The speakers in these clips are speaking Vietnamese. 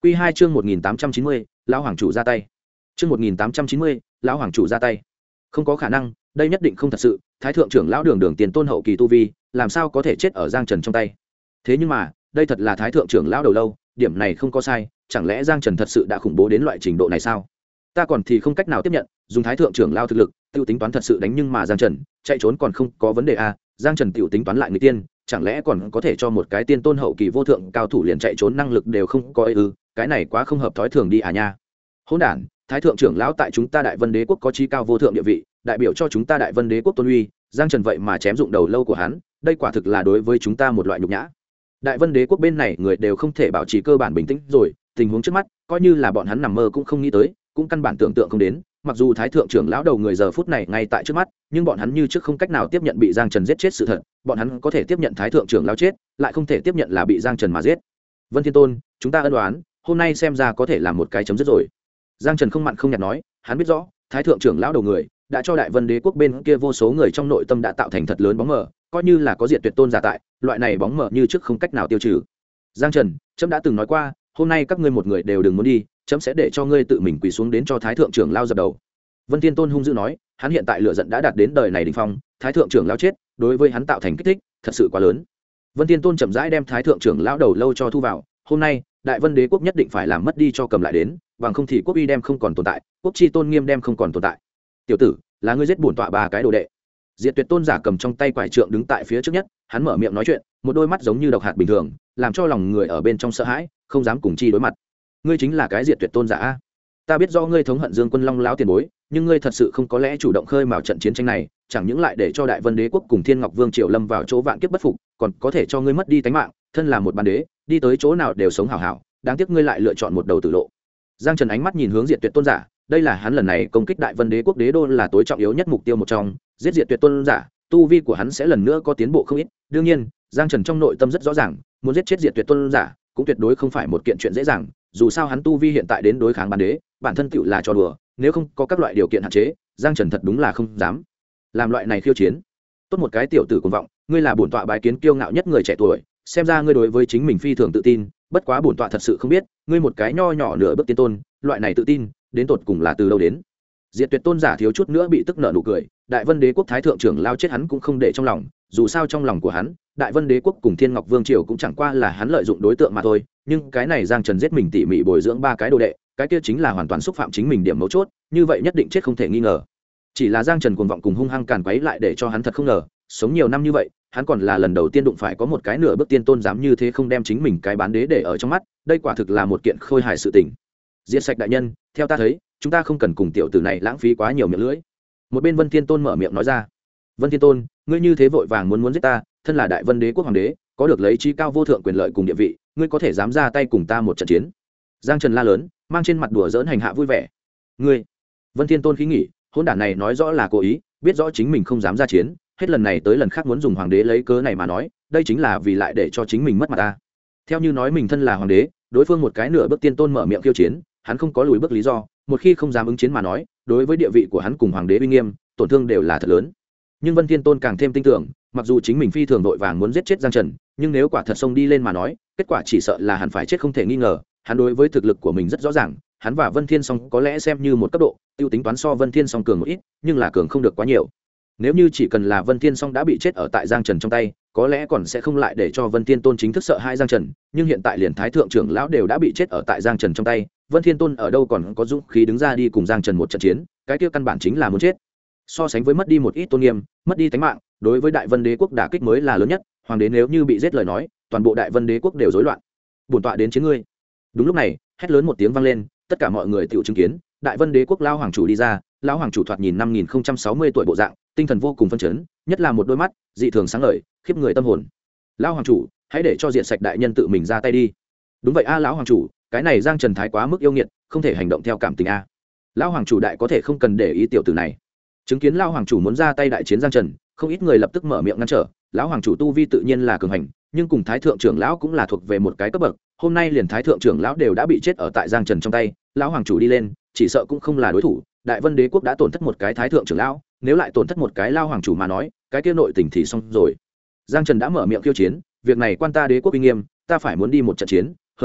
Quy 2 chương 1890, lão hoàng chủ ra tay. Chương 1890, lão hoàng chủ ra tay. Không có khả năng, đây nhất định không thật sự, thái thượng trưởng lão Đường tiền tôn hậu kỳ tu vi, làm sao có thể chết ở Giang Trần trong tay. Thế nhưng mà, đây thật là thái thượng trưởng lão đầu lâu, điểm này không có sai, chẳng lẽ Giang Trần thật sự đã khủng bố đến loại trình độ này sao? Ta còn thì không cách nào tiếp nhận, dùng thái thượng trưởng lão thực lực, tiêu tính toán thật sự đánh nhưng mà Giang Trần, chạy trốn còn không có vấn đề a, Giang Trần tiểu tính toán lại người tiên, chẳng lẽ còn có thể cho một cái tiên tôn hậu kỳ vô thượng cao thủ liền chạy trốn năng lực đều không có ư? Cái này quá không hợp thói thường đi à nha. Hỗn đản, thái thượng trưởng lão tại chúng ta Đại Vân Đế quốc có chí cao vô thượng địa vị, đại biểu cho chúng ta Đại Vân Đế quốc tôn uy, Giang Trần vậy mà chém dụng đầu lâu của hắn, đây quả thực là đối với chúng ta một loại nhục nhã. Đại Vân Đế quốc bên này người đều không thể bảo trì cơ bản bình tĩnh rồi, tình huống trước mắt, coi như là bọn hắn nằm mơ cũng không nghĩ tới, cũng căn bản tưởng tượng không đến, mặc dù thái thượng trưởng lão đầu người giờ phút này ngay tại trước mắt, nhưng bọn hắn như trước không cách nào tiếp nhận bị Giang Trần giết chết sự thật, bọn hắn có thể tiếp nhận thái thượng trưởng lão chết, lại không thể tiếp nhận là bị Giang Trần mà giết. Vân Thiên Tôn, chúng ta ân oán, hôm nay xem ra có thể làm một cái chấm dứt rồi. Giang Trần không mặn không nhạt nói, hắn biết rõ, thái thượng trưởng lão đầu người đã cho Đại Vân Đế quốc bên kia vô số người trong nội tâm đã tạo thành thật lớn bóng mờ, coi như là có Diệt Tuyệt Tôn giả tại, loại này bóng mờ như trước không cách nào tiêu trừ. Giang Trần, trẫm đã từng nói qua, hôm nay các ngươi một người đều đừng muốn đi, trẫm sẽ để cho ngươi tự mình quỳ xuống đến cho thái thượng trưởng lão dập đầu. Vân Thiên Tôn hung dữ nói, hắn hiện tại lửa giận đã đạt đến đời này đỉnh phong, thái thượng trưởng lão chết, đối với hắn tạo thành kích thích, thật sự quá lớn. Vân Thiên Tôn chậm rãi đem thái thượng trưởng lão đầu lâu cho thu vào, hôm nay, Đại Vân Đế quốc nhất định phải làm mất đi cho cầm lại đến, bằng không thì quốc uy đem không còn tồn tại, quốc chi tôn nghiêm đem không còn tồn tại. Tiểu tử, là ngươi giết bổn tọa ba cái đồ đệ. Diệt Tuyệt Tôn giả cầm trong tay quải trượng đứng tại phía trước nhất, hắn mở miệng nói chuyện, một đôi mắt giống như độc hạt bình thường, làm cho lòng người ở bên trong sợ hãi, không dám cùng chi đối mặt. Ngươi chính là cái Diệt Tuyệt Tôn giả a? Ta biết rõ ngươi thống hận Dương Quân Long lão tiền bối, nhưng ngươi thật sự không có lẽ chủ động khơi mào trận chiến tranh này, chẳng những lại để cho Đại Vân Đế quốc cùng Thiên Ngọc Vương Triều lâm vào chỗ vạn kiếp bất phục, còn có thể cho ngươi mất đi tính mạng, thân là một ban đế, đi tới chỗ nào đều sống hảo hảo, đáng tiếc ngươi lại lựa chọn một đầu tử lộ. Giang Trần ánh mắt nhìn hướng Diệt Tuyệt Tôn giả, đây là hắn lần này công kích Đại Vân Đế quốc đế đô là tối trọng yếu nhất mục tiêu một trong, giết Diệt Tuyệt Tôn giả, tu vi của hắn sẽ lần nữa có tiến bộ không ít. Đương nhiên, Giang Trần trong nội tâm rất rõ ràng, muốn giết chết Diệt Tuyệt Tôn giả, cũng tuyệt đối không phải một kiện chuyện dễ dàng, dù sao hắn tu vi hiện tại đến đối kháng ban đế, bản thân tựu là trò đùa, nếu không có các loại điều kiện hạn chế, Giang Trần thật đúng là không dám làm loại này khiêu chiến. Tốt một cái tiểu tử cuồng vọng, ngươi là bổn tọa bái kiến kiêu ngạo nhất người trẻ tuổi, xem ra ngươi đối với chính mình phi thường tự tin, bất quá bổn tọa thật sự không biết, ngươi một cái nho nhỏ nửa bước tiên tôn, loại này tự tin, đến tột cùng là từ đâu đến. Diệt Tuyệt Tôn giả thiếu chút nữa bị tức nợ nụ cười, Đại Vân Đế quốc thái thượng trưởng lao chết hắn cũng không để trong lòng, dù sao trong lòng của hắn, Đại Vân Đế quốc cùng Thiên Ngọc Vương triều cũng chẳng qua là hắn lợi dụng đối tượng mà thôi, nhưng cái này Giang Trần giết mình tỉ mỉ bồi dưỡng ba cái đồ đệ, cái kia chính là hoàn toàn xúc phạm chính mình điểm mấu chốt, như vậy nhất định chết không thể nghi ngờ. Chỉ là Giang Trần cuồng vọng cùng hung hăng càn quấy lại để cho hắn thật không ngờ, sống nhiều năm như vậy, hắn còn là lần đầu tiên đụng phải có một cái nửa bước tiên tôn dám như thế không đem chính mình cái bán đế để ở trong mắt, đây quả thực là một kiện khôi hài sự tình. Diệt sạch đại nhân, theo ta thấy, chúng ta không cần cùng tiểu tử này lãng phí quá nhiều miệng lưỡi. Một bên Vân Thiên Tôn mở miệng nói ra. Vân Thiên Tôn, ngươi như thế vội vàng muốn giết ta, thân là Đại Vân Đế quốc hoàng đế, có được lấy trí cao vô thượng quyền lợi cùng địa vị, ngươi có thể dám ra tay cùng ta một trận chiến? Giang Trần la lớn, mang trên mặt đùa giỡn hành hạ vui vẻ. Ngươi? Vân Thiên Tôn khí nghỉ, hỗn đản này nói rõ là cố ý, biết rõ chính mình không dám ra chiến, hết lần này tới lần khác muốn dùng hoàng đế lấy cớ này mà nói, đây chính là vì lại để cho chính mình mất mặt ta. Theo như nói mình thân là hoàng đế, đối phương một cái nửa bước tiên tôn mở miệng khiêu chiến, hắn không có lùi bước lý do, một khi không dám ứng chiến mà nói, đối với địa vị của hắn cùng hoàng đế uy nghiêm, tổn thương đều là thật lớn. Nhưng Vân Thiên Tôn càng thêm tin tưởng, mặc dù chính mình phi thường vội vàng muốn giết chết Giang Trần, nhưng nếu quả thật xông đi lên mà nói, kết quả chỉ sợ là hắn phải chết không thể nghi ngờ. Hắn đối với thực lực của mình rất rõ ràng, hắn và Vân Thiên Song có lẽ xem như một cấp độ, tiêu tính toán so Vân Thiên Song cường một ít, nhưng là cường không được quá nhiều. Nếu như chỉ cần là Vân Thiên Song đã bị chết ở tại Giang Trần trong tay, có lẽ còn sẽ không lại để cho Vân Thiên Tôn chính thức sợ hai Giang Trần, nhưng hiện tại liền Thái thượng trưởng lão đều đã bị chết ở tại Giang Trần trong tay, Vân Thiên Tôn ở đâu còn có dũng khí đứng ra đi cùng Giang Trần một trận chiến, cái kia căn bản chính là muốn chết. So sánh với mất đi một ít tôn nghiêm, mất đi tính mạng, đối với Đại Vân Đế quốc đả kích mới là lớn nhất, hoàng đế nếu như bị giết lời nói, toàn bộ Đại Vân Đế quốc đều rối loạn. Bổn tọa đến chiến ngươi. Đúng lúc này, hét lớn một tiếng vang lên, tất cả mọi người tựu chứng kiến, Đại Vân Đế quốc lão hoàng chủ đi ra, lão hoàng chủ thoạt nhìn 5060 tuổi bộ dạng, tinh thần vô cùng phân chấn, nhất là một đôi mắt dị thường sáng ngời, khiếp người tâm hồn. Lão hoàng chủ, hãy để cho Diệt Sạch đại nhân tự mình ra tay đi. Đúng vậy a lão hoàng chủ, cái này Giang Trần thái quá mức yêu nghiệt, không thể hành động theo cảm tình a. Lão hoàng chủ đại có thể không cần để ý tiểu tử này. Chứng kiến lão hoàng chủ muốn ra tay đại chiến Giang Trần, không ít người lập tức mở miệng ngăn trở. Lão hoàng chủ tu vi tự nhiên là cường hành, nhưng cùng thái thượng trưởng lão cũng là thuộc về một cái cấp bậc, hôm nay liền thái thượng trưởng lão đều đã bị chết ở tại Giang Trần trong tay, lão hoàng chủ đi lên chỉ sợ cũng không là đối thủ. Đại Vân Đế quốc đã tổn thất một cái thái thượng trưởng lão, nếu lại tổn thất một cái lão hoàng chủ mà nói, cái kia nội tình thì xong rồi. Giang Trần đã mở miệng khiêu chiến, việc này quan ta đế quốc uy nghiêm, ta phải muốn đi một trận chiến, hơn nữa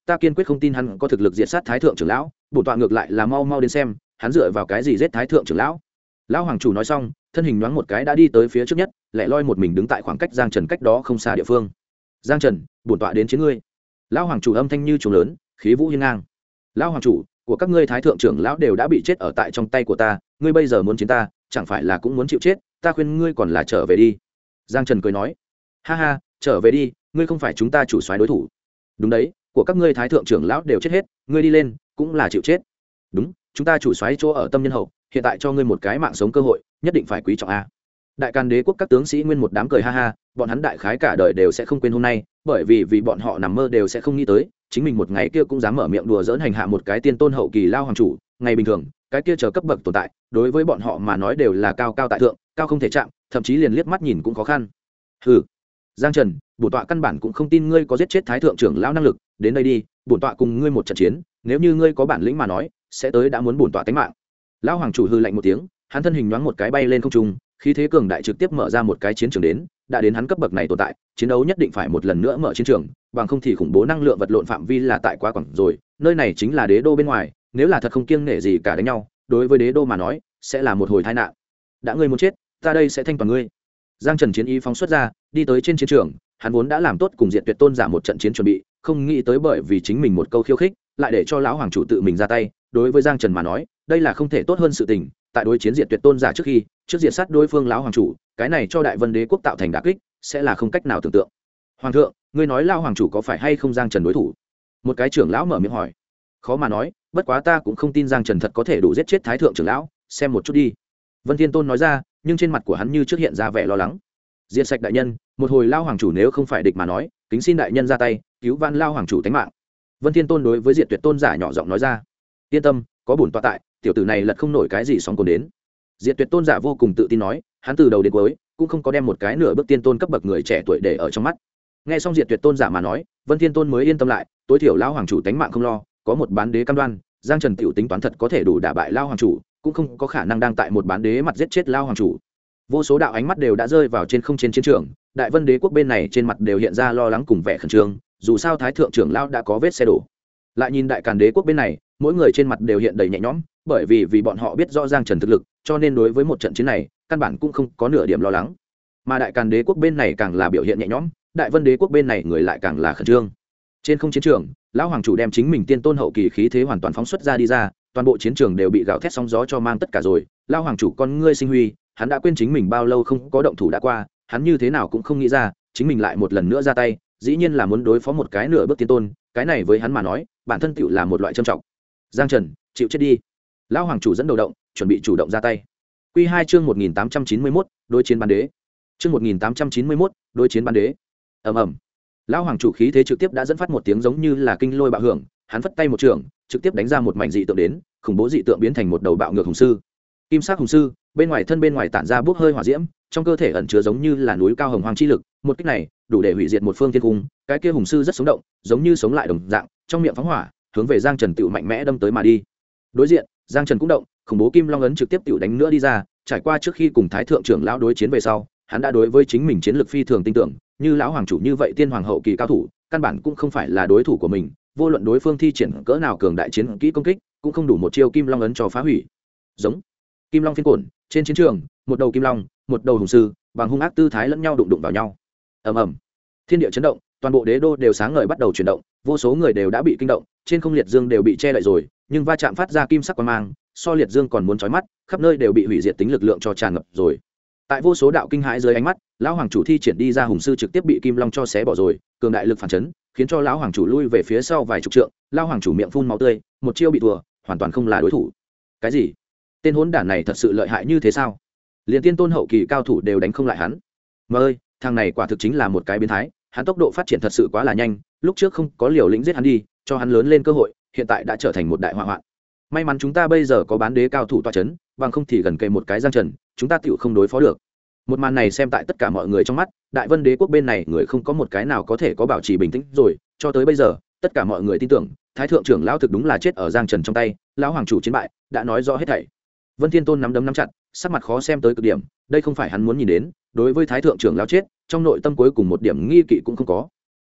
ta kiên quyết không tin hắn có thực lực diệt sát thái thượng trưởng lão. Bổn tọa ngược lại là mau mau đến xem hắn dựa vào cái gì giết thái thượng trưởng lão. Lão hoàng chủ nói xong, thân hình nhoáng một cái đã đi tới phía trước nhất, lẻ loi một mình đứng tại khoảng cách Giang Trần cách đó không xa địa phương. Giang Trần, bổn tọa đến chiến ngươi. Lão hoàng chủ âm thanh như trống lớn, khí vũ hiên ngang. Lão hoàng chủ của các ngươi thái thượng trưởng lão đều đã bị chết ở tại trong tay của ta, ngươi bây giờ muốn chiến ta, chẳng phải là cũng muốn chịu chết? Ta khuyên ngươi còn là trở về đi. Giang Trần cười nói, ha ha, trở về đi, ngươi không phải chúng ta chủ soái đối thủ. Đúng đấy, của các ngươi thái thượng trưởng lão đều chết hết, ngươi đi lên cũng là chịu chết. Đúng, chúng ta chủ soái chỗ ở tâm nhân hậu, hiện tại cho ngươi một cái mạng sống cơ hội, nhất định phải quý trọng a. Đại Càn Đế quốc các tướng sĩ nguyên một đám cười ha ha, bọn hắn đại khái cả đời đều sẽ không quên hôm nay, bởi vì bọn họ nằm mơ đều sẽ không nghĩ tới, chính mình một ngày kia cũng dám mở miệng đùa giỡn hành hạ một cái tiên tôn hậu kỳ lao hoàng chủ. Ngày bình thường, cái kia chờ cấp bậc tồn tại, đối với bọn họ mà nói đều là cao cao tại thượng, cao không thể chạm, thậm chí liền liếc mắt nhìn cũng khó khăn. Hừ, Giang Trần, bổn tọa căn bản cũng không tin ngươi có giết chết thái thượng trưởng lão năng lực, đến đây đi, bổn tọa cùng ngươi một trận chiến, nếu như ngươi có bản lĩnh mà nói, sẽ tới đã muốn bổn tọa tính mạng. Lão hoàng chủ hừ lạnh một tiếng, hắn thân hình nhoáng một cái bay lên không trung, khí thế cường đại trực tiếp mở ra một cái chiến trường đến, đã đến hắn cấp bậc này tồn tại, chiến đấu nhất định phải một lần nữa mở chiến trường, bằng không thì khủng bố năng lượng vật lộn phạm vi là tại quá quảng rồi, nơi này chính là đế đô bên ngoài, nếu là thật không kiêng nể gì cả đánh nhau, đối với đế đô mà nói, sẽ là một hồi tai nạn. Đã ngươi muốn chết, ta đây sẽ thanh toàn ngươi. Giang Trần chiến ý phóng xuất ra, đi tới trên chiến trường, hắn vốn đã làm tốt cùng Diệt Tuyệt Tôn giả một trận chiến chuẩn bị, không nghĩ tới bởi vì chính mình một câu khiêu khích, lại để cho lão hoàng chủ tự mình ra tay, đối với Giang Trần mà nói, đây là không thể tốt hơn sự tình, tại đối chiến Diệt Tuyệt Tôn giả trước khi, trước diệt sát đối phương lão hoàng chủ, cái này cho Đại Vân Đế quốc tạo thành đả kích, sẽ là không cách nào tưởng tượng. Hoàng thượng, ngươi nói lão hoàng chủ có phải hay không Giang Trần đối thủ? Một cái trưởng lão mở miệng hỏi. Khó mà nói, bất quá ta cũng không tin Giang Trần thật có thể đủ giết chết thái thượng trưởng lão, xem một chút đi. Vân Thiên Tôn nói ra, nhưng trên mặt của hắn như trước hiện ra vẻ lo lắng. Diệt sạch đại nhân, một hồi lão hoàng chủ nếu không phải địch mà nói, kính xin đại nhân ra tay, cứu van lão hoàng chủ tính mạng. Vân Thiên Tôn đối với Diệt Tuyệt Tôn giả nhỏ giọng nói ra. Yên tâm, có bổn tọa tại, tiểu tử này lật không nổi cái gì sóng cồn đến. Diệt Tuyệt Tôn giả vô cùng tự tin nói, hắn từ đầu đến cuối cũng không có đem một cái nửa bước tiên tôn cấp bậc người trẻ tuổi để ở trong mắt. Nghe xong Diệt Tuyệt Tôn giả mà nói, Vân Thiên Tôn mới yên tâm lại, tối thiểu lão hoàng chủ tánh mạng không lo, có một bán đế cam đoan, Giang Trần tiểu tính toán thật có thể đủ đả bại lão hoàng chủ, cũng không có khả năng đang tại một bán đế mặt giết chết lão hoàng chủ. Vô số đạo ánh mắt đều đã rơi vào trên không trên chiến trường, Đại Vân Đế quốc bên này trên mặt đều hiện ra lo lắng cùng vẻ khẩn trương, dù sao thái thượng trưởng lão đã có vết xe đổ. Lại nhìn Đại Càn Đế quốc bên này, mỗi người trên mặt đều hiện đầy nhẹ nhõm, bởi vì bọn họ biết rõ Giang Trần thực lực, cho nên đối với một trận chiến này, căn bản cũng không có nửa điểm lo lắng. Mà Đại Càn Đế quốc bên này càng là biểu hiện nhẹ nhõm, Đại Vân Đế quốc bên này người lại càng là khẩn trương. Trên không chiến trường, lão hoàng chủ đem chính mình tiên tôn hậu kỳ khí thế hoàn toàn phóng xuất ra đi ra, toàn bộ chiến trường đều bị gào thét sóng gió cho mang tất cả rồi. Lão hoàng chủ con ngươi sinh huy, hắn đã quên chính mình bao lâu không có động thủ đã qua, hắn như thế nào cũng không nghĩ ra, chính mình lại một lần nữa ra tay, dĩ nhiên là muốn đối phó một cái nửa bước tiên tôn, cái này với hắn mà nói, bản thân tựu là một loại trâm trọng. Giang Trần, chịu chết đi. Lão hoàng chủ dẫn đầu động, chuẩn bị chủ động ra tay. Quy 2 chương 1891, đối chiến bán đế. Chương 1891, đối chiến bán đế. Ầm ầm. Lão hoàng chủ khí thế trực tiếp đã dẫn phát một tiếng giống như là kinh lôi bạo hưởng, hắn phất tay một trường, trực tiếp đánh ra một mảnh dị tượng đến, khủng bố dị tượng biến thành một đầu bạo ngược hùng sư. Kim sắc hùng sư, bên ngoài tản ra bốc hơi hỏa diễm, trong cơ thể ẩn chứa giống như là núi cao hồng hoang chi lực, một kích này đủ để hủy diệt một phương thiên cung. Cái kia hùng sư rất sống động, giống như sống lại đồng dạng, trong miệng phóng hỏa, hướng về Giang Trần tiểu mạnh mẽ đâm tới mà đi. Đối diện, Giang Trần cũng động, khủng bố kim long ấn trực tiếp tiểu đánh nữa đi ra, trải qua trước khi cùng thái thượng trưởng lão đối chiến về sau, hắn đã đối với chính mình chiến lược phi thường tin tưởng, như lão hoàng chủ như vậy tiên hoàng hậu kỳ cao thủ, căn bản cũng không phải là đối thủ của mình, vô luận đối phương thi triển cỡ nào cường đại chiến kỹ công kích, cũng không đủ một chiêu kim long ấn cho phá hủy. Giống kim long phiên cổn, trên chiến trường, một đầu kim long, một đầu hùng sư, bằng hung ác tư thái lẫn nhau đụng vào nhau. Ầm ầm. Thiên địa chấn động, toàn bộ đế đô đều sáng ngời bắt đầu chuyển động, vô số người đều đã bị kinh động, trên không liệt dương đều bị che lại rồi, nhưng va chạm phát ra kim sắc quang mang, so liệt dương còn muốn chói mắt, khắp nơi đều bị hủy diệt tính lực lượng cho tràn ngập rồi. Tại vô số đạo kinh hãi dưới ánh mắt, lão hoàng chủ thi triển đi ra hùng sư trực tiếp bị kim long cho xé bỏ rồi, cường đại lực phản chấn, khiến cho lão hoàng chủ lui về phía sau vài chục trượng, lão hoàng chủ miệng phun máu tươi, một chiêu bị thua, hoàn toàn không là đối thủ. Cái gì? Tên hỗn đản này thật sự lợi hại như thế sao? Liên tiên tôn hậu kỳ cao thủ đều đánh không lại hắn. Mà ơi, thằng này quả thực chính là một cái biến thái, hắn tốc độ phát triển thật sự quá là nhanh, lúc trước không có liều lĩnh giết hắn đi, cho hắn lớn lên cơ hội, hiện tại đã trở thành một đại họa hoạn. May mắn chúng ta bây giờ có bán đế cao thủ tọa chấn, bằng không thì gần kề một cái Giang Trần, chúng ta tựu không đối phó được. Một màn này xem tại tất cả mọi người trong mắt, Đại Vân Đế quốc bên này người không có một cái nào có thể có bảo trì bình tĩnh rồi, cho tới bây giờ, tất cả mọi người tin tưởng, thái thượng trưởng lão thực đúng là chết ở Giang Trần trong tay, lão hoàng chủ chiến bại, đã nói rõ hết thảy. Vân Thiên Tôn nắm đấm nắm chặt, sắc mặt khó xem tới cực điểm, đây không phải hắn muốn nhìn đến, đối với thái thượng trưởng lão chết, trong nội tâm cuối cùng một điểm nghi kỵ cũng không có.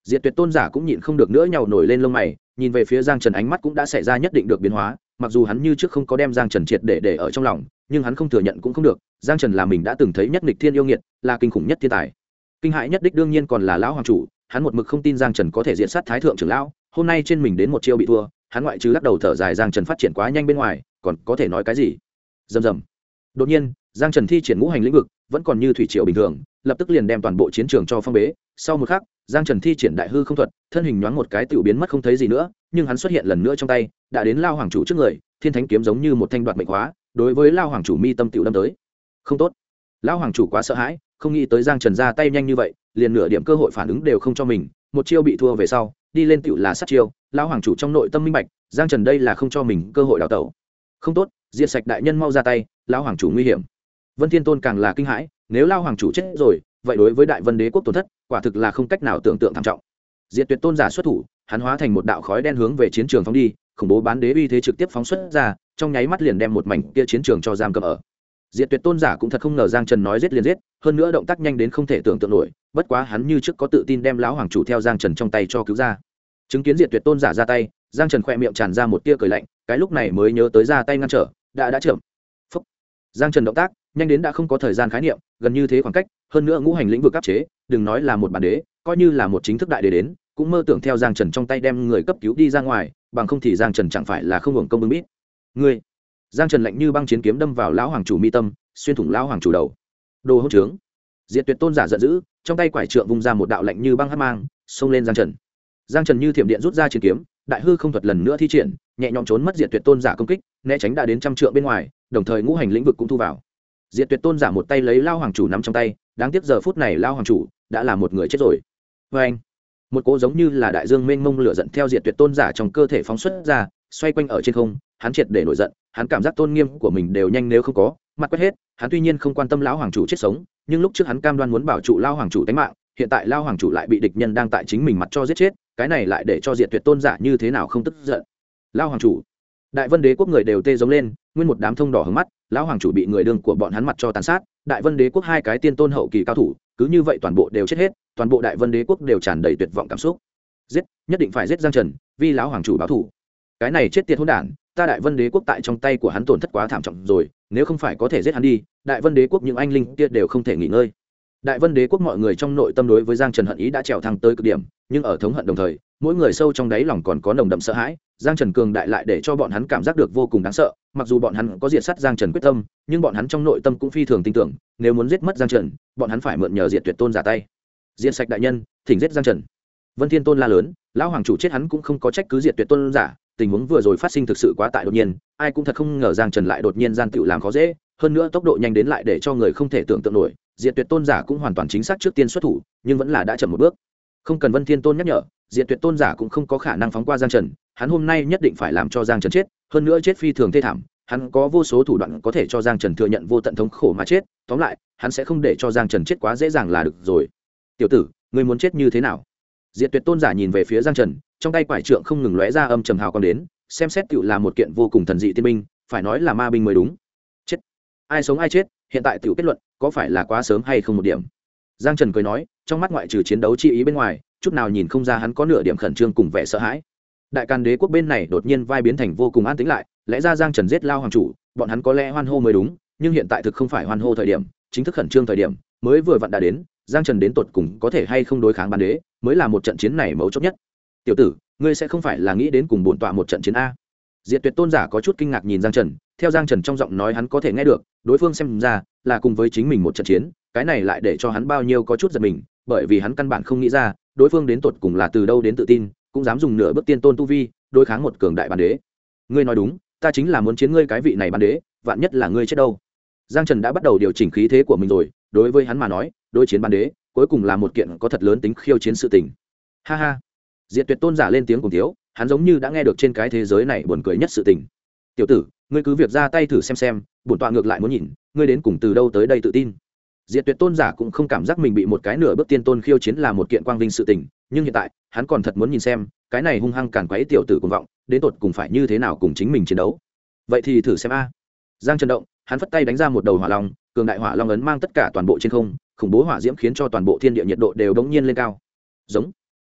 Diệt Tuyệt tôn giả cũng nhịn không được nữa nhàu nổi lên lông mày, nhìn về phía Giang Trần ánh mắt cũng đã xảy ra nhất định được biến hóa, mặc dù hắn như trước không có đem Giang Trần triệt để ở trong lòng, nhưng hắn không thừa nhận cũng không được, Giang Trần là mình đã từng thấy nhất nghịch thiên yêu nghiệt, là kinh khủng nhất thiên tài. Kinh hãi nhất đích đương nhiên còn là lão hoàng chủ, hắn một mực không tin Giang Trần có thể diện sát thái thượng trưởng lão, hôm nay trên mình đến một chiêu bị thua, hắn ngoại trừ lắc đầu thở dài Giang Trần phát triển quá nhanh bên ngoài, còn có thể nói cái gì? Rầm rầm. Đột nhiên, Giang Trần thi triển ngũ hành lĩnh vực, vẫn còn như thủy triều bình thường, lập tức liền đem toàn bộ chiến trường cho phong bế. Sau một khắc, Giang Trần thi triển đại hư không thuật, thân hình nhoáng một cái tiểu biến mất không thấy gì nữa, nhưng hắn xuất hiện lần nữa trong tay, đã đến Lao hoàng chủ trước người, thiên thánh kiếm giống như một thanh đoạt mệnh hóa, đối với Lao hoàng chủ mi tâm tiểu đâm tới. Không tốt. Lão hoàng chủ quá sợ hãi, không nghĩ tới Giang Trần ra tay nhanh như vậy, liền nửa điểm cơ hội phản ứng đều không cho mình, một chiêu bị thua về sau, đi lên tiểu là sát chiêu, Lão hoàng chủ trong nội tâm minh bạch, Giang Trần đây là không cho mình cơ hội đào tẩu. Không tốt, diệt sạch đại nhân mau ra tay, Lão hoàng chủ nguy hiểm. Vân Thiên Tôn càng là kinh hãi, nếu Lão hoàng chủ chết rồi, vậy đối với Đại Vân Đế quốc tổn thất, quả thực là không cách nào tưởng tượng thảm trọng. Diệt Tuyệt tôn giả xuất thủ, hắn hóa thành một đạo khói đen hướng về chiến trường phóng đi, khủng bố bán đế uy thế trực tiếp phóng xuất ra, trong nháy mắt liền đem một mảnh kia chiến trường cho giam cầm ở. Diệt Tuyệt tôn giả cũng thật không ngờ Giang Trần nói giết liền giết, hơn nữa động tác nhanh đến không thể tưởng tượng nổi, bất quá hắn như trước có tự tin đem lão hoàng chủ theo Giang Trần trong tay cho cứu ra. Chứng kiến Diệt Tuyệt tôn giả ra tay, Giang Trần khẽ miệng tràn ra một tia cười lạnh, cái lúc này mới nhớ tới ra tay ngăn trở, đã chậm. Phúc. Giang Trần động tác nhanh đến đã không có thời gian khái niệm, gần như thế khoảng cách, hơn nữa ngũ hành lĩnh vực áp chế, đừng nói là một bản đế, coi như là một chính thức đại đế đến, cũng mơ tưởng theo Giang Trần trong tay đem người cấp cứu đi ra ngoài, bằng không thì Giang Trần chẳng phải là không hưởng công bưng bít. Ngươi. Giang Trần lạnh như băng chiến kiếm đâm vào lão hoàng chủ mi tâm, xuyên thủng lão hoàng chủ đầu. Đồ hỗn trướng. Diệt Tuyệt tôn giả giận dữ, trong tay quải trượng vung ra một đạo lạnh như băng hắc mang, xông lên Giang Trần. Giang Trần như thiểm điện rút ra chiến kiếm, đại hư không thuật lần nữa thi triển, nhẹ nhõm trốn mất Diệt Tuyệt tôn giả công kích, né tránh đã đến trăm trượng bên ngoài, đồng thời ngũ hành lĩnh vực cũng thu vào. Diệt Tuyệt tôn giả một tay lấy lão hoàng chủ nắm trong tay, đáng tiếc giờ phút này lão hoàng chủ đã là một người chết rồi. Và anh, một cỗ giống như là đại dương mênh mông lửa giận theo Diệt Tuyệt tôn giả trong cơ thể phóng xuất ra, xoay quanh ở trên không, hắn triệt để nổi giận, hắn cảm giác tôn nghiêm của mình đều nhanh nếu không có, mặt quét hết, hắn tuy nhiên không quan tâm lão hoàng chủ chết sống, nhưng lúc trước hắn cam đoan muốn bảo trụ lão hoàng chủ tính mạng, hiện tại lão hoàng chủ lại bị địch nhân đang tại chính mình mặt cho giết chết, cái này lại để cho Diệt Tuyệt tôn giả như thế nào không tức giận. Lão hoàng chủ, Đại Vân Đế quốc người đều tê giống lên, nguyên một đám thông đỏ hướng mắt, lão hoàng chủ bị người đương của bọn hắn mặt cho tàn sát, Đại Vân Đế quốc hai cái tiên tôn hậu kỳ cao thủ, cứ như vậy toàn bộ đều chết hết, toàn bộ Đại Vân Đế quốc đều tràn đầy tuyệt vọng cảm xúc. Giết, nhất định phải giết Giang Trần, vì lão hoàng chủ báo thù. Cái này chết tiệt hỗn đản, ta Đại Vân Đế quốc tại trong tay của hắn tổn thất quá thảm trọng rồi, nếu không phải có thể giết hắn đi, Đại Vân Đế quốc những anh linh kia đều không thể nghỉ ngơi. Đại Vân Đế quốc mọi người trong nội tâm đối với Giang Trần hận ý đã trèo thăng tới cực điểm, nhưng ở thống hận đồng thời, mỗi người sâu trong đáy lòng còn có nồng đậm sợ hãi, Giang Trần cường đại lại để cho bọn hắn cảm giác được vô cùng đáng sợ, mặc dù bọn hắn có diệt sát Giang Trần quyết tâm, nhưng bọn hắn trong nội tâm cũng phi thường tin tưởng, nếu muốn giết mất Giang Trần, bọn hắn phải mượn nhờ Diệt Tuyệt tôn giả tay. Diệt sạch đại nhân, thỉnh giết Giang Trần. Vân Thiên Tôn la lớn, lão hoàng chủ chết hắn cũng không có trách cứ Diệt Tuyệt tôn giả, tình huống vừa rồi phát sinh thực sự quá tại đột nhiên, ai cũng thật không ngờ Giang Trần lại đột nhiên gian tựu làm khó dễ, hơn nữa tốc độ nhanh đến lại để cho người không thể tưởng tượng nổi, Diệt Tuyệt tôn giả cũng hoàn toàn chính xác trước tiên xuất thủ, nhưng vẫn là đã chậm một bước. Không cần Vân Thiên Tôn nhắc nhở, Diệt Tuyệt tôn giả cũng không có khả năng phóng qua Giang Trần, hắn hôm nay nhất định phải làm cho Giang Trần chết, hơn nữa chết phi thường thê thảm, hắn có vô số thủ đoạn có thể cho Giang Trần thừa nhận vô tận thống khổ mà chết, tóm lại, hắn sẽ không để cho Giang Trần chết quá dễ dàng là được rồi. Tiểu tử, ngươi muốn chết như thế nào? Diệt Tuyệt tôn giả nhìn về phía Giang Trần, trong tay quải trượng không ngừng lóe ra âm trầm hào quang đến, xem xét tựu là một kiện vô cùng thần dị tiên binh, phải nói là ma binh mới đúng. Chết, ai sống ai chết, hiện tại tựu kết luận, có phải là quá sớm hay không một điểm? Giang Trần cười nói, trong mắt ngoại trừ chiến đấu chi ý bên ngoài, chút nào nhìn không ra hắn có nửa điểm khẩn trương cùng vẻ sợ hãi. Đại Càn Đế quốc bên này đột nhiên vai biến thành vô cùng an tĩnh lại, lẽ ra Giang Trần giết lao hoàng chủ, bọn hắn có lẽ hoan hô mới đúng, nhưng hiện tại thực không phải hoan hô thời điểm, chính thức khẩn trương thời điểm, mới vừa vặn đã đến, Giang Trần đến tột cùng có thể hay không đối kháng Bán Đế, mới là một trận chiến này mấu chốt nhất. Tiểu tử, ngươi sẽ không phải là nghĩ đến cùng bổn tọa một trận chiến a? Diệt Tuyệt tôn giả có chút kinh ngạc nhìn Giang Trần, theo Giang Trần trong giọng nói hắn có thể nghe được, đối phương xem ra là cùng với chính mình một trận chiến, cái này lại để cho hắn bao nhiêu có chút giật mình, bởi vì hắn căn bản không nghĩ ra, đối phương đến tột cùng là từ đâu đến tự tin, cũng dám dùng nửa bước tiên tôn tu vi đối kháng một cường đại Bán Đế. Ngươi nói đúng, ta chính là muốn chiến ngươi cái vị này Bán Đế, vạn nhất là ngươi chết đâu. Giang Trần đã bắt đầu điều chỉnh khí thế của mình rồi, đối với hắn mà nói, đối chiến Bán Đế cuối cùng là một kiện có thật lớn tính khiêu chiến sự tình. Ha ha. Diệt Tuyệt tôn giả lên tiếng cùng thiếu, hắn giống như đã nghe được trên cái thế giới này buồn cười nhất sự tình. Tiểu tử, ngươi cứ việc ra tay thử xem, bổn tọa ngược lại muốn nhìn, ngươi đến cùng từ đâu tới đây tự tin. Diệt Tuyệt tôn giả cũng không cảm giác mình bị một cái nửa bước tiên tôn khiêu chiến là một kiện quang vinh sự tình, nhưng hiện tại, hắn còn thật muốn nhìn xem, cái này hung hăng càn quấy tiểu tử cuồng vọng, đến tột cùng phải như thế nào cùng chính mình chiến đấu. Vậy thì thử xem a. Giang Trần động, hắn phất tay đánh ra một đầu hỏa long, cường đại hỏa long ấn mang tất cả toàn bộ trên không, khủng bố hỏa diễm khiến cho toàn bộ thiên địa nhiệt độ đều đống nhiên lên cao. Giống.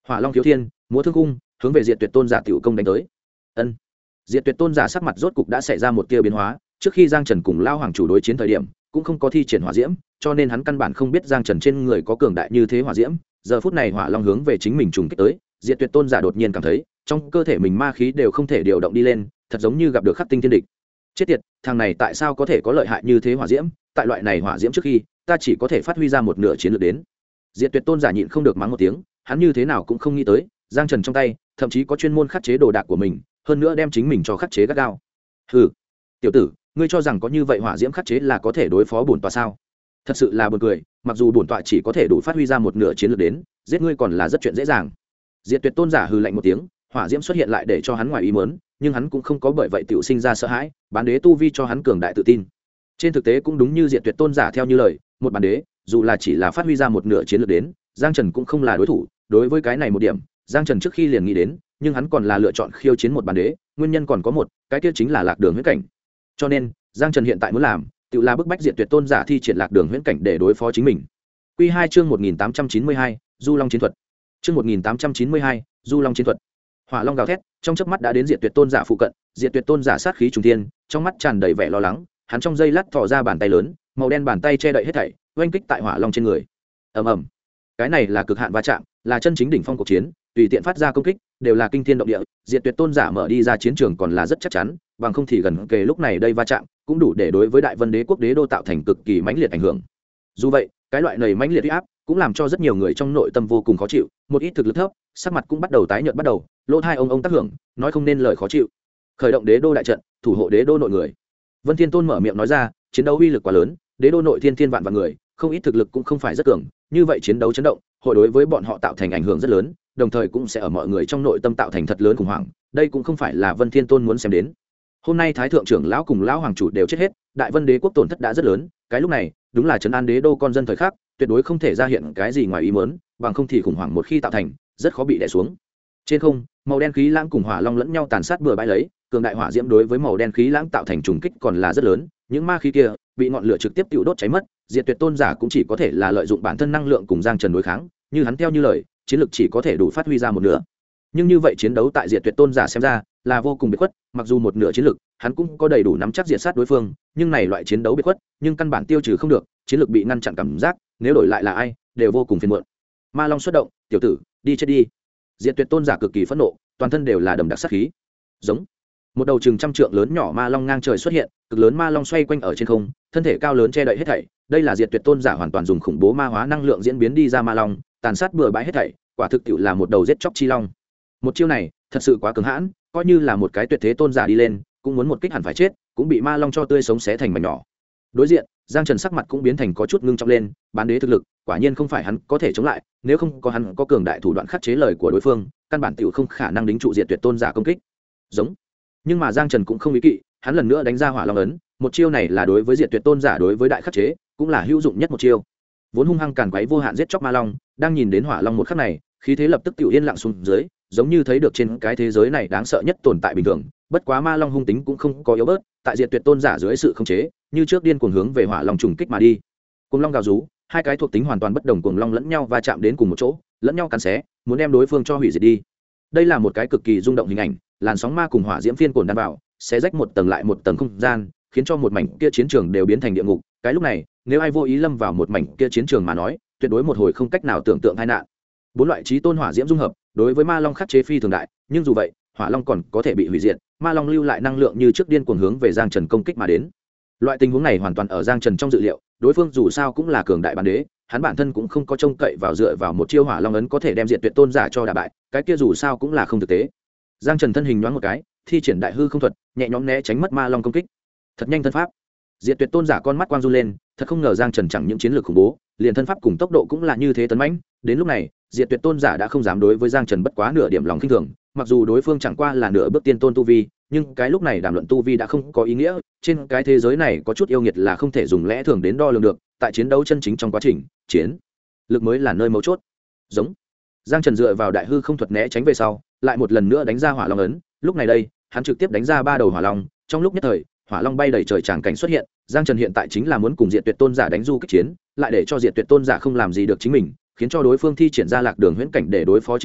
Hỏa long thiếu thiên, múa thương cung, hướng về Diệt Tuyệt tôn giả tiểu công đánh tới. Ân. Diệt Tuyệt tôn giả sắc mặt rốt cục đã xảy ra một tia biến hóa, trước khi Giang Trần cùng Lao Hoàng chủ đối chiến thời điểm, cũng không có thi triển hỏa diễm, cho nên hắn căn bản không biết Giang Trần trên người có cường đại như thế hỏa diễm. Giờ phút này hỏa long hướng về chính mình trùng kích tới, Diệt Tuyệt tôn giả đột nhiên cảm thấy, trong cơ thể mình ma khí đều không thể điều động đi lên, thật giống như gặp được khắc tinh thiên địch. Chết tiệt, thằng này tại sao có thể có lợi hại như thế hỏa diễm? Tại loại này hỏa diễm trước khi, ta chỉ có thể phát huy ra một nửa chiến lược đến. Diệt Tuyệt tôn giả nhịn không được mắng một tiếng, hắn như thế nào cũng không nghĩ tới, Giang Trần trong tay, thậm chí có chuyên môn khắc chế đồ đạc của mình, hơn nữa đem chính mình cho khắc chế gắt gao. Hừ, tiểu tử, ngươi cho rằng có như vậy hỏa diễm khắc chế là có thể đối phó bổn tọa sao? Thật sự là buồn cười, mặc dù bổn tọa chỉ có thể đủ phát huy ra một nửa chiến lược đến, giết ngươi còn là rất chuyện dễ dàng. Diệt Tuyệt tôn giả hừ lạnh một tiếng, hỏa diễm xuất hiện lại để cho hắn ngoài ý muốn, nhưng hắn cũng không có bởi vậy tiểu sinh ra sợ hãi, bán đế tu vi cho hắn cường đại tự tin. Trên thực tế cũng đúng như Diệt Tuyệt tôn giả theo như lời, một bán đế, dù là chỉ là phát huy ra một nửa chiến lược đến, Giang Trần cũng không là đối thủ. Đối với cái này một điểm, Giang Trần trước khi liền nghĩ đến, nhưng hắn còn là lựa chọn khiêu chiến một bán đế, nguyên nhân còn có một, cái kia chính là lạc đường huyễn cảnh. Cho nên, Giang Trần hiện tại muốn làm, tự là bức bách Diệt Tuyệt tôn giả thi triển lạc đường huyễn cảnh để đối phó chính mình. Quy 2 chương 1892, Du Long chiến thuật. Chương 1892, Du Long chiến thuật. Hỏa long gào thét, trong chớp mắt đã đến Diệt Tuyệt tôn giả phụ cận, Diệt Tuyệt tôn giả sát khí trùng thiên, trong mắt tràn đầy vẻ lo lắng, hắn trong giây lát thò ra bàn tay lớn, màu đen bàn tay che đậy hết thảy, oanh kích tại hỏa long trên người. Ầm ầm. Cái này là cực hạn va chạm, là chân chính đỉnh phong cuộc chiến, tùy tiện phát ra công kích, đều là kinh thiên động địa, Diệt Tuyệt tôn giả mở đi ra chiến trường còn là rất chắc chắn, bằng không thì gần kề lúc này đây va chạm, cũng đủ để đối với Đại Vân Đế quốc đế đô tạo thành cực kỳ mãnh liệt ảnh hưởng. Dù vậy, cái loại này mãnh liệt uy áp cũng làm cho rất nhiều người trong nội tâm vô cùng khó chịu, một ít thực lực thấp, sắc mặt cũng bắt đầu tái nhợt bắt đầu, lỗ tai ông tác hưởng, nói không nên lời khó chịu. Khởi động đế đô đại trận, thủ hộ đế đô nội người. Vân Thiên Tôn mở miệng nói ra, chiến đấu uy lực quá lớn, đế đô nội thiên vạn vạn người, không ít thực lực cũng không phải rất cường, như vậy chiến đấu chấn động, hội đối với bọn họ tạo thành ảnh hưởng rất lớn, đồng thời cũng sẽ ở mọi người trong nội tâm tạo thành thật lớn khủng hoảng, đây cũng không phải là Vân Thiên Tôn muốn xem đến. Hôm nay Thái thượng trưởng lão cùng lão hoàng chủ đều chết hết, Đại Vân Đế quốc tổn thất đã rất lớn, cái lúc này, đúng là trấn an đế đô con dân thời khắc, tuyệt đối không thể ra hiện cái gì ngoài ý muốn, bằng không thì khủng hoảng một khi tạo thành, rất khó bị đè xuống. Trên không, màu đen khí lãng cùng hỏa long lẫn nhau tàn sát bừa bãi lấy, cường đại hỏa diễm đối với màu đen khí lãng tạo thành trùng kích còn là rất lớn, những ma khí kia bị ngọn lửa trực tiếp tiêu đốt cháy mất, Diệt Tuyệt tôn giả cũng chỉ có thể là lợi dụng bản thân năng lượng cùng Giang Trần đối kháng, như hắn theo như lời, chiến lực chỉ có thể đủ phát huy ra một nửa. Nhưng như vậy chiến đấu tại Diệt Tuyệt tôn giả xem ra là vô cùng biệt khuất, mặc dù một nửa chiến lực, hắn cũng có đầy đủ nắm chắc diệt sát đối phương, nhưng này loại chiến đấu biệt khuất, nhưng căn bản tiêu trừ không được, chiến lực bị ngăn chặn cảm giác, nếu đổi lại là ai, đều vô cùng phiền muộn. Ma Long xuất động, tiểu tử, đi chết đi. Diệt Tuyệt tôn giả cực kỳ phẫn nộ, toàn thân đều là đầm đặc sát khí. Giống. Một đầu chừng trăm trượng lớn nhỏ ma long ngang trời xuất hiện, cực lớn ma long xoay quanh ở trên không, thân thể cao lớn che đậy hết thảy, đây là Diệt Tuyệt tôn giả hoàn toàn dùng khủng bố ma hóa năng lượng diễn biến đi ra ma long, tàn sát bừa bãi hết thảy, quả thực tiệu là một đầu giết chóc chi long. Một chiêu này, thật sự quá cứng hãn, coi như là một cái tuyệt thế tôn giả đi lên, cũng muốn một kích hẳn phải chết, cũng bị ma long cho tươi sống xé thành mảnh nhỏ. Đối diện, Giang Trần sắc mặt cũng biến thành có chút ngưng trọng lên, bán đế thực lực, quả nhiên không phải hắn có thể chống lại, nếu không có hắn có cường đại thủ đoạn khắc chế lời của đối phương, căn bản tiểu không khả năng đính trụ Diệt Tuyệt tôn giả công kích. Giống. Nhưng mà Giang Trần cũng không ý kỵ, hắn lần nữa đánh ra hỏa long ấn, một chiêu này là đối với Diệt Tuyệt tôn giả đối với đại khắc chế, cũng là hữu dụng nhất một chiêu. Vốn hung hăng càn quấy vô hạn giết chóc ma long, đang nhìn đến hỏa long một khắc này, khí thế lập tức tiểu yên lặng xuống dưới, giống như thấy được trên cái thế giới này đáng sợ nhất tồn tại bình thường. Bất quá ma long hung tính cũng không có yếu bớt, tại Diệt Tuyệt tôn giả dưới sự khống chế, như trước điên cuồng hướng về hỏa long trùng kích mà đi. Cuồng long gào rú, hai cái thuộc tính hoàn toàn bất đồng cuồng long lẫn nhau va chạm đến cùng một chỗ, lẫn nhau cắn xé, muốn đem đối phương cho hủy diệt đi. Đây là một cái cực kỳ rung động hình ảnh, làn sóng ma cùng hỏa diễm phiên cuồng đan vào, xé rách một tầng lại một tầng không gian, khiến cho một mảnh kia chiến trường đều biến thành địa ngục. Cái lúc này, nếu ai vô ý lâm vào một mảnh kia chiến trường mà nói, tuyệt đối một hồi không cách nào tưởng tượng tai nạn. Bốn loại chí tôn hỏa diễm dung hợp, đối với ma long khắc chế phi thường đại, nhưng dù vậy, hỏa long còn có thể bị hủy diệt, ma long lưu lại năng lượng như trước điên cuồng hướng về Giang Trần công kích mà đến. Loại tình huống này hoàn toàn ở Giang Trần trong dự liệu, đối phương dù sao cũng là cường đại bán đế, hắn bản thân cũng không có trông cậy vào dựa vào một chiêu hỏa long ấn có thể đem Diệt Tuyệt tôn giả cho đả bại, cái kia dù sao cũng là không thực tế. Giang Trần thân hình nhoáng một cái, thi triển đại hư không thuật, nhẹ nhõm né tránh mất ma long công kích. Thật nhanh thân pháp. Diệt Tuyệt tôn giả con mắt quang run lên, thật không ngờ Giang Trần chẳng những chiến lược khủng bố, liền thân pháp cùng tốc độ cũng là như thế tấn mãnh. Đến lúc này, Diệt Tuyệt tôn giả đã không dám đối với Giang Trần bất quá nửa điểm lòng khinh thường, mặc dù đối phương chẳng qua là nửa bước tiên tôn tu vi, nhưng cái lúc này đàm luận tu vi đã không có ý nghĩa, trên cái thế giới này có chút yêu nghiệt là không thể dùng lẽ thường đến đo lường được, tại chiến đấu chân chính trong quá trình, chiến lực mới là nơi mấu chốt. Giống. Giang Trần dựa vào đại hư không thuật né tránh về sau, lại một lần nữa đánh ra hỏa long ấn, lúc này đây, hắn trực tiếp đánh ra ba đầu hỏa long, trong lúc nhất thời, hỏa long bay đầy trời tràng cảnh xuất hiện, Giang Trần hiện tại chính là muốn cùng Diệt Tuyệt tôn giả đánh du kích chiến, lại để cho Diệt Tuyệt tôn giả không làm gì được chính mình, khiến cho đối phương thi triển ra lạc đường huyễn cảnh để đối phó chính mình,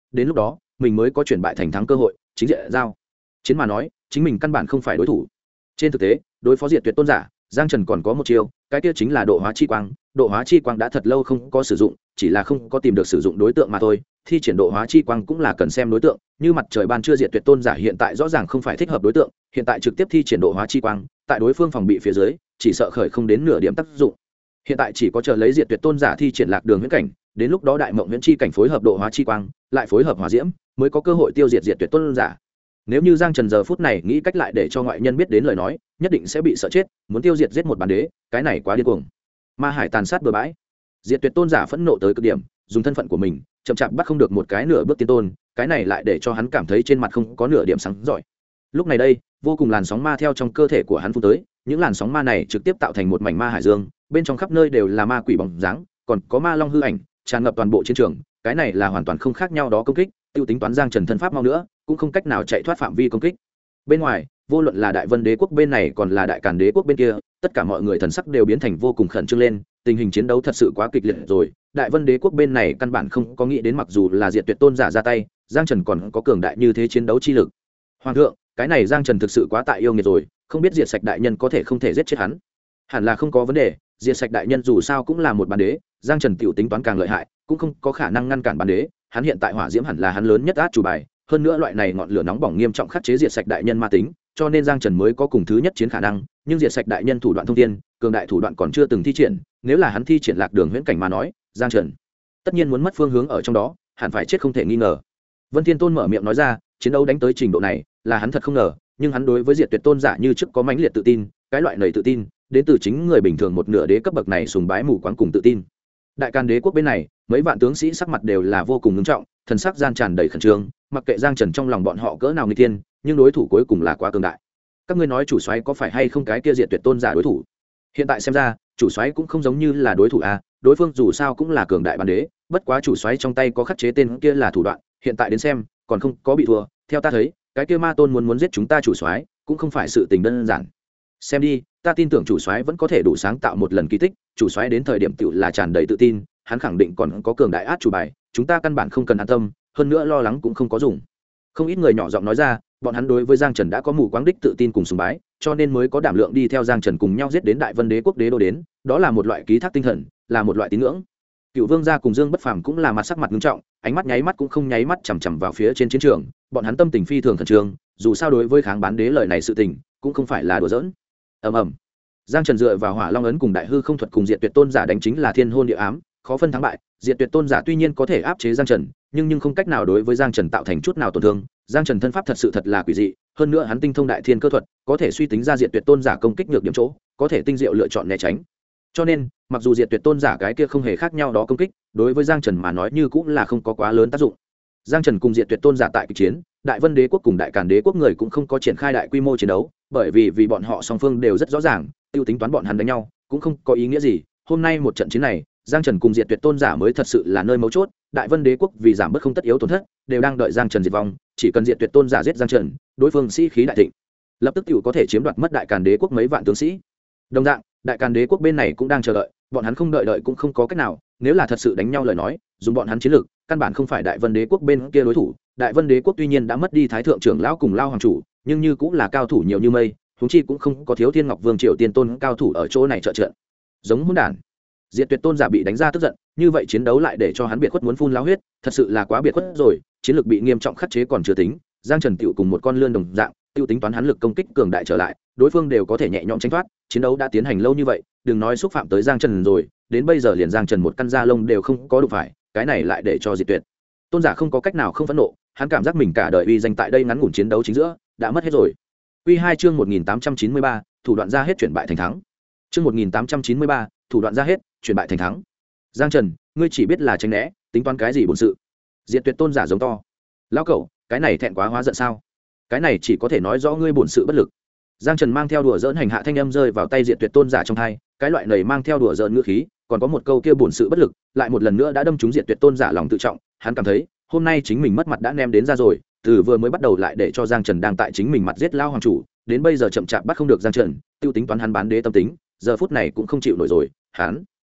đến lúc đó mình mới có chuyển bại thành thắng cơ hội chính diện giao chiến mà nói chính mình căn bản không phải đối thủ. Trên thực tế đối phó diệt tuyệt tôn giả, Giang Trần còn có một chiêu, cái kia chính là độ hóa chi quang. Độ hóa chi quang đã thật lâu không có sử dụng, chỉ là không có tìm được sử dụng đối tượng mà thôi. Thi triển độ hóa chi quang cũng là cần xem đối tượng, như mặt trời ban trưa diệt tuyệt tôn giả hiện tại rõ ràng không phải thích hợp đối tượng, hiện tại trực tiếp thi triển độ hóa chi quang, tại đối phương phòng bị phía dưới, chỉ sợ khởi không đến nửa điểm tác dụng. Hiện tại chỉ có chờ lấy diệt tuyệt tôn giả thi triển lạc đường huyễn cảnh, đến lúc đó đại mộng huyễn chi cảnh phối hợp độ hóa chi quang, lại phối hợp hỏa diễm, mới có cơ hội tiêu diệt diệt tuyệt tôn giả. Nếu như Giang Trần giờ phút này nghĩ cách lại để cho ngoại nhân biết đến lời nói, nhất định sẽ bị sợ chết, muốn tiêu diệt giết một bản đế, cái này quá điên cuồng. Ma hải tàn sát bừa bãi, diệt tuyệt tôn giả phẫn nộ tới cực điểm, dùng thân phận của mình chậm chạp bắt không được một cái nửa bước tiến tôn, cái này lại để cho hắn cảm thấy trên mặt không có nửa điểm sáng giỏi. Lúc này đây vô cùng làn sóng ma theo trong cơ thể của hắn phun tới, những làn sóng ma này trực tiếp tạo thành một mảnh ma hải dương, bên trong khắp nơi đều là ma quỷ bóng dáng, còn có ma long hư ảnh tràn ngập toàn bộ chiến trường. Cái này là hoàn toàn không khác nhau đó công kích, tiêu tính toán Giang Trần thân pháp mau nữa cũng không cách nào chạy thoát phạm vi công kích. Bên ngoài vô luận là Đại Vân Đế quốc bên này còn là Đại Càn Đế quốc bên kia, tất cả mọi người thần sắc đều biến thành vô cùng khẩn trương lên, tình hình chiến đấu thật sự quá kịch liệt rồi. Đại Vân Đế quốc bên này căn bản không có nghĩ đến mặc dù là diệt tuyệt tôn giả ra tay, Giang Trần còn có cường đại như thế chiến đấu chi lực. Hoàng thượng, cái này Giang Trần thực sự quá tại yêu nghiệt rồi, không biết diệt sạch đại nhân có thể không thể giết chết hắn. Hẳn là không có vấn đề, diệt sạch đại nhân dù sao cũng là một bản đế, Giang Trần tiểu tính toán càng lợi hại, cũng không có khả năng ngăn cản bản đế, hắn hiện tại hỏa diễm hẳn là hắn lớn nhất át chủ bài, hơn nữa loại này ngọn lửa nóng bỏng nghiêm trọng khắc chế diệt sạch đại nhân ma tính, cho nên Giang Trần mới có cùng thứ nhất chiến khả năng, nhưng diệt sạch đại nhân thủ đoạn thông thiên, cường đại thủ đoạn còn chưa từng thi triển, nếu là hắn thi triển lạc đường huyễn cảnh mà nói, Giang Trần tất nhiên muốn mất phương hướng ở trong đó, hẳn phải chết không thể nghi ngờ. Vân Thiên Tôn mở miệng nói ra, chiến đấu đánh tới trình độ này, là hắn thật không ngờ, nhưng hắn đối với diệt tuyệt tôn giả như trước có mãnh liệt tự tin, cái loại này tự tin, đến từ chính người bình thường một nửa đế cấp bậc này sùng bái mù quáng cùng tự tin. Đại Càn Đế quốc bên này, mấy vạn tướng sĩ sắc mặt đều là vô cùng nghiêm trọng, thần sắc gian tràn đầy khẩn trương, mặc kệ Giang Trần trong lòng bọn họ cỡ nào nguy tiên, nhưng đối thủ cuối cùng là quá cường đại. Các ngươi nói chủ soái có phải hay không cái kia diệt tuyệt tôn giả đối thủ? Hiện tại xem ra, chủ soái cũng không giống như là đối thủ a, đối phương dù sao cũng là cường đại bản đế, bất quá chủ soái trong tay có khắc chế tên kia là thủ đoạn, hiện tại đến xem, còn không có bị thua, theo ta thấy, cái kia ma tôn muốn giết chúng ta chủ soái, cũng không phải sự tình đơn giản. Xem đi, ta tin tưởng chủ soái vẫn có thể đủ sáng tạo một lần kỳ tích, chủ soái đến thời điểm tựu là tràn đầy tự tin, hắn khẳng định còn có cường đại át chủ bài, chúng ta căn bản không cần an tâm, hơn nữa lo lắng cũng không có dùng. Không ít người nhỏ giọng nói ra, bọn hắn đối với Giang Trần đã có mù quáng đích tự tin cùng sùng bái, cho nên mới có đảm lượng đi theo Giang Trần cùng nhau giết đến Đại Vân Đế quốc đế đô đến, đó là một loại ký thác tinh thần, là một loại tín ngưỡng. Cựu Vương gia cùng Dương Bất Phàm cũng là mặt sắc mặt nghiêm trọng, ánh mắt nháy mắt cũng không nháy mắt chằm chằm vào phía trên chiến trường, bọn hắn tâm tình phi thường khẩn trương, dù sao đối với kháng bán đế lời này sự tình, cũng không phải là đùa giỡn. Ầm ầm. Giang Trần dựa vào Hỏa Long ấn cùng Đại Hư không thuật cùng Diệt Tuyệt tôn giả đánh chính là thiên hôn địa ám, khó phân thắng bại. Diệt Tuyệt tôn giả tuy nhiên có thể áp chế Giang Trần, nhưng không cách nào đối với Giang Trần tạo thành chút nào tổn thương. Giang Trần thân pháp thật sự thật là quỷ dị, hơn nữa hắn tinh thông đại thiên cơ thuật, có thể suy tính ra Diệt Tuyệt tôn giả công kích nhược điểm chỗ, có thể tinh diệu lựa chọn né tránh. Cho nên, mặc dù Diệt Tuyệt tôn giả cái kia không hề khác nhau đó công kích, đối với Giang Trần mà nói như cũng là không có quá lớn tác dụng. Giang Trần cùng Diệt Tuyệt tôn giả tại kịch chiến, Đại Vân Đế quốc cùng Đại Càn Đế quốc người cũng không có triển khai đại quy mô chiến đấu, bởi vì bọn họ song phương đều rất rõ ràng, tiêu tính toán bọn hắn đánh nhau cũng không có ý nghĩa gì. Hôm nay một trận chiến này, Giang Trần cùng Diệt Tuyệt tôn giả mới thật sự là nơi mấu chốt. Đại Vân Đế quốc vì giảm bớt không tất yếu tổn thất, đều đang đợi Giang Trần diệt vong, chỉ cần Diệt Tuyệt tôn giả giết Giang Trần, đối phương sĩ khí đại thịnh, lập tức tiểu có thể chiếm đoạt mất Đại Càn Đế quốc mấy vạn tướng sĩ. Đồng dạng, Đại Càn Đế quốc bên này cũng đang chờ đợi, bọn hắn không đợi cũng không có cách nào, nếu là thật sự đánh nhau lời nói, dùng bọn hắn chiến lược, căn bản không phải Đại Vân Đế quốc bên kia đối thủ. Đại Vân Đế quốc tuy nhiên đã mất đi Thái thượng trưởng lão cùng Lao hoàng chủ, nhưng như cũng là cao thủ nhiều như mây, huống chi cũng không có thiếu Thiên Ngọc Vương Triều Tiên Tôn cao thủ ở chỗ này trợ trận. Giống hỗn đản. Diệt Tuyệt tôn giả bị đánh ra tức giận, như vậy chiến đấu lại để cho hắn biệt khuất muốn phun lao huyết, thật sự là quá biệt khuất rồi, chiến lược bị nghiêm trọng khắc chế còn chưa tính, Giang Trần tiểu cùng một con lươn đồng dạng, tiêu tính toán hắn lực công kích cường đại trở lại, đối phương đều có thể nhẹ nhõm tránh thoát, chiến đấu đã tiến hành lâu như vậy, đừng nói xúc phạm tới Giang Trần rồi, đến bây giờ liền Giang Trần một căn da lông đều không có đụng phải, cái này lại để cho Diệt Tuyệt tôn giả không có cách nào không phẫn nộ, hắn cảm giác mình cả đời uy danh tại đây ngắn ngủn chiến đấu chính giữa đã mất hết rồi. Quy 2 chương 1893, thủ đoạn ra hết chuyển bại thành thắng. Chương 1893, thủ đoạn ra hết, chuyển bại thành thắng. Giang Trần, ngươi chỉ biết là tránh né, tính toán cái gì bổn sự? Diệt Tuyệt tôn giả giống to. Lão cẩu, cái này thẹn quá hóa giận sao? Cái này chỉ có thể nói rõ ngươi bổn sự bất lực. Giang Trần mang theo đùa giỡn hành hạ thanh âm rơi vào tay Diệt Tuyệt tôn giả trong tai, cái loại này mang theo đùa giỡn ngữ khí, còn có một câu kia bổn sự bất lực, lại một lần nữa đã đâm trúng Diệt Tuyệt tôn giả lòng tự trọng, hắn cảm thấy, hôm nay chính mình mất mặt đã ném đến ra rồi, từ vừa mới bắt đầu lại để cho Giang Trần đang tại chính mình mặt giết Lao hoàng chủ, đến bây giờ chậm chạp bắt không được Giang Trần, tiêu tính toán hắn bán đế tâm tính, giờ phút này cũng không chịu nổi rồi, hắn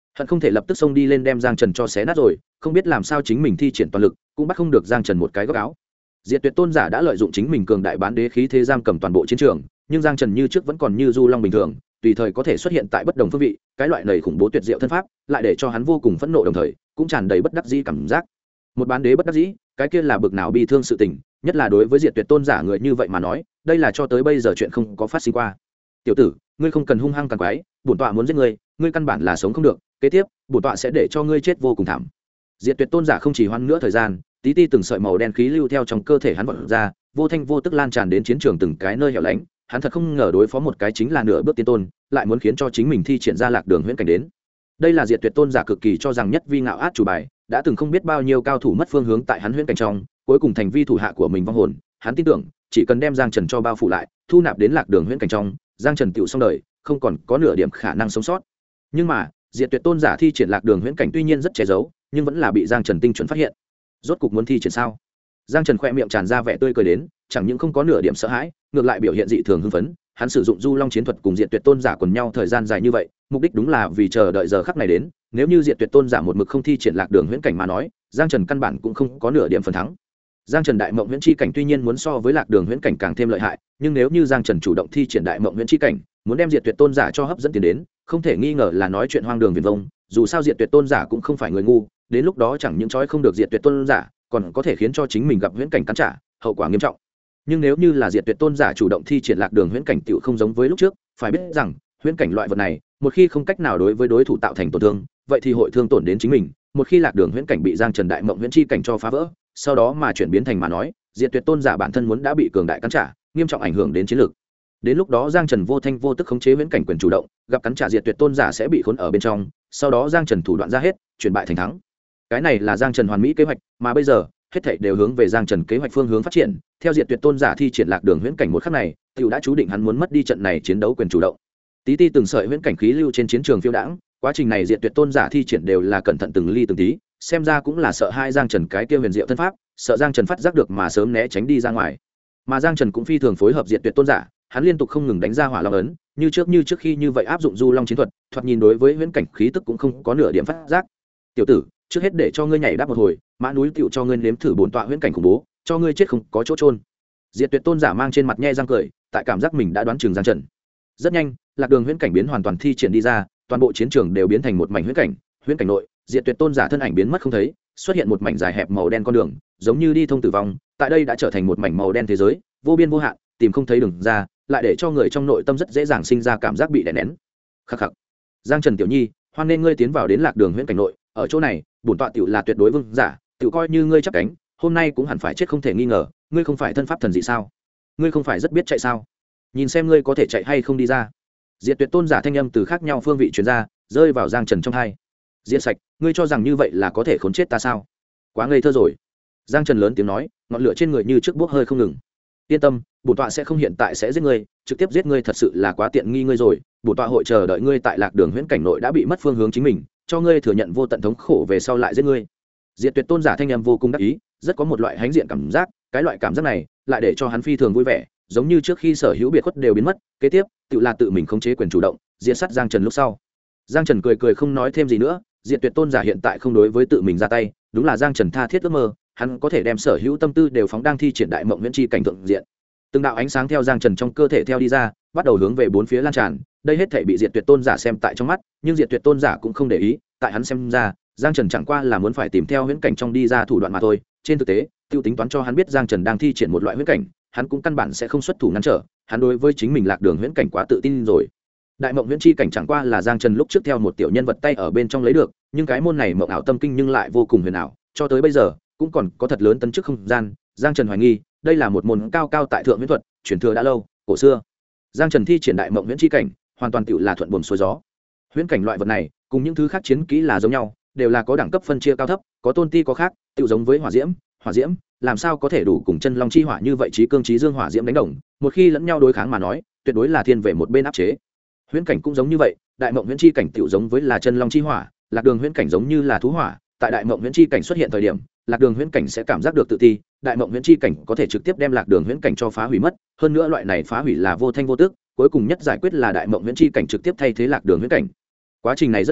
hận không thể lập tức xông đi lên đem Giang Trần cho xé nát rồi, không biết làm sao chính mình thi triển toàn lực cũng bắt không được Giang Trần một cái góc áo. Diệt Tuyệt Tôn giả đã lợi dụng chính mình cường đại bán đế khí thế giam cầm toàn bộ chiến trường, nhưng Giang Trần như trước vẫn còn như du long bình thường, tùy thời có thể xuất hiện tại bất đồng phương vị, cái loại này khủng bố tuyệt diệu thân pháp, lại để cho hắn vô cùng phẫn nộ đồng thời, cũng tràn đầy bất đắc dĩ cảm giác. Một bán đế bất đắc dĩ, cái kia là bực nào bi thương sự tình, nhất là đối với Diệt Tuyệt Tôn giả người như vậy mà nói, đây là cho tới bây giờ chuyện không có phát sinh qua. Tiểu tử, ngươi không cần hung hăng càng quái, bổn tọa muốn giết ngươi, ngươi căn bản là sống không được, kế tiếp, bổn tọa sẽ để cho ngươi chết vô cùng thảm. Diệt Tuyệt Tôn giả không chỉ hoãn nữa thời gian, tí ti từng sợi màu đen khí lưu theo trong cơ thể hắn vọt ra, vô thanh vô tức lan tràn đến chiến trường từng cái nơi hẻo lánh. Hắn thật không ngờ đối phó một cái chính là nửa bước tiên tôn, lại muốn khiến cho chính mình thi triển ra lạc đường huyễn cảnh đến. Đây là Diệt Tuyệt Tôn giả cực kỳ cho rằng nhất vi ngạo át chủ bài, đã từng không biết bao nhiêu cao thủ mất phương hướng tại hắn huyễn cảnh trong, cuối cùng thành vi thủ hạ của mình vong hồn. Hắn tin tưởng, chỉ cần đem Giang Trần cho bao phủ lại, thu nạp đến lạc đường huyễn cảnh trong, Giang Trần tựu xong đời, không còn có nửa điểm khả năng sống sót. Nhưng mà, Diệt Tuyệt Tôn giả thi triển lạc đường huyễn cảnh tuy nhiên rất che giấu, nhưng vẫn là bị Giang Trần tinh chuẩn phát hiện. Rốt cục muốn thi triển sao? Giang Trần khoe miệng tràn ra vẻ tươi cười đến, chẳng những không có nửa điểm sợ hãi, ngược lại biểu hiện dị thường hưng phấn. Hắn sử dụng du long chiến thuật cùng Diệt Tuyệt Tôn giả quần nhau thời gian dài như vậy, mục đích đúng là vì chờ đợi giờ khắc này đến. Nếu như Diệt Tuyệt Tôn giả một mực không thi triển lạc đường huyễn cảnh mà nói, Giang Trần căn bản cũng không có nửa điểm phần thắng. Giang Trần đại mộng huyễn chi cảnh tuy nhiên muốn so với lạc đường huyễn cảnh càng thêm lợi hại, nhưng nếu như Giang Trần chủ động thi triển đại mộng huyễn chi cảnh, muốn đem Diệt Tuyệt Tôn giả cho hấp dẫn tiền đến, không thể nghi ngờ là nói chuyện hoang đường viển vông. Dù sao Diệt Tuyệt Tôn giả cũng không phải người ngu, đến lúc đó chẳng những trói không được Diệt Tuyệt Tôn giả, còn có thể khiến cho chính mình gặp huyễn cảnh cắn trả, hậu quả nghiêm trọng. Nhưng nếu như là Diệt Tuyệt Tôn giả chủ động thi triển lạc đường huyễn cảnh tiểu không giống với lúc trước, phải biết rằng, huyễn cảnh loại vật này, một khi không cách nào đối với đối thủ tạo thành tổn thương, vậy thì hội thương tổn đến chính mình. Một khi lạc đường huyễn cảnh bị Giang Trần đại mộng huyễn chi cảnh cho phá vỡ, sau đó mà chuyển biến thành mà nói, Diệt Tuyệt Tôn giả bản thân muốn đã bị cường đại cắn trả, nghiêm trọng ảnh hưởng đến chiến lược. Đến lúc đó Giang Trần vô thanh vô tức khống chế huyễn cảnh quyền chủ động, gặp cắn trả Diệt Tuyệt Tôn giả sẽ bị khốn ở bên trong, sau đó Giang Trần thủ đoạn ra hết, chuyển bại thành thắng. Cái này là Giang Trần hoàn mỹ kế hoạch, mà bây giờ, hết thảy đều hướng về Giang Trần kế hoạch phương hướng phát triển. Theo Diệt Tuyệt Tôn giả thi triển lạc đường huyễn cảnh một khắc này, tiểu đã chú định hắn muốn mất đi trận này chiến đấu quyền chủ động. Tí ti từng sợi huyễn cảnh khí lưu trên chiến trường phiêu đãng, quá trình này Diệt Tuyệt Tôn giả thi triển đều là cẩn thận từng ly từng tí, xem ra cũng là sợ hai Giang Trần cái kia huyền diệu thân pháp, sợ Giang Trần phát giác được mà sớm né tránh đi ra ngoài. Mà Giang Trần cũng phi thường phối hợp Diệt Tuyệt Tôn giả, hắn liên tục không ngừng đánh ra hỏa long ấn, như trước khi như vậy áp dụng du long chiến thuật, thoạt nhìn đối với huyễn cảnh khí tức cũng không có nửa điểm phát giác. Tiểu tử, trước hết để cho ngươi nhảy đáp một hồi, mã núi tiểu cho ngươi nếm thử bổn tọa huyễn cảnh khủng bố, cho ngươi chết không có chỗ trôn. Diệt Tuyệt Tôn giả mang trên mặt nhe răng cười, tại cảm giác mình đã đoán chừng Giang Trần. Rất nhanh, lạc đường huyễn cảnh biến hoàn toàn thi triển đi ra, toàn bộ chiến trường đều biến thành một mảnh huyễn cảnh. Huyễn cảnh nội, Diệt Tuyệt Tôn giả thân ảnh biến mất không thấy, xuất hiện một mảnh dài hẹp màu đen con đường, giống như đi thông tử vong. Tại đây đã trở thành một mảnh màu đen thế giới, vô biên vô hạn, tìm không thấy đường ra, lại để cho người trong nội tâm rất dễ dàng sinh ra cảm giác bị đè nén. Khắc khắc. Giang Trần tiểu nhi, hoan nên ngươi tiến vào đến lạc đường huyễn cảnh nội, ở chỗ này, bổn tọa tiểu là tuyệt đối vương giả, tiểu coi như ngươi chấp cánh, hôm nay cũng hẳn phải chết không thể nghi ngờ, ngươi không phải thân pháp thần dị sao? Ngươi không phải rất biết chạy sao? Nhìn xem ngươi có thể chạy hay không đi ra. Diệt Tuyệt Tôn giả thanh âm từ khác nhau phương vị truyền ra, rơi vào Giang Trần trong tai. Diệt sạch, ngươi cho rằng như vậy là có thể khốn chết ta sao? Quá ngây thơ rồi. Giang Trần lớn tiếng nói, ngọn lửa trên người như trước bốc hơi không ngừng. Yên tâm, bổn tọa sẽ không hiện tại sẽ giết ngươi, trực tiếp giết ngươi thật sự là quá tiện nghi ngươi rồi. Bổn tọa hội chờ đợi ngươi tại lạc đường huyễn cảnh nội đã bị mất phương hướng chính mình, cho ngươi thừa nhận vô tận thống khổ về sau lại giết ngươi. Diệt Tuyệt Tôn giả thanh âm vô cùng đắc ý, rất có một loại hãnh diện cảm giác, cái loại cảm giác này lại để cho hắn phi thường vui vẻ, giống như trước khi sở hữu biệt khuất đều biến mất, kế tiếp, tự là tự mình khống chế quyền chủ động, diệt sát Giang Trần lúc sau. Giang Trần cười cười không nói thêm gì nữa, Diệt Tuyệt Tôn giả hiện tại không đối với tự mình ra tay, đúng là Giang Trần tha thiết ước mơ, hắn có thể đem sở hữu tâm tư đều phóng đang thi triển đại mộng huyễn chi cảnh thượng diện. Từng đạo ánh sáng theo Giang Trần trong cơ thể theo đi ra, bắt đầu hướng về bốn phía lan tràn, đây hết thảy bị Diệt Tuyệt Tôn giả xem tại trong mắt, nhưng Diệt Tuyệt Tôn giả cũng không để ý, tại hắn xem ra, Giang Trần chẳng qua là muốn phải tìm theo huyễn cảnh trong đi ra thủ đoạn mà thôi, trên thực tế, tiêu tính toán cho hắn biết Giang Trần đang thi triển một loại huyễn cảnh, hắn cũng căn bản sẽ không xuất thủ ngăn trở, hắn đối với chính mình lạc đường huyễn cảnh quá tự tin rồi. Đại mộng huyễn chi cảnh chẳng qua là Giang Trần lúc trước theo một tiểu nhân vật tay ở bên trong lấy được, nhưng cái môn này mộng ảo tâm kinh nhưng lại vô cùng huyền ảo, cho tới bây giờ cũng còn có thật lớn tấn chức không gian. Giang Trần hoài nghi, đây là một môn cao cao tại thượng huyễn thuật, truyền thừa đã lâu, cổ xưa. Giang Trần thi triển đại mộng huyễn chi cảnh, hoàn toàn tựu là thuận buồm xuôi gió. Huyễn cảnh loại vật này, cùng những thứ khác chiến kỹ là giống nhau, đều là có đẳng cấp phân chia cao thấp, có tôn ti có khác, tựu giống với hỏa diễm, làm sao có thể đủ cùng chân long chi hỏa như vậy trí cương trí dương hỏa diễm đánh đồng, một khi lẫn nhau đối kháng mà nói, tuyệt đối là thiên về một bên áp chế. Huyễn cảnh cũng giống như vậy, đại mộng huyễn chi cảnh tựu giống với là chân long chi hỏa, lạc đường huyễn cảnh giống như là thú hỏa, tại đại mộng huyễn chi cảnh xuất hiện thời điểm, lạc đường huyễn cảnh sẽ cảm giác được tự ti, đại mộng huyễn chi cảnh có thể trực tiếp đem lạc đường huyễn cảnh cho phá hủy mất, hơn nữa loại này phá hủy là vô thanh vô tức, cuối cùng nhất giải quyết là đại mộng huyễn chi cảnh trực tiếp thay thế lạc đường huyễn cảnh. Quá trình này rất nhanh,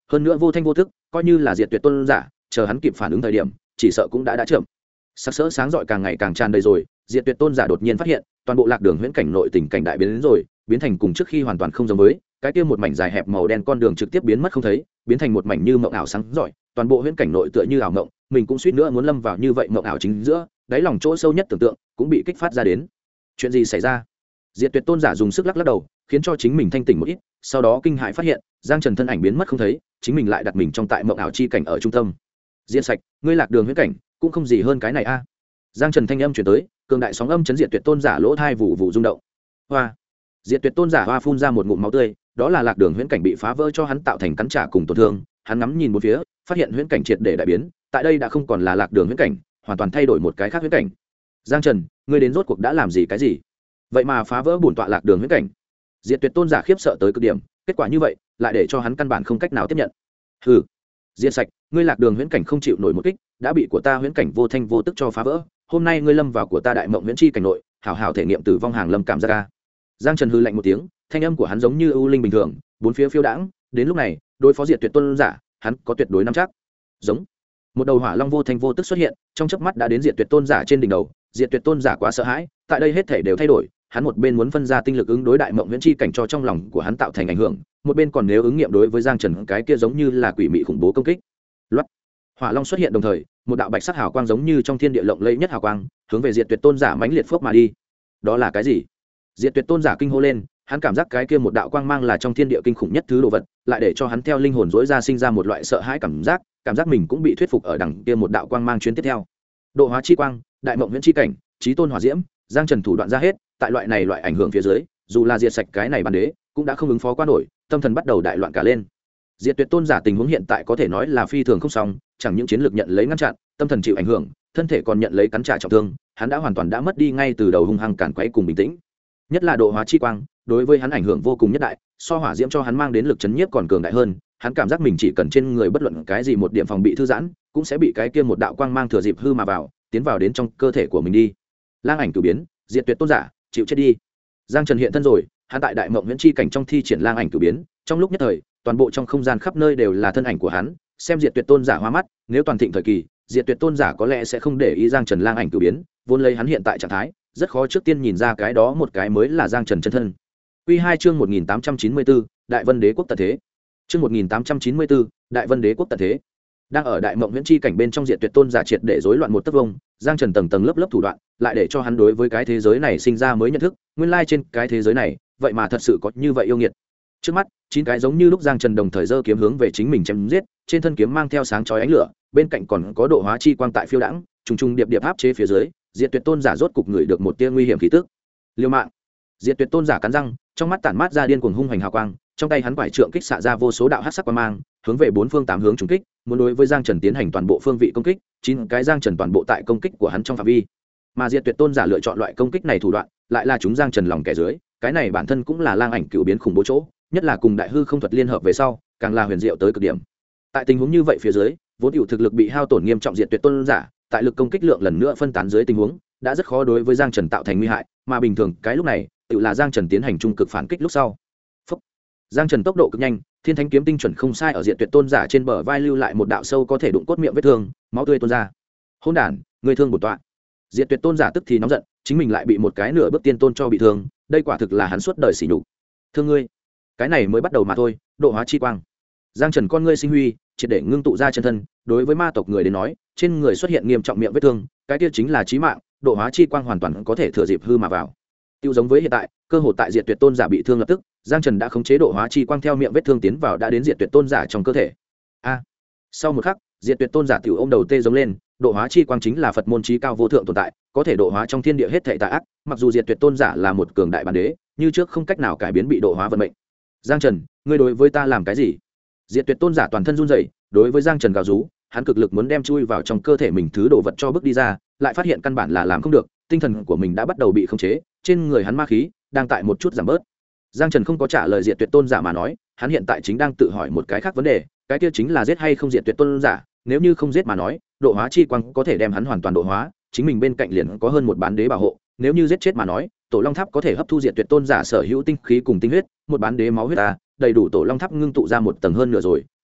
hơn nữa vô thanh vô thức, coi như là diệt tuyệt tôn giả, chờ hắn kịp phản ứng thời điểm chỉ sợ cũng đã chậm. Sắc sỡ sáng rọi càng ngày càng tràn đầy rồi, diệt tuyệt tôn giả đột nhiên phát hiện toàn bộ lạc đường huyễn cảnh nội tình cảnh đại biến đến rồi, biến thành cùng trước khi hoàn toàn không giống với, cái kia một mảnh dài hẹp màu đen con đường trực tiếp biến mất không thấy, biến thành một mảnh như mộng ảo sáng rọi, toàn bộ huyễn cảnh nội tựa như ảo mộng, mình cũng suýt nữa muốn lâm vào như vậy mộng ảo chính giữa, đáy lòng chỗ sâu nhất tưởng tượng cũng bị kích phát ra đến. Chuyện gì xảy ra? Diệt tuyệt tôn giả dùng sức lắc lắc đầu, khiến cho chính mình thanh tỉnh một ít, sau đó kinh hãi phát hiện Giang Trần thân ảnh biến mất không thấy, chính mình lại đặt mình trong tại mộng ảo chi cảnh ở trung tâm. Diệt sạch, ngươi lạc đường huyễn cảnh cũng không gì hơn cái này a. Giang Trần thanh âm truyền tới, cường đại sóng âm chấn diệt tuyệt tôn giả lỗ thai vụ vụ rung động. Hoa! Diệt tuyệt tôn giả hoa phun ra một ngụm máu tươi, đó là lạc đường huyễn cảnh bị phá vỡ cho hắn tạo thành cắn trả cùng tổn thương. Hắn ngắm nhìn một phía, phát hiện huyễn cảnh triệt để đại biến, tại đây đã không còn là lạc đường huyễn cảnh, hoàn toàn thay đổi một cái khác huyễn cảnh. Giang Trần, ngươi đến rốt cuộc đã làm gì cái gì? Vậy mà phá vỡ bổn tọa lạc đường huyễn cảnh. Diệt tuyệt tôn giả khiếp sợ tới cực điểm, kết quả như vậy lại để cho hắn căn bản không cách nào tiếp nhận. Hừ, diệt sạch, ngươi lạc đường huyễn cảnh không chịu nổi một kích, đã bị của ta huyễn cảnh vô thanh vô tức cho phá vỡ. Hôm nay ngươi lâm vào của ta đại mộng huyễn chi cảnh nội, hảo hảo thể nghiệm tử vong hàng lâm cảm giác ca. Giang Trần hư lạnh một tiếng, thanh âm của hắn giống như ưu linh bình thường, bốn phía phiêu đãng. Đến lúc này, đối phó diệt tuyệt tôn giả, hắn có tuyệt đối nắm chắc. Giống một đầu hỏa long vô thanh vô tức xuất hiện, trong chớp mắt đã đến diệt tuyệt tôn giả trên đỉnh đầu. Diệt tuyệt tôn giả quá sợ hãi, tại đây hết thể đều thay đổi. Hắn một bên muốn phân ra tinh lực ứng đối đại mộng huyễn chi cảnh cho trong lòng của hắn tạo thành ảnh hưởng, một bên còn nếu ứng nghiệm đối với Giang Trần cái kia giống như là quỷ mị khủng bố công kích. Loát. Hỏa long xuất hiện đồng thời, một đạo bạch sắc hào quang giống như trong thiên địa lộng lẫy nhất hào quang, hướng về diệt tuyệt tôn giả mãnh liệt phước mà đi. Đó là cái gì? Diệt tuyệt tôn giả kinh hô lên, hắn cảm giác cái kia một đạo quang mang là trong thiên địa kinh khủng nhất thứ đồ vật, lại để cho hắn theo linh hồn dỗi ra sinh ra một loại sợ hãi cảm giác mình cũng bị thuyết phục ở đằng kia một đạo quang mang chuyến tiếp theo. Độ hóa chi quang, đại mộng huyễn chi cảnh, chí tôn hỏa diễm, Giang Trần thủ đoạn ra hết, tại loại này loại ảnh hưởng phía dưới, dù là diệt sạch cái này bản đế, cũng đã không ứng phó qua nổi, tâm thần bắt đầu đại loạn cả lên. Diệt tuyệt tôn giả tình huống hiện tại có thể nói là phi thường không xong, chẳng những chiến lược nhận lấy ngăn chặn, tâm thần chịu ảnh hưởng, thân thể còn nhận lấy cắn trả trọng thương, hắn đã hoàn toàn đã mất đi ngay từ đầu hung hăng cản quấy cùng bình tĩnh. Nhất là độ hóa chi quang, đối với hắn ảnh hưởng vô cùng nhất đại, so hỏa diễm cho hắn mang đến lực chấn nhiếp còn cường đại hơn, hắn cảm giác mình chỉ cần trên người bất luận cái gì một điểm phòng bị thư giãn, cũng sẽ bị cái kia một đạo quang mang thừa dịp hư mà vào, tiến vào đến trong cơ thể của mình đi. Lang ảnh cửu biến, diệt tuyệt tôn giả, chịu chết đi. Giang Trần hiện thân rồi, hắn tại đại mộng huyễn chi cảnh trong thi triển lang ảnh cửu biến, trong lúc nhất thời, toàn bộ trong không gian khắp nơi đều là thân ảnh của hắn, xem diệt tuyệt tôn giả hoa mắt, nếu toàn thịnh thời kỳ, diệt tuyệt tôn giả có lẽ sẽ không để ý Giang Trần lang ảnh cửu biến, vốn lấy hắn hiện tại trạng thái, rất khó trước tiên nhìn ra cái đó một cái mới là Giang Trần chân thân. Quy 2 chương 1894, Đại Vân Đế quốc tận thế. Chương 1894, Đại Vân Đế quốc tận thế. Đang ở đại mộng huyễn chi cảnh bên trong diệt tuyệt tôn giả triệt để rối loạn một tấc vông, Giang Trần tầng tầng lớp lớp thủ đoạn, lại để cho hắn đối với cái thế giới này sinh ra mới nhận thức, nguyên lai trên cái thế giới này, vậy mà thật sự có như vậy yêu nghiệt. Trước mắt, 9 cái giống như lúc Giang Trần đồng thời giơ kiếm hướng về chính mình chém giết, trên thân kiếm mang theo sáng chói ánh lửa, bên cạnh còn có độ hóa chi quang tại phiêu đãng, trùng trùng điệp điệp áp chế phía dưới, diệt tuyệt tôn giả rốt cục người được một tia nguy hiểm khí tức. Liêu mạng. Diệt tuyệt tôn giả cắn răng, trong mắt tản mát ra điên cuồng hung hành hào quang, trong tay hắn quải trượng kích xạ ra vô số đạo hắc sắc quang mang, hướng về bốn phương tám hướng trùng kích, muốn đối với Giang Trần tiến hành toàn bộ phương vị công kích, 9 cái Giang Trần toàn bộ tại công kích của hắn trong phạm vi. Mà diệt tuyệt tôn giả lựa chọn loại công kích này thủ đoạn, lại là chúng Giang Trần lòng kẻ dưới, cái này bản thân cũng là lang ảnh cựu biến khủng bố chỗ, nhất là cùng đại hư không thuật liên hợp về sau, càng là huyền diệu tới cực điểm. Tại tình huống như vậy phía dưới, vốn hữu thực lực bị hao tổn nghiêm trọng diệt tuyệt tôn giả, tại lực công kích lượng lần nữa phân tán dưới tình huống, đã rất khó đối với Giang Trần tạo thành nguy hại, mà bình thường cái lúc này, tự là Giang Trần tiến hành trung cực phản kích lúc sau. Phúc. Giang Trần tốc độ cực nhanh, thiên thánh kiếm tinh chuẩn không sai ở diện tuyệt tôn giả trên bờ vai lưu lại một đạo sâu có thể đụng cốt miệng vết thương, máu tươi tuôn ra. Hỗn đản, người thương bổn tọa. Diệt tuyệt tôn giả tức thì nóng giận, chính mình lại bị một cái nửa bước tiên tôn cho bị thương, đây quả thực là hắn suốt đời sỉ nhục. Thương ngươi, cái này mới bắt đầu mà thôi. Độ hóa chi quang. Giang Trần con ngươi sinh huy, triệt để ngưng tụ ra chân thân, đối với ma tộc người đến nói, trên người xuất hiện nghiêm trọng miệng vết thương, cái kia chính là chí mạng, độ hóa chi quang hoàn toàn có thể thừa dịp hư mà vào. Tiêu giống với hiện tại, cơ hội tại diệt tuyệt tôn giả bị thương lập tức, Giang Trần đã khống chế độ hóa chi quang theo miệng vết thương tiến vào đã đến diệt tuyệt tôn giả trong cơ thể. Sau một khắc, diệt tuyệt tôn giả tiểu ôm đầu tê giống lên, độ hóa chi quang chính là Phật môn chí cao vô thượng tồn tại, có thể độ hóa trong thiên địa hết thảy tà ác, mặc dù diệt tuyệt tôn giả là một cường đại bản đế, như trước không cách nào cải biến bị độ hóa vận mệnh. Giang Trần, ngươi đối với ta làm cái gì? Diệt tuyệt tôn giả toàn thân run rẩy, đối với Giang Trần gào rú, hắn cực lực muốn đem chui vào trong cơ thể mình thứ đồ vật cho bước đi ra, lại phát hiện căn bản là làm không được, tinh thần của mình đã bắt đầu bị khống chế, trên người hắn ma khí đang tại một chút giảm bớt. Giang Trần không có trả lời diệt tuyệt tôn giả mà nói, hắn hiện tại chính đang tự hỏi một cái khác vấn đề, cái kia chính là giết hay không diệt tuyệt tôn giả, nếu như không giết mà nói, độ hóa chi quang có thể đem hắn hoàn toàn độ hóa, chính mình bên cạnh liền có hơn một bán đế bảo hộ, nếu như giết chết mà nói, tổ long tháp có thể hấp thu diệt tuyệt tôn giả sở hữu tinh khí cùng tinh huyết, một bán đế máu huyết đầy đủ tổ long tháp ngưng tụ ra một tầng hơn nửa rồi,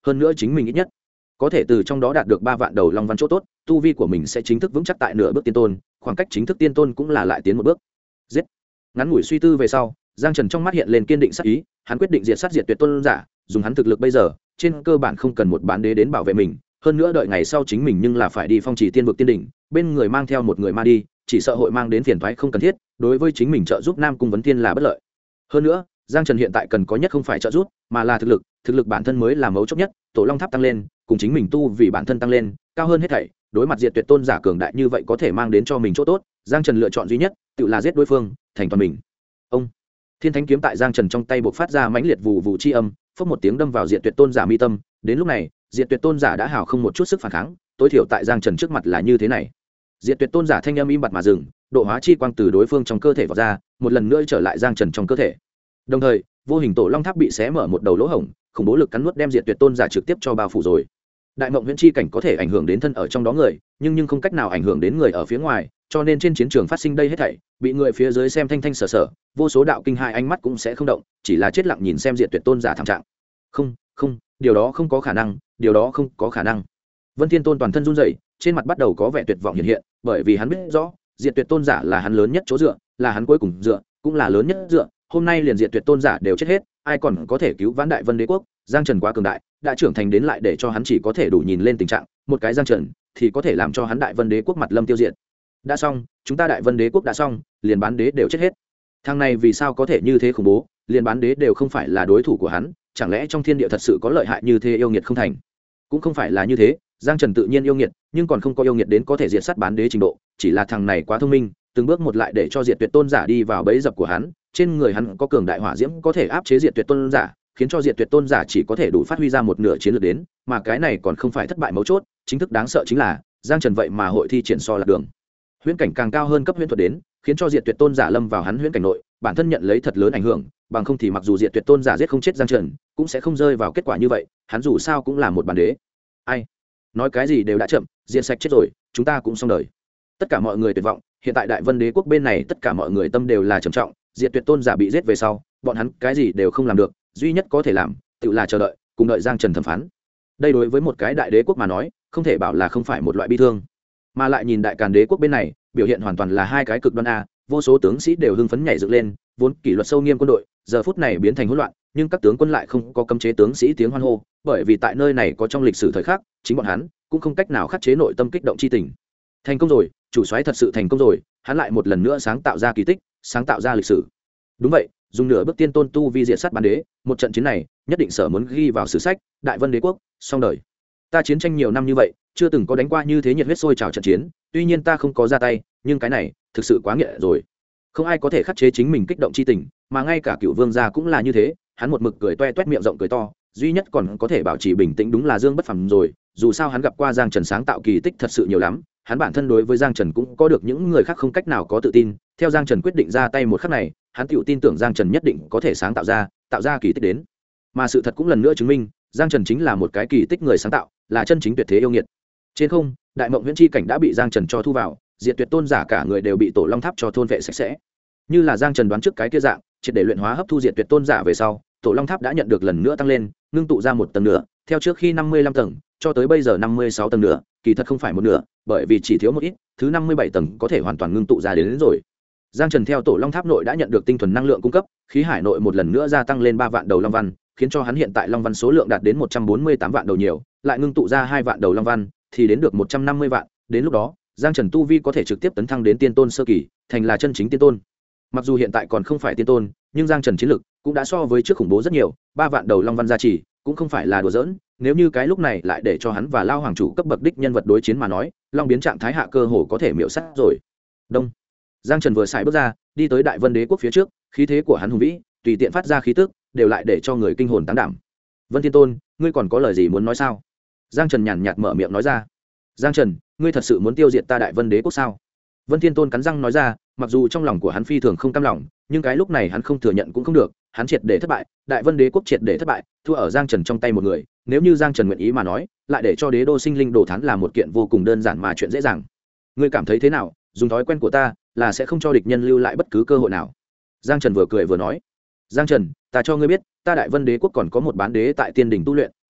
hơn nữa chính mình ít nhất có thể từ trong đó đạt được 3 vạn đầu long văn chỗ tốt, tu vi của mình sẽ chính thức vững chắc tại nửa bước tiên tôn, khoảng cách chính thức tiên tôn cũng là lại tiến một bước. Giết. Ngắn ngủi suy tư về sau, Giang Trần trong mắt hiện lên kiên định sát ý, hắn quyết định diệt sát diệt tuyệt tôn giả, dùng hắn thực lực bây giờ, trên cơ bản không cần một bán đế đến bảo vệ mình, hơn nữa đợi ngày sau chính mình nhưng là phải đi phong trì tiên vực tiên đỉnh, bên người mang theo một người ma đi, chỉ sợ hội mang đến phiền toái không cần thiết, đối với chính mình trợ giúp Nam Cung Vấn Thiên là bất lợi. Hơn nữa, Giang Trần hiện tại cần có nhất không phải trợ giúp, mà là thực lực bản thân mới là mấu chốt nhất, tổ long tháp tăng lên, cùng chính mình tu vì bản thân tăng lên, cao hơn hết thảy, đối mặt diệt tuyệt tôn giả cường đại như vậy có thể mang đến cho mình chỗ tốt, Giang Trần lựa chọn duy nhất, tự là giết đối phương, thành toàn mình. Ông Thiên Thánh kiếm tại Giang Trần trong tay bộc phát ra mãnh liệt vụ vụ chi âm, phốc một tiếng đâm vào diệt tuyệt tôn giả mi tâm, đến lúc này, diệt tuyệt tôn giả đã hào không một chút sức phản kháng, tối thiểu tại Giang Trần trước mặt là như thế này. Diệt tuyệt tôn giả thanh âm im bặt mà dừng, độ hóa chi quang từ đối phương trong cơ thể vọt ra, một lần nữa trở lại Giang Trần trong cơ thể. Đồng thời, vô hình tổ long tháp bị xé mở một đầu lỗ hổng, khủng bố lực cắn nuốt đem diệt tuyệt tôn giả trực tiếp cho bao phủ rồi. Đại mộng huyễn chi cảnh có thể ảnh hưởng đến thân ở trong đó người, nhưng không cách nào ảnh hưởng đến người ở phía ngoài, cho nên trên chiến trường phát sinh đây hết thảy, bị người phía dưới xem thanh thanh sở sở, vô số đạo kinh hai ánh mắt cũng sẽ không động, chỉ là chết lặng nhìn xem diệt tuyệt tôn giả thảm trạng. Không, điều đó không có khả năng, điều đó không có khả năng. Vân Thiên Tôn toàn thân run rẩy, trên mặt bắt đầu có vẻ tuyệt vọng hiện hiện, bởi vì hắn biết rõ, diệt tuyệt tôn giả là hắn lớn nhất chỗ dựa, là hắn cuối cùng dựa, cũng là lớn nhất dựa. Hôm nay liền diệt tuyệt tôn giả đều chết hết, ai còn có thể cứu vãn Đại Vân Đế quốc? Giang Trần quá cường đại, đã trưởng thành đến lại để cho hắn chỉ có thể đủ nhìn lên tình trạng, một cái Giang Trần thì có thể làm cho hắn Đại Vân Đế quốc mặt lâm tiêu diệt. Đã xong, chúng ta Đại Vân Đế quốc đã xong, liền bán đế đều chết hết. Thằng này vì sao có thể như thế khủng bố, liền bán đế đều không phải là đối thủ của hắn, chẳng lẽ trong thiên địa thật sự có lợi hại như thế yêu nghiệt không thành? Cũng không phải là như thế, Giang Trần tự nhiên yêu nghiệt, nhưng còn không có yêu nghiệt đến có thể diệt sát bán đế trình độ, chỉ là thằng này quá thông minh, từng bước một lại để cho diệt tuyệt tôn giả đi vào bẫy dập của hắn, trên người hắn có cường đại hỏa diễm có thể áp chế diệt tuyệt tôn giả, khiến cho diệt tuyệt tôn giả chỉ có thể đủ phát huy ra một nửa chiến lược đến, mà cái này còn không phải thất bại mấu chốt, chính thức đáng sợ chính là Giang Trần vậy mà hội thi triển so lạc đường. Huyễn cảnh càng cao hơn cấp huyễn thuật đến, khiến cho diệt tuyệt tôn giả lâm vào hắn huyễn cảnh nội, bản thân nhận lấy thật lớn ảnh hưởng, bằng không thì mặc dù diệt tuyệt tôn giả giết không chết Giang Trần, cũng sẽ không rơi vào kết quả như vậy, hắn dù sao cũng là một bản đế. Ai nói cái gì đều đã chậm, diệt sạch chết rồi, chúng ta cũng xong đời. Tất cả mọi người tuyệt vọng, hiện tại Đại Vân Đế quốc bên này tất cả mọi người tâm đều là trầm trọng, diệt tuyệt tôn giả bị giết về sau, bọn hắn cái gì đều không làm được, duy nhất có thể làm tự là chờ đợi, cùng đợi Giang Trần thẩm phán. Đây đối với một cái đại đế quốc mà nói, không thể bảo là không phải một loại bi thương, mà lại nhìn Đại Càn Đế quốc bên này, biểu hiện hoàn toàn là hai cái cực đoan a, vô số tướng sĩ đều hưng phấn nhảy dựng lên, vốn kỷ luật sâu nghiêm quân đội, giờ phút này biến thành hỗn loạn, nhưng các tướng quân lại không có cấm chế tướng sĩ tiếng hoan hô, bởi vì tại nơi này có trong lịch sử thời khắc, chính bọn hắn cũng không cách nào khắc chế nội tâm kích động chi tình. Thành công rồi, chủ soái thật sự thành công rồi, hắn lại một lần nữa sáng tạo ra kỳ tích, sáng tạo ra lịch sử. Đúng vậy, dùng nửa bước tiên tôn tu vi diệt sát bán đế, một trận chiến này nhất định sở muốn ghi vào sử sách, Đại Vân Đế quốc xong đời. Ta chiến tranh nhiều năm như vậy, chưa từng có đánh qua như thế nhiệt huyết sôi trào trận chiến, tuy nhiên ta không có ra tay, nhưng cái này thực sự quá nghệ rồi. Không ai có thể khắc chế chính mình kích động chi tình, mà ngay cả Cửu Vương gia cũng là như thế, hắn một mực cười toe toét miệng rộng cười to, duy nhất còn có thể bảo trì bình tĩnh đúng là Dương Bất Phàm rồi, dù sao hắn gặp qua Giang Trần sáng tạo kỳ tích thật sự nhiều lắm, hắn bản thân đối với Giang Trần cũng có được những người khác không cách nào có tự tin, theo Giang Trần quyết định ra tay một khắc này, hắn tự tin tưởng Giang Trần nhất định có thể sáng tạo ra kỳ tích đến. Mà sự thật cũng lần nữa chứng minh, Giang Trần chính là một cái kỳ tích người sáng tạo, là chân chính tuyệt thế yêu nghiệt. Trên không, Đại Mộng Huyễn chi cảnh đã bị Giang Trần cho thu vào, diệt tuyệt tôn giả cả người đều bị Tổ Long Tháp cho thôn vệ sạch sẽ. Như là Giang Trần đoán trước cái kia dạng, triệt để luyện hóa hấp thu diệt tuyệt tôn giả về sau, Tổ Long Tháp đã nhận được lần nữa tăng lên, ngưng tụ ra một tầng nữa, theo trước khi 55 tầng, cho tới bây giờ 56 tầng nữa, kỳ thật không phải một nửa, bởi vì chỉ thiếu một ít, thứ 57 tầng có thể hoàn toàn ngưng tụ ra đến rồi. Giang Trần theo Tổ Long Tháp nội đã nhận được tinh thuần năng lượng cung cấp, khí hải nội một lần nữa gia tăng lên 3 vạn đầu long văn, khiến cho hắn hiện tại long văn số lượng đạt đến 148 vạn đầu nhiều, lại ngưng tụ ra 2 vạn đầu long văn, thì đến được 150 vạn, đến lúc đó, Giang Trần tu vi có thể trực tiếp tấn thăng đến tiên tôn sơ kỳ, thành là chân chính tiên tôn. Mặc dù hiện tại còn không phải tiên tôn, nhưng Giang Trần chiến lực cũng đã so với trước khủng bố rất nhiều, 3 vạn đầu long văn gia trì, cũng không phải là đùa giỡn, nếu như cái lúc này lại để cho hắn và Lao hoàng chủ cấp bậc đích nhân vật đối chiến mà nói, long biến trạng thái hạ cơ hồ có thể miểu sát rồi. Đông. Giang Trần vừa xài bước ra, đi tới Đại Vân Đế quốc phía trước, khí thế của hắn hùng vĩ, tùy tiện phát ra khí tức, đều lại để cho người kinh hồn táng đảm. Vân Thiên Tôn, ngươi còn có lời gì muốn nói sao? Giang Trần nhàn nhạt mở miệng nói ra. Giang Trần, ngươi thật sự muốn tiêu diệt ta Đại Vân Đế quốc sao? Vân Thiên Tôn cắn răng nói ra, mặc dù trong lòng của hắn phi thường không cam lòng, nhưng cái lúc này hắn không thừa nhận cũng không được, hắn triệt để thất bại, Đại Vân Đế quốc triệt để thất bại, thua ở Giang Trần trong tay một người, nếu như Giang Trần nguyện ý mà nói, lại để cho Đế đô sinh linh đồ thán là một kiện vô cùng đơn giản mà chuyện dễ dàng. Ngươi cảm thấy thế nào? Dùng thói quen của ta, là sẽ không cho địch nhân lưu lại bất cứ cơ hội nào. Giang Trần vừa cười vừa nói. Giang Trần, ta cho ngươi biết, ta Đại Vân Đế quốc còn có một bán đế tại tiên đỉnh tu luyện,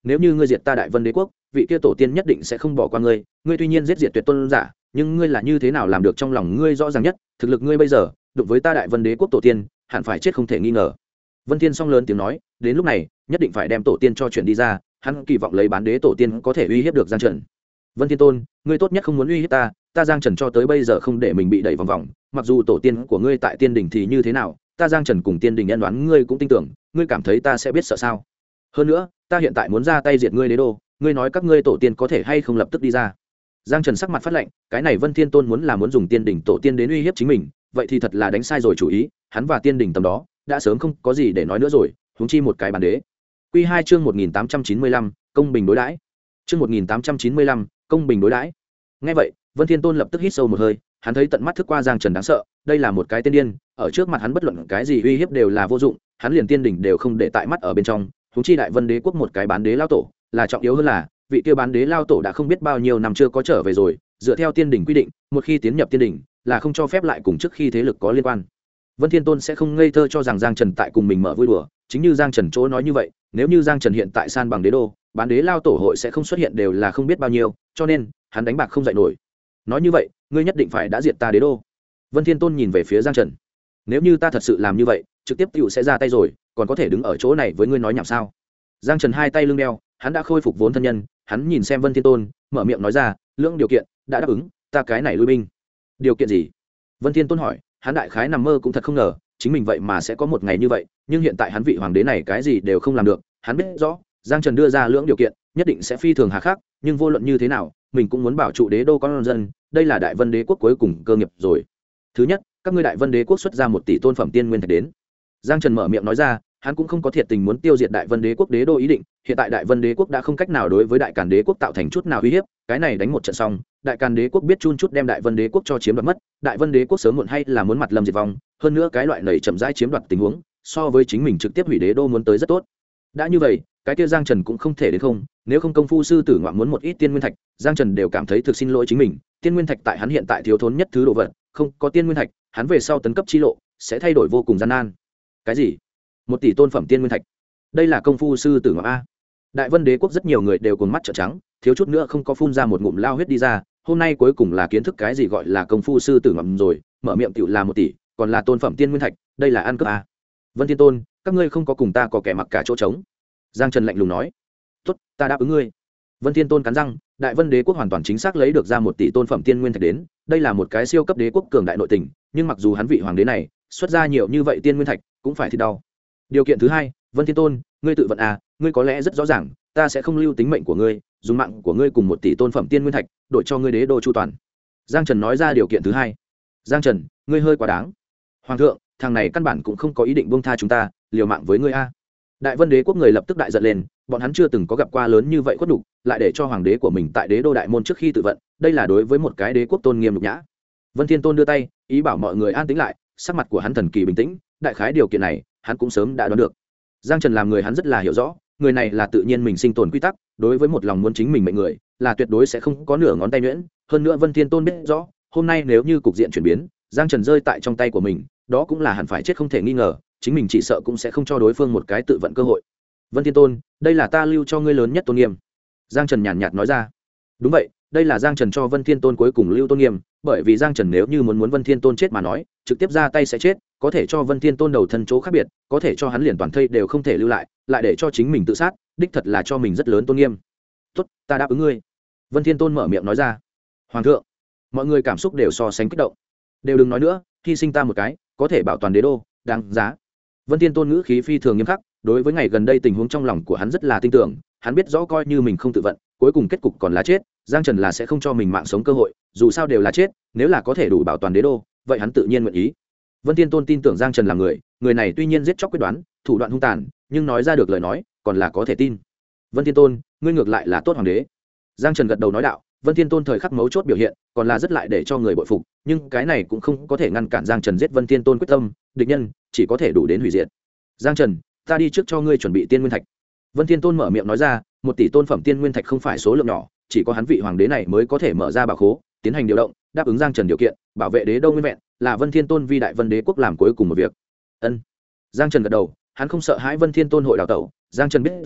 nếu như ngươi diệt ta đại vân đế quốc, vị kia tổ tiên nhất định sẽ không bỏ qua ngươi. Ngươi tuy nhiên giết diệt tuyệt tôn giả, nhưng ngươi là như thế nào làm được trong lòng ngươi rõ ràng nhất. Thực lực ngươi bây giờ đụng với ta đại vân đế quốc tổ tiên, hẳn phải chết không thể nghi ngờ. Vân Thiên song lớn tiếng nói, đến lúc này nhất định phải đem tổ tiên cho chuyển đi ra. Hắn kỳ vọng lấy bán đế tổ tiên có thể uy hiếp được Giang Trần. Vân Thiên Tôn, ngươi tốt nhất không muốn uy hiếp ta. Ta Giang Trần cho tới bây giờ không để mình bị đẩy vòng vòng. Mặc dù tổ tiên của ngươi tại tiên đỉnh thì như thế nào, ta Giang Trần cùng tiên đỉnh nhân đoán ngươi cũng tin tưởng. Ngươi cảm thấy ta sẽ biết sợ sao? Hơn nữa, ta hiện tại muốn ra tay diệt ngươi đế đô. Ngươi nói các ngươi tổ tiên có thể hay không lập tức đi ra? Giang Trần sắc mặt phát lạnh, cái này Vân Thiên Tôn muốn dùng tiên đỉnh tổ tiên đến uy hiếp chính mình, vậy thì thật là đánh sai rồi chủ ý. Hắn và tiên đỉnh tầm đó đã sớm không có gì để nói nữa rồi, huống chi một cái bán đế. Quy 2 chương 1895, công bình đối đãi. Chương 1895, công bình đối đãi. Nghe vậy, Vân Thiên Tôn lập tức hít sâu một hơi, hắn thấy tận mắt thức qua Giang Trần đáng sợ, đây là một cái tên điên, ở trước mặt hắn bất luận cái gì uy hiếp đều là vô dụng, hắn liền tiên đỉnh đều không để tại mắt ở bên trong, huống chi đại vân đế quốc một cái bán đế lao tổ, là trọng yếu hơn là, vị kia bán đế lao tổ đã không biết bao nhiêu năm chưa có trở về rồi, dựa theo tiên đỉnh quy định, một khi tiến nhập tiên đỉnh, là không cho phép lại cùng trước khi thế lực có liên quan. Vân Thiên Tôn sẽ không ngây thơ cho rằng Giang Trần tại cùng mình mở vui đùa, chính như Giang Trần chỗ nói như vậy, nếu như Giang Trần hiện tại san bằng đế đô, bán đế lao tổ hội sẽ không xuất hiện đều là không biết bao nhiêu, cho nên hắn đánh bạc không dậy nổi. Nói như vậy, ngươi nhất định phải đã diệt ta đế đô. Vân Thiên Tôn nhìn về phía Giang Trần. Nếu như ta thật sự làm như vậy, trực tiếp tiểu sẽ ra tay rồi, còn có thể đứng ở chỗ này với ngươi nói nhảm sao? Giang Trần hai tay lưng đeo, hắn đã khôi phục vốn thân nhân, hắn nhìn xem Vân Thiên Tôn, mở miệng nói ra, lưỡng điều kiện đã đáp ứng, ta cái này lui binh. Điều kiện gì? Vân Thiên Tôn hỏi, hắn đại khái nằm mơ cũng thật không ngờ, chính mình vậy mà sẽ có một ngày như vậy, nhưng hiện tại hắn vị hoàng đế này cái gì đều không làm được, hắn biết rõ, Giang Trần đưa ra lưỡng điều kiện, nhất định sẽ phi thường hà khắc, nhưng vô luận như thế nào, mình cũng muốn bảo trụ đế đô con dân, đây là đại vân đế quốc cuối cùng cơ nghiệp rồi. Thứ nhất, các ngươi đại vân đế quốc xuất ra 1 tỷ tôn phẩm tiên nguyên thạch đến. Giang Trần mở miệng nói ra, hắn cũng không có thiệt tình muốn tiêu diệt đại vân đế quốc đế đô ý định, hiện tại đại vân đế quốc đã không cách nào đối với đại càn đế quốc tạo thành chút nào uy hiếp, cái này đánh một trận xong, đại càn đế quốc biết chun chút đem đại vân đế quốc cho chiếm đoạt mất, đại vân đế quốc sớm muộn hay là muốn mặt lâm diệt vong, hơn nữa cái loại này chậm rãi chiếm đoạt tình huống, so với chính mình trực tiếp hủy đế đô muốn tới rất tốt. Đã như vậy, cái kia Giang Trần cũng không thể đến không, nếu không công phu sư tử ngoạm muốn một ít tiên nguyên thạch, Giang Trần đều cảm thấy thực xin lỗi chính mình, tiên nguyên thạch tại hắn hiện tại thiếu thốn nhất thứ đồ vật, không có tiên nguyên thạch, hắn về sau tấn cấp chi lộ sẽ thay đổi vô cùng gian nan. Cái gì? 1 tỷ tôn phẩm tiên nguyên thạch? Đây là công phu sư tử ngoạm a? Đại vân đế quốc rất nhiều người đều cuồng mắt trợn trắng, thiếu chút nữa không có phun ra một ngụm lao huyết đi ra, hôm nay cuối cùng là kiến thức cái gì gọi là công phu sư tử ngoạm rồi, mở miệng tiểu là 1 tỷ, còn là tôn phẩm tiên nguyên thạch, đây là ăn cướp a. Vân Thiên Tôn, các ngươi không có cùng ta có kẻ mặc cả chỗ trống. Giang Trần lạnh lùng nói, tốt, ta đáp ứng ngươi. Vân Thiên Tôn cắn răng, đại vân đế quốc hoàn toàn chính xác lấy được ra 1 tỷ tôn phẩm tiên nguyên thạch đến, đây là một cái siêu cấp đế quốc cường đại nội tình, nhưng mặc dù hắn vị hoàng đế này xuất ra nhiều như vậy tiên nguyên thạch, cũng phải thịt đau. Điều kiện thứ hai, Vân Thiên Tôn, ngươi tự vận à, ngươi có lẽ rất rõ ràng, ta sẽ không lưu tính mệnh của ngươi, dùng mạng của ngươi cùng 1 tỷ tôn phẩm tiên nguyên thạch, đổi cho ngươi đế đô chu toàn. Giang Trần nói ra điều kiện thứ hai. Giang Trần, ngươi hơi quá đáng. Hoàng thượng, thằng này căn bản cũng không có ý định buông tha chúng ta, liều mạng với ngươi a. Đại vân đế quốc người lập tức đại giận lên, bọn hắn chưa từng có gặp qua lớn như vậy khuất nhục, lại để cho hoàng đế của mình tại đế đô đại môn trước khi tự vận, đây là đối với một cái đế quốc tôn nghiêm nhục nhã. Vân Thiên Tôn đưa tay, ý bảo mọi người an tĩnh lại, sắc mặt của hắn thần kỳ bình tĩnh, đại khái điều kiện này, hắn cũng sớm đã đoán được. Giang Trần làm người hắn rất là hiểu rõ, người này là tự nhiên mình sinh tồn quy tắc, đối với một lòng muốn chính mình mệnh người, là tuyệt đối sẽ không có nửa ngón tay nhuyễn, hơn nữa Vân Thiên Tôn biết rõ, hôm nay nếu như cục diện chuyển biến, Giang Trần rơi tại trong tay của mình, đó cũng là hẳn phải chết không thể nghi ngờ, chính mình chỉ sợ cũng sẽ không cho đối phương một cái tự vận cơ hội. Vân Thiên Tôn, đây là ta lưu cho ngươi lớn nhất tôn nghiêm. Giang Trần nhàn nhạt nói ra. Đúng vậy, đây là Giang Trần cho Vân Thiên Tôn cuối cùng lưu tôn nghiêm, bởi vì Giang Trần nếu như muốn Vân Thiên Tôn chết mà nói, trực tiếp ra tay sẽ chết, có thể cho Vân Thiên Tôn đầu thân chỗ khác biệt, có thể cho hắn liền toàn thây đều không thể lưu lại, lại để cho chính mình tự sát, đích thật là cho mình rất lớn tôn nghiêm. Tốt, ta đáp ứng ngươi. Vân Thiên Tôn mở miệng nói ra. Hoàng thượng, mọi người cảm xúc đều so sánh kích động, đều đừng nói nữa, hy sinh ta một cái, có thể bảo toàn đế đô, đáng giá. Vân Thiên Tôn ngữ khí phi thường nghiêm khắc, đối với ngày gần đây tình huống trong lòng của hắn rất là tin tưởng, hắn biết rõ coi như mình không tự vận, cuối cùng kết cục còn là chết, Giang Trần là sẽ không cho mình mạng sống cơ hội, dù sao đều là chết, nếu là có thể đủ bảo toàn đế đô, vậy hắn tự nhiên nguyện ý. Vân Thiên Tôn tin tưởng Giang Trần là người này tuy nhiên giết chóc quyết đoán, thủ đoạn hung tàn, nhưng nói ra được lời nói, còn là có thể tin. Vân Thiên Tôn, ngươi ngược lại là tốt hoàng đế. Giang Trần gật đầu nói đạo, Vân Thiên Tôn thời khắc mấu chốt biểu hiện, còn là rất lại để cho người bội phục, nhưng cái này cũng không có thể ngăn cản Giang Trần giết Vân Thiên Tôn quyết tâm, địch nhân chỉ có thể đủ đến hủy diệt. Giang Trần, ta đi trước cho ngươi chuẩn bị tiên nguyên thạch. Vân Thiên Tôn mở miệng nói ra, 1 tỷ tôn phẩm tiên nguyên thạch không phải số lượng nhỏ, chỉ có hắn vị hoàng đế này mới có thể mở ra bảo khố, tiến hành điều động, đáp ứng Giang Trần điều kiện, bảo vệ đế đô nguyên vẹn, là Vân Thiên Tôn vi đại vân đế quốc làm cuối cùng một việc. Ân. Giang Trần gật đầu, hắn không sợ hãi Vân Thiên Tôn hội đào tẩu, Giang Trần biết rõ,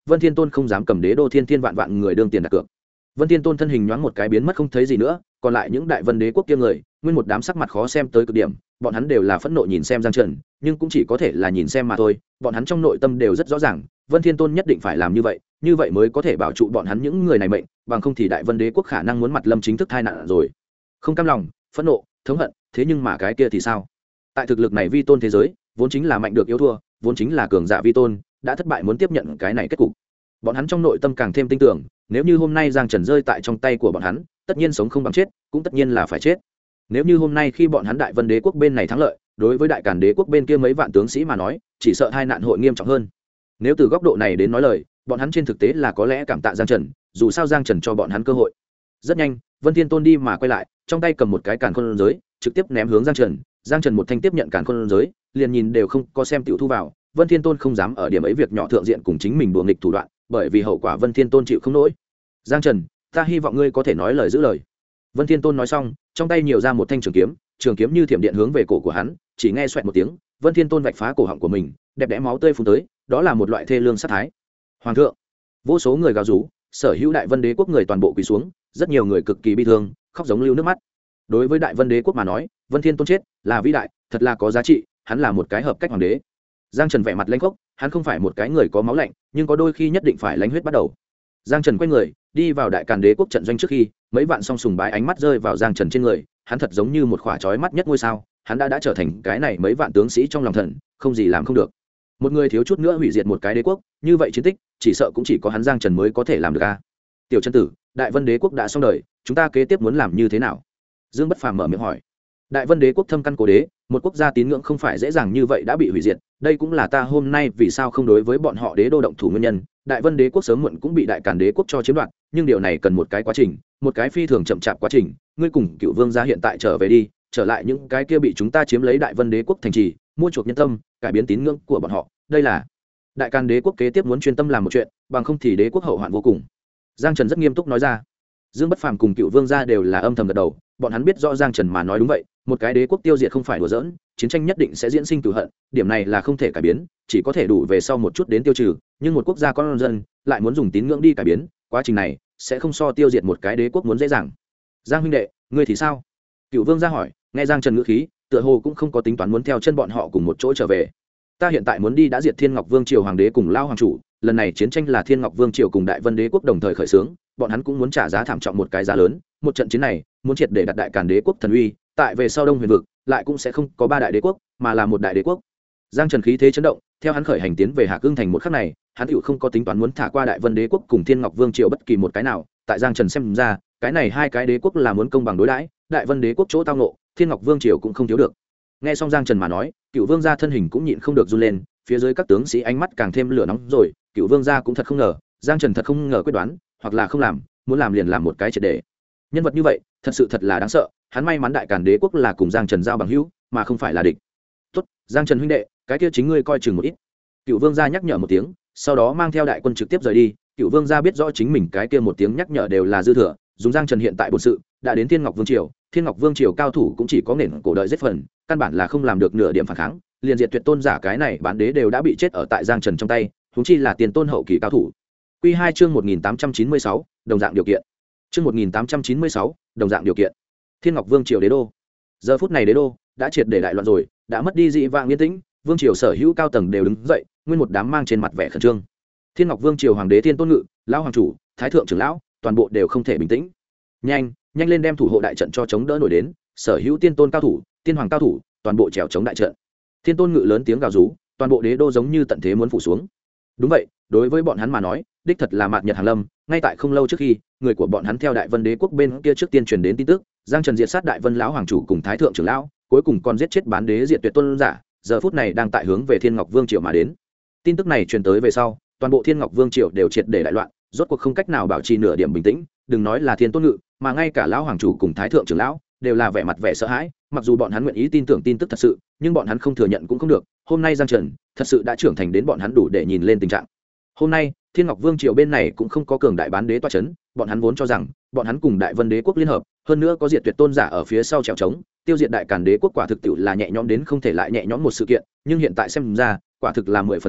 Vân Thiên Tôn không dám cầm đế đô thiên thiên vạn vạn người đương tiền đặt cược. Vân Thiên Tôn thân hình nhoáng một cái biến mất không thấy gì nữa, còn lại những đại vân đế quốc kia người, nguyên một đám sắc mặt khó xem tới cực điểm, bọn hắn đều là phẫn nộ nhìn xem Giang Trần, nhưng cũng chỉ có thể là nhìn xem mà thôi, bọn hắn trong nội tâm đều rất rõ ràng, Vân Thiên Tôn nhất định phải làm như vậy mới có thể bảo trụ bọn hắn những người này mệnh, bằng không thì đại vân đế quốc khả năng muốn mặt lâm chính thức tai nạn rồi. Không cam lòng, phẫn nộ, thống hận, thế nhưng mà cái kia thì sao? Tại thực lực này vi tôn thế giới, vốn chính là mạnh được yếu thua, vốn chính là cường giả vi tôn, đã thất bại muốn tiếp nhận cái này kết cục. Bọn hắn trong nội tâm càng thêm tin tưởng, nếu như hôm nay Giang Trần rơi tại trong tay của bọn hắn, tất nhiên sống không bằng chết, cũng tất nhiên là phải chết. Nếu như hôm nay khi bọn hắn đại vân đế quốc bên này thắng lợi, đối với đại càn đế quốc bên kia mấy vạn tướng sĩ mà nói, chỉ sợ hai nạn hội nghiêm trọng hơn. Nếu từ góc độ này đến nói lời, bọn hắn trên thực tế là có lẽ cảm tạ Giang Trần, dù sao Giang Trần cho bọn hắn cơ hội. Rất nhanh, Vân Thiên Tôn đi mà quay lại, trong tay cầm một cái càn khôn giới, trực tiếp ném hướng Giang Trần. Giang Trần một thanh tiếp nhận càn khôn giới, liền nhìn đều không có xem tiểu thu vào. Vân Thiên Tôn không dám ở điểm ấy việc nhỏ thượng diện cùng chính mình đùa nghịch thủ đoạn, bởi vì hậu quả Vân Thiên Tôn chịu không nổi. Giang Trần, ta hy vọng ngươi có thể nói lời giữ lời. Vân Thiên Tôn nói xong, trong tay nhiều ra một thanh trường kiếm như thiểm điện hướng về cổ của hắn, chỉ nghe xoẹt một tiếng, Vân Thiên Tôn vạch phá cổ họng của mình, đẹp đẽ máu tươi phun tới, đó là một loại thê lương sát thái. Hoàng thượng, vô số người gào rú, sở hữu đại vân đế quốc người toàn bộ quỳ xuống, rất nhiều người cực kỳ bi thương, khóc giống lưu nước mắt. Đối với đại vân đế quốc mà nói, Vân Thiên Tôn chết là vĩ đại, thật là có giá trị, hắn là một cái hợp cách hoàng đế. Giang Trần vẻ mặt lãnh khốc, hắn không phải một cái người có máu lạnh, nhưng có đôi khi nhất định phải lãnh huyết bắt đầu. Giang Trần quay người, đi vào đại càn đế quốc trận doanh trước khi, mấy vạn song sùng bái ánh mắt rơi vào Giang Trần trên người, hắn thật giống như một khỏa chói mắt nhất ngôi sao, hắn đã trở thành cái này mấy vạn tướng sĩ trong lòng thần, không gì làm không được. Một người thiếu chút nữa hủy diệt một cái đế quốc, như vậy chiến tích, chỉ sợ cũng chỉ có hắn Giang Trần mới có thể làm được a. Tiểu chân tử, đại vân đế quốc đã xong đời, chúng ta kế tiếp muốn làm như thế nào? Dương Bất Phàm mở miệng hỏi. Đại vân đế quốc thâm căn cố đế, một quốc gia tín ngưỡng không phải dễ dàng như vậy đã bị hủy diệt, đây cũng là ta hôm nay vì sao không đối với bọn họ đế đô động thủ nguyên nhân. Đại vân đế quốc sớm muộn cũng bị đại càn đế quốc cho chiếm đoạt, nhưng điều này cần một cái quá trình, một cái phi thường chậm chạp quá trình. Ngươi cùng Cựu Vương gia hiện tại trở về đi, trở lại những cái kia bị chúng ta chiếm lấy đại vân đế quốc thành trì, mua chuộc nhân tâm, cải biến tín ngưỡng của bọn họ. Đây là đại càn đế quốc kế tiếp muốn chuyên tâm làm một chuyện, bằng không thì đế quốc hậu hoạn vô cùng. Giang Trần rất nghiêm túc nói ra. Dương Bất Phàm cùng Cựu Vương gia đều là âm thầm gật đầu, bọn hắn biết rõ Giang Trần mà nói đúng vậy, một cái đế quốc tiêu diệt không phải đùa giỡn, chiến tranh nhất định sẽ diễn sinh cửu hận, điểm này là không thể cải biến, chỉ có thể đủ về sau một chút đến tiêu trừ, nhưng một quốc gia con dân lại muốn dùng tín ngưỡng đi cải biến, quá trình này sẽ không so tiêu diệt một cái đế quốc muốn dễ dàng. Giang huynh đệ, ngươi thì sao? Cựu Vương gia hỏi, nghe Giang Trần ngữ khí, tựa hồ cũng không có tính toán muốn theo chân bọn họ cùng một chỗ trở về. Ta hiện tại muốn đi đã diệt Thiên Ngọc Vương triều hoàng đế cùng Lao hoàng chủ, lần này chiến tranh là Thiên Ngọc Vương triều cùng Đại Vân đế quốc đồng thời khởi xướng, bọn hắn cũng muốn trả giá thảm trọng một cái giá lớn, một trận chiến này muốn triệt để đặt đại càn đế quốc thần uy, tại về sau Đông Huyền vực lại cũng sẽ không có ba đại đế quốc, mà là một đại đế quốc. Giang Trần khí thế chấn động, theo hắn khởi hành tiến về Hạc Ưng thành một khắc này, hắn tựu không có tính toán muốn thả qua Đại Vân đế quốc cùng Thiên Ngọc Vương triều bất kỳ một cái nào, tại Giang Trần xem ra, cái này hai cái đế quốc là muốn công bằng đối đãi, Đại Vân đế quốc chỗ tao nộ, Thiên Ngọc Vương triều cũng không thiếu được. Nghe xong Giang Trần mà nói, Cựu Vương gia thân hình cũng nhịn không được run lên, phía dưới các tướng sĩ ánh mắt càng thêm lửa nóng rồi. Cựu Vương gia cũng thật không ngờ, Giang Trần thật không ngờ quyết đoán, hoặc là không làm, muốn làm liền làm một cái triệt để. Nhân vật như vậy, thật là đáng sợ, hắn may mắn đại càn đế quốc là cùng Giang Trần giao bằng hữu, mà không phải là địch. Tốt, Giang Trần huynh đệ, cái kia chính ngươi coi chừng một ít. Cựu Vương gia nhắc nhở một tiếng, sau đó mang theo đại quân trực tiếp rời đi. Cựu Vương gia biết rõ chính mình cái kia một tiếng nhắc nhở đều là dư thừa, dùng Giang Trần hiện tại bổn sự, đã đến Thiên Ngọc Vương triều, Thiên Ngọc Vương triều cao thủ cũng chỉ có nền cổ đợi giết phần, căn bản là không làm được nửa điểm phản kháng, liền diệt tuyệt tôn giả cái này bán đế đều đã bị chết ở tại Giang Trần trong tay, huống chi là tiền tôn hậu kỳ cao thủ. Quy 2 chương 1896, đồng dạng điều kiện. Chương 1896, đồng dạng điều kiện. Thiên Ngọc Vương triều đế đô. Giờ phút này đế đô đã triệt để đại loạn rồi, đã mất đi dị vãng yên tĩnh, vương triều sở hữu cao tầng đều đứng dậy, nguyên một đám mang trên mặt vẻ khẩn trương. Thiên Ngọc Vương triều hoàng đế Thiên Tôn Ngự, lão hoàng chủ, thái thượng trưởng lão, toàn bộ đều không thể bình tĩnh. Nhanh lên đem thủ hộ đại trận cho chống đỡ nổi đến, sở hữu tiên tôn cao thủ, tiên hoàng cao thủ, toàn bộ trèo chống đại trận. Thiên Tôn Ngự lớn tiếng gào rú, toàn bộ đế đô giống như tận thế muốn phủ xuống. Đúng vậy, đối với bọn hắn mà nói, đích thật là mạt nhật hàng lâm. Ngay tại không lâu trước khi, người của bọn hắn theo Đại Vân đế quốc bên kia trước tiên truyền đến tin tức, Giang Trần diệt sát Đại Vân lão hoàng chủ cùng thái thượng trưởng lão, cuối cùng còn giết chết bán đế diệt tuyệt tôn giả, giờ phút này đang tại hướng về Thiên Ngọc Vương triều mà đến. Tin tức này truyền tới về sau, toàn bộ Thiên Ngọc Vương triều đều triệt để đại loạn, rốt cuộc không cách nào bảo trì nửa điểm bình tĩnh, đừng nói là Thiên Tôn Ngự, mà ngay cả lão hoàng chủ cùng thái thượng trưởng lão đều là vẻ mặt vẻ sợ hãi, mặc dù bọn hắn nguyện ý tin tưởng tin tức thật sự, nhưng bọn hắn không thừa nhận cũng không được, hôm nay Giang Trần thật sự đã trưởng thành đến bọn hắn đủ để nhìn lên tình trạng. Hôm nay, Thiên Ngọc Vương triều bên này cũng không có cường đại bán đế tọa chấn, bọn hắn vốn cho rằng, bọn hắn cùng Đại Vân đế quốc liên hợp, hơn nữa có diệt tuyệt tôn giả ở phía sau trèo trống, tiêu diệt đại càn đế quốc quả thực tiệu là nhẹ nhõm đến không thể lại nhẹ nhõm một sự kiện, nhưng hiện tại xem ra, quả thực là 10 phần sai,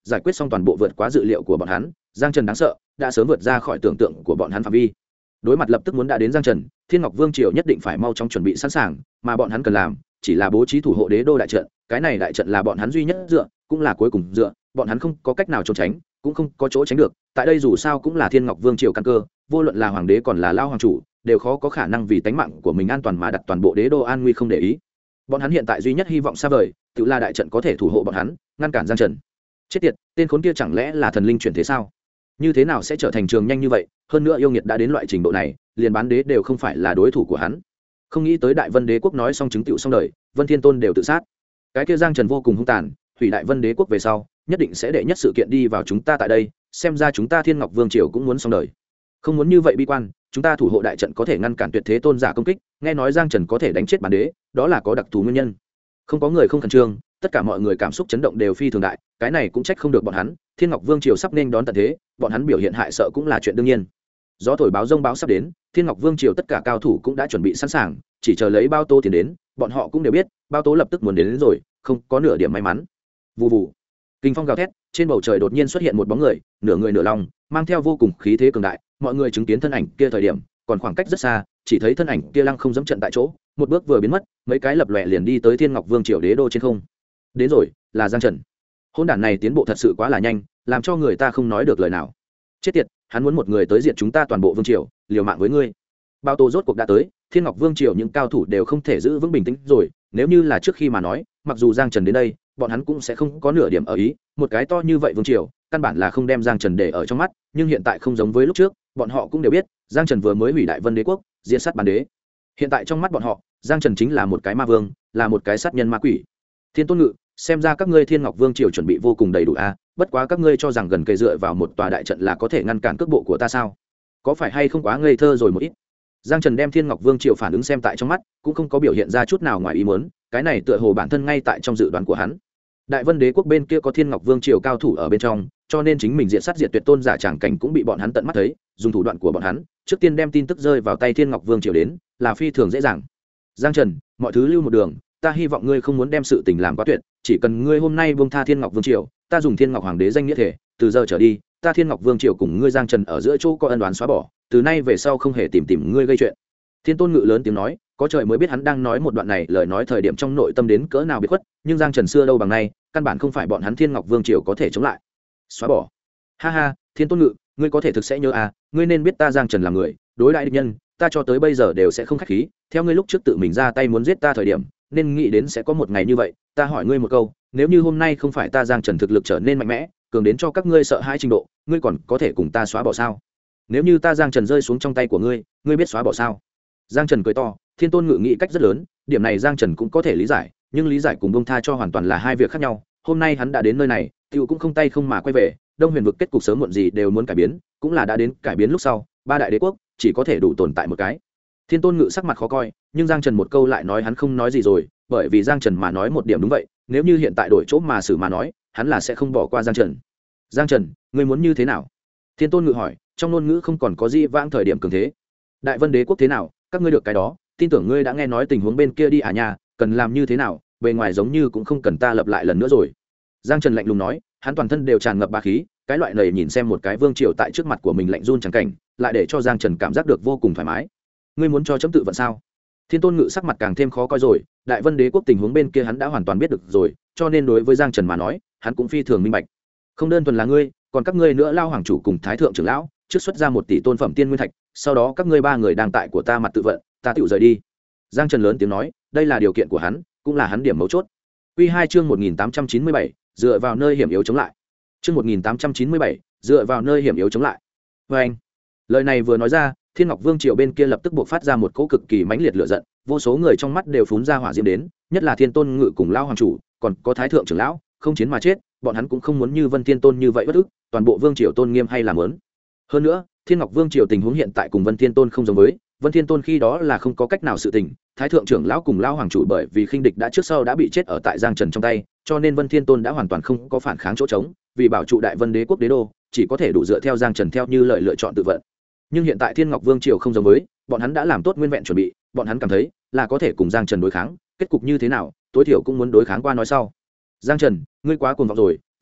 giải quyết xong toàn bộ vượt quá dự liệu của bọn hắn. Giang Trần đáng sợ đã sớm vượt ra khỏi tưởng tượng của bọn hắn phạm vi. Đối mặt lập tức muốn đã đến Giang Trần, Thiên Ngọc Vương triều nhất định phải mau chóng chuẩn bị sẵn sàng, mà bọn hắn cần làm chỉ là bố trí thủ hộ đế đô đại trận. Cái này đại trận là bọn hắn duy nhất dựa, cũng là cuối cùng dựa, bọn hắn không có cách nào trốn tránh, cũng không có chỗ tránh được. Tại đây dù sao cũng là Thiên Ngọc Vương triều căn cơ, vô luận là hoàng đế còn là lao hoàng chủ, đều khó có khả năng vì tánh mạng của mình an toàn mà đặt toàn bộ đế đô an nguy không để ý. Bọn hắn hiện tại duy nhất hy vọng xa vời, tự là đại trận có thể thủ hộ bọn hắn, ngăn cản Giang Trần. Chết tiệt, tên khốn kia chẳng lẽ là thần linh chuyển thế sao? Như thế nào sẽ trở thành trường nhanh như vậy? Hơn nữa yêu nghiệt đã đến loại trình độ này, liền bán đế đều không phải là đối thủ của hắn. Không nghĩ tới Đại Vân Đế quốc nói xong chứng tựu xong đời, Vân Thiên Tôn đều tự sát. Cái kia Giang Trần vô cùng hung tàn, hủy Đại Vân Đế quốc về sau, nhất định sẽ đệ nhất sự kiện đi vào chúng ta tại đây, xem ra chúng ta Thiên Ngọc Vương triều cũng muốn xong đời. Không muốn như vậy bi quan, chúng ta thủ hộ đại trận có thể ngăn cản tuyệt thế tôn giả công kích, nghe nói Giang Trần có thể đánh chết bản đế, đó là có đặc thù nguyên nhân. Không có người không khẩn trương, tất cả mọi người cảm xúc chấn động đều phi thường đại, cái này cũng trách không được bọn hắn, Thiên Ngọc Vương triều sắp nên đón tận thế, bọn hắn biểu hiện hại sợ cũng là chuyện đương nhiên. Gió thổi báo rông báo sắp đến, Thiên Ngọc Vương triều tất cả cao thủ cũng đã chuẩn bị sẵn sàng, chỉ chờ lấy Bao Tố tiến đến, bọn họ cũng đều biết, Bao Tố lập tức muốn đến rồi, không có nửa điểm may mắn. Vù vù. Kinh phong gào thét, trên bầu trời đột nhiên xuất hiện một bóng người nửa long, mang theo vô cùng khí thế cường đại, mọi người chứng kiến thân ảnh kia thời điểm, còn khoảng cách rất xa, chỉ thấy thân ảnh kia lăng không dẫm trận tại chỗ, một bước vừa biến mất, mấy cái lập lòe liền đi tới Thiên Ngọc Vương triều đế đô trên không. Đến rồi, là Giang Trần. Hôn đản này tiến bộ thật sự quá là nhanh, làm cho người ta không nói được lời nào. Chết tiệt, hắn muốn một người tới diệt chúng ta toàn bộ vương triều, liều mạng với ngươi. Bao Tô rốt cuộc đã tới, Thiên Ngọc Vương triều những cao thủ đều không thể giữ vững bình tĩnh rồi, nếu như là trước khi mà nói, mặc dù Giang Trần đến đây, bọn hắn cũng sẽ không có nửa điểm ở ý, một cái to như vậy vương triều, căn bản là không đem Giang Trần để ở trong mắt, nhưng hiện tại không giống với lúc trước, bọn họ cũng đều biết, Giang Trần vừa mới hủy Đại Vân Đế quốc, diệt sát bản đế. Hiện tại trong mắt bọn họ, Giang Trần chính là một cái ma vương, là một cái sát nhân ma quỷ. Thiên Tôn Ngự, xem ra các ngươi Thiên Ngọc Vương triều chuẩn bị vô cùng đầy đủ a, bất quá các ngươi cho rằng gần kề dựa vào một tòa đại trận là có thể ngăn cản cước bộ của ta sao? Có phải hay không quá ngây thơ rồi một ít? Giang Trần đem Thiên Ngọc Vương triều phản ứng xem tại trong mắt, cũng không có biểu hiện ra chút nào ngoài ý muốn, cái này tựa hồ bản thân ngay tại trong dự đoán của hắn. Đại Vân Đế quốc bên kia có Thiên Ngọc Vương triều cao thủ ở bên trong, cho nên chính mình diện sát diệt tuyệt tôn giả tràng cảnh cũng bị bọn hắn tận mắt thấy, dùng thủ đoạn của bọn hắn, trước tiên đem tin tức rơi vào tay Thiên Ngọc Vương triều đến, là phi thường dễ dàng. Giang Trần, mọi thứ lưu một đường, ta hy vọng ngươi không muốn đem sự tình làm quá tuyệt, chỉ cần ngươi hôm nay buông tha Thiên Ngọc Vương triều, ta dùng Thiên Ngọc Hoàng đế danh nghĩa thể, từ giờ trở đi, ta Thiên Ngọc Vương triều cùng ngươi Giang Trần ở giữa chỗ có ân oán xóa bỏ, từ nay về sau không hề tìm ngươi gây chuyện. Thiên Tôn Ngự lớn tiếng nói, có trời mới biết hắn đang nói một đoạn này lời nói thời điểm trong nội tâm đến cỡ nào biệt khuất, nhưng Giang Trần xưa đâu bằng nay, căn bản không phải bọn hắn Thiên Ngọc Vương triều có thể chống lại. Xóa bỏ? Ha ha, Thiên Tôn Ngự, ngươi có thể thực sẽ nhớ à, ngươi nên biết ta Giang Trần là người, đối đại địch nhân, ta cho tới bây giờ đều sẽ không khách khí, theo ngươi lúc trước tự mình ra tay muốn giết ta thời điểm, nên nghĩ đến sẽ có một ngày như vậy, ta hỏi ngươi một câu, nếu như hôm nay không phải ta Giang Trần thực lực trở nên mạnh mẽ, cường đến cho các ngươi sợ hãi trình độ, ngươi còn có thể cùng ta xóa bỏ sao? Nếu như ta Giang Trần rơi xuống trong tay của ngươi, ngươi biết xóa bỏ sao? Giang Trần cười to, Thiên Tôn Ngự nghĩ cách rất lớn, điểm này Giang Trần cũng có thể lý giải, nhưng lý giải cùng bông tha cho hoàn toàn là hai việc khác nhau. Hôm nay hắn đã đến nơi này, tiêu cũng không tay không mà quay về, Đông Huyền vực kết cục sớm muộn gì đều muốn cải biến, cũng là đã đến cải biến lúc sau, ba đại đế quốc chỉ có thể đủ tồn tại một cái. Thiên Tôn Ngự sắc mặt khó coi, nhưng Giang Trần một câu lại nói hắn không nói gì rồi, bởi vì Giang Trần mà nói một điểm đúng vậy, nếu như hiện tại đổi chỗ mà xử mà nói, hắn là sẽ không bỏ qua Giang Trần. Giang Trần, ngươi muốn như thế nào? Thiên Tôn Ngự hỏi, trong ngôn ngữ không còn có gì vãng thời điểm cường thế. Đại Vân Đế quốc thế nào, các ngươi được cái đó, tin tưởng ngươi đã nghe nói tình huống bên kia đi à nha, cần làm như thế nào, bề ngoài giống như cũng không cần ta lập lại lần nữa rồi. Giang Trần lạnh lùng nói, hắn toàn thân đều tràn ngập bá khí, cái loại này nhìn xem một cái vương triều tại trước mặt của mình lạnh run chẳng cảnh, lại để cho Giang Trần cảm giác được vô cùng thoải mái. Ngươi muốn cho chấm tự vận sao? Thiên Tôn Ngự sắc mặt càng thêm khó coi rồi, Đại Vân Đế quốc tình huống bên kia hắn đã hoàn toàn biết được rồi, cho nên đối với Giang Trần mà nói, hắn cũng phi thường minh bạch. Không đơn thuần là ngươi, còn các ngươi nữa, Lao hoàng chủ cùng Thái thượng trưởng lão, trước xuất ra 1 tỷ tôn phẩm tiên nguyên thạch, sau đó các ngươi 3 người đang tại của ta mặt tự vận, ta tựu rời đi. Giang Trần lớn tiếng nói, đây là điều kiện của hắn, cũng là hắn điểm mấu chốt. Quy 2 chương 1897, dựa vào nơi hiểm yếu chống lại. Chương 1897, dựa vào nơi hiểm yếu chống lại. Và anh, lời này vừa nói ra, Thiên Ngọc Vương triều bên kia lập tức buộc phát ra một cỗ cực kỳ mãnh liệt lửa giận, vô số người trong mắt đều phún ra hỏa diễm đến, nhất là Thiên Tôn Ngự cùng Lao hoàng chủ, còn có Thái thượng trưởng lão, không chiến mà chết, bọn hắn cũng không muốn như Vân Thiên Tôn như vậy bất ức, toàn bộ vương triều tôn nghiêm hay làm lớn. Hơn nữa, Thiên Ngọc Vương triều tình huống hiện tại cùng Vân Thiên Tôn không giống với, Vân Thiên Tôn khi đó là không có cách nào sự tình, Thái thượng trưởng lão cùng Lao hoàng chủ bởi vì khinh địch đã trước sau đã bị chết ở tại Giang Trần trong tay, cho nên Vân Thiên Tôn đã hoàn toàn không có phản kháng chỗ trống, vì bảo trụ Đại Vân Đế quốc đế đô, chỉ có thể đủ dựa theo Giang Trần theo như lời lựa chọn tự vận. Nhưng hiện tại Thiên Ngọc Vương triều không giống với, bọn hắn đã làm tốt nguyên vẹn chuẩn bị, bọn hắn cảm thấy là có thể cùng Giang Trần đối kháng, kết cục như thế nào, tối thiểu cũng muốn đối kháng qua nói sau. Giang Trần, ngươi quá cuồng vọng rồi,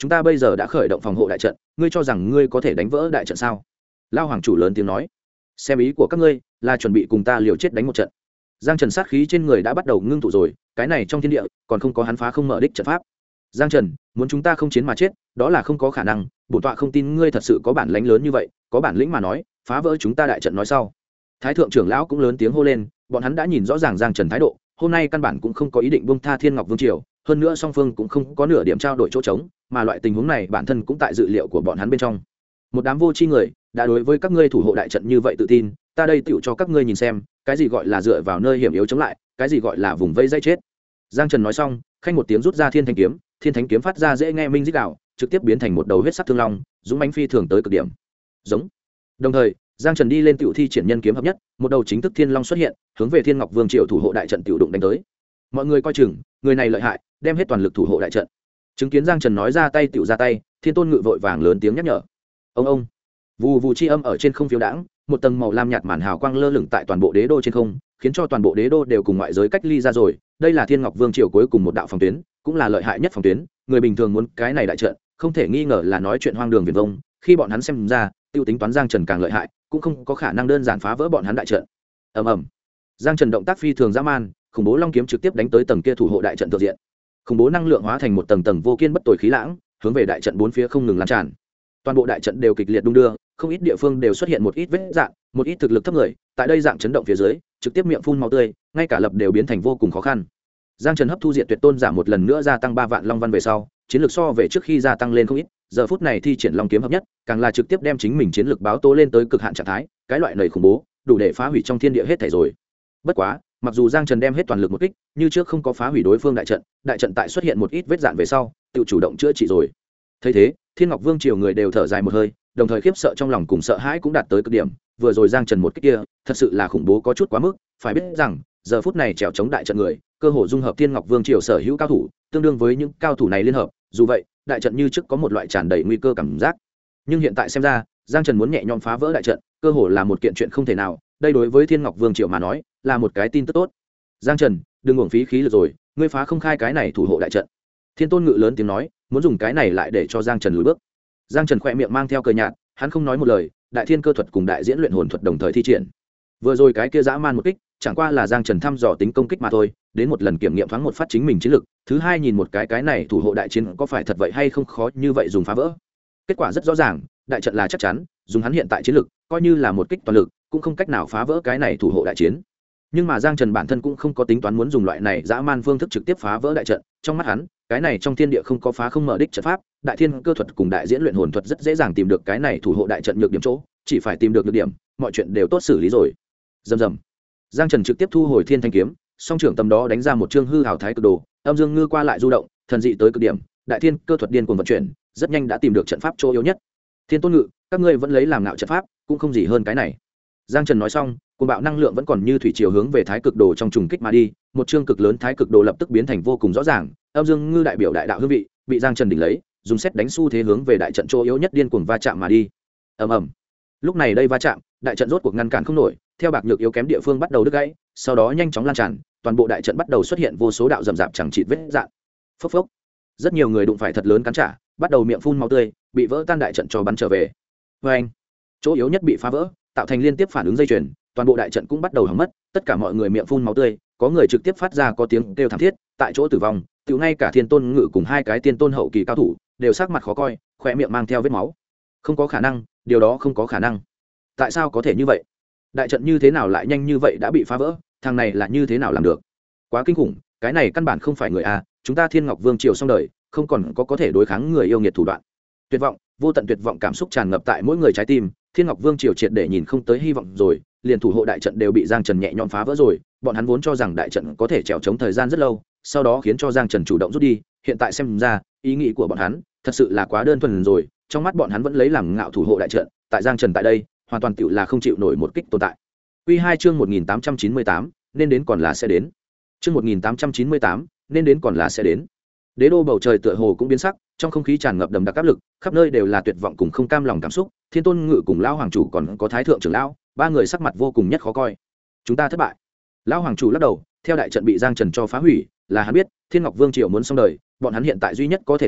chúng ta bây giờ đã khởi động phòng hộ đại trận, ngươi cho rằng ngươi có thể đánh vỡ đại trận sao? Lao hoàng chủ lớn tiếng nói. Xem ý của các ngươi là chuẩn bị cùng ta liều chết đánh một trận. Giang Trần sát khí trên người đã bắt đầu ngưng tụ rồi, cái này trong thiên địa còn không có hắn phá không mở đích trận pháp. Giang Trần, muốn chúng ta không chiến mà chết, đó là không có khả năng, bổn tọa không tin ngươi thật sự có bản lĩnh lớn như vậy, có bản lĩnh mà nói, phá vỡ chúng ta đại trận nói sau. Thái thượng trưởng lão cũng lớn tiếng hô lên, bọn hắn đã nhìn rõ ràng Giang Trần thái độ, hôm nay căn bản cũng không có ý định buông tha Thiên Ngọc Vương triều, hơn nữa song phương cũng không có nửa điểm trao đổi chỗ trống, mà loại tình huống này bản thân cũng tại dự liệu của bọn hắn bên trong. Một đám vô tri người đã đối với các ngươi thủ hộ đại trận như vậy tự tin, ta đây tựu cho các ngươi nhìn xem, cái gì gọi là dựa vào nơi hiểm yếu chống lại, cái gì gọi là vùng vây dây chết. Giang Trần nói xong, khanh một tiếng rút ra Thiên Thánh kiếm, Thiên Thánh kiếm phát ra dễ nghe minh rít gào, trực tiếp biến thành một đầu huyết sắc thương long, dũng mãnh phi thường tới cực điểm. Giống. Đồng thời, Giang Trần đi lên tiểu thi triển nhân kiếm hợp nhất, một đầu chính thức thiên long xuất hiện, hướng về Thiên Ngọc Vương triều thủ hộ đại trận tiểu đụng đánh tới. Mọi người coi chừng, người này lợi hại, đem hết toàn lực thủ hộ đại trận. Chứng kiến Giang Trần nói ra tay tiểu ra tay, Thiên Tôn Ngự vội vàng lớn tiếng nhắc nhở. Ông. Vù vù chi âm ở trên không phiêu đãng, một tầng màu lam nhạt màn hào quang lơ lửng tại toàn bộ đế đô trên không, khiến cho toàn bộ đế đô đều cùng ngoại giới cách ly ra rồi. Đây là Thiên Ngọc Vương triều cuối cùng một đạo phòng tuyến, cũng là lợi hại nhất phòng tuyến, người bình thường muốn cái này đại trận, không thể nghi ngờ là nói chuyện hoang đường viển vông, khi bọn hắn xem ra, tiêu tính toán Giang Trần càng lợi hại, cũng không có khả năng đơn giản phá vỡ bọn hắn đại trận. Ầm ầm. Giang Trần động tác phi thường dã man, khủng bố long kiếm trực tiếp đánh tới tầng kia thủ hộ đại trận thượng diện. Khủng bố năng lượng hóa thành một tầng tầng vô kiên bất tồi khí lãng, hướng về đại trận bốn phía không ngừng lan tràn. Toàn bộ đại trận đều kịch liệt đung đưa, không ít địa phương đều xuất hiện một ít vết rạn, một ít thực lực thấp người, tại đây dạng chấn động phía dưới, trực tiếp miệng phun máu tươi, ngay cả lập đều biến thành vô cùng khó khăn. Giang Trần hấp thu diệt tuyệt tôn giả một lần nữa gia tăng 3 vạn long văn về sau, chiến lược so về trước khi gia tăng lên không ít, giờ phút này thi triển long kiếm hợp nhất, càng là trực tiếp đem chính mình chiến lược báo tố lên tới cực hạn trạng thái, cái loại nảy khủng bố, đủ để phá hủy trong thiên địa hết thảy rồi. Bất quá, mặc dù Giang Trần đem hết toàn lực một kích, như trước không có phá hủy đối phương đại trận tại xuất hiện một ít vết dạn về sau, tự chủ động chữa trị rồi. Thấy thế, Thiên Ngọc Vương triều người đều thở dài một hơi, đồng thời khiếp sợ trong lòng cùng sợ hãi cũng đạt tới cực điểm, vừa rồi Giang Trần một kích kia, thật sự là khủng bố có chút quá mức, phải biết rằng, giờ phút này trèo chống đại trận người, cơ hội dung hợp Thiên Ngọc Vương triều sở hữu cao thủ, tương đương với những cao thủ này liên hợp, dù vậy, đại trận như trước có một loại tràn đầy nguy cơ cảm giác. Nhưng hiện tại xem ra, Giang Trần muốn nhẹ nhõm phá vỡ đại trận, cơ hội là một kiện chuyện không thể nào, đây đối với Thiên Ngọc Vương triều mà nói, là một cái tin tức tốt. Giang Trần, đừng uổng phí khí lực rồi, ngươi phá không khai cái này thủ hộ đại trận. Thiên Tôn Ngự lớn tiếng nói, muốn dùng cái này lại để cho Giang Trần lùi bước. Giang Trần khẽ miệng mang theo cười nhạt, hắn không nói một lời, đại thiên cơ thuật cùng đại diễn luyện hồn thuật đồng thời thi triển. Vừa rồi cái kia dã man một kích, chẳng qua là Giang Trần thăm dò tính công kích mà thôi, đến một lần kiểm nghiệm thoáng một phát chính mình chiến lực, thứ hai nhìn một cái này thủ hộ đại chiến có phải thật vậy hay không khó như vậy dùng phá vỡ. Kết quả rất rõ ràng, đại trận là chắc chắn, dùng hắn hiện tại chiến lực, coi như là một kích toàn lực, cũng không cách nào phá vỡ cái này thủ hộ đại chiến. Nhưng mà Giang Trần bản thân cũng không có tính toán muốn dùng loại này dã man phương thức trực tiếp phá vỡ đại trận, trong mắt hắn, cái này trong thiên địa không có phá không mở đích trận pháp, đại thiên cơ thuật cùng đại diễn luyện hồn thuật rất dễ dàng tìm được cái này thủ hộ đại trận nhược điểm chỗ, chỉ phải tìm được nhược điểm, mọi chuyện đều tốt xử lý rồi. Rầm rầm. Giang Trần trực tiếp thu hồi Thiên Thanh kiếm, song trưởng tầm đó đánh ra một chương hư hào thái cực đồ, âm dương ngư qua lại du động, thần dị tới cực điểm, đại thiên cơ thuật điên cuồng vận chuyển, rất nhanh đã tìm được trận pháp chỗ yếu nhất. Thiên Tôn Ngự, các ngươi vẫn lấy làm ngạo trận pháp, cũng không gì hơn cái này. Giang Trần nói xong, cuồng bạo năng lượng vẫn còn như thủy triều hướng về thái cực đồ trong trùng kích mà đi, một chương cực lớn thái cực đồ lập tức biến thành vô cùng rõ ràng, âm dương ngư đại biểu đại đạo hương vị, bị Giang Trần đỉnh lấy, dùng xét đánh xu thế hướng về đại trận chỗ yếu nhất điên cuồng va chạm mà đi. Ầm ầm. Lúc này đây va chạm, đại trận rốt cuộc ngăn cản không nổi, theo bạc nhược yếu kém địa phương bắt đầu đứt gãy, sau đó nhanh chóng lan tràn, toàn bộ đại trận bắt đầu xuất hiện vô số đạo rậm rạp chẳng chịt vết rạn. Phốc phốc. Rất nhiều người đụng phải thật lớn cắn trả, bắt đầu miệng phun máu tươi, bị vỡ tan đại trận cho bắn trở về. Oeng. Chỗ yếu nhất bị phá vỡ, tạo thành liên tiếp phản ứng dây chuyền, toàn bộ đại trận cũng bắt đầu hỏng mất, tất cả mọi người miệng phun máu tươi, có người trực tiếp phát ra có tiếng kêu thảm thiết, tại chỗ tử vong, tiểu ngay cả Thiên Tôn Ngự cùng hai cái tiên tôn hậu kỳ cao thủ, đều sắc mặt khó coi, khóe miệng mang theo vết máu. Không có khả năng, điều đó không có khả năng. Tại sao có thể như vậy? Đại trận như thế nào lại nhanh như vậy đã bị phá vỡ, thằng này là như thế nào làm được? Quá kinh khủng, cái này căn bản không phải người a, chúng ta Thiên Ngọc Vương triều xong đời, không còn có thể đối kháng người yêu nghiệt thủ đoạn. Tuyệt vọng, vô tận tuyệt vọng cảm xúc tràn ngập tại mỗi người trái tim, Thiên Ngọc Vương triều triệt để nhìn không tới hy vọng rồi, liền thủ hộ đại trận đều bị Giang Trần nhẹ nhõm phá vỡ rồi, bọn hắn vốn cho rằng đại trận có thể trèo chống thời gian rất lâu, sau đó khiến cho Giang Trần chủ động rút đi, hiện tại xem ra, ý nghĩ của bọn hắn thật sự là quá đơn thuần rồi, trong mắt bọn hắn vẫn lấy làm ngạo thủ hộ đại trận, tại Giang Trần tại đây, hoàn toàn tựu là không chịu nổi một kích tồn tại. Quy 2 chương 1898, nên đến còn là sẽ đến. Chương 1898, nên đến còn là sẽ đến. Đế đô bầu trời tựa hồ cũng biến sắc, trong không khí tràn ngập đầm đặc áp lực, khắp nơi đều là tuyệt vọng cùng không cam lòng cảm xúc, Thiên Tôn Ngự cùng lão hoàng chủ còn có thái thượng trưởng lão, ba người sắc mặt vô cùng nhất khó coi. Chúng ta thất bại. Lão hoàng chủ lắc đầu, theo đại trận bị Giang Trần cho phá hủy, là hắn biết, Thiên Ngọc Vương triều muốn xong đời, bọn hắn hiện tại duy nhất có thể làm,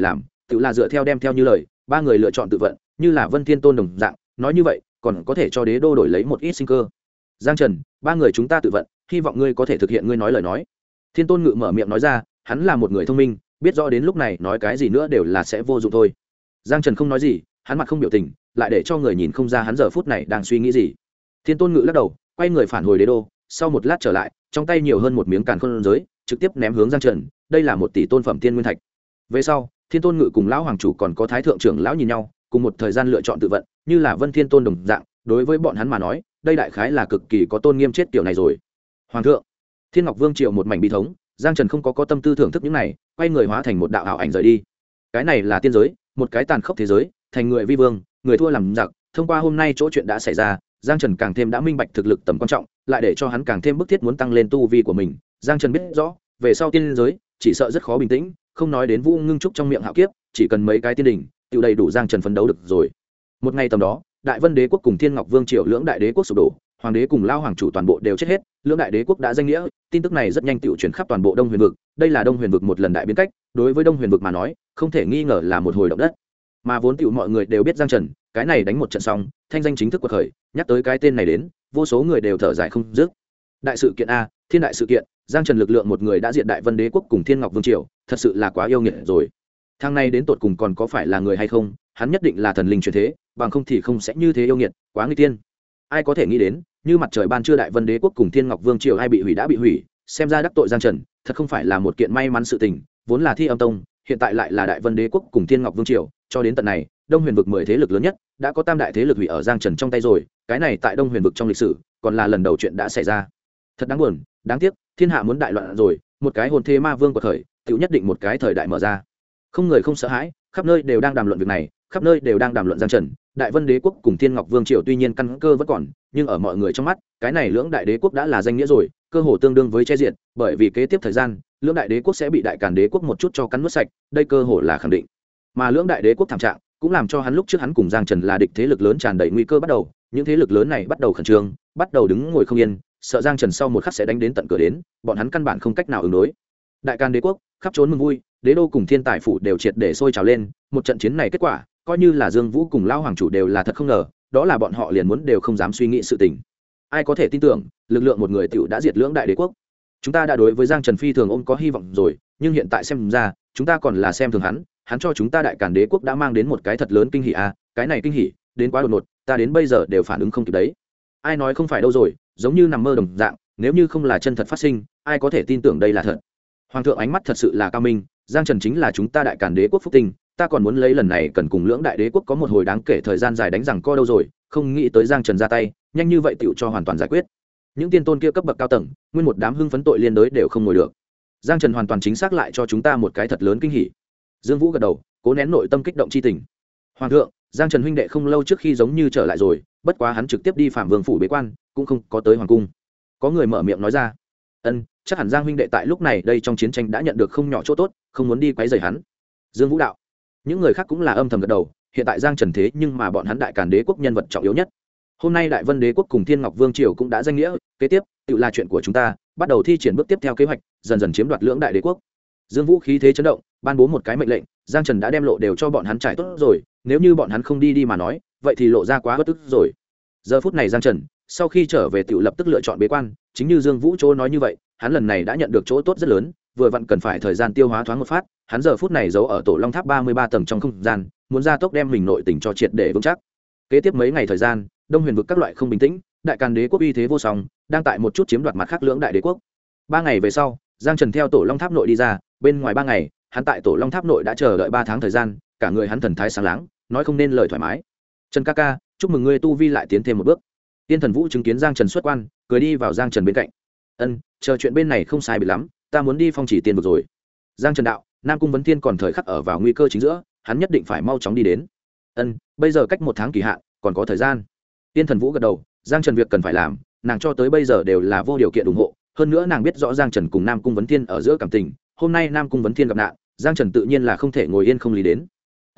tự là dựa theo đem theo như lời ba người lựa chọn tự vận, như là Vân Thiên Tôn đồng dạng, nói như vậy còn có thể cho đế đô đổi lấy một ít sinh cơ. Giang Trần, ba người chúng ta tự vận, hy vọng ngươi có thể thực hiện ngươi nói lời nói. Thiên Tôn Ngự mở miệng nói ra, hắn là một người thông minh, biết rõ đến lúc này nói cái gì nữa đều là sẽ vô dụng thôi. Giang Trần không nói gì, hắn mặt không biểu tình, lại để cho người nhìn không ra hắn giờ phút này đang suy nghĩ gì. Thiên Tôn Ngự lắc đầu, quay người phản hồi đế đô, sau một lát trở lại, trong tay nhiều hơn một miếng càn khôn giới, trực tiếp ném hướng Giang Trần, đây là 1 tỷ tôn phẩm tiên nguyên thạch. Về sau, Thiên Tôn Ngự cùng lão hoàng chủ còn có thái thượng trưởng lão nhìn nhau, cùng một thời gian lựa chọn tự vận, như là Vân Thiên Tôn đồng dạng, đối với bọn hắn mà nói, đây đại khái là cực kỳ có tôn nghiêm chết kiểu này rồi. Hoàng thượng, Thiên Ngọc Vương triều một mảnh bi thống, Giang Trần không có tâm tư thưởng thức những này, quay người hóa thành một đạo ảo ảnh rời đi. Cái này là tiên giới, một cái tàn khốc thế giới, thành người vi vương, người thua làm giặc. Thông qua hôm nay chỗ chuyện đã xảy ra, Giang Trần càng thêm đã minh bạch thực lực tầm quan trọng, lại để cho hắn càng thêm bức thiết muốn tăng lên tu vi của mình. Giang Trần biết rõ, về sau tiên giới chỉ sợ rất khó bình tĩnh, không nói đến Vũ Ngưng Trúc trong miệng hạo kiếp, chỉ cần mấy cái tiên đỉnh, tiêu đầy đủ Giang Trần phấn đấu được rồi. Một ngày tầm đó, Đại Vân Đế quốc cùng Thiên Ngọc Vương triều lưỡng đại đế quốc sụp đổ, hoàng đế cùng lao hoàng chủ toàn bộ đều chết hết, lưỡng đại đế quốc đã danh nghĩa, tin tức này rất nhanh tựu truyền khắp toàn bộ Đông Huyền vực, đây là Đông Huyền vực một lần đại biến cách, đối với Đông Huyền vực mà nói, không thể nghi ngờ là một hồi động đất. Mà vốn tựu mọi người đều biết Giang Trần, cái này đánh một trận xong, thanh danh chính thức quật khởi, nhắc tới cái tên này đến, vô số người đều thở dài không dứt. Đại sự kiện a, thiên đại sự kiện, Giang Trần lực lượng một người đã diệt Đại Vân Đế quốc cùng Thiên Ngọc Vương triều, thật sự là quá yêu nghiệt rồi. Thằng này đến tột cùng còn có phải là người hay không, hắn nhất định là thần linh truyền thế, bằng không thì không sẽ như thế yêu nghiệt, quá nguy tiên. Ai có thể nghĩ đến, như mặt trời ban trưa Đại Vân Đế quốc cùng Thiên Ngọc Vương triều ai bị hủy đã bị hủy, xem ra đắc tội Giang Trần, thật không phải là một kiện may mắn sự tình, vốn là Thi Âm Tông, hiện tại lại là Đại Vân Đế quốc cùng Thiên Ngọc Vương triều, cho đến tận này, Đông Huyền vực 10 thế lực lớn nhất, đã có tam đại thế lực hủy ở Giang Trần trong tay rồi, cái này tại Đông Huyền vực trong lịch sử, còn là lần đầu chuyện đã xảy ra. Thật đáng buồn, đáng tiếc, thiên hạ muốn đại loạn rồi, một cái hồn thế ma vương của thời, tiểu nhất định một cái thời đại mở ra. Không người không sợ hãi, khắp nơi đều đang đàm luận việc này, khắp nơi đều đang đàm luận Giang Trần. Đại Vân Đế quốc cùng Thiên Ngọc Vương triều tuy nhiên căn cơ vẫn còn, nhưng ở mọi người trong mắt, cái này lưỡng đại đế quốc đã là danh nghĩa rồi, cơ hồ tương đương với che diệt, bởi vì kế tiếp thời gian, lưỡng đại đế quốc sẽ bị Đại Càn Đế quốc một chút cho cắn nuốt sạch, đây cơ hồ là khẳng định. Mà lưỡng đại đế quốc thảm trạng, cũng làm cho hắn lúc trước hắn cùng Giang Trần là địch thế lực lớn tràn đầy nguy cơ bắt đầu, những thế lực lớn này bắt đầu khẩn trương, bắt đầu đứng ngồi không yên, sợ Giang Trần sau một khắc sẽ đánh đến tận cửa đến, bọn hắn căn bản không cách nào ứng đối. Đại Càn Đế quốc khắp trốn mừng vui, đế đô cùng thiên tài phủ đều triệt để sôi trào lên, một trận chiến này kết quả, coi như là Dương Vũ cùng lão hoàng chủ đều là thật không ngờ, đó là bọn họ liền muốn đều không dám suy nghĩ sự tình. Ai có thể tin tưởng, lực lượng một người tiểu đã diệt lưỡng đại đế quốc. Chúng ta đã đối với Giang Trần phi thường ôm có hy vọng rồi, nhưng hiện tại xem ra, chúng ta còn là xem thường hắn cho chúng ta Đại Càn Đế quốc đã mang đến một cái thật lớn kinh hỉ a, cái này kinh hỉ, đến quá đột ngột, ta đến bây giờ đều phản ứng không kịp đấy. Ai nói không phải đâu rồi, giống như nằm mơ đồng dạng, nếu như không là chân thật phát sinh, ai có thể tin tưởng đây là thật. Hoàng thượng ánh mắt thật sự là cao minh, Giang Trần chính là chúng ta Đại Càn Đế quốc phúc tinh, ta còn muốn lấy lần này cần cùng lưỡng đại đế quốc có một hồi đáng kể thời gian dài đánh rằng co đâu rồi, không nghĩ tới Giang Trần ra tay, nhanh như vậy tựu cho hoàn toàn giải quyết. Những tiên tôn kia cấp bậc cao tầng, nguyên một đám hưng phấn tội liên đới đều không ngồi được. Giang Trần hoàn toàn chính xác lại cho chúng ta một cái thật lớn kinh hỉ. Dương Vũ gật đầu, cố nén nội tâm kích động chi tình. Hoàng thượng, Giang Trần huynh đệ không lâu trước khi giống như trở lại rồi, bất quá hắn trực tiếp đi Phạm Vương phủ bế quan, cũng không có tới hoàng cung. Có người mở miệng nói ra. Chắc hẳn Giang huynh đệ tại lúc này đây trong chiến tranh đã nhận được không nhỏ chỗ tốt, không muốn đi quấy rầy hắn. Dương Vũ đạo. Những người khác cũng là âm thầm gật đầu, hiện tại Giang Trần thế nhưng mà bọn hắn Đại Càn Đế quốc nhân vật trọng yếu nhất. Hôm nay Đại Vân Đế quốc cùng Thiên Ngọc Vương triều cũng đã danh nghĩa, kế tiếp tự là chuyện của chúng ta, bắt đầu thi triển bước tiếp theo kế hoạch, dần dần chiếm đoạt lưỡng đại đế quốc. Dương Vũ khí thế chấn động, ban bố một cái mệnh lệnh, Giang Trần đã đem lộ đều cho bọn hắn trải tốt rồi, nếu như bọn hắn không đi mà nói, vậy thì lộ ra quá bất tức rồi. Giờ phút này Giang Trần, sau khi trở về tự lập tức lựa chọn bế quan, chính như Dương Vũ chỗ nói như vậy, hắn lần này đã nhận được chỗ tốt rất lớn, vừa vặn cần phải thời gian tiêu hóa thoáng một phát, hắn giờ phút này giấu ở Tổ Long Tháp 33 tầng trong không gian, muốn ra tốc đem mình nội tình cho triệt để vững chắc. Kế tiếp mấy ngày thời gian, Đông Huyền vực các loại không bình tĩnh, Đại Càn Đế quốc uy thế vô song, đang tại một chút chiếm đoạt mặt khác lưỡng đại đế quốc. 3 ngày về sau, Giang Trần theo Tổ Long Tháp nội đi ra, bên ngoài 3 ngày, hắn tại Tổ Long Tháp nội đã chờ đợi 3 tháng thời gian, cả người hắn thần thái sáng láng, nói không nên lời thoải mái. Trần ca ca, chúc mừng ngươi tu vi lại tiến thêm một bước. Tiên Thần Vũ chứng kiến Giang Trần xuất quan, cười đi vào Giang Trần bên cạnh. Chờ chuyện bên này không sai biệt lắm, ta muốn đi phong chỉ tiên vực rồi. Giang Trần đạo, Nam Cung Vấn Thiên còn thời khắc ở vào nguy cơ chính giữa, hắn nhất định phải mau chóng đi đến. Bây giờ cách 1 tháng kỳ hạn, còn có thời gian. Tiên Thần Vũ gật đầu, Giang Trần việc cần phải làm, nàng cho tới bây giờ đều là vô điều kiện ủng hộ, hơn nữa nàng biết rõ Giang Trần cùng Nam Cung Vấn Thiên ở giữa cảm tình, hôm nay Nam Cung Vấn Thiên gặp nạn, Giang Trần tự nhiên là không thể ngồi yên không lý đến.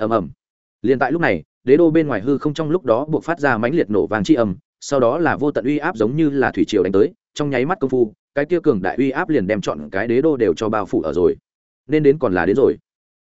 Liên tại lúc này, đế đô bên ngoài hư không trong lúc đó buộc phát ra mãnh liệt nổ vàng chi âm, sau đó là vô tận uy áp giống như là thủy triều đánh tới, trong nháy mắt công phu, cái kia cường đại uy áp liền đem trọn cái đế đô đều cho bao phủ ở rồi. Nên đến còn là đến rồi.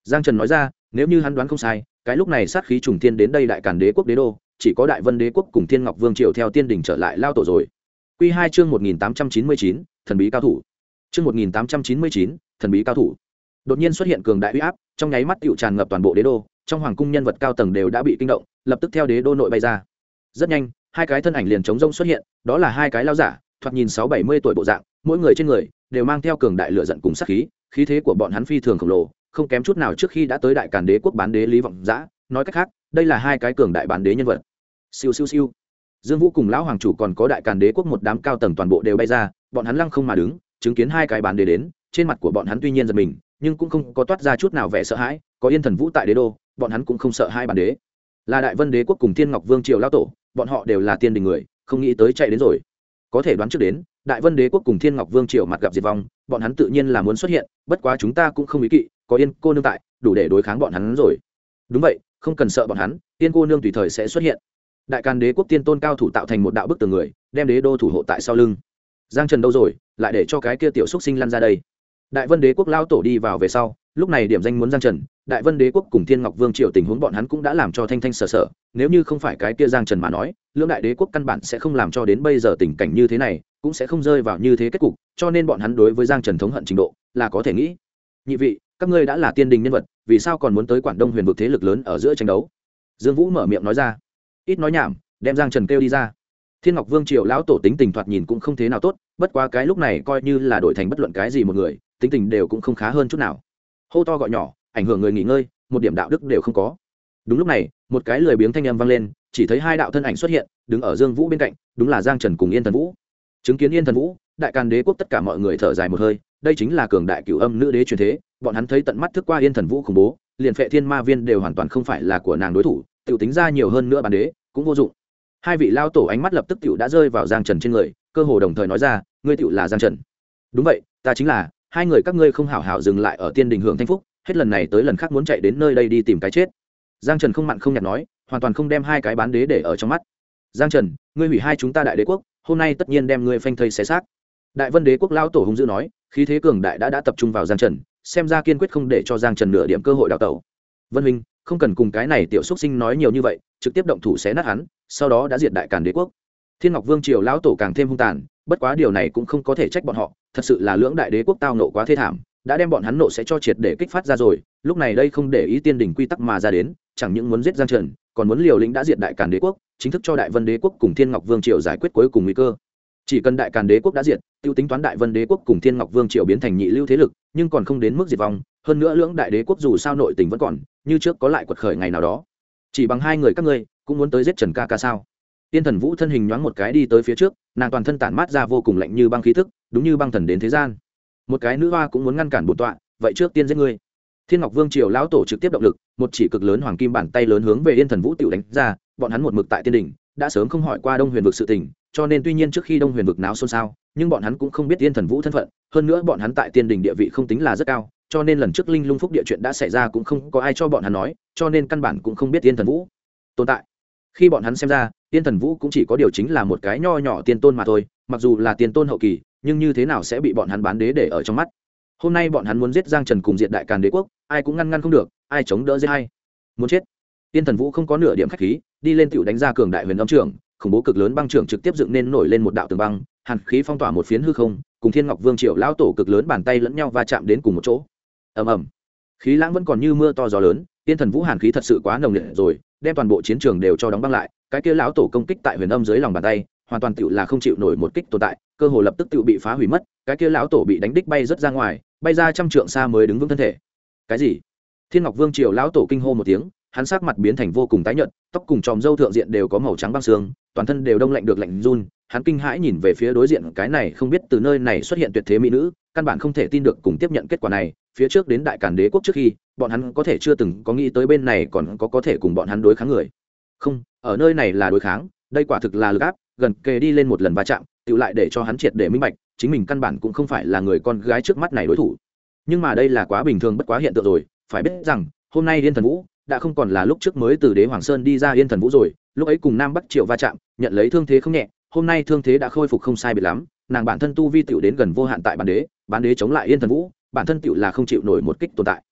Giang Trần nói ra, nếu như hắn đoán không sai, cái lúc này sát khí trùng thiên đến đây đại càn đế quốc đế đô, chỉ có đại vân đế quốc cùng thiên ngọc vương triều theo tiên đỉnh trở lại lao tổ rồi. Quy 2 chương 1899, thần bí cao thủ. Chương 1899, thần bí cao thủ. Đột nhiên xuất hiện cường đại uy áp, trong nháy mắt tựu tràn ngập toàn bộ đế đô, trong hoàng cung nhân vật cao tầng đều đã bị kinh động, lập tức theo đế đô nội bay ra. Rất nhanh, hai cái thân ảnh liền chống rông xuất hiện, đó là hai cái lão giả, thoạt nhìn 60-70 tuổi bộ dạng, mỗi người trên người đều mang theo cường đại lửa giận cùng sát khí, khí thế của bọn hắn phi thường khổng lồ, không kém chút nào trước khi đã tới đại càn đế quốc bán đế Lý Vọng Dã, nói cách khác, đây là hai cái cường đại bán đế nhân vật. Siêu siêu siêu. Dương Vũ cùng lão hoàng chủ còn có đại càn đế quốc một đám cao tầng toàn bộ đều bay ra, bọn hắn lăng không mà đứng, chứng kiến hai cái bán đế đến, trên mặt của bọn hắn tuy nhiên giật mình, nhưng cũng không có toát ra chút nào vẻ sợ hãi, có Yên Thần Vũ tại đế đô, bọn hắn cũng không sợ hai bán đế. Là Đại Vân đế quốc cùng Thiên Ngọc Vương triều lão tổ, bọn họ đều là tiên đình người, không nghĩ tới chạy đến rồi. Có thể đoán trước đến, Đại Vân đế quốc cùng Thiên Ngọc Vương triều mặt gặp diệt vong, bọn hắn tự nhiên là muốn xuất hiện, bất quá chúng ta cũng không ý kỵ, có Yên cô nương tại, đủ để đối kháng bọn hắn rồi. Đúng vậy, không cần sợ bọn hắn, Yên cô nương tùy thời sẽ xuất hiện. Đại Càn đế quốc tiên tôn cao thủ tạo thành một đạo bức tường người, đem đế đô thủ hộ tại sau lưng. Giang Trần đâu rồi, lại để cho cái kia tiểu xúc sinh lăn ra đây. Đại Vân đế quốc lao tổ đi vào về sau, lúc này điểm danh muốn Giang Trần, Đại Vân đế quốc cùng Thiên Ngọc Vương triều tình huống bọn hắn cũng đã làm cho thanh thanh sở sở, nếu như không phải cái kia Giang Trần mà nói, lưỡng đại đế quốc căn bản sẽ không làm cho đến bây giờ tình cảnh như thế này, cũng sẽ không rơi vào như thế kết cục, cho nên bọn hắn đối với Giang Trần thống hận trình độ là có thể nghĩ. Nhị vị, các ngươi đã là tiên đình nhân vật, vì sao còn muốn tới Quảng Đông huyền vực thế lực lớn ở giữa tranh đấu? Dương Vũ mở miệng nói ra. Ít nói nhảm, đem Giang Trần kêu đi ra. Thiên Ngọc Vương triều lão tổ tính tình thoạt nhìn cũng không thế nào tốt, bất quá cái lúc này coi như là đổi thành bất luận cái gì một người, tính tình đều cũng không khá hơn chút nào. Hô to gọi nhỏ, ảnh hưởng người nghỉ ngơi, một điểm đạo đức đều không có. Đúng lúc này, một cái lười biếng thanh âm vang lên, chỉ thấy hai đạo thân ảnh xuất hiện, đứng ở Dương Vũ bên cạnh, đúng là Giang Trần cùng Yên Thần Vũ. Chứng kiến Yên Thần Vũ, đại càn đế quốc tất cả mọi người thở dài một hơi, đây chính là cường đại cửu âm nữ đế truyền thế, bọn hắn thấy tận mắt thức qua Yên Thần Vũ khủng bố, liền Phệ Thiên Ma Viên đều hoàn toàn không phải là của nàng đối thủ, tiểu tính ra nhiều hơn nữa bản đế, cũng vô dụng. Hai vị lao tổ ánh mắt lập tức tiểu đã rơi vào Giang Trần trên người, cơ hồ đồng thời nói ra, ngươi tiểu là Giang Trần. Đúng vậy, ta chính là, hai người các ngươi không hảo hảo dừng lại ở tiên đình hưởng thanh phúc, hết lần này tới lần khác muốn chạy đến nơi đây đi tìm cái chết. Giang Trần không mặn không nhạt nói, hoàn toàn không đem hai cái bán đế để ở trong mắt. Giang Trần, ngươi hủy hai chúng ta đại đế quốc, hôm nay tất nhiên đem ngươi phanh thây xé xác. Đại Vân đế quốc lao tổ hung dữ nói, khí thế cường đại đã tập trung vào Giang Trần, xem ra kiên quyết không để cho Giang Trần nửa điểm cơ hội đào tẩu. Vân Minh, không cần cùng cái này tiểu xúc sinh nói nhiều như vậy, trực tiếp động thủ xé nát hắn, sau đó đã diệt đại càn đế quốc. Thiên Ngọc Vương triều lão tổ càng thêm hung tàn, bất quá điều này cũng không có thể trách bọn họ, thật sự là lưỡng đại đế quốc tao nộ quá thê thảm, đã đem bọn hắn nộ sẽ cho triệt để kích phát ra rồi, lúc này đây không để ý tiên đình quy tắc mà ra đến, chẳng những muốn giết Giang Trần, còn muốn liều lĩnh đã diệt đại càn đế quốc, chính thức cho Đại Vân đế quốc cùng Thiên Ngọc Vương triều giải quyết cuối cùng nguy cơ. Chỉ cần đại càn đế quốc đã diệt, tiêu tính toán Đại Vân đế quốc cùng Thiên Ngọc Vương triều biến thành nhị lưu thế lực, nhưng còn không đến mức diệt vong, hơn nữa lưỡng đại đế quốc dù sao nội tình vẫn còn, như trước có lại quật khởi ngày nào đó. Chỉ bằng hai người các ngươi, cũng muốn tới giết Trần ca ca sao? Tiên Thần Vũ thân hình nhoáng một cái đi tới phía trước, nàng toàn thân tản mát ra vô cùng lạnh như băng khí tức, đúng như băng thần đến thế gian. Một cái nữ hoa cũng muốn ngăn cản bổn tọa, vậy trước tiên giết ngươi. Thiên Ngọc Vương triều lão tổ trực tiếp động lực, một chỉ cực lớn hoàng kim bàn tay lớn hướng về Yên Thần Vũ tiểu đánh ra, bọn hắn một mực tại tiên đỉnh, đã sớm không hỏi qua Đông Huyền vực sự tình, cho nên tuy nhiên trước khi Đông Huyền vực náo xôn xao, nhưng bọn hắn cũng không biết Yên Thần Vũ thân phận, hơn nữa bọn hắn tại tiên đỉnh địa vị không tính là rất cao, cho nên lần trước Linh Lung Phúc địa chuyện đã xảy ra cũng không có ai cho bọn hắn nói, cho nên căn bản cũng không biết Yên Thần Vũ tồn tại. Khi bọn hắn xem ra, Yên Thần Vũ cũng chỉ có điều chính là một cái nho nhỏ tiên tôn mà thôi, mặc dù là tiên tôn hậu kỳ, nhưng như thế nào sẽ bị bọn hắn bán đế để ở trong mắt. Hôm nay bọn hắn muốn giết Giang Trần cùng diệt đại càn đế quốc, ai cũng ngăn không được, ai chống đỡ giết hay. Muốn chết. Yên Thần Vũ không có nửa điểm khách khí, đi lên tiểu đánh ra cường đại huyền âm trưởng, khủng bố cực lớn băng trưởng trực tiếp dựng nên nổi lên một đạo tường băng, hàn khí phong tỏa một phiến hư không, cùng Thiên Ngọc Vương triều lão tổ cực lớn bàn tay lẫn nhau va chạm đến cùng một chỗ. Ầm ầm. Khí lãng vẫn còn như mưa to gió lớn, Yên Thần Vũ hàn khí thật sự quá nồng nhiệt rồi, đem toàn bộ chiến trường đều cho đóng băng lại, cái kia lão tổ công kích tại huyền âm dưới lòng bàn tay, hoàn toàn tựu là không chịu nổi một kích tồn tại, cơ hồ lập tức tựu bị phá hủy mất, cái kia lão tổ bị đánh đích bay rất ra ngoài, bay ra trăm trượng xa mới đứng vững thân thể. Cái gì? Thiên Ngọc Vương triều lão tổ kinh hô một tiếng, hắn sắc mặt biến thành vô cùng tái nhợt, tóc cùng tròm râu thượng diện đều có màu trắng băng xương, toàn thân đều đông lạnh được lạnh run, hắn kinh hãi nhìn về phía đối diện cái này không biết từ nơi này xuất hiện tuyệt thế mỹ nữ, căn bản không thể tin được cùng tiếp nhận kết quả này, phía trước đến đại càn đế quốc trước khi, bọn hắn có thể chưa từng có nghĩ tới bên này còn có thể cùng bọn hắn đối kháng người. Không, ở nơi này là đối kháng, đây quả thực là lực áp, gần kề đi lên một lần va chạm, tự lại để cho hắn triệt để minh bạch, chính mình căn bản cũng không phải là người con gái trước mắt này đối thủ. Nhưng mà đây là quá bình thường bất quá hiện tượng rồi, phải biết rằng, hôm nay Yên Thần Vũ đã không còn là lúc trước mới từ Đế Hoàng Sơn đi ra Yên Thần Vũ rồi, lúc ấy cùng Nam Bắc Triệu va chạm, nhận lấy thương thế không nhẹ, hôm nay thương thế đã khôi phục không sai biệt lắm, nàng bản thân tu vi tiểu đến gần vô hạn tại bán đế chống lại Yên Thần Vũ, bản thân tiểu là không chịu nổi một kích tồn tại.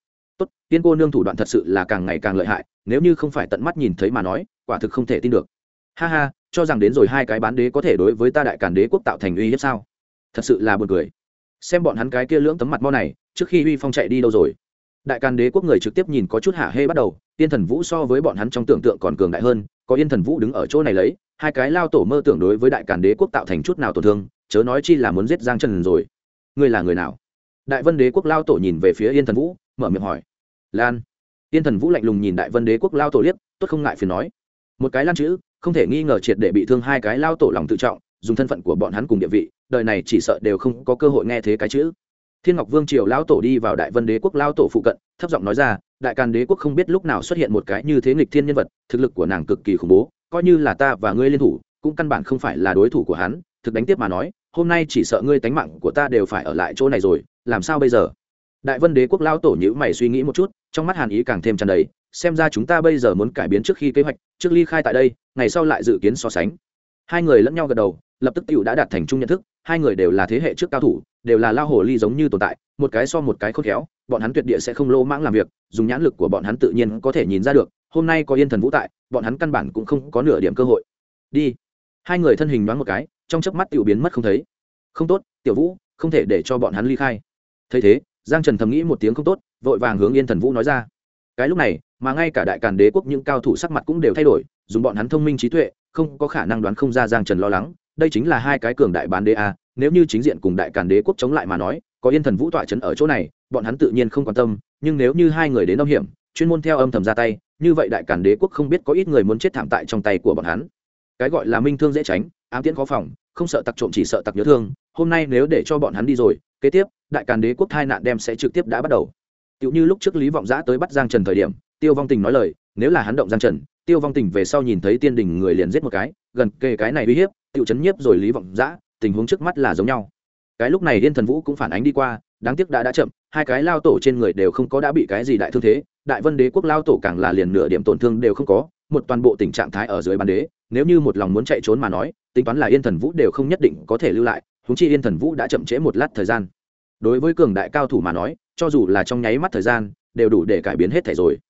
tốt, tiên cô nương thủ đoạn thật sự là càng ngày càng lợi hại, nếu như không phải tận mắt nhìn thấy mà nói quả thực không thể tin được. Ha ha, cho rằng đến rồi hai cái bán đế có thể đối với ta đại càn đế quốc tạo thành uy hiếp sao? Thật sự là buồn cười. Xem bọn hắn cái kia lưỡng tấm mặt mo này, trước khi uy phong chạy đi đâu rồi? Đại càn đế quốc người trực tiếp nhìn có chút hả hê bắt đầu. Yên Thần Vũ so với bọn hắn trong tưởng tượng còn cường đại hơn, có Yên Thần Vũ đứng ở chỗ này lấy hai cái lao tổ mơ tưởng đối với đại càn đế quốc tạo thành chút nào tổn thương, chớ nói chi là muốn giết Giang Trần rồi. Ngươi là người nào? Đại Vân đế quốc lao tổ nhìn về phía Yên Thần Vũ, mở miệng hỏi. Lan. Yên Thần Vũ lạnh lùng nhìn Đại Vân đế quốc lao tổ liếc, tốt không ngại phiền nói. Một cái Lan chữ, không thể nghi ngờ triệt để bị thương hai cái lao tổ lòng tự trọng, dùng thân phận của bọn hắn cùng địa vị, đời này chỉ sợ đều không có cơ hội nghe thế cái chữ. Thiên Ngọc Vương triều lão tổ đi vào Đại Vân đế quốc lao tổ phụ cận, thấp giọng nói ra, đại càn đế quốc không biết lúc nào xuất hiện một cái như thế nghịch thiên nhân vật, thực lực của nàng cực kỳ khủng bố, coi như là ta và ngươi liên thủ, cũng căn bản không phải là đối thủ của hắn, thực đánh tiếp mà nói, hôm nay chỉ sợ ngươi tánh mạng của ta đều phải ở lại chỗ này rồi, làm sao bây giờ? Đại Vân đế quốc lao tổ nhíu mày suy nghĩ một chút, trong mắt hàn ý càng thêm tràn đầy, xem ra chúng ta bây giờ muốn cải biến trước khi kế hoạch, trước ly khai tại đây, ngày sau lại dự kiến so sánh. Hai người lẫn nhau gật đầu, lập tức tiểu đã đạt thành chung nhận thức, hai người đều là thế hệ trước cao thủ, đều là lao hồ ly giống như tồn tại, một cái so một cái khôn khéo, bọn hắn tuyệt địa sẽ không lô mãng làm việc, dùng nhãn lực của bọn hắn tự nhiên có thể nhìn ra được, hôm nay có Yên Thần Vũ tại, bọn hắn căn bản cũng không có nửa điểm cơ hội. Đi. Hai người thân hình nhoáng một cái, trong chớp mắt tiểu biến mất không thấy. Không tốt, Tiểu Vũ, không thể để cho bọn hắn ly khai. Thấy thế, Giang Trần thầm nghĩ một tiếng không tốt, vội vàng hướng Yên Thần Vũ nói ra. Cái lúc này, mà ngay cả đại càn đế quốc những cao thủ sắc mặt cũng đều thay đổi, dùng bọn hắn thông minh trí tuệ, không có khả năng đoán không ra Giang Trần lo lắng, đây chính là hai cái cường đại bán đế a, nếu như chính diện cùng đại càn đế quốc chống lại mà nói, có Yên Thần Vũ tọa trấn ở chỗ này, bọn hắn tự nhiên không quan tâm, nhưng nếu như hai người đến âm hiểm, chuyên môn theo âm thầm ra tay, như vậy đại càn đế quốc không biết có ít người muốn chết thảm tại trong tay của bọn hắn. Cái gọi là minh thương dễ tránh, ám tiễn khó phòng, không sợ tặc trộm chỉ sợ tặc nhớ thương, hôm nay nếu để cho bọn hắn đi rồi, kế tiếp, đại càn đế quốc tai nạn đem sẽ trực tiếp đã bắt đầu. Tựu như lúc trước Lý Vọng Giã tới bắt Giang Trần thời điểm, Tiêu Vong Tình nói lời, nếu là hắn động Giang Trần, Tiêu Vong Tình về sau nhìn thấy tiên đình người liền giết một cái, gần kề cái này uy hiếp, tựu chấn nhiếp rồi Lý Vọng Giã, tình huống trước mắt là giống nhau. Cái lúc này Yên Thần Vũ cũng phản ánh đi qua, đáng tiếc đã chậm, hai cái lao tổ trên người đều không có đã bị cái gì đại thương thế, Đại Vân đế quốc lao tổ càng là liền nửa điểm tổn thương đều không có, một toàn bộ tình trạng thái ở dưới bán đế, nếu như một lòng muốn chạy trốn mà nói, tính toán là Yên Thần Vũ đều không nhất định có thể lưu lại, huống chi Yên Thần Vũ đã chậm trễ một lát thời gian. Đối với cường đại cao thủ mà nói, cho dù là trong nháy mắt thời gian, đều đủ để cải biến hết thảy rồi.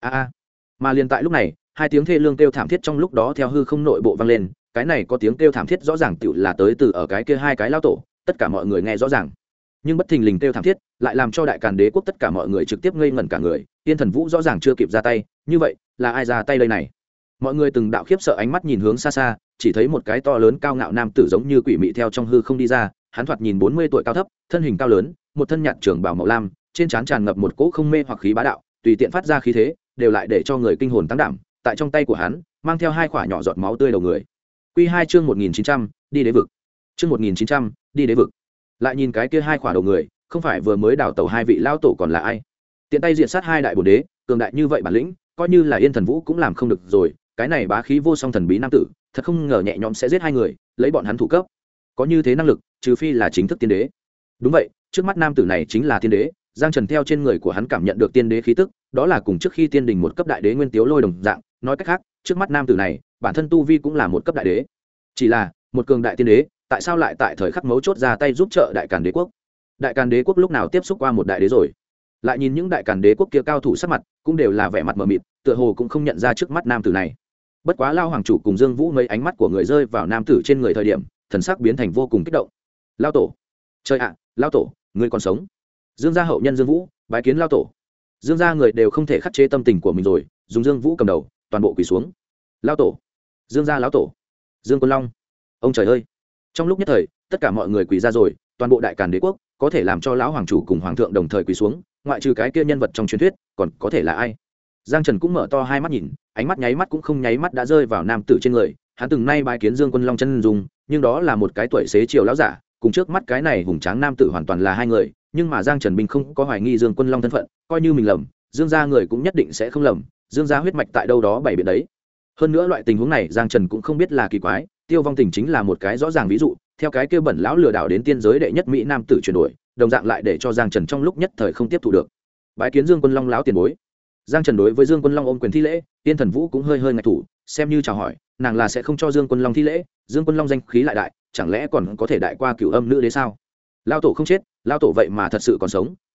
Mà liền tại lúc này, hai tiếng thê lương kêu thảm thiết trong lúc đó theo hư không nội bộ vang lên, cái này có tiếng kêu thảm thiết rõ ràng tựu là tới từ ở cái kia hai cái lao tổ, tất cả mọi người nghe rõ ràng. Nhưng bất thình lình kêu thảm thiết, lại làm cho đại càn đế quốc tất cả mọi người trực tiếp ngây ngẩn cả người, Yên Thần Vũ rõ ràng chưa kịp ra tay, như vậy, là ai ra tay đây này? Mọi người từng đạo khiếp sợ ánh mắt nhìn hướng xa xa, chỉ thấy một cái to lớn cao ngạo nam tử giống như quỷ mị theo trong hư không đi ra, hắn thoạt nhìn 40 tuổi cao thấp, thân hình cao lớn, một thân nhạt trường bào màu lam, trên trán tràn ngập một cỗ không mê hoặc khí bá đạo, tùy tiện phát ra khí thế, đều lại để cho người kinh hồn tăng đảm, tại trong tay của hắn, mang theo hai quả nhỏ giọt máu tươi đầu người. Quy 2 chương 1900, đi đế vực. Chương 1900, đi đế vực. Lại nhìn cái kia hai quả đầu người, không phải vừa mới đào tẩu hai vị lao tổ còn là ai? Tiện tay diện sát hai đại bổn đế, cường đại như vậy bản lĩnh, coi như là Yên Thần Vũ cũng làm không được rồi, cái này bá khí vô song thần bí nam tử, thật không ngờ nhẹ nhõm sẽ giết hai người, lấy bọn hắn thủ cấp. Có như thế năng lực, trừ phi là chính thức tiên đế. Đúng vậy, trước mắt nam tử này chính là tiên đế, Giang Trần theo trên người của hắn cảm nhận được tiên đế khí tức, đó là cùng trước khi tiên đình một cấp đại đế nguyên tiếu lôi đồng dạng, nói cách khác, trước mắt nam tử này, bản thân tu vi cũng là một cấp đại đế. Chỉ là, một cường đại tiên đế, tại sao lại tại thời khắc mấu chốt ra tay giúp trợ đại càn đế quốc? Đại càn đế quốc lúc nào tiếp xúc qua một đại đế rồi? Lại nhìn những đại càn đế quốc kia cao thủ sắc mặt, cũng đều là vẻ mặt mờ mịt, tựa hồ cũng không nhận ra trước mắt nam tử này. Bất quá lao hoàng chủ cùng Dương Vũ mấy ánh mắt của người rơi vào nam tử trên người thời điểm, thần sắc biến thành vô cùng kích động. Lao tổ, trời ạ, lao tổ, ngươi còn sống? Dương gia hậu nhân Dương Vũ bái kiến lao tổ. Dương gia người đều không thể khắc chế tâm tình của mình rồi, dùng Dương Vũ cầm đầu, toàn bộ quỳ xuống. Lao tổ, Dương gia lão tổ, Dương Quân Long, ông trời ơi! Trong lúc nhất thời, tất cả mọi người quỳ ra rồi, toàn bộ đại càn đế quốc có thể làm cho lão hoàng chủ cùng hoàng thượng đồng thời quỳ xuống, ngoại trừ cái kia nhân vật trong truyền thuyết, còn có thể là ai? Giang Trần cũng mở to hai mắt nhìn, ánh mắt nháy mắt cũng không nháy mắt đã rơi vào nam tử trên người, hắn từng nay bái kiến Dương Quân Long chân dung, nhưng đó là một cái tuổi xế chiều lão giả, cùng trước mắt cái này hùng tráng nam tử hoàn toàn là hai người, nhưng mà Giang Trần Bình không có hoài nghi Dương Quân Long thân phận, coi như mình lầm, Dương gia người cũng nhất định sẽ không lầm, Dương gia huyết mạch tại đâu đó bảy biệt đấy. Hơn nữa loại tình huống này Giang Trần cũng không biết là kỳ quái, Tiêu Vong Tình chính là một cái rõ ràng ví dụ, theo cái kia bẩn lão lừa đảo đến tiên giới đệ nhất mỹ nam tử chuyển đổi, đồng dạng lại để cho Giang Trần trong lúc nhất thời không tiếp thu được. Bái kiến Dương Quân Long lão tiền bối. Giang Trần đối với Dương Quân Long ôm quyền thi lễ, Yên Thần Vũ cũng hơi hơi ngại thủ, xem như chào hỏi, nàng là sẽ không cho Dương Quân Long thi lễ, Dương Quân Long danh khí lại đại, chẳng lẽ còn có thể đại qua Cửu Âm nữ đế sao? Lão tổ không chết, lão tổ vậy mà thật sự còn sống,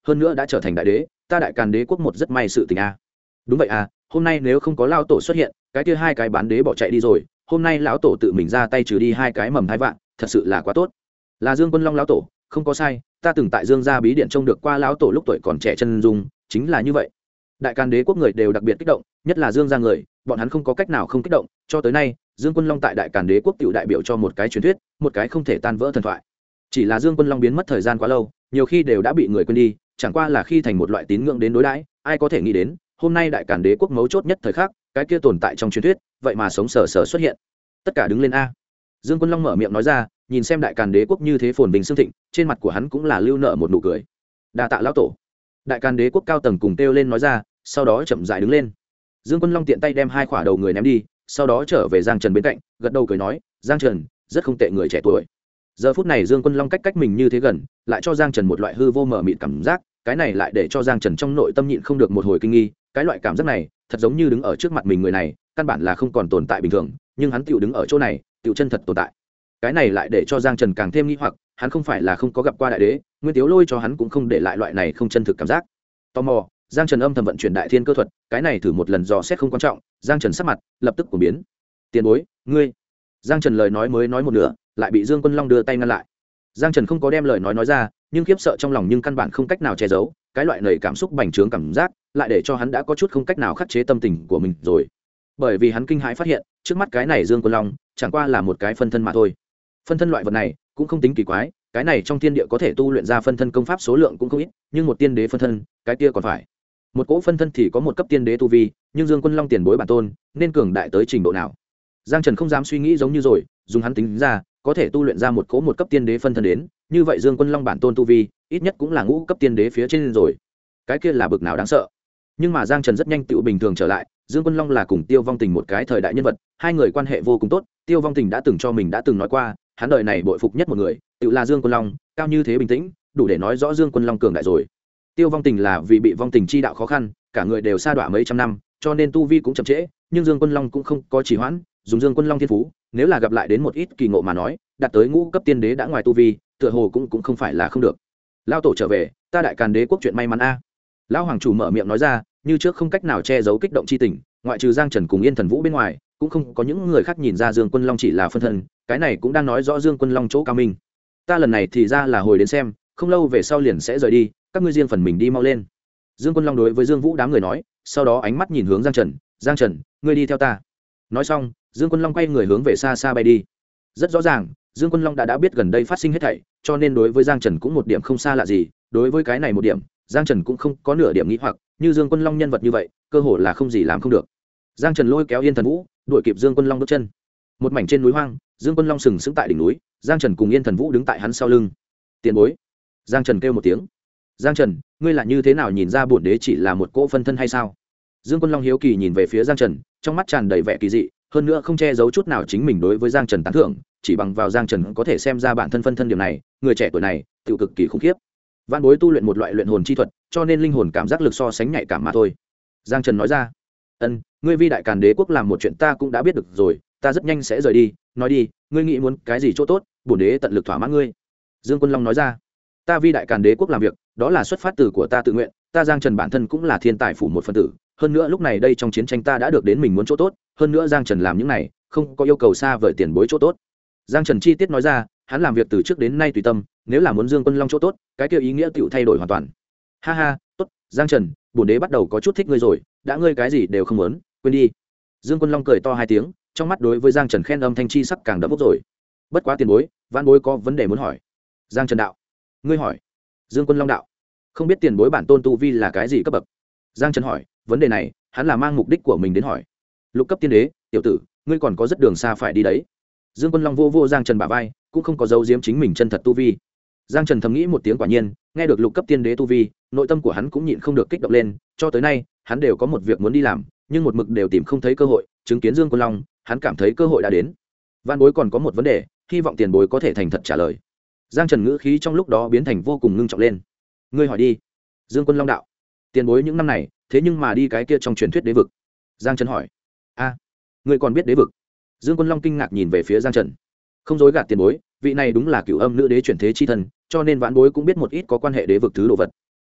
hơn nữa đã trở thành đại đế, ta đại càn đế quốc một rất may sự tình a. Đúng vậy à, hôm nay nếu không có lao tổ xuất hiện, cái kia hai cái bán đế bỏ chạy đi rồi, hôm nay lão tổ tự mình ra tay trừ đi hai cái mầm thái vạn, thật sự là quá tốt. Là Dương Quân Long lão tổ, không có sai, ta từng tại Dương gia bí điện trông được qua lão tổ lúc tuổi còn trẻ chân dung, chính là như vậy. Đại càn đế quốc người đều đặc biệt kích động, nhất là Dương gia người, bọn hắn không có cách nào không kích động, cho tới nay, Dương Quân Long tại đại càn đế quốc tiểu đại biểu cho một cái truyền thuyết, một cái không thể tan vỡ thần thoại. Chỉ là Dương Quân Long biến mất thời gian quá lâu, nhiều khi đều đã bị người quên đi, chẳng qua là khi thành một loại tín ngưỡng đến đối đãi, ai có thể nghĩ đến, hôm nay đại càn đế quốc mấu chốt nhất thời khắc, cái kia tồn tại trong truyền thuyết, vậy mà sống sờ sờ xuất hiện. Tất cả đứng lên a. Dương Quân Long mở miệng nói ra, nhìn xem đại càn đế quốc như thế phồn bình xương thịnh, trên mặt của hắn cũng là lưu nợ một nụ cười. Đa tạ lão tổ. Đại càn đế quốc cao tầng cùng kêu lên nói ra, sau đó chậm rãi đứng lên. Dương Quân Long tiện tay đem hai khỏa đầu người ném đi, sau đó trở về Giang Trần bên cạnh, gật đầu cười nói, Giang Trần, rất không tệ người trẻ tuổi. Giờ phút này Dương Quân Long cách mình như thế gần, lại cho Giang Trần một loại hư vô mờ mịt cảm giác, cái này lại để cho Giang Trần trong nội tâm nhịn không được một hồi kinh nghi, cái loại cảm giác này, thật giống như đứng ở trước mặt mình người này, căn bản là không còn tồn tại bình thường, nhưng hắn tựu đứng ở chỗ này, tựu chân thật tồn tại. Cái này lại để cho Giang Trần càng thêm nghi hoặc, hắn không phải là không có gặp qua đại đế, Nguyên Tiếu Lôi cho hắn cũng không để lại loại này không chân thực cảm giác. Tò mò, Giang Trần âm thầm vận chuyển đại thiên cơ thuật, cái này thử một lần dò xét không quan trọng, Giang Trần sắc mặt lập tức cuồng biến. Tiền bối, ngươi. Giang Trần lời nói mới nói một nửa, lại bị Dương Quân Long đưa tay ngăn lại. Giang Trần không có đem lời nói ra, nhưng khiếp sợ trong lòng nhưng căn bản không cách nào che giấu, cái loại nảy cảm xúc bành trướng cảm giác, lại để cho hắn đã có chút không cách nào khắc chế tâm tình của mình rồi. Bởi vì hắn kinh hãi phát hiện, trước mắt cái này Dương Quân Long, chẳng qua là một cái phân thân mà thôi. Phân thân loại vật này cũng không tính kỳ quái, cái này trong thiên địa có thể tu luyện ra phân thân công pháp số lượng cũng không ít, nhưng một tiên đế phân thân, cái kia còn phải. Một cỗ phân thân thì có một cấp tiên đế tu vi, nhưng Dương Quân Long tiền bối bản tôn, nên cường đại tới trình độ nào? Giang Trần không dám suy nghĩ giống như rồi, dùng hắn tính ra, có thể tu luyện ra một cỗ một cấp tiên đế phân thân đến, như vậy Dương Quân Long bản tôn tu vi, ít nhất cũng là ngũ cấp tiên đế phía trên rồi. Cái kia là bực nào đáng sợ. Nhưng mà Giang Trần rất nhanh tự bình thường trở lại, Dương Quân Long là cùng Tiêu Vong Tình một cái thời đại nhân vật, hai người quan hệ vô cùng tốt, Tiêu Vong Tình đã từng cho mình đã từng nói qua, hắn đời này bội phục nhất một người, tự là Dương Quân Long, cao như thế bình tĩnh, đủ để nói rõ Dương Quân Long cường đại rồi. Tiêu Vong Tình là vì bị vong tình chi đạo khó khăn, cả người đều sa đọa mấy trăm năm, cho nên tu vi cũng chậm trễ, nhưng Dương Quân Long cũng không có trì hoãn, dùng Dương Quân Long thiên phú, nếu là gặp lại đến một ít kỳ ngộ mà nói, đạt tới ngũ cấp tiên đế đã ngoài tu vi, tựa hồ cũng không phải là không được. Lão tổ trở về, ta đại càn đế quốc chuyện may mắn a. Lão hoàng chủ mở miệng nói ra, như trước không cách nào che giấu kích động chi tình, ngoại trừ Giang Trần cùng Yên Thần Vũ bên ngoài, cũng không có những người khác nhìn ra Dương Quân Long chỉ là phân thân, cái này cũng đang nói rõ Dương Quân Long chỗ cao minh. Ta lần này thì ra là hồi đến xem, không lâu về sau liền sẽ rời đi, các ngươi riêng phần mình đi mau lên. Dương Quân Long đối với Dương Vũ đám người nói, sau đó ánh mắt nhìn hướng Giang Trần, Giang Trần, ngươi đi theo ta. Nói xong, Dương Quân Long quay người hướng về xa xa bay đi. Rất rõ ràng, Dương Quân Long đã biết gần đây phát sinh hết thảy, cho nên đối với Giang Trần cũng một điểm không xa lạ gì, đối với cái này một điểm, Giang Trần cũng không có nửa điểm nghĩ hoặc, như Dương Quân Long nhân vật như vậy, cơ hội là không gì làm không được. Giang Trần lôi kéo Yên Thần Vũ, đuổi kịp Dương Quân Long bước chân. Một mảnh trên núi hoang, Dương Quân Long sừng sững tại đỉnh núi, Giang Trần cùng Yên Thần Vũ đứng tại hắn sau lưng. Tiền bối. Giang Trần kêu một tiếng. Giang Trần, ngươi là như thế nào nhìn ra bổn đế chỉ là một cỗ phân thân hay sao? Dương Quân Long hiếu kỳ nhìn về phía Giang Trần, trong mắt tràn đầy vẻ kỳ dị, hơn nữa không che giấu chút nào chính mình đối với Giang Trần tán thưởng, chỉ bằng vào Giang Trần có thể xem ra bản thân phân thân điểm này, người trẻ tuổi này, tự cực kỳ khủng khiếp. Vạn bối tu luyện một loại luyện hồn chi thuật, cho nên linh hồn cảm giác lực so sánh nhạy cảm mà thôi. Giang Trần nói ra. Ngươi vi đại càn đế quốc làm một chuyện ta cũng đã biết được rồi, ta rất nhanh sẽ rời đi, nói đi, ngươi nghĩ muốn cái gì chỗ tốt, bổn đế tận lực thỏa mãn ngươi. Dương Quân Long nói ra. Ta vi đại càn đế quốc làm việc, đó là xuất phát từ của ta tự nguyện, ta Giang Trần bản thân cũng là thiên tài phủ một phần tử, hơn nữa lúc này đây trong chiến tranh ta đã được đến mình muốn chỗ tốt, hơn nữa Giang Trần làm những này, không có yêu cầu xa vời tiền bối chỗ tốt. Giang Trần chi tiết nói ra, hắn làm việc từ trước đến nay tùy tâm, nếu là muốn Dương Quân Long chỗ tốt, cái kia ý nghĩa tựu thay đổi hoàn toàn. Ha ha, tốt, Giang Trần, bổn đế bắt đầu có chút thích ngươi rồi, đã ngươi cái gì đều không muốn, quên đi. Dương Quân Long cười to hai tiếng, trong mắt đối với Giang Trần khen âm thanh chi sắc càng đậm bốc rồi. Bất quá tiền bối, vãn bối có vấn đề muốn hỏi. Giang Trần đạo. Ngươi hỏi. Dương Quân Long đạo. Không biết tiền bối bản tôn tu vi là cái gì cấp bậc? Giang Trần hỏi, vấn đề này, hắn là mang mục đích của mình đến hỏi. Lục cấp tiên đế, tiểu tử, ngươi còn có rất đường xa phải đi đấy. Dương Quân Long vô Giang Trần bả vai, cũng không có giấu giếm chính mình chân thật tu vi. Giang Trần thầm nghĩ một tiếng quả nhiên, nghe được lục cấp tiên đế tu vi, nội tâm của hắn cũng nhịn không được kích động lên, cho tới nay, hắn đều có một việc muốn đi làm, nhưng một mực đều tìm không thấy cơ hội, chứng kiến Dương Quân Long, hắn cảm thấy cơ hội đã đến. Vạn bối còn có một vấn đề, hy vọng tiền bối có thể thành thật trả lời. Giang Trần ngữ khí trong lúc đó biến thành vô cùng ngưng trọng lên. Ngươi hỏi đi. Dương Quân Long đạo. Tiền bối những năm này, thế nhưng mà đi cái kia trong truyền thuyết đế vực. Giang Trần hỏi. A, ngươi còn biết đế vực? Dương Quân Long kinh ngạc nhìn về phía Giang Trần. Không dối gạt tiền bối, vị này đúng là cửu âm nữ đế chuyển thế chi thần, cho nên vãn bối cũng biết một ít có quan hệ đế vực thứ đồ vật.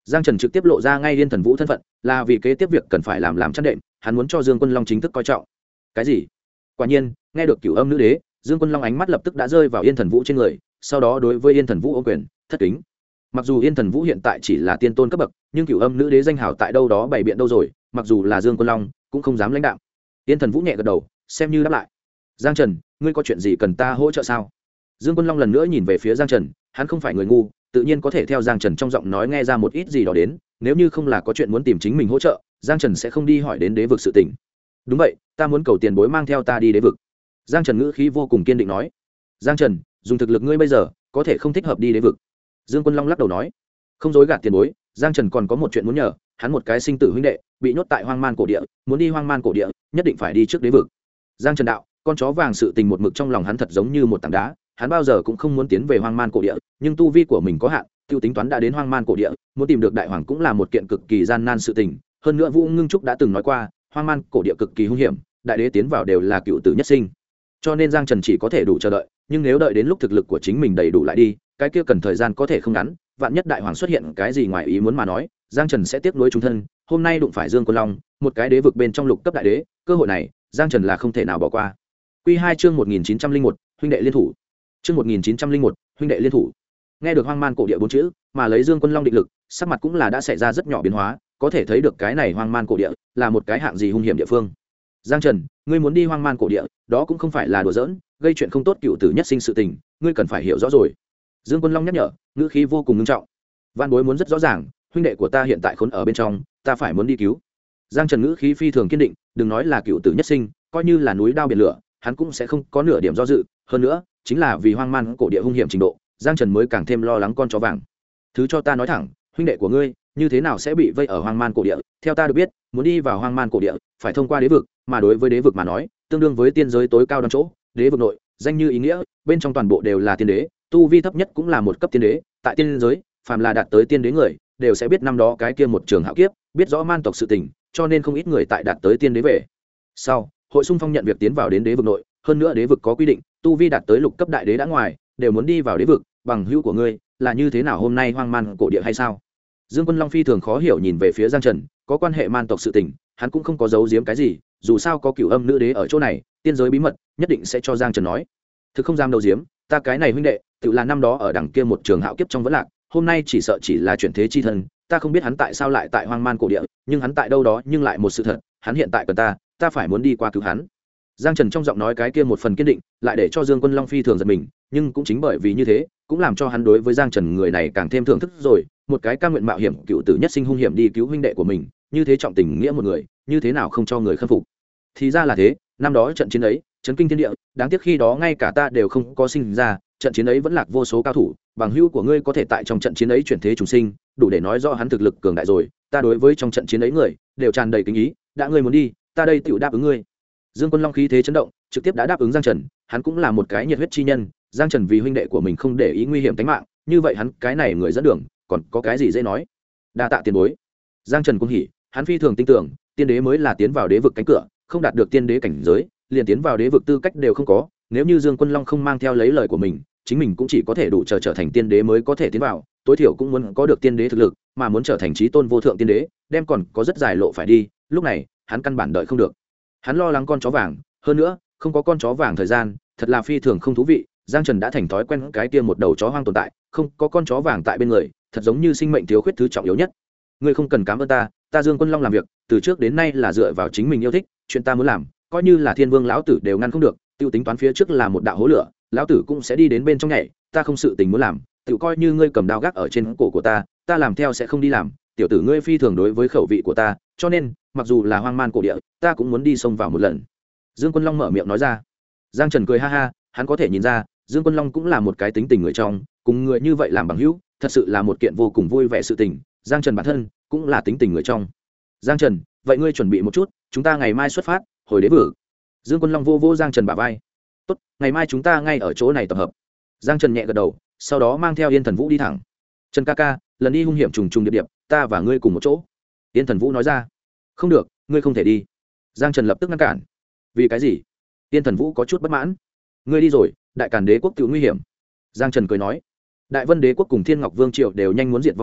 Giang Trần trực tiếp lộ ra ngay Yên Thần Vũ thân phận, là vì kế tiếp việc cần phải làm chăn đệm, hắn muốn cho Dương Quân Long chính thức coi trọng. Cái gì? Quả nhiên, nghe được Cửu Âm Nữ Đế, Dương Quân Long ánh mắt lập tức đã rơi vào Yên Thần Vũ trên người, sau đó đối với Yên Thần Vũ ôm quyền, thất kính. Mặc dù Yên Thần Vũ hiện tại chỉ là tiên tôn cấp bậc, nhưng Cửu Âm Nữ Đế danh hào tại đâu đó bày biện đâu rồi, mặc dù là Dương Quân Long, cũng không dám lãnh đạo. Yên Thần Vũ nhẹ gật đầu, xem như đáp lại. Giang Trần, ngươi có chuyện gì cần ta hỗ trợ sao? Dương Quân Long lần nữa nhìn về phía Giang Trần, hắn không phải người ngu, tự nhiên có thể theo Giang Trần trong giọng nói nghe ra một ít gì đó đến, nếu như không là có chuyện muốn tìm chính mình hỗ trợ, Giang Trần sẽ không đi hỏi đến đế vực sự tình. Đúng vậy, ta muốn cầu tiền bối mang theo ta đi đế vực. Giang Trần ngữ khí vô cùng kiên định nói. Giang Trần, dùng thực lực ngươi bây giờ, có thể không thích hợp đi đế vực. Dương Quân Long lắc đầu nói. Không dối gạt tiền bối, Giang Trần còn có một chuyện muốn nhờ, hắn một cái sinh tử huynh đệ, bị nhốt tại Hoang Man cổ địa, muốn đi Hoang Man cổ địa, nhất định phải đi trước đế vực. Giang Trần đạo, con chó vàng sự tình một mực trong lòng hắn thật giống như một tảng đá, hắn bao giờ cũng không muốn tiến về Hoang Man cổ địa, nhưng tu vi của mình có hạn, tiêu tính toán đã đến Hoang Man cổ địa, muốn tìm được đại hoàng cũng là một kiện cực kỳ gian nan sự tình, hơn nữa Vũ Ngưng Trúc đã từng nói qua, Hoang Man cổ địa cực kỳ hung hiểm, đại đế tiến vào đều là cựu tử nhất sinh. Cho nên Giang Trần chỉ có thể đủ chờ đợi, nhưng nếu đợi đến lúc thực lực của chính mình đầy đủ lại đi, cái kia cần thời gian có thể không ngắn, vạn nhất đại hoàng xuất hiện cái gì ngoài ý muốn mà nói, Giang Trần sẽ tiếc nuối chúng thân. Hôm nay đụng phải Dương Quân Long, một cái đế vực bên trong lục cấp đại đế, cơ hội này, Giang Trần là không thể nào bỏ qua. Quy 2 chương 1901, huynh đệ liên thủ. Chương 1901, huynh đệ liên thủ. Nghe được Hoang Man cổ địa bốn chữ, mà lấy Dương Quân Long định lực, sắc mặt cũng là đã xảy ra rất nhỏ biến hóa, có thể thấy được cái này Hoang Man cổ địa là một cái hạng gì hung hiểm địa phương. Giang Trần, ngươi muốn đi Hoang Man cổ địa, đó cũng không phải là đùa giỡn, gây chuyện không tốt cựu tử nhất sinh sự tình, ngươi cần phải hiểu rõ rồi. Dương Quân Long nhắc nhở, ngữ khí vô cùng nghiêm trọng. Vạn Bối muốn rất rõ ràng, huynh đệ của ta hiện tại khốn ở bên trong, ta phải muốn đi cứu. Giang Trần ngữ khí phi thường kiên định, đừng nói là cựu tử nhất sinh, coi như là núi đao biển lửa, hắn cũng sẽ không có nửa điểm do dự, hơn nữa, chính là vì Hoang Man cổ địa hung hiểm trình độ, Giang Trần mới càng thêm lo lắng con chó vàng. Thứ cho ta nói thẳng, huynh đệ của ngươi như thế nào sẽ bị vây ở Hoang Man cổ địa? Theo ta được biết, muốn đi vào Hoang Man cổ địa, phải thông qua đế vực, mà đối với đế vực mà nói, tương đương với tiên giới tối cao đẳng chỗ, đế vực nội, danh như ý nghĩa, bên trong toàn bộ đều là tiên đế, tu vi thấp nhất cũng là một cấp tiên đế, tại tiên giới, phàm là đạt tới tiên đế người, đều sẽ biết năm đó cái kia một trường hạo kiếp, biết rõ man tộc sự tình, cho nên không ít người tại đạt tới tiên đế về sau, hội xung phong nhận việc tiến vào đến đế vực nội, hơn nữa đế vực có quy định, tu vi đạt tới lục cấp đại đế đã ngoài, đều muốn đi vào đế vực. Bằng hữu của ngươi là như thế nào hôm nay Hoang Man cổ địa hay sao? Dương Quân Long phi thường khó hiểu nhìn về phía Giang Trần, có quan hệ man tộc sự tình, hắn cũng không có giấu giếm cái gì, dù sao có Cửu Âm Nữ Đế ở chỗ này, tiên giới bí mật nhất định sẽ cho Giang Trần nói. Thực không dám đầu giếm, ta cái này huynh đệ, tự là năm đó ở đằng kia một trường hạo kiếp trong vẫn lạc, hôm nay chỉ sợ chỉ là chuyển thế chi thân, ta không biết hắn tại sao lại tại Hoang Man cổ địa, nhưng hắn tại đâu đó, nhưng lại một sự thật, hắn hiện tại cần ta phải muốn đi qua cứu hắn. Giang Trần trong giọng nói cái kia một phần kiên định, lại để cho Dương Quân Long phi thường giật mình, nhưng cũng chính bởi vì như thế, cũng làm cho hắn đối với Giang Trần người này càng thêm thưởng thức rồi, một cái cam nguyện mạo hiểm cựu tử nhất sinh hung hiểm đi cứu huynh đệ của mình, như thế trọng tình nghĩa một người, như thế nào không cho người khâm phục. Thì ra là thế, năm đó trận chiến ấy, chấn kinh thiên địa, đáng tiếc khi đó ngay cả ta đều không có sinh ra, trận chiến ấy vẫn lạc vô số cao thủ, bằng hữu của ngươi có thể tại trong trận chiến ấy chuyển thế trùng sinh, đủ để nói rõ hắn thực lực cường đại rồi, ta đối với trong trận chiến ấy người, đều tràn đầy kính ý, đã ngươi muốn đi, ta đây tựu đáp ứng ngươi. Dương Quân Long khí thế chấn động, trực tiếp đã đáp ứng Giang Trần, hắn cũng là một cái nhiệt huyết chi nhân, Giang Trần vì huynh đệ của mình không để ý nguy hiểm tính mạng, như vậy hắn cái này người dẫn đường, còn có cái gì dễ nói. Đa tạ tiền bối. Giang Trần cũng hỉ, hắn phi thường tin tưởng, tiên đế mới là tiến vào đế vực cánh cửa, không đạt được tiên đế cảnh giới, liền tiến vào đế vực tư cách đều không có, nếu như Dương Quân Long không mang theo lấy lời của mình, chính mình cũng chỉ có thể đủ trở thành tiên đế mới có thể tiến vào, tối thiểu cũng muốn có được tiên đế thực lực, mà muốn trở thành chí tôn vô thượng tiên đế, đem còn có rất dài lộ phải đi, lúc này, hắn căn bản đợi không được. Hắn lo lắng con chó vàng, hơn nữa, không có con chó vàng thời gian, thật là phi thường không thú vị. Giang Trần đã thành thói quen cái kia một đầu chó hoang tồn tại, không có con chó vàng tại bên người, thật giống như sinh mệnh thiếu khuyết thứ trọng yếu nhất. Ngươi không cần cảm ơn ta Dương Quân Long làm việc, từ trước đến nay là dựa vào chính mình yêu thích, chuyện ta muốn làm, coi như là Thiên Vương lão tử đều ngăn không được, tiêu tính toán phía trước là một đạo hố lửa, lão tử cũng sẽ đi đến bên trong nhảy, ta không sự tình muốn làm, tự coi như ngươi cầm đao gác ở trên cổ của ta làm theo sẽ không đi làm, tiểu tử ngươi phi thường đối với khẩu vị của ta, cho nên, mặc dù là Hoang Man cổ địa, ta cũng muốn đi xông vào một lần. Dương Quân Long mở miệng nói ra. Giang Trần cười ha ha, hắn có thể nhìn ra, Dương Quân Long cũng là một cái tính tình người trong, cùng người như vậy làm bằng hữu, thật sự là một kiện vô cùng vui vẻ sự tình. Giang Trần bản thân cũng là tính tình người trong. Giang Trần, vậy ngươi chuẩn bị một chút, chúng ta ngày mai xuất phát, hồi đế vực. Dương Quân Long vô vô Giang Trần bả vai. Tốt, ngày mai chúng ta ngay ở chỗ này tập hợp. Giang Trần nhẹ gật đầu, sau đó mang theo Yên Thần Vũ đi thẳng. Trần ca ca, lần đi hung hiểm trùng trùng điệp điệp, ta và ngươi cùng một chỗ. Yên Thần Vũ nói ra. Không được, ngươi không thể đi. Giang Trần lập tức ngăn cản. Vì cái gì? Yên Thần Vũ có chút bất mãn. Ngươi đi rồi, đại càn đế quốc tự nguy hiểm. Giang Trần cười nói. Đại Vân đế quốc cùng Thiên Ngọc Vương triều đều nhanh muốn diệt vong rồi,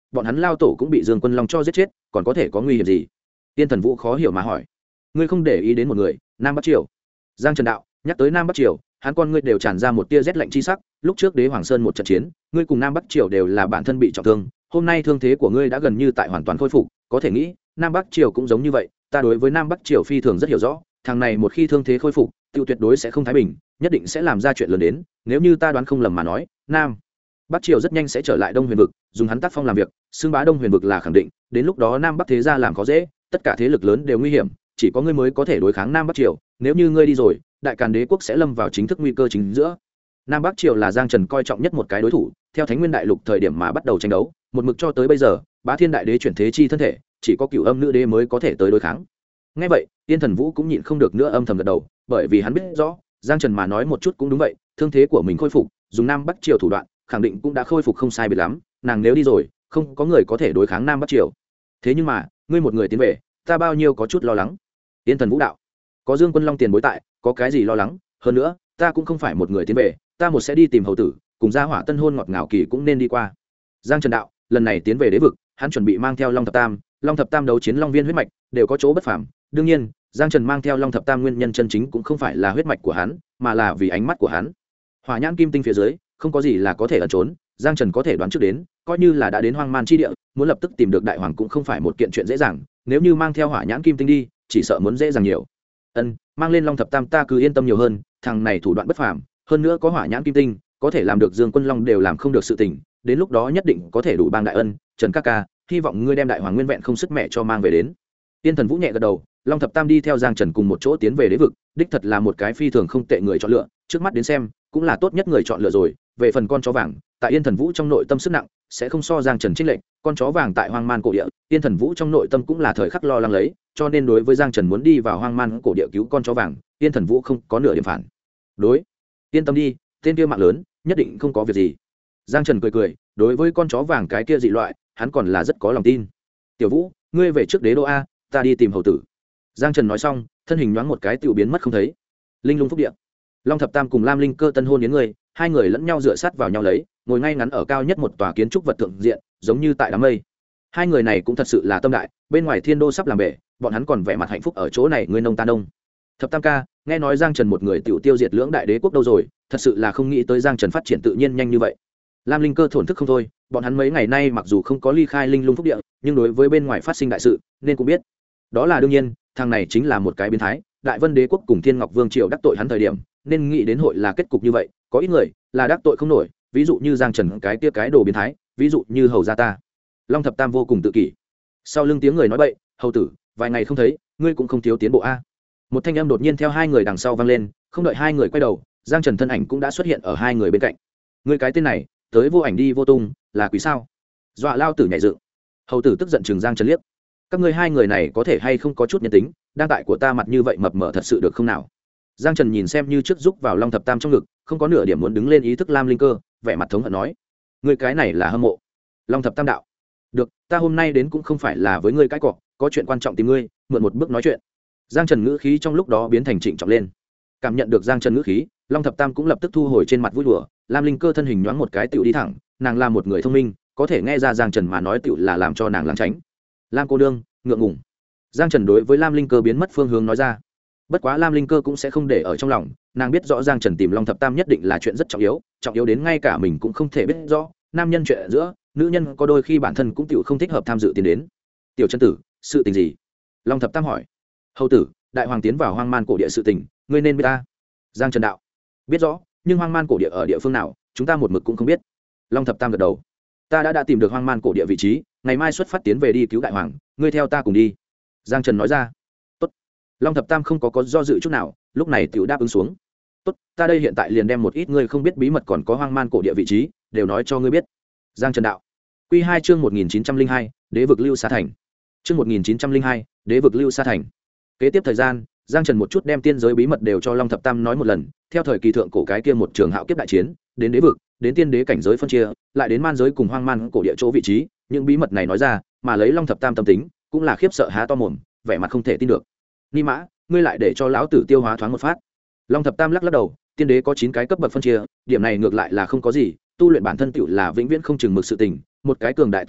bọn hắn lao tổ cũng bị Dương Quân Long cho giết chết, còn có thể có nguy hiểm gì? Tiên Thần Vũ khó hiểu mà hỏi. Ngươi không để ý đến một người, Nam Bắc Triều. Giang Trần đạo, nhắc tới Nam Bắc Triều, hắn con ngươi đều tràn ra một tia rét lạnh chi sắc. Lúc trước Đế Hoàng Sơn một trận chiến, ngươi cùng Nam Bắc Triều đều là bản thân bị trọng thương, hôm nay thương thế của ngươi đã gần như tại hoàn toàn khôi phục, có thể nghĩ Nam Bắc Triều cũng giống như vậy. Ta đối với Nam Bắc Triều phi thường rất hiểu rõ, thằng này một khi thương thế khôi phục, tiêu tuyệt đối sẽ không thái bình, nhất định sẽ làm ra chuyện lớn đến. Nếu như ta đoán không lầm mà nói, Nam Bắc Triều rất nhanh sẽ trở lại Đông Huyền vực, dùng hắn tác phong làm việc, xưng bá Đông Huyền vực là khẳng định. Đến lúc đó Nam Bắc thế gia làm khó dễ, tất cả thế lực lớn đều nguy hiểm, chỉ có ngươi mới có thể đối kháng Nam Bắc Triều. Nếu như ngươi đi rồi, Đại Càn Đế quốc sẽ lâm vào chính thức nguy cơ chính giữa. Nam Bắc Triều là Giang Trần coi trọng nhất một cái đối thủ, theo Thánh Nguyên Đại Lục thời điểm mà bắt đầu tranh đấu, một mực cho tới bây giờ, Bá Thiên Đại Đế chuyển thế chi thân thể, chỉ có Cửu Âm Nữ Đế mới có thể tới đối kháng. Nghe vậy, Tiên Thần Vũ cũng nhịn không được nữa âm thầm gật đầu, bởi vì hắn biết rõ, Giang Trần mà nói một chút cũng đúng vậy, thương thế của mình khôi phục, dùng Nam Bắc Triều thủ đoạn, khẳng định cũng đã khôi phục không sai biệt lắm, nàng nếu đi rồi, không có người có thể đối kháng Nam Bắc Triều. Thế nhưng mà, ngươi một người tiến về, ta bao nhiêu có chút lo lắng. Tiên Thần Vũ đạo, có Dương Quân Long tiền bối tại, có cái gì lo lắng, hơn nữa, ta cũng không phải một người tiến về, ta một sẽ đi tìm hầu tử, cùng gia hỏa tân hôn ngọt ngào kỳ cũng nên đi qua. Giang Trần đạo, lần này tiến về đế vực, hắn chuẩn bị mang theo Long Thập Tam đấu chiến Long Viên huyết mạch, đều có chỗ bất phàm. Đương nhiên, Giang Trần mang theo Long Thập Tam nguyên nhân chân chính cũng không phải là huyết mạch của hắn, mà là vì ánh mắt của hắn. Hỏa nhãn kim tinh phía dưới, không có gì là có thể ẩn trốn, Giang Trần có thể đoán trước đến, coi như là đã đến hoang man chi địa, muốn lập tức tìm được đại hoàng cũng không phải một kiện chuyện dễ dàng, nếu như mang theo hỏa nhãn kim tinh đi, chỉ sợ muốn dễ dàng nhiều. Mang lên Long Thập Tam ta cứ yên tâm nhiều hơn, thằng này thủ đoạn bất phàm, hơn nữa có hỏa nhãn kim tinh, có thể làm được Dương Quân Long đều làm không được sự tình, đến lúc đó nhất định có thể đủ bang đại ân. Trần ca ca, hy vọng ngươi đem đại hoàng nguyên vẹn không sức mẹ cho mang về đến. Tiên Thần Vũ nhẹ gật đầu, Long Thập Tam đi theo Giang Trần cùng một chỗ tiến về đế vực, đích thật là một cái phi thường không tệ người chọn lựa, trước mắt đến xem, cũng là tốt nhất người chọn lựa rồi. Về phần con chó vàng, tại Yên Thần Vũ trong nội tâm sức nặng, sẽ không so Giang Trần chênh lệch, con chó vàng tại hoang man cổ địa, Yên Thần Vũ trong nội tâm cũng là thời khắc lo lắng lấy, cho nên đối với Giang Trần muốn đi vào hoang man cổ địa cứu con chó vàng, Yên Thần Vũ không có nửa điểm phản đối. Yên tâm đi, tên kia mạng lớn, nhất định không có việc gì. Giang Trần cười cười, đối với con chó vàng cái kia dị loại, hắn còn là rất có lòng tin. Tiểu Vũ, ngươi về trước đế đô a, ta đi tìm hầu tử. Giang Trần nói xong, thân hình nhoáng một cái tiểu biến mất không thấy. Linh Lung phúc địa, Long Thập Tam cùng Lam Linh Cơ tân hôn đến người, hai người lẫn nhau dựa sát vào nhau lấy, ngồi ngay ngắn ở cao nhất một tòa kiến trúc vật thượng diện, giống như tại đám mây. Hai người này cũng thật sự là tâm đại, bên ngoài thiên đô sắp làm bể, bọn hắn còn vẻ mặt hạnh phúc ở chỗ này, ngươi nông ta nông. Thập Tam ca, nghe nói Giang Trần một người tiểu tiêu diệt lưỡng đại đế quốc đâu rồi, thật sự là không nghĩ tới Giang Trần phát triển tự nhiên nhanh như vậy. Lam Linh Cơ thổn thức không thôi, bọn hắn mấy ngày nay mặc dù không có ly khai Linh Lung phúc địa, nhưng đối với bên ngoài phát sinh đại sự, nên cũng biết. Đó là đương nhiên, thằng này chính là một cái biến thái, Đại Vân Đế quốc cùng Thiên Ngọc Vương triều đắc tội hắn thời điểm, nên nghĩ đến hội là kết cục như vậy, có ít người là đắc tội không nổi, ví dụ như Giang Trần cái kia cái đồ biến thái, ví dụ như hầu gia ta. Long Thập Tam vô cùng tự kỷ. Sau lưng tiếng người nói bậy, hầu tử, vài ngày không thấy, ngươi cũng không thiếu tiến bộ a. Một thanh âm đột nhiên theo hai người đằng sau vang lên, không đợi hai người quay đầu, Giang Trần thân ảnh cũng đã xuất hiện ở hai người bên cạnh. Ngươi cái tên này, tới vô ảnh đi vô tung, là quỷ sao? Dọa lao tử nhảy dựng. Hầu tử tức giận chừng Giang Trần liếc. Các ngươi hai người này có thể hay không có chút nhân tính, đang tại của ta mặt như vậy mập mờ thật sự được không nào? Giang Trần nhìn xem như trước giúp vào Long Thập Tam trong ngực, không có nửa điểm muốn đứng lên ý thức. Lam Linh Cơ vẻ mặt thống hận nói, ngươi cái này là hâm mộ. Long Thập Tam đạo, được, ta hôm nay đến cũng không phải là với ngươi cãi cọ, có chuyện quan trọng tìm ngươi, mượn một bước nói chuyện. Giang Trần ngữ khí trong lúc đó biến thành trịnh trọng lên. Cảm nhận được Giang Trần ngữ khí, Long Thập Tam cũng lập tức thu hồi trên mặt vui đùa. Lam Linh Cơ thân hình nhoáng một cái tựu đi thẳng, nàng là một người thông minh, có thể nghe ra Giang Trần mà nói tựu là làm cho nàng lảng tránh. Lam cô nương, ngượng ngùng. Giang Trần đối với Lam Linh Cơ biến mất phương hướng nói ra. Bất quá Lam Linh Cơ cũng sẽ không để ở trong lòng, nàng biết rõ Giang Trần tìm Long Thập Tam nhất định là chuyện rất trọng yếu đến ngay cả mình cũng không thể biết rõ. Nam nhân chuyện giữa, nữ nhân có đôi khi bản thân cũng tựu không thích hợp tham dự tiến đến. Tiểu chân tử, sự tình gì? Long Thập Tam hỏi. Hầu tử, đại hoàng tiến vào hoang man cổ địa sự tình, ngươi nên biết ta. Giang Trần đạo, biết rõ, nhưng hoang man cổ địa ở địa phương nào, chúng ta một mực cũng không biết. Long Thập Tam gật đầu. Ta đã tìm được hoang man cổ địa vị trí, ngày mai xuất phát tiến về đi cứu đại hoàng, ngươi theo ta cùng đi. Giang Trần nói ra. Tốt. Long Thập Tam không có do dự chút nào, lúc này tiểu đáp ứng xuống. Tốt, ta đây hiện tại liền đem một ít ngươi không biết bí mật còn có hoang man cổ địa vị trí, đều nói cho ngươi biết. Giang Trần đạo. Quy 2 chương 1902, Đế vực Lưu Sa Thành. Chương 1902, Đế vực Lưu Sa Thành. Kế tiếp thời gian, Giang Trần một chút đem tiên giới bí mật đều cho Long Thập Tam nói một lần, theo thời kỳ thượng cổ cái kia một trường hạo kiếp đại chiến, đến đế vực, đến tiên đế cảnh giới phân chia, lại đến man giới cùng hoang man cổ địa chỗ vị trí, những bí mật này nói ra, mà lấy Long Thập Tam tâm tính, cũng là khiếp sợ há to mồm, vẻ mặt không thể tin được. Ni mã, ngươi lại để cho lão tử tiêu hóa thoáng một phát. Long Thập Tam lắc lắc đầu, tiên đế có 9 cái cấp bậc phân chia, điểm này ngược lại là không có gì, tu luyện bản thân tựu là vĩnh viễn không chừng mực sự tình, một cái cường đại tu sĩ,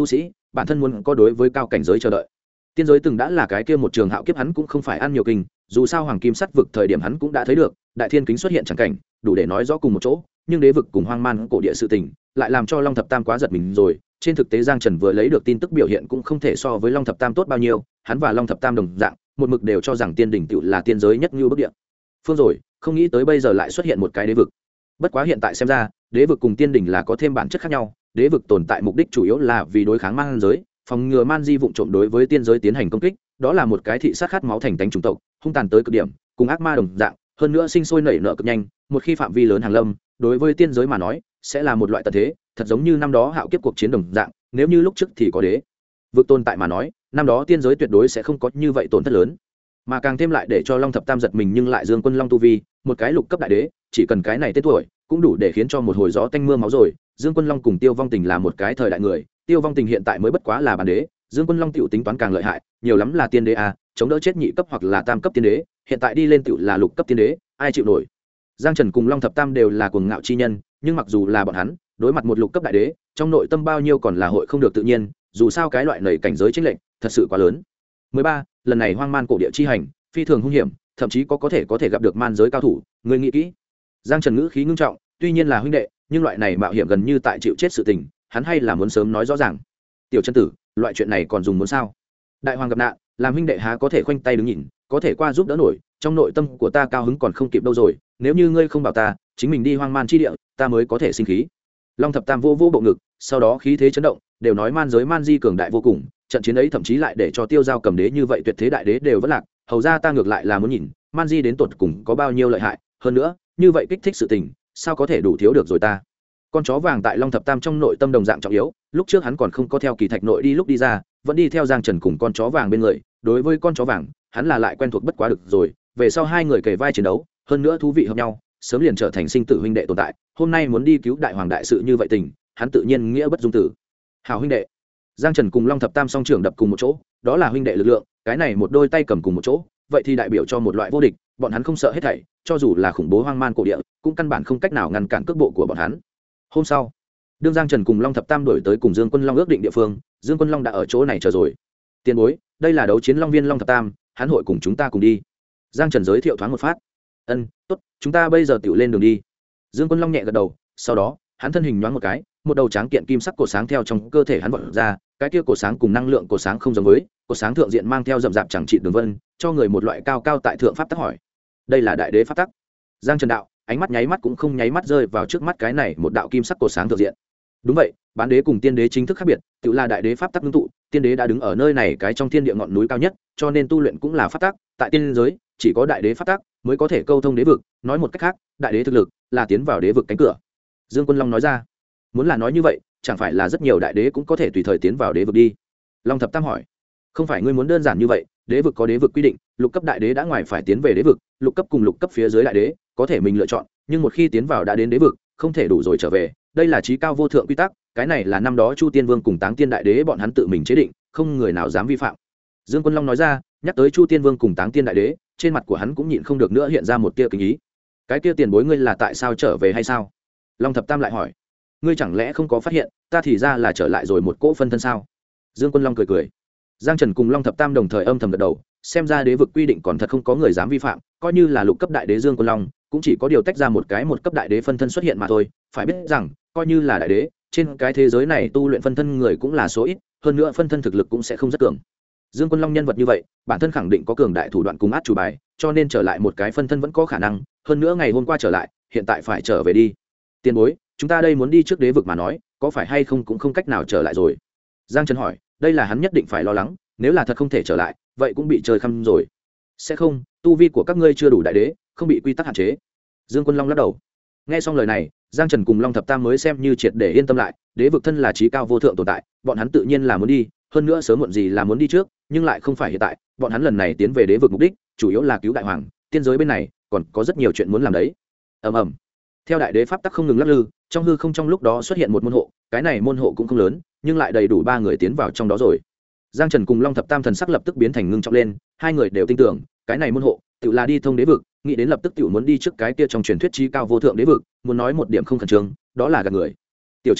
bản thân muốn có đối với cao cảnh giới chờ đợi. Tiên giới từng đã là cái kia một trường hạo kiếp, hắn cũng không phải ăn nhiều kinh, dù sao hoàng kim sắt vực thời điểm hắn cũng đã thấy được đại thiên kính xuất hiện chẳng cảnh đủ để nói rõ cùng một chỗ, nhưng đế vực cùng hoang man cổ địa sự tình lại làm cho Long Thập Tam quá giật mình rồi. Trên thực tế Giang Trần vừa lấy được tin tức biểu hiện cũng không thể so với Long Thập Tam tốt bao nhiêu, hắn và Long Thập Tam đồng dạng một mực đều cho rằng tiên đỉnh tựu là tiên giới nhất như bức địa phương rồi, không nghĩ tới bây giờ lại xuất hiện một cái đế vực. Bất quá hiện tại xem ra đế vực cùng tiên đỉnh là có thêm bản chất khác nhau, đế vực tồn tại mục đích chủ yếu là vì đối kháng man giới, phòng ngừa man di vụng trộm đối với tiên giới tiến hành công kích, đó là một cái thị sát khát máu thành tánh chủng tộc, hung tàn tới cực điểm, cùng ác ma đồng dạng, hơn nữa sinh sôi nảy nở cực nhanh, một khi phạm vi lớn hàng lâm, đối với tiên giới mà nói sẽ là một loại tật thế, thật giống như năm đó hạo kiếp cuộc chiến đồng dạng, nếu như lúc trước thì có đế vực tồn tại mà nói, năm đó tiên giới tuyệt đối sẽ không có như vậy tổn thất lớn. Mà càng thêm lại để cho Long Thập Tam giật mình nhưng lại Dương Quân Long tu vi, một cái lục cấp đại đế, chỉ cần cái này tên tuổi, cũng đủ để khiến cho một hồi gió tanh mưa máu rồi. Dương Quân Long cùng Tiêu Vong Tình là một cái thời đại người, Tiêu Vong Tình hiện tại mới bất quá là bản đế, Dương Quân Long tiểu tính toán càng lợi hại, nhiều lắm là tiên đế a, chống đỡ chết nhị cấp hoặc là tam cấp tiên đế, hiện tại đi lên tiểu là lục cấp tiên đế, ai chịu nổi. Giang Trần cùng Long Thập Tam đều là cuồng ngạo chi nhân, nhưng mặc dù là bọn hắn, đối mặt một lục cấp đại đế, trong nội tâm bao nhiêu còn là hội không được tự nhiên, dù sao cái loại nảy cảnh giới chênh lệch thật sự quá lớn. 13. Lần này hoang man cổ địa chi hành, phi thường hung hiểm, thậm chí có thể gặp được man giới cao thủ, người nghĩ kỹ. Giang Trần ngữ khí ngưng trọng, tuy nhiên là huynh đệ, nhưng loại này mạo hiểm gần như tại chịu chết sự tình, hắn hay là muốn sớm nói rõ ràng. Tiểu chân tử, loại chuyện này còn dùng muốn sao? Đại hoàng gặp nạn, làm huynh đệ há có thể khoanh tay đứng nhìn, có thể qua giúp đỡ nổi, trong nội tâm của ta cao hứng còn không kịp đâu rồi, nếu như ngươi không bảo ta, chính mình đi hoang man chi địa, ta mới có thể sinh khí. Long Thập Tam vô bộ ngực, sau đó khí thế chấn động, đều nói man giới man di cường đại vô cùng, trận chiến ấy thậm chí lại để cho Tiêu Giao cầm đế như vậy tuyệt thế đại đế đều vất lạc, hầu ra ta ngược lại là muốn nhìn, man di đến tột cùng có bao nhiêu lợi hại, hơn nữa, như vậy kích thích sự tình, sao có thể đủ thiếu được rồi ta. Con chó vàng tại Long Thập Tam trong nội tâm đồng dạng trọng yếu, lúc trước hắn còn không có theo Kỳ Thạch nội đi lúc đi ra, vẫn đi theo Giang Trần cùng con chó vàng bên người, đối với con chó vàng, hắn là lại quen thuộc bất quá được rồi, về sau hai người kề vai chiến đấu, hơn nữa thú vị hợp nhau, sớm liền trở thành sinh tử huynh đệ tồn tại, hôm nay muốn đi cứu đại hoàng đại sự như vậy tình, hắn tự nhiên nghĩa bất dung tử. Hảo huynh đệ. Giang Trần cùng Long Thập Tam song trưởng đập cùng một chỗ, đó là huynh đệ lực lượng, cái này một đôi tay cầm cùng một chỗ, vậy thì đại biểu cho một loại vô địch, bọn hắn không sợ hết thảy, cho dù là khủng bố hoang man cổ địa, cũng căn bản không cách nào ngăn cản cước bộ của bọn hắn. Hôm sau, đương Giang Trần cùng Long Thập Tam đổi tới cùng Dương Quân Long ước định địa phương, Dương Quân Long đã ở chỗ này chờ rồi. Tiền bối, đây là đấu chiến long viên Long Thập Tam, hắn hội cùng chúng ta cùng đi. Giang Trần giới thiệu thoáng một phát. Tốt, chúng ta bây giờ tiểu lên đường đi. Dương Quân Long nhẹ gật đầu, sau đó, hắn thân hình nhoáng một cái, một đầu tráng kiện kim sắc cột sáng theo trong cơ thể hắn vọt ra, cái kia cột sáng cùng năng lượng cột sáng không giống với, cột sáng thượng diện mang theo rậm rạp chẳng trị đường vân, cho người một loại cao cao tại thượng pháp tắc hỏi. Đây là đại đế pháp tắc. Giang Trần đạo, ánh mắt nháy mắt cũng không nháy mắt rơi vào trước mắt cái này một đạo kim sắc cột sáng thượng diện. Đúng vậy, bán đế cùng tiên đế chính thức khác biệt, tự là đại đế pháp tắc ngưng tụ, tiên đế đã đứng ở nơi này cái trong thiên địa ngọn núi cao nhất, cho nên tu luyện cũng là pháp tắc, tại tiên giới, chỉ có đại đế pháp tắc mới có thể câu thông đế vực, nói một cách khác, đại đế thực lực là tiến vào đế vực cánh cửa. Dương Quân Long nói ra. Muốn là nói như vậy, chẳng phải là rất nhiều đại đế cũng có thể tùy thời tiến vào đế vực đi. Long Thập Tam hỏi. Không phải ngươi muốn đơn giản như vậy, đế vực có đế vực quy định, lục cấp đại đế đã ngoài phải tiến về đế vực, lục cấp cùng lục cấp phía dưới đại đế có thể mình lựa chọn, nhưng một khi tiến vào đã đến đế vực, không thể đủ rồi trở về, đây là chí cao vô thượng quy tắc, cái này là năm đó Chu Tiên Vương cùng Táng Tiên đại đế bọn hắn tự mình chế định, không người nào dám vi phạm. Dương Quân Long nói ra, nhắc tới Chu Tiên Vương cùng Táng Tiên đại đế, trên mặt của hắn cũng nhịn không được nữa hiện ra một tia kính ý. Cái kia tiền bối ngươi là tại sao trở về hay sao? Long Thập Tam lại hỏi. Ngươi chẳng lẽ không có phát hiện, ta thì ra là trở lại rồi một cỗ phân thân sao? Dương Quân Long cười cười. Giang Trần cùng Long Thập Tam đồng thời âm thầm gật đầu, xem ra đế vực quy định còn thật không có người dám vi phạm, coi như là lục cấp đại đế Dương Quân Long, cũng chỉ có điều tách ra một cái một cấp đại đế phân thân xuất hiện mà thôi, phải biết rằng, coi như là đại đế, trên cái thế giới này tu luyện phân thân người cũng là số ít, hơn nữa phân thân thực lực cũng sẽ không rất cường. Dương Quân Long nhân vật như vậy, bản thân khẳng định có cường đại thủ đoạn cùng át chủ bài, cho nên trở lại một cái phân thân vẫn có khả năng, hơn nữa ngày hôm qua trở lại, hiện tại phải trở về đi. Tiền bối, chúng ta đây muốn đi trước đế vực mà nói, có phải hay không cũng không cách nào trở lại rồi. Giang Trần hỏi, đây là hắn nhất định phải lo lắng, nếu là thật không thể trở lại, vậy cũng bị chơi khăm rồi. Sẽ không, tu vi của các ngươi chưa đủ đại đế, không bị quy tắc hạn chế. Dương Quân Long lắc đầu. Nghe xong lời này, Giang Trần cùng Long Thập Tam mới xem như triệt để yên tâm lại, đế vực thân là chí cao vô thượng tồn tại, bọn hắn tự nhiên là muốn đi, hơn nữa sớm muộn gì là muốn đi trước, nhưng lại không phải hiện tại, bọn hắn lần này tiến về đế vực mục đích, chủ yếu là cứu đại hoàng, tiên giới bên này còn có rất nhiều chuyện muốn làm đấy. Ầm ầm. Theo đại đế pháp tắc không ngừng lắc lư, trong hư không trong lúc đó xuất hiện một môn hộ, cái này môn hộ cũng không lớn, nhưng lại đầy đủ ba người tiến vào trong đó rồi. Giang Trần cùng Long Thập Tam thần sắc lập tức biến thành ngưng trọng lên, hai người đều tin tưởng, cái này môn hộ, tự là đi thông đế vực, nghĩ đến lập tức tự muốn đi trước cái kia trong truyền thuyết chí cao vô thượng đế vực, muốn nói một điểm không khẩn trương, đó là gạt người. Tiểu chân tử,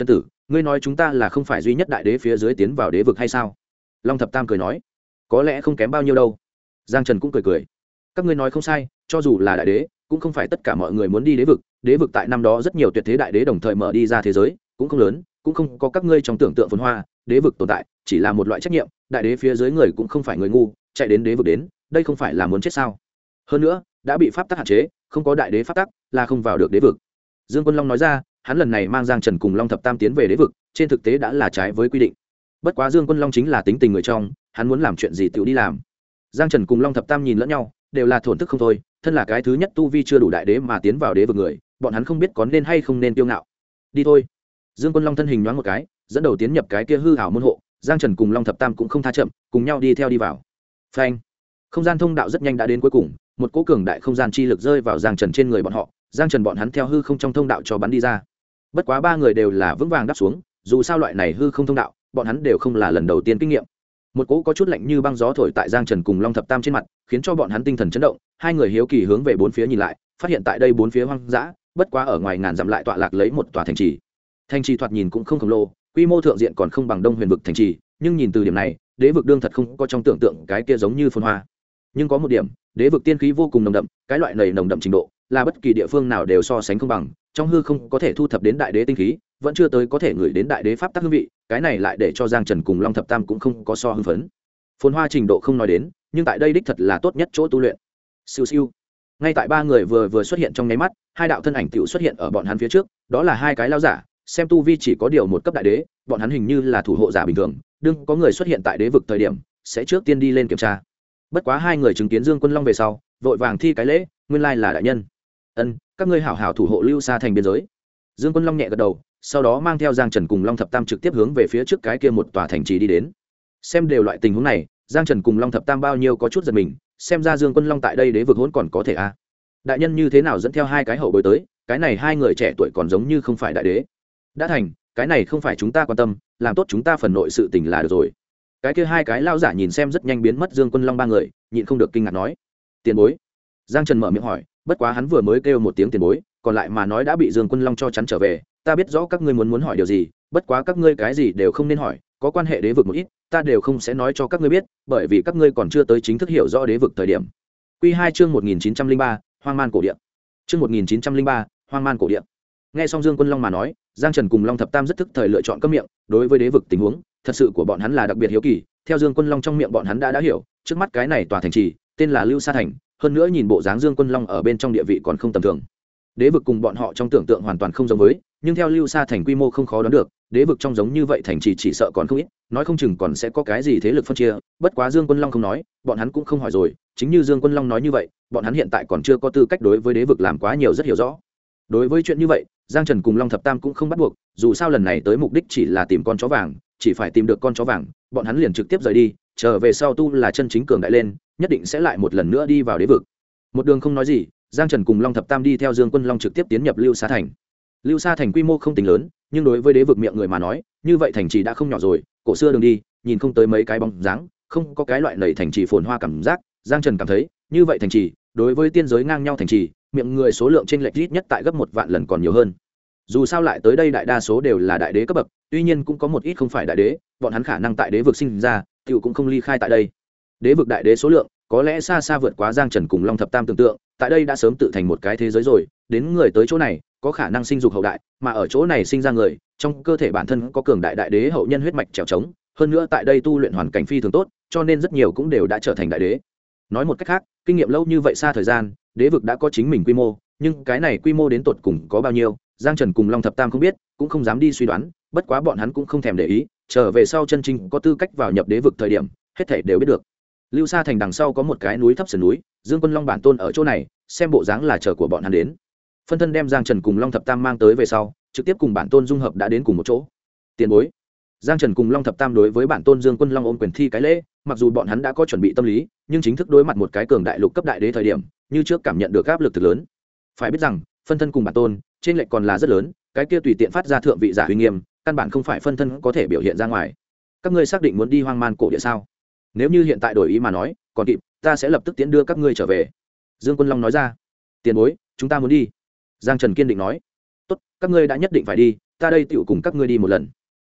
ngươi nói chúng ta là không phải duy nhất đại đế phía dưới tiến vào đế vực hay sao? Long thập tam cười nói. Có lẽ không kém bao nhiêu đâu. Giang Trần cũng cười cười. Các ngươi nói không sai, cho dù là đại đế cũng không phải tất cả mọi người muốn đi đế vực tại năm đó rất nhiều tuyệt thế đại đế đồng thời mở đi ra thế giới cũng không lớn, cũng không có các ngươi trong tưởng tượng phồn hoa. Đế vực tồn tại chỉ là một loại trách nhiệm, đại đế phía dưới người cũng không phải người ngu, chạy đến đế vực đến, đây không phải là muốn chết sao? Hơn nữa đã bị pháp tắc hạn chế, không có đại đế pháp tắc là không vào được đế vực. Dương Quân Long nói ra, hắn lần này mang Giang Trần cùng Long thập tam tiến về đế vực, trên thực tế đã là trái với quy định. Bất quá Dương Quân Long chính là tính tình người trong, hắn muốn làm chuyện gì tự đi làm. Giang Trần cùng Long thập tam nhìn lẫn nhau, đều là thổn thức không thôi, thân là cái thứ nhất tu vi chưa đủ đại đế mà tiến vào đế vực người, bọn hắn không biết có nên hay không nên kiêu ngạo. Đi thôi. Dương Quân Long thân hình nhoáng một cái, dẫn đầu tiến nhập cái kia hư ảo môn hộ. Giang Trần cùng Long thập tam cũng không tha chậm, cùng nhau đi theo đi vào. Phanh. Không gian thông đạo rất nhanh đã đến cuối cùng, một cỗ cường đại không gian chi lực rơi vào Giang Trần trên người bọn họ. Giang Trần bọn hắn theo hư không trong thông đạo cho bắn đi ra. Bất quá ba người đều là vững vàng đáp xuống, dù sao loại này hư không thông đạo, bọn hắn đều không là lần đầu tiên kinh nghiệm. Một cỗ có chút lạnh như băng gió thổi tại Giang Trần cùng Long thập tam trên mặt, khiến cho bọn hắn tinh thần chấn động. Hai người hiếu kỳ hướng về bốn phía nhìn lại, phát hiện tại đây bốn phía hoang dã, bất quá ở ngoài ngàn dặm lại tọa lạc lấy một tòa thành trì. Thành trì thoạt nhìn cũng không khổng lồ, quy mô thượng diện còn không bằng Đông Huyền vực thành trì, nhưng nhìn từ điểm này, đế vực đương thật không có trong tưởng tượng cái kia giống như phồn hoa. Nhưng có một điểm, đế vực tiên khí vô cùng nồng đậm, cái loại này nồng đậm trình độ, là bất kỳ địa phương nào đều so sánh không bằng. Trong hư không có thể thu thập đến đại đế tinh khí, vẫn chưa tới có thể ngửi đến đại đế pháp tắc hương vị, cái này lại để cho Giang Trần cùng Long thập tam cũng không có so hưng phấn. Phồn hoa trình độ không nói đến, nhưng tại đây đích thật là tốt nhất chỗ tu luyện. Siêu siêu. Ngay tại ba người vừa xuất hiện trong nháy mắt, hai đạo thân ảnh tiểu xuất hiện ở bọn hắn phía trước, đó là hai cái lao giả, xem tu vi chỉ có điều một cấp đại đế, bọn hắn hình như là thủ hộ giả bình thường, đương có người xuất hiện tại đế vực thời điểm, sẽ trước tiên đi lên kiểm tra. Bất quá hai người chứng kiến Dương Quân Long về sau, vội vàng thi cái lễ, nguyên lai là đại nhân. Ân, các ngươi hảo hảo thủ hộ Lưu Sa thành biên giới. Dương Quân Long nhẹ gật đầu, sau đó mang theo Giang Trần cùng Long thập tam trực tiếp hướng về phía trước cái kia một tòa thành trì đi đến. Xem đều loại tình huống này, Giang Trần cùng Long thập tam bao nhiêu có chút giật mình, xem ra Dương Quân Long tại đây đế vực hỗn còn có thể a. Đại nhân như thế nào dẫn theo hai cái hậu bối tới, cái này hai người trẻ tuổi còn giống như không phải đại đế. Đã thành, cái này không phải chúng ta quan tâm, làm tốt chúng ta phần nội sự tình là được rồi. Cái kia hai cái lao giả nhìn xem rất nhanh biến mất Dương Quân Long ba người, nhịn không được kinh ngạc nói: "Tiền bối." Giang Trần mở miệng hỏi, bất quá hắn vừa mới kêu một tiếng tiền bối, còn lại mà nói đã bị Dương Quân Long cho chắn trở về. "Ta biết rõ các ngươi muốn hỏi điều gì, bất quá các ngươi cái gì đều không nên hỏi, có quan hệ đế vực một ít, ta đều không sẽ nói cho các ngươi biết, bởi vì các ngươi còn chưa tới chính thức hiểu rõ đế vực thời điểm." Quy 2 chương 1903, Hoang Man cổ địa. Chương 1903, Hoang Man cổ địa. Nghe xong Dương Quân Long mà nói, Giang Trần cùng Long thập tam rất thức thời lựa chọn câm miệng, đối với đế vực tình huống, thật sự của bọn hắn là đặc biệt hiếu kỳ, theo Dương Quân Long trong miệng bọn hắn đã hiểu, trước mắt cái này tòa thành trì, tên là Lưu Sa thành, hơn nữa nhìn bộ dáng Dương Quân Long ở bên trong địa vị còn không tầm thường. Đế vực cùng bọn họ trong tưởng tượng hoàn toàn không giống với, nhưng theo Lưu Sa thành quy mô không khó đoán được, đế vực trong giống như vậy thành trì chỉ sợ còn không ít, nói không chừng còn sẽ có cái gì thế lực phân chia, bất quá Dương Quân Long không nói, bọn hắn cũng không hỏi rồi, chính như Dương Quân Long nói như vậy, bọn hắn hiện tại còn chưa có tư cách đối với đế vực làm quá nhiều rất hiểu rõ. Đối với chuyện như vậy, Giang Trần cùng Long thập tam cũng không bắt buộc, dù sao lần này tới mục đích chỉ là tìm con chó vàng, chỉ phải tìm được con chó vàng, bọn hắn liền trực tiếp rời đi, trở về sau tu là chân chính cường đại lên, nhất định sẽ lại một lần nữa đi vào đế vực. Một đường không nói gì, Giang Trần cùng Long thập tam đi theo Dương Quân Long trực tiếp tiến nhập Lưu Sa thành. Lưu Sa thành quy mô không tính lớn, nhưng đối với đế vực miệng người mà nói, như vậy thành trì đã không nhỏ rồi, cổ xưa đường đi, nhìn không tới mấy cái bóng dáng, không có cái loại nảy thành trì phồn hoa cảm giác. Giang Trần cảm thấy, như vậy thành trì, đối với tiên giới ngang nhau thành trì, miệng người số lượng chênh lệch ít nhất tại gấp 1 vạn lần còn nhiều hơn. Dù sao lại tới đây đại đa số đều là đại đế cấp bậc, tuy nhiên cũng có một ít không phải đại đế, bọn hắn khả năng tại đế vực sinh ra, tiểu cũng không ly khai tại đây. Đế vực đại đế số lượng có lẽ xa xa vượt quá Giang Trần cùng Long thập tam tưởng tượng, tại đây đã sớm tự thành một cái thế giới rồi, đến người tới chỗ này, có khả năng sinh dục hậu đại, mà ở chỗ này sinh ra người, trong cơ thể bản thân có cường đại đại đế hậu nhân huyết mạch trèo trống, hơn nữa tại đây tu luyện hoàn cảnh phi thường tốt, cho nên rất nhiều cũng đều đã trở thành đại đế. Nói một cách khác, kinh nghiệm lâu như vậy xa thời gian, đế vực đã có chính mình quy mô, nhưng cái này quy mô đến tột cùng có bao nhiêu, Giang Trần cùng Long thập tam không biết, cũng không dám đi suy đoán, bất quá bọn hắn cũng không thèm để ý, trở về sau chân chính có tư cách vào nhập đế vực thời điểm, hết thảy đều biết được. Lưu Sa thành đằng sau có một cái núi thấp sườn núi, Dương Quân Long bản tôn ở chỗ này, xem bộ dáng là chờ của bọn hắn đến. Phân thân đem Giang Trần cùng Long thập tam mang tới về sau, trực tiếp cùng bản tôn dung hợp đã đến cùng một chỗ. Tiền bối. Giang Trần cùng Long thập tam đối với bản tôn Dương Quân Long ôm quyền thi cái lễ, mặc dù bọn hắn đã có chuẩn bị tâm lý, nhưng chính thức đối mặt một cái cường đại lục cấp đại đế thời điểm, như trước cảm nhận được áp lực thực lớn. Phải biết rằng, phân thân cùng bản tôn, trên lệch còn là rất lớn, cái kia tùy tiện phát ra thượng vị giả uy nghiêm, căn bản không phải phân thân có thể biểu hiện ra ngoài. Các ngươi xác định muốn đi Hoang Man cổ địa sao? Nếu như hiện tại đổi ý mà nói, còn kịp, ta sẽ lập tức tiễn đưa các ngươi trở về. Dương Quân Long nói ra. Tiền bối, chúng ta muốn đi. Giang Trần kiên định nói. Tốt, các ngươi đã nhất định phải đi, ta đây tựu cùng các ngươi đi một lần.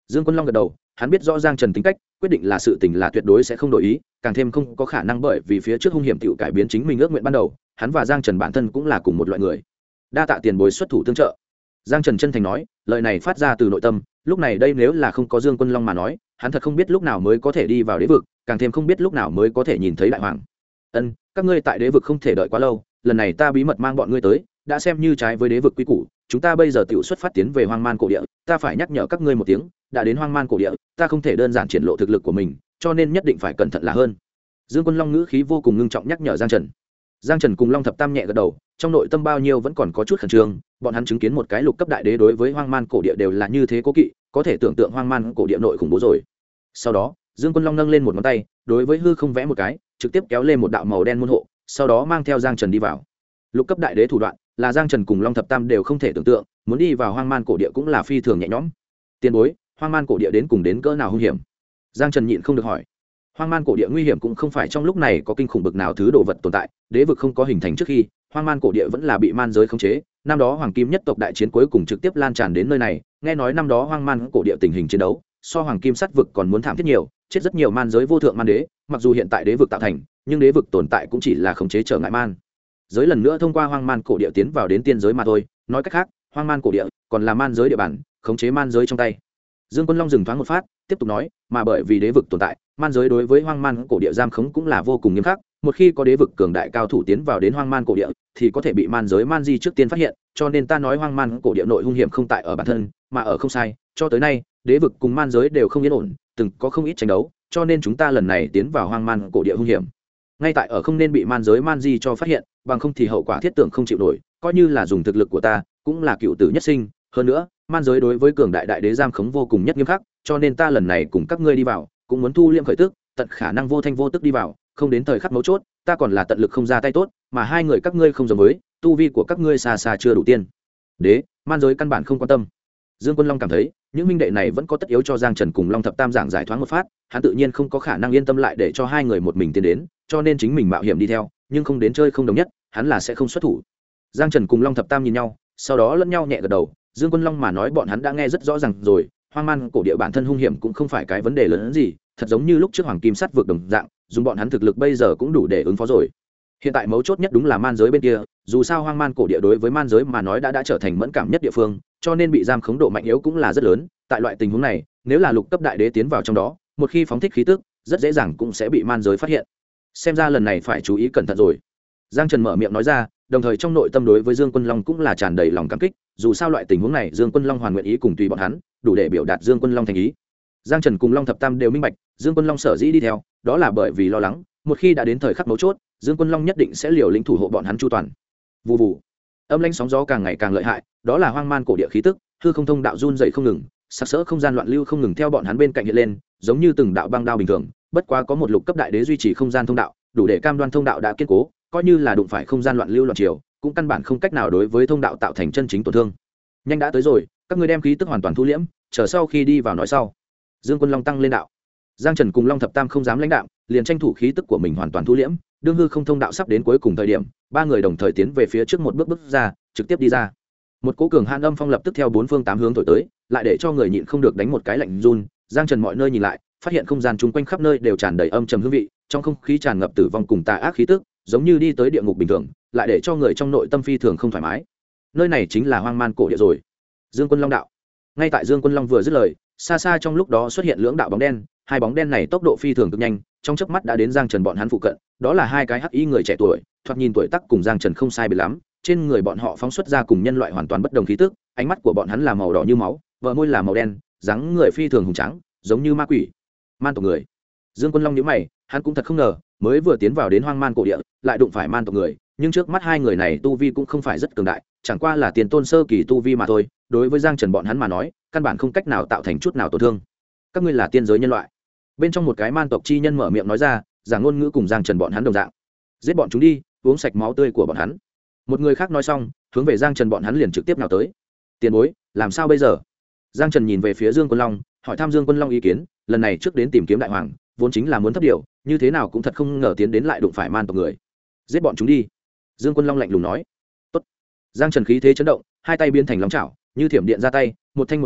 Dương Quân Long gật đầu, hắn biết rõ Giang Trần tính cách, quyết định là sự tình là tuyệt đối sẽ không đổi ý, càng thêm không có khả năng bởi vì phía trước hung hiểm tiểu cải biến chính mình ước nguyện ban đầu, hắn và Giang Trần bản thân cũng là cùng một loại người. Đa tạ tiền bối xuất thủ tương trợ. Giang Trần chân thành nói, lời này phát ra từ nội tâm, lúc này đây nếu là không có Dương Quân Long mà nói, hắn thật không biết lúc nào mới có thể đi vào đế vực, càng thêm không biết lúc nào mới có thể nhìn thấy đại hoàng. Ân, các ngươi tại đế vực không thể đợi quá lâu, lần này ta bí mật mang bọn ngươi tới, đã xem như trái với đế vực quy củ, chúng ta bây giờ tiểu xuất phát tiến về Hoang Man cổ địa, ta phải nhắc nhở các ngươi một tiếng, đã đến Hoang Man cổ địa, ta không thể đơn giản triển lộ thực lực của mình, cho nên nhất định phải cẩn thận là hơn. Dương Quân Long ngữ khí vô cùng ngưng trọng nhắc nhở Giang Trần. Giang Trần cùng Long Thập Tam nhẹ gật đầu, trong nội tâm bao nhiêu vẫn còn có chút khẩn trương, bọn hắn chứng kiến một cái lục cấp đại đế đối với Hoang Man cổ địa đều là như thế cố kỵ, có thể tưởng tượng Hoang Man cổ địa nội khủng bố rồi. Sau đó, Dương Quân Long nâng lên một ngón tay, đối với hư không vẽ một cái, trực tiếp kéo lên một đạo màu đen môn hộ, sau đó mang theo Giang Trần đi vào. Lục cấp đại đế thủ đoạn, là Giang Trần cùng Long Thập Tam đều không thể tưởng tượng, muốn đi vào Hoang Man cổ địa cũng là phi thường nhẹ nhõm. Tiền bối, Hoang Man cổ địa đến cùng đến cỡ nào hung hiểm? Giang Trần nhịn không được hỏi. Hoang Man cổ địa nguy hiểm cũng không phải trong lúc này có kinh khủng bực nào thứ đồ vật tồn tại, đế vực không có hình thành trước khi, Hoang Man cổ địa vẫn là bị man giới khống chế, năm đó Hoàng Kim nhất tộc đại chiến cuối cùng trực tiếp lan tràn đến nơi này, nghe nói năm đó Hoang Man cổ địa tình hình chiến đấu, so Hoàng Kim sắt vực còn muốn thảm thiết nhiều, chết rất nhiều man giới vô thượng man đế, mặc dù hiện tại đế vực tạo thành, nhưng đế vực tồn tại cũng chỉ là khống chế trở ngại man giới lần nữa thông qua Hoang Man cổ địa tiến vào đến tiên giới mà thôi, nói cách khác, Hoang Man cổ địa còn là man giới địa bàn, khống chế man giới trong tay. Dương Quân Long dừng thoáng một phát, tiếp tục nói, mà bởi vì đế vực tồn tại, man giới đối với Hoang Man cổ địa giam khống cũng là vô cùng nghiêm khắc, một khi có đế vực cường đại cao thủ tiến vào đến Hoang Man cổ địa, thì có thể bị man giới man di trước tiên phát hiện, cho nên ta nói Hoang Man cổ địa nội hung hiểm không tại ở bản thân, mà ở không sai, cho tới nay, đế vực cùng man giới đều không yên ổn, từng có không ít tranh đấu, cho nên chúng ta lần này tiến vào Hoang Man cổ địa hung hiểm. Ngay tại ở không nên bị man giới man di cho phát hiện, bằng không thì hậu quả thiết tưởng không chịu nổi, coi như là dùng thực lực của ta, cũng là cựu tử nhất sinh, hơn nữa, man giới đối với cường đại đại đế giam khống vô cùng nhất nghiêm khắc, cho nên ta lần này cùng các ngươi đi vào, cũng muốn thu liêm khởi tức, tận khả năng vô thanh vô tức đi vào, không đến thời khắc mấu chốt, ta còn là tận lực không ra tay tốt, mà hai người các ngươi không giống với, tu vi của các ngươi xa xa chưa đủ tiên đế, man giới căn bản không quan tâm. Dương Quân Long cảm thấy, những minh đệ này vẫn có tất yếu cho Giang Trần cùng Long Thập Tam giảng giải thoáng một phát, hắn tự nhiên không có khả năng yên tâm lại để cho hai người một mình tiến đến, cho nên chính mình mạo hiểm đi theo, nhưng không đến chơi không đồng nhất, hắn là sẽ không xuất thủ. Giang Trần cùng Long Thập Tam nhìn nhau, sau đó lẫn nhau nhẹ gật đầu, Dương Quân Long mà nói bọn hắn đã nghe rất rõ ràng rồi, Hoang Man cổ địa bản thân hung hiểm cũng không phải cái vấn đề lớn hơn gì, thật giống như lúc trước Hoàng Kim sắt vượt đồng dạng, dùng bọn hắn thực lực bây giờ cũng đủ để ứng phó rồi. Hiện tại mấu chốt nhất đúng là man giới bên kia, dù sao Hoang Man cổ địa đối với man giới mà nói đã trở thành mẫn cảm nhất địa phương, cho nên bị giam khống độ mạnh yếu cũng là rất lớn, tại loại tình huống này, nếu là lục cấp đại đế tiến vào trong đó, một khi phóng thích khí tức, rất dễ dàng cũng sẽ bị man giới phát hiện. Xem ra lần này phải chú ý cẩn thận rồi. Giang Trần mở miệng nói ra, đồng thời trong nội tâm đối với Dương Quân Long cũng là tràn đầy lòng cảm kích, dù sao loại tình huống này Dương Quân Long hoàn nguyện ý cùng tùy bọn hắn, đủ để biểu đạt Dương Quân Long thành ý. Giang Trần cùng Long Thập Tam đều minh bạch, Dương Quân Long sở dĩ đi theo, đó là bởi vì lo lắng, một khi đã đến thời khắc mấu chốt, Dương Quân Long nhất định sẽ liều lĩnh thủ hộ bọn hắn chu toàn. Vù vù. Âm lãnh sóng gió càng ngày càng lợi hại, đó là Hoang Man cổ địa khí tức, hư không thông đạo run dậy không ngừng, sặc sỡ không gian loạn lưu không ngừng theo bọn hắn bên cạnh hiện lên, giống như từng đạo băng đao bình thường, bất quá có một lục cấp đại đế duy trì không gian thông đạo, đủ để cam đoan thông đạo đã kiên cố, coi như là đụng phải không gian loạn lưu loạn chiều, cũng căn bản không cách nào đối với thông đạo tạo thành chân chính tổn thương. Nhanh đã tới rồi, các ngươi đem khí tức hoàn toàn thu liễm, chờ sau khi đi vào nói sau. Dương Quân Long tăng lên đạo. Giang Trần cùng Long Thập Tam không dám lãnh đạo, liền tranh thủ khí tức của mình hoàn toàn thu liễm, đương hư không thông đạo sắp đến cuối cùng thời điểm, ba người đồng thời tiến về phía trước một bước ra, trực tiếp đi ra. Một cỗ cường hàn âm phong lập tức theo bốn phương tám hướng thổi tới, lại để cho người nhịn không được đánh một cái lạnh run. Giang Trần mọi nơi nhìn lại, phát hiện không gian chung quanh khắp nơi đều tràn đầy âm trầm hương vị, trong không khí tràn ngập tử vong cùng tà ác khí tức, giống như đi tới địa ngục bình thường, lại để cho người trong nội tâm phi thường không thoải mái. Nơi này chính là Hoang Man cổ địa rồi. Dương Quân Long đạo. Ngay tại Dương Quân Long vừa dứt lời, xa xa trong lúc đó xuất hiện lưỡng đạo bóng đen, hai bóng đen này tốc độ phi thường cực nhanh, trong chớp mắt đã đến Giang Trần bọn hắn phụ cận, đó là hai cái hắc y người trẻ tuổi, thoạt nhìn tuổi tác cùng Giang Trần không sai biệt lắm, trên người bọn họ phóng xuất ra cùng nhân loại hoàn toàn bất đồng khí tức, ánh mắt của bọn hắn là màu đỏ như máu, bờ môi là màu đen, dáng người phi thường hùng tráng, giống như ma quỷ, man tộc người. Dương Quân Long nhíu mày, hắn cũng thật không ngờ, mới vừa tiến vào đến Hoang Man cổ địa, lại đụng phải man tộc người, nhưng trước mắt hai người này tu vi cũng không phải rất cường đại, chẳng qua là tiền tôn sơ kỳ tu vi mà thôi, đối với Giang Trần bọn hắn mà nói, căn bản không cách nào tạo thành chút nào tổn thương. Các ngươi là tiên giới nhân loại. Bên trong một cái man tộc chi nhân mở miệng nói ra, giảng ngôn ngữ cùng Giang Trần bọn hắn đồng dạng. Giết bọn chúng đi, uống sạch máu tươi của bọn hắn. Một người khác nói xong, hướng về Giang Trần bọn hắn liền trực tiếp nào tới. Tiền bối, làm sao bây giờ? Giang Trần nhìn về phía Dương Quân Long, hỏi thăm Dương Quân Long ý kiến, lần này trước đến tìm kiếm đại hoàng, vốn chính là muốn thấp điều, như thế nào cũng thật không ngờ tiến đến lại đụng phải man tộc người. Giết bọn chúng đi. Dương Quân Long lạnh lùng nói. Tốt. Giang Trần khí thế chấn động, hai tay biến thành long chảo, như thiểm điện ra tay, một thanh một cái,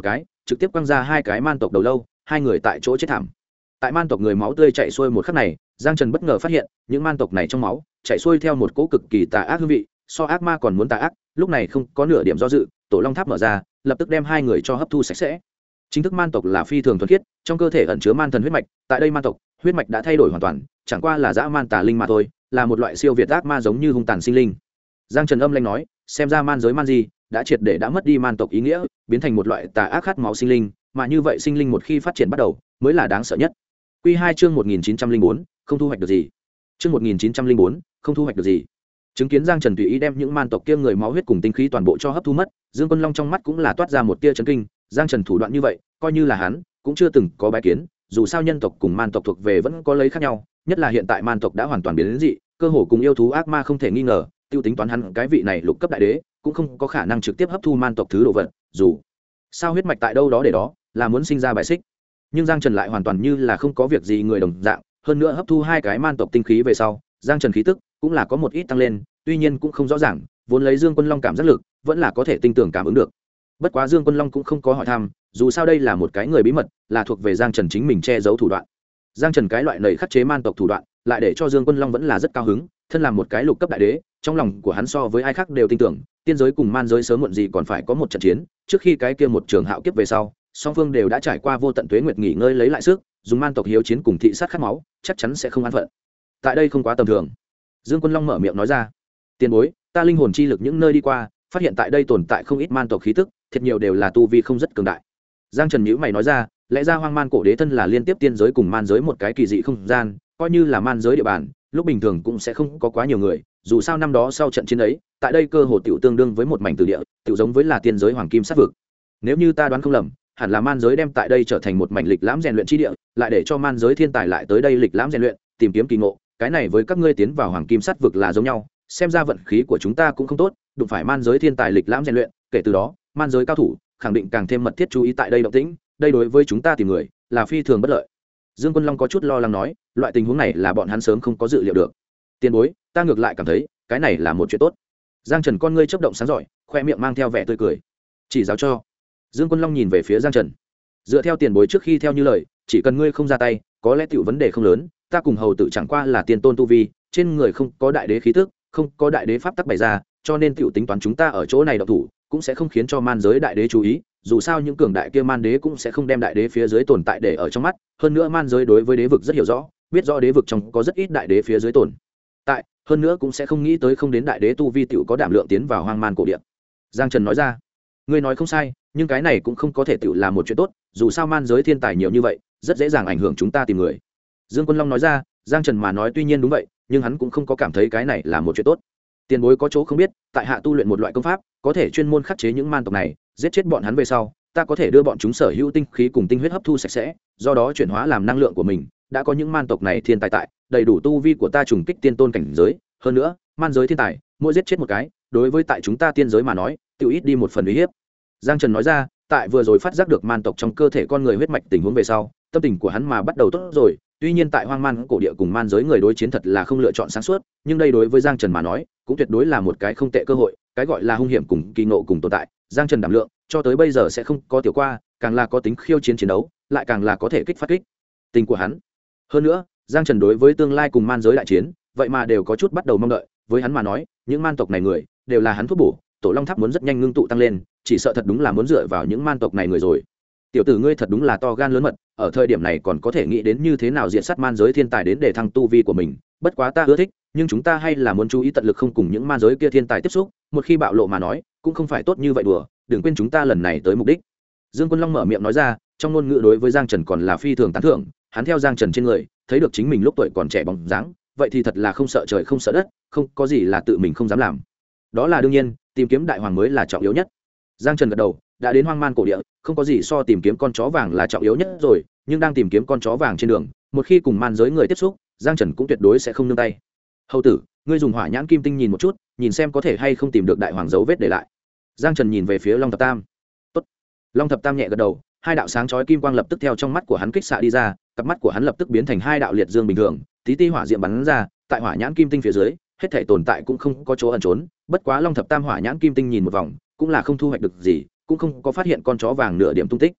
trực tiếp quăng ra hai cái man tộc đầu lâu, hai người tại chỗ chết thảm. Tại man tộc người máu tươi chảy xuôi một khắc này, Giang Trần bất ngờ phát hiện những man tộc này trong máu chảy xuôi theo một cỗ cực kỳ tà ác hương vị, so ác ma còn muốn tà ác. Lúc này không có nửa điểm do dự, tổ long tháp mở ra, lập tức đem hai người cho hấp thu sạch sẽ. Chính thức man tộc là phi thường thuần khiết, trong cơ thể ẩn chứa man thần huyết mạch, tại đây man tộc huyết mạch đã thay đổi hoàn toàn, chẳng qua là dã man tà linh mà thôi, là một loại siêu việt ác ma giống như hung tàn sinh linh. Giang Trần âm lanh nói, xem ra man giới man gì đã triệt để đã mất đi man tộc ý nghĩa, biến thành một loại tà ác khát máu sinh linh, mà như vậy sinh linh một khi phát triển bắt đầu, mới là đáng sợ nhất. Quy 2 chương 1904, không thu hoạch được gì. Chương 1904, không thu hoạch được gì. Chứng kiến Giang Trần tùy ý đem những man tộc kia người máu huyết cùng tinh khí toàn bộ cho hấp thu mất, Dương Quân Long trong mắt cũng là toát ra một tia chấn kinh, Giang Trần thủ đoạn như vậy, coi như là hắn cũng chưa từng có bái kiến, dù sao nhân tộc cùng man tộc thuộc về vẫn có lấy khác nhau, nhất là hiện tại man tộc đã hoàn toàn biến đến dị, cơ hồ cùng yêu thú ác ma không thể nghi ngờ, tiêu tính toán hắn cái vị này lục cấp đại đế, cũng không có khả năng trực tiếp hấp thu man tộc thứ đồ vật, dù sao huyết mạch tại đâu đó để đó, là muốn sinh ra bài xích. Nhưng Giang Trần lại hoàn toàn như là không có việc gì người đồng dạng, hơn nữa hấp thu hai cái man tộc tinh khí về sau, Giang Trần khí tức cũng là có một ít tăng lên, tuy nhiên cũng không rõ ràng, vốn lấy Dương Quân Long cảm giác lực, vẫn là có thể tinh tưởng cảm ứng được. Bất quá Dương Quân Long cũng không có hỏi thăm, dù sao đây là một cái người bí mật, là thuộc về Giang Trần chính mình che giấu thủ đoạn. Giang Trần cái loại nảy khắc chế man tộc thủ đoạn, lại để cho Dương Quân Long vẫn là rất cao hứng, thân làm một cái lục cấp đại đế, trong lòng của hắn so với ai khác đều tin tưởng, tiên giới cùng man giới sớm muộn gì còn phải có một trận chiến, trước khi cái kia một trường hạo kiếp về sau, song phương đều đã trải qua vô tận tuế nguyệt nghỉ ngơi lấy lại sức, dùng man tộc hiếu chiến cùng thị sát khát máu, chắc chắn sẽ không an phận. Tại đây không quá tầm thường. Dương Quân Long mở miệng nói ra, tiền bối, ta linh hồn chi lực những nơi đi qua, phát hiện tại đây tồn tại không ít man tộc khí tức, thiệt nhiều đều là tu vi không rất cường đại. Giang Trần nhíu mày nói ra, lẽ ra hoang man cổ đế thân là liên tiếp tiên giới cùng man giới một cái kỳ dị không gian, coi như là man giới địa bàn, lúc bình thường cũng sẽ không có quá nhiều người, dù sao năm đó sau trận chiến ấy, tại đây cơ hồ tiểu tương đương với một mảnh tử địa, tiểu giống với là tiên giới hoàng kim sát vực. Nếu như ta đoán không lầm, hẳn là man giới đem tại đây trở thành một mảnh lịch lãm rèn luyện chi địa, lại để cho man giới thiên tài lại tới đây lịch lãm rèn luyện, tìm kiếm kỳ ngộ, cái này với các ngươi tiến vào hoàng kim sát vực là giống nhau, xem ra vận khí của chúng ta cũng không tốt, đụng phải man giới thiên tài lịch lãm rèn luyện, kể từ đó, man giới cao thủ khẳng định càng thêm mật thiết chú ý tại đây động tĩnh, đây đối với chúng ta tìm người là phi thường bất lợi. Dương Quân Long có chút lo lắng nói, loại tình huống này là bọn hắn sớm không có dự liệu được. Tiền bối, ta ngược lại cảm thấy cái này là một chuyện tốt. Giang Trần con ngươi chớp động sáng rọi, khoe miệng mang theo vẻ tươi cười. Chỉ giáo cho. Dương Quân Long nhìn về phía Giang Trần. Dựa theo tiền bối trước khi theo như lời, chỉ cần ngươi không ra tay, có lẽ tiểu vấn đề không lớn, ta cùng hầu tử chẳng qua là tiên tôn tu vi, trên người không có đại đế khí tức, không có đại đế pháp tắc bày ra, cho nên tiểu tính toán chúng ta ở chỗ này động thủ, cũng sẽ không khiến cho man giới đại đế chú ý, dù sao những cường đại kia man đế cũng sẽ không đem đại đế phía dưới tồn tại để ở trong mắt, hơn nữa man giới đối với đế vực rất hiểu rõ, biết rõ đế vực trong có rất ít đại đế phía dưới tồn tại, hơn nữa cũng sẽ không nghĩ tới không đến đại đế tu vi tiểu có đảm lượng tiến vào hoang man cổ địa. Giang Trần nói ra, ngươi nói không sai, nhưng cái này cũng không có thể tiểu là một chuyện tốt, dù sao man giới thiên tài nhiều như vậy, rất dễ dàng ảnh hưởng chúng ta tìm người. Dương Quân Long nói ra, Giang Trần mà nói tuy nhiên đúng vậy, nhưng hắn cũng không có cảm thấy cái này là một chuyện tốt. Tiền bối có chỗ không biết, tại hạ tu luyện một loại công pháp, có thể chuyên môn khắc chế những man tộc này, giết chết bọn hắn về sau, ta có thể đưa bọn chúng sở hữu tinh khí cùng tinh huyết hấp thu sạch sẽ, do đó chuyển hóa làm năng lượng của mình, đã có những man tộc này thiên tài tại, đầy đủ tu vi của ta trùng kích tiên tôn cảnh giới, hơn nữa, man giới thiên tài, mỗi giết chết một cái, đối với tại chúng ta tiên giới mà nói, tiêu ít đi một phần uy hiếp. Giang Trần nói ra, tại vừa rồi phát giác được man tộc trong cơ thể con người huyết mạch tình huống về sau, tâm tình của hắn mà bắt đầu tốt rồi, tuy nhiên tại hoang man cổ địa cùng man giới người đối chiến thật là không lựa chọn sáng suốt, nhưng đây đối với Giang Trần mà nói, cũng tuyệt đối là một cái không tệ cơ hội, cái gọi là hung hiểm cùng kỳ ngộ cùng tồn tại, Giang Trần đảm lượng, cho tới bây giờ sẽ không có tiểu qua, càng là có tính khiêu chiến chiến đấu, lại càng là có thể kích phát kích tình của hắn. Hơn nữa, Giang Trần đối với tương lai cùng man giới đại chiến, vậy mà đều có chút bắt đầu mong đợi, với hắn mà nói, những man tộc này người đều là hắn thuốc bổ, Tổ Long Tháp muốn rất nhanh ngưng tụ tăng lên, chỉ sợ thật đúng là muốn dựa vào những man tộc này người rồi. Tiểu tử ngươi thật đúng là to gan lớn mật, ở thời điểm này còn có thể nghĩ đến như thế nào diện sát man giới thiên tài đến để thăng tu vi của mình, bất quá ta ưa thích, nhưng chúng ta hay là muốn chú ý tận lực không cùng những man giới kia thiên tài tiếp xúc, một khi bạo lộ mà nói, cũng không phải tốt như vậy đùa, đừng quên chúng ta lần này tới mục đích. Dương Quân Long mở miệng nói ra, trong ngôn ngữ đối với Giang Trần còn là phi thường tán thưởng, hắn theo Giang Trần trên người, thấy được chính mình lúc tuổi còn trẻ bóng dáng, vậy thì thật là không sợ trời không sợ đất, không có gì là tự mình không dám làm. Đó là đương nhiên, tìm kiếm đại hoàng mới là trọng yếu nhất. Giang Trần gật đầu, đã đến hoang man cổ địa, không có gì so tìm kiếm con chó vàng là trọng yếu nhất rồi, nhưng đang tìm kiếm con chó vàng trên đường, một khi cùng man giới người tiếp xúc, Giang Trần cũng tuyệt đối sẽ không nương tay. Hầu tử, ngươi dùng hỏa nhãn kim tinh nhìn một chút, nhìn xem có thể hay không tìm được đại hoàng dấu vết để lại. Giang Trần nhìn về phía Long Thập Tam. Tốt. Long Thập Tam nhẹ gật đầu, hai đạo sáng chói kim quang lập tức theo trong mắt của hắn kích xạ đi ra, cặp mắt của hắn lập tức biến thành hai đạo liệt dương bình thường, tí ti hỏa diệm bắn ra, tại hỏa nhãn kim tinh phía dưới, hết thảy tồn tại cũng không có chỗ ẩn trốn, bất quá Long Thập Tam hỏa nhãn kim tinh nhìn một vòng, cũng là không thu hoạch được gì, cũng không có phát hiện con chó vàng nửa điểm tung tích.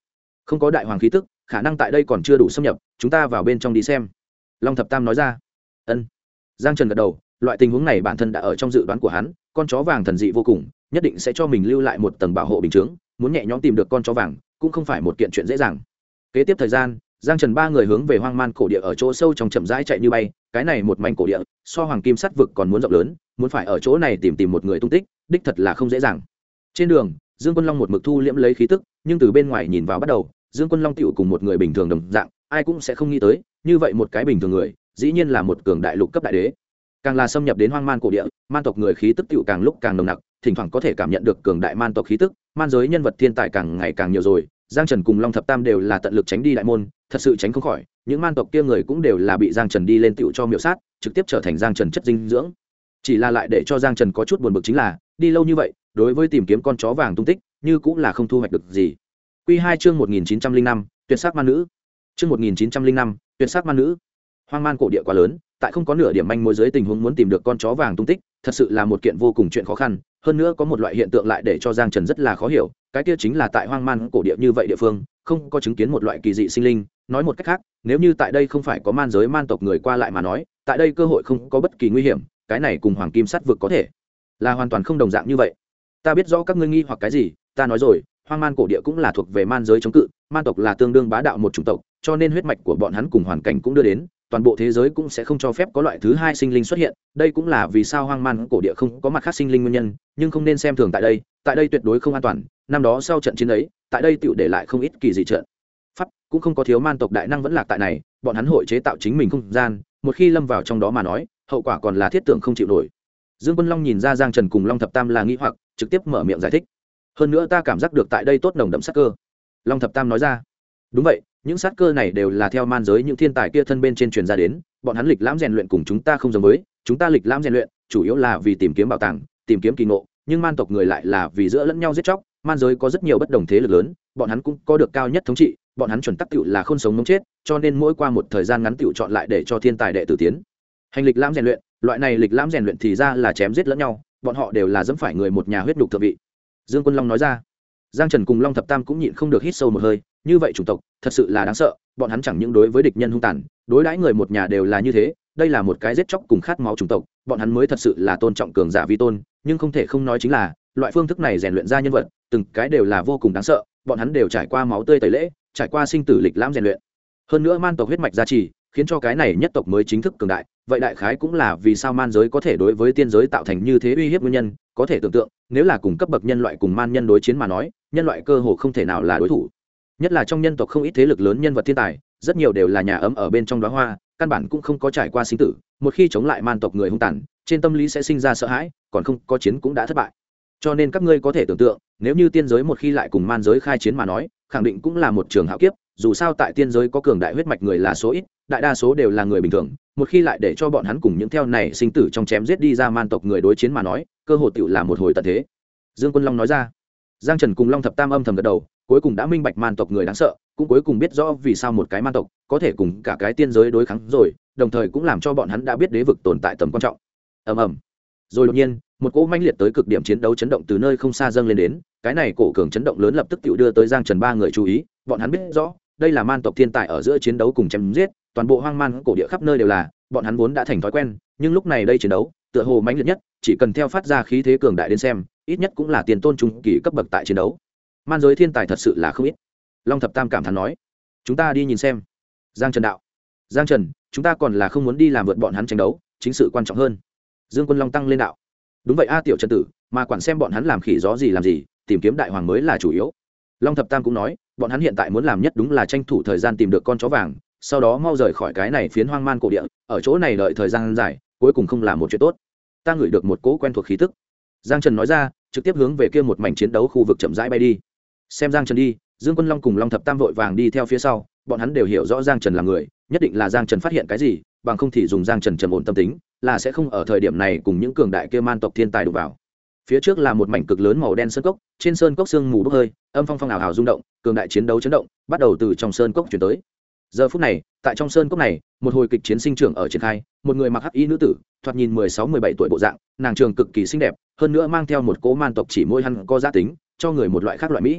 không có đại hoàng khí tức, khả năng tại đây còn chưa đủ xâm nhập, chúng ta vào bên trong đi xem. Long thập tam nói ra. Ân. Giang Trần gật đầu, loại tình huống này bản thân đã ở trong dự đoán của hắn, con chó vàng thần dị vô cùng, nhất định sẽ cho mình lưu lại một tầng bảo hộ bình chướng, muốn nhẹ nhõm tìm được con chó vàng cũng không phải một kiện chuyện dễ dàng. Kế tiếp thời gian, Giang Trần ba người hướng về hoang man cổ địa ở chỗ sâu trong chậm rãi chạy như bay, cái này một mảnh cổ địa, so hoàng kim sắt vực còn muốn rộng lớn, muốn phải ở chỗ này tìm một người tung tích, đích thật là không dễ dàng. Trên đường, Dương Quân Long một mực thu liễm lấy khí tức, nhưng từ bên ngoài nhìn vào bắt đầu, Dương Quân Long tiểu cùng một người bình thường đồng dạng, ai cũng sẽ không nghĩ tới, như vậy một cái bình thường người, dĩ nhiên là một cường đại lục cấp đại đế. Càng là xâm nhập đến hoang man cổ địa, man tộc người khí tức tiểu càng lúc càng nồng nặc, thỉnh thoảng có thể cảm nhận được cường đại man tộc khí tức, man giới nhân vật thiên tài càng ngày càng nhiều rồi. Giang Trần cùng Long Thập Tam đều là tận lực tránh đi đại môn, thật sự tránh không khỏi, những man tộc kia người cũng đều là bị Giang Trần đi lên tiểu cho miểu sát, trực tiếp trở thành Giang Trần chất dinh dưỡng. Chỉ là lại để cho Giang Trần có chút buồn bực chính là, đi lâu như vậy, đối với tìm kiếm con chó vàng tung tích, như cũng là không thu hoạch được gì. Quy 2 chương 1905, tuyệt sắc man nữ. Chương 1905, tuyệt sắc man nữ. Hoang man cổ địa quá lớn, tại không có nửa điểm manh mối dưới tình huống muốn tìm được con chó vàng tung tích, thật sự là một kiện vô cùng chuyện khó khăn. Hơn nữa có một loại hiện tượng lại để cho Giang Trần rất là khó hiểu, cái kia chính là tại hoang man cổ địa như vậy địa phương, không có chứng kiến một loại kỳ dị sinh linh. Nói một cách khác, nếu như tại đây không phải có man giới man tộc người qua lại mà nói, tại đây cơ hội không có bất kỳ nguy hiểm, cái này cùng hoàng kim sắt vực có thể là hoàn toàn không đồng dạng như vậy. Ta biết rõ các ngươi nghi hoặc cái gì, ta nói rồi, hoang man cổ địa cũng là thuộc về man giới chống cự, man tộc là tương đương bá đạo một chủng tộc, cho nên huyết mạch của bọn hắn cùng hoàn cảnh cũng đưa đến, toàn bộ thế giới cũng sẽ không cho phép có loại thứ hai sinh linh xuất hiện, đây cũng là vì sao hoang man cổ địa không có mặt khác sinh linh nguyên nhân, nhưng không nên xem thường tại đây tuyệt đối không an toàn. Năm đó sau trận chiến ấy, tại đây tựu để lại không ít kỳ dị trận pháp, cũng không có thiếu man tộc đại năng vẫn lạc tại này, bọn hắn hội chế tạo chính mình không gian, một khi lâm vào trong đó mà nói, hậu quả còn là thiết tưởng không chịu nổi. Dương Quân Long nhìn ra Giang Trần cùng Long Thập Tam là nghi hoặc, trực tiếp mở miệng giải thích. Hơn nữa ta cảm giác được tại đây tốt nồng đậm sát cơ. Long Thập Tam nói ra. Đúng vậy, những sát cơ này đều là theo man giới những thiên tài kia thân bên trên truyền ra đến, bọn hắn lịch lãm rèn luyện cùng chúng ta không giống với, chúng ta lịch lãm rèn luyện chủ yếu là vì tìm kiếm bảo tàng, tìm kiếm kỳ ngộ, nhưng man tộc người lại là vì giữa lẫn nhau giết chóc. Man giới có rất nhiều bất đồng thế lực lớn, bọn hắn cũng có được cao nhất thống trị, bọn hắn chuẩn tắc tựu là khôn sống mống chết, cho nên mỗi qua một thời gian ngắn tựu chọn lại để cho thiên tài đệ tử tiến hành lịch lãm rèn luyện. Loại này lịch lãm rèn luyện thì ra là chém giết lẫn nhau, bọn họ đều là dẫm phải người một nhà huyết nhục thượng vị. Dương Quân Long nói ra. Giang Trần cùng Long Thập Tam cũng nhịn không được hít sâu một hơi, như vậy chủng tộc thật sự là đáng sợ, bọn hắn chẳng những đối với địch nhân hung tàn, đối đãi người một nhà đều là như thế, đây là một cái giết chóc cùng khát máu chủng tộc, bọn hắn mới thật sự là tôn trọng cường giả vi tôn, nhưng không thể không nói chính là, loại phương thức này rèn luyện ra nhân vật, từng cái đều là vô cùng đáng sợ, bọn hắn đều trải qua máu tươi tẩy lễ, trải qua sinh tử lịch lãm rèn luyện. Hơn nữa man tộc huyết mạch gia trì, khiến cho cái này nhất tộc mới chính thức cường đại, vậy đại khái cũng là vì sao man giới có thể đối với tiên giới tạo thành như thế uy hiếp nguyên nhân, có thể tưởng tượng, nếu là cùng cấp bậc nhân loại cùng man nhân đối chiến mà nói, nhân loại cơ hồ không thể nào là đối thủ. Nhất là trong nhân tộc không ít thế lực lớn nhân vật thiên tài, rất nhiều đều là nhà ấm ở bên trong đóa hoa, căn bản cũng không có trải qua sinh tử, một khi chống lại man tộc người hung tàn, trên tâm lý sẽ sinh ra sợ hãi, còn không có chiến cũng đã thất bại. Cho nên các ngươi có thể tưởng tượng, nếu như tiên giới một khi lại cùng man giới khai chiến mà nói, khẳng định cũng là một trường hạo kiếp, dù sao tại tiên giới có cường đại huyết mạch người là số ít, đại đa số đều là người bình thường, một khi lại để cho bọn hắn cùng những theo này sinh tử trong chém giết đi ra man tộc người đối chiến mà nói, cơ hội tựu là một hồi tận thế. Dương Quân Long nói ra. Giang Trần cùng Long Thập Tam âm thầm gật đầu, cuối cùng đã minh bạch man tộc người đáng sợ, cũng cuối cùng biết rõ vì sao một cái man tộc có thể cùng cả cái tiên giới đối kháng rồi, đồng thời cũng làm cho bọn hắn đã biết đế vực tồn tại tầm quan trọng. Ầm ầm. Rồi đột nhiên, một cỗ manh liệt tới cực điểm chiến đấu chấn động từ nơi không xa dâng lên đến, cái này cổ cường chấn động lớn lập tức tự đưa tới Giang Trần ba người chú ý, bọn hắn biết rõ, đây là man tộc thiên tài ở giữa chiến đấu cùng chém giết, toàn bộ hoang man cổ địa khắp nơi đều là, bọn hắn vốn đã thành thói quen, nhưng lúc này đây chiến đấu, tựa hồ mãnh liệt nhất, chỉ cần theo phát ra khí thế cường đại đến xem, ít nhất cũng là tiền tôn trung kỳ cấp bậc tại chiến đấu. Man giới thiên tài thật sự là không ít. Long Thập Tam cảm thán nói, chúng ta đi nhìn xem. Giang Trần đạo. Giang Trần, chúng ta còn là không muốn đi làm vượt bọn hắn tranh đấu, chính sự quan trọng hơn. Dương Quân Long tăng lên đạo. Đúng vậy a tiểu Trần tử, mà quản xem bọn hắn làm khỉ gió gì làm gì, tìm kiếm đại hoàng mới là chủ yếu. Long Thập Tam cũng nói, bọn hắn hiện tại muốn làm nhất đúng là tranh thủ thời gian tìm được con chó vàng, sau đó mau rời khỏi cái này phiến hoang man cổ địa, ở chỗ này đợi thời gian dài, cuối cùng không làm một chuyện tốt. Ta ngửi được một cỗ quen thuộc khí tức. Giang Trần nói ra, trực tiếp hướng về kia một mảnh chiến đấu khu vực chậm rãi bay đi. Xem Giang Trần đi, Dương Quân Long cùng Long Thập Tam vội vàng đi theo phía sau, bọn hắn đều hiểu rõ Giang Trần là người, nhất định là Giang Trần phát hiện cái gì, bằng không thì dùng Giang Trần trầm ổn tâm tính, là sẽ không ở thời điểm này cùng những cường đại kia man tộc thiên tài đụng vào. Phía trước là một mảnh cực lớn màu đen sơn cốc, trên sơn cốc sương mù bốc hơi, âm phong phong ảo ảo rung động, cường đại chiến đấu chấn động, bắt đầu từ trong sơn cốc chuyển tới. Giờ phút này, tại trong sơn cốc này, một hồi kịch chiến sinh trưởng ở triển khai, một người mặc hắc y nữ tử, thoạt nhìn 16-17 tuổi bộ dạng, nàng trường cực kỳ xinh đẹp, hơn nữa mang theo một cỗ man tộc chỉ môi hằn có giá tính, cho người một loại khác loại mỹ.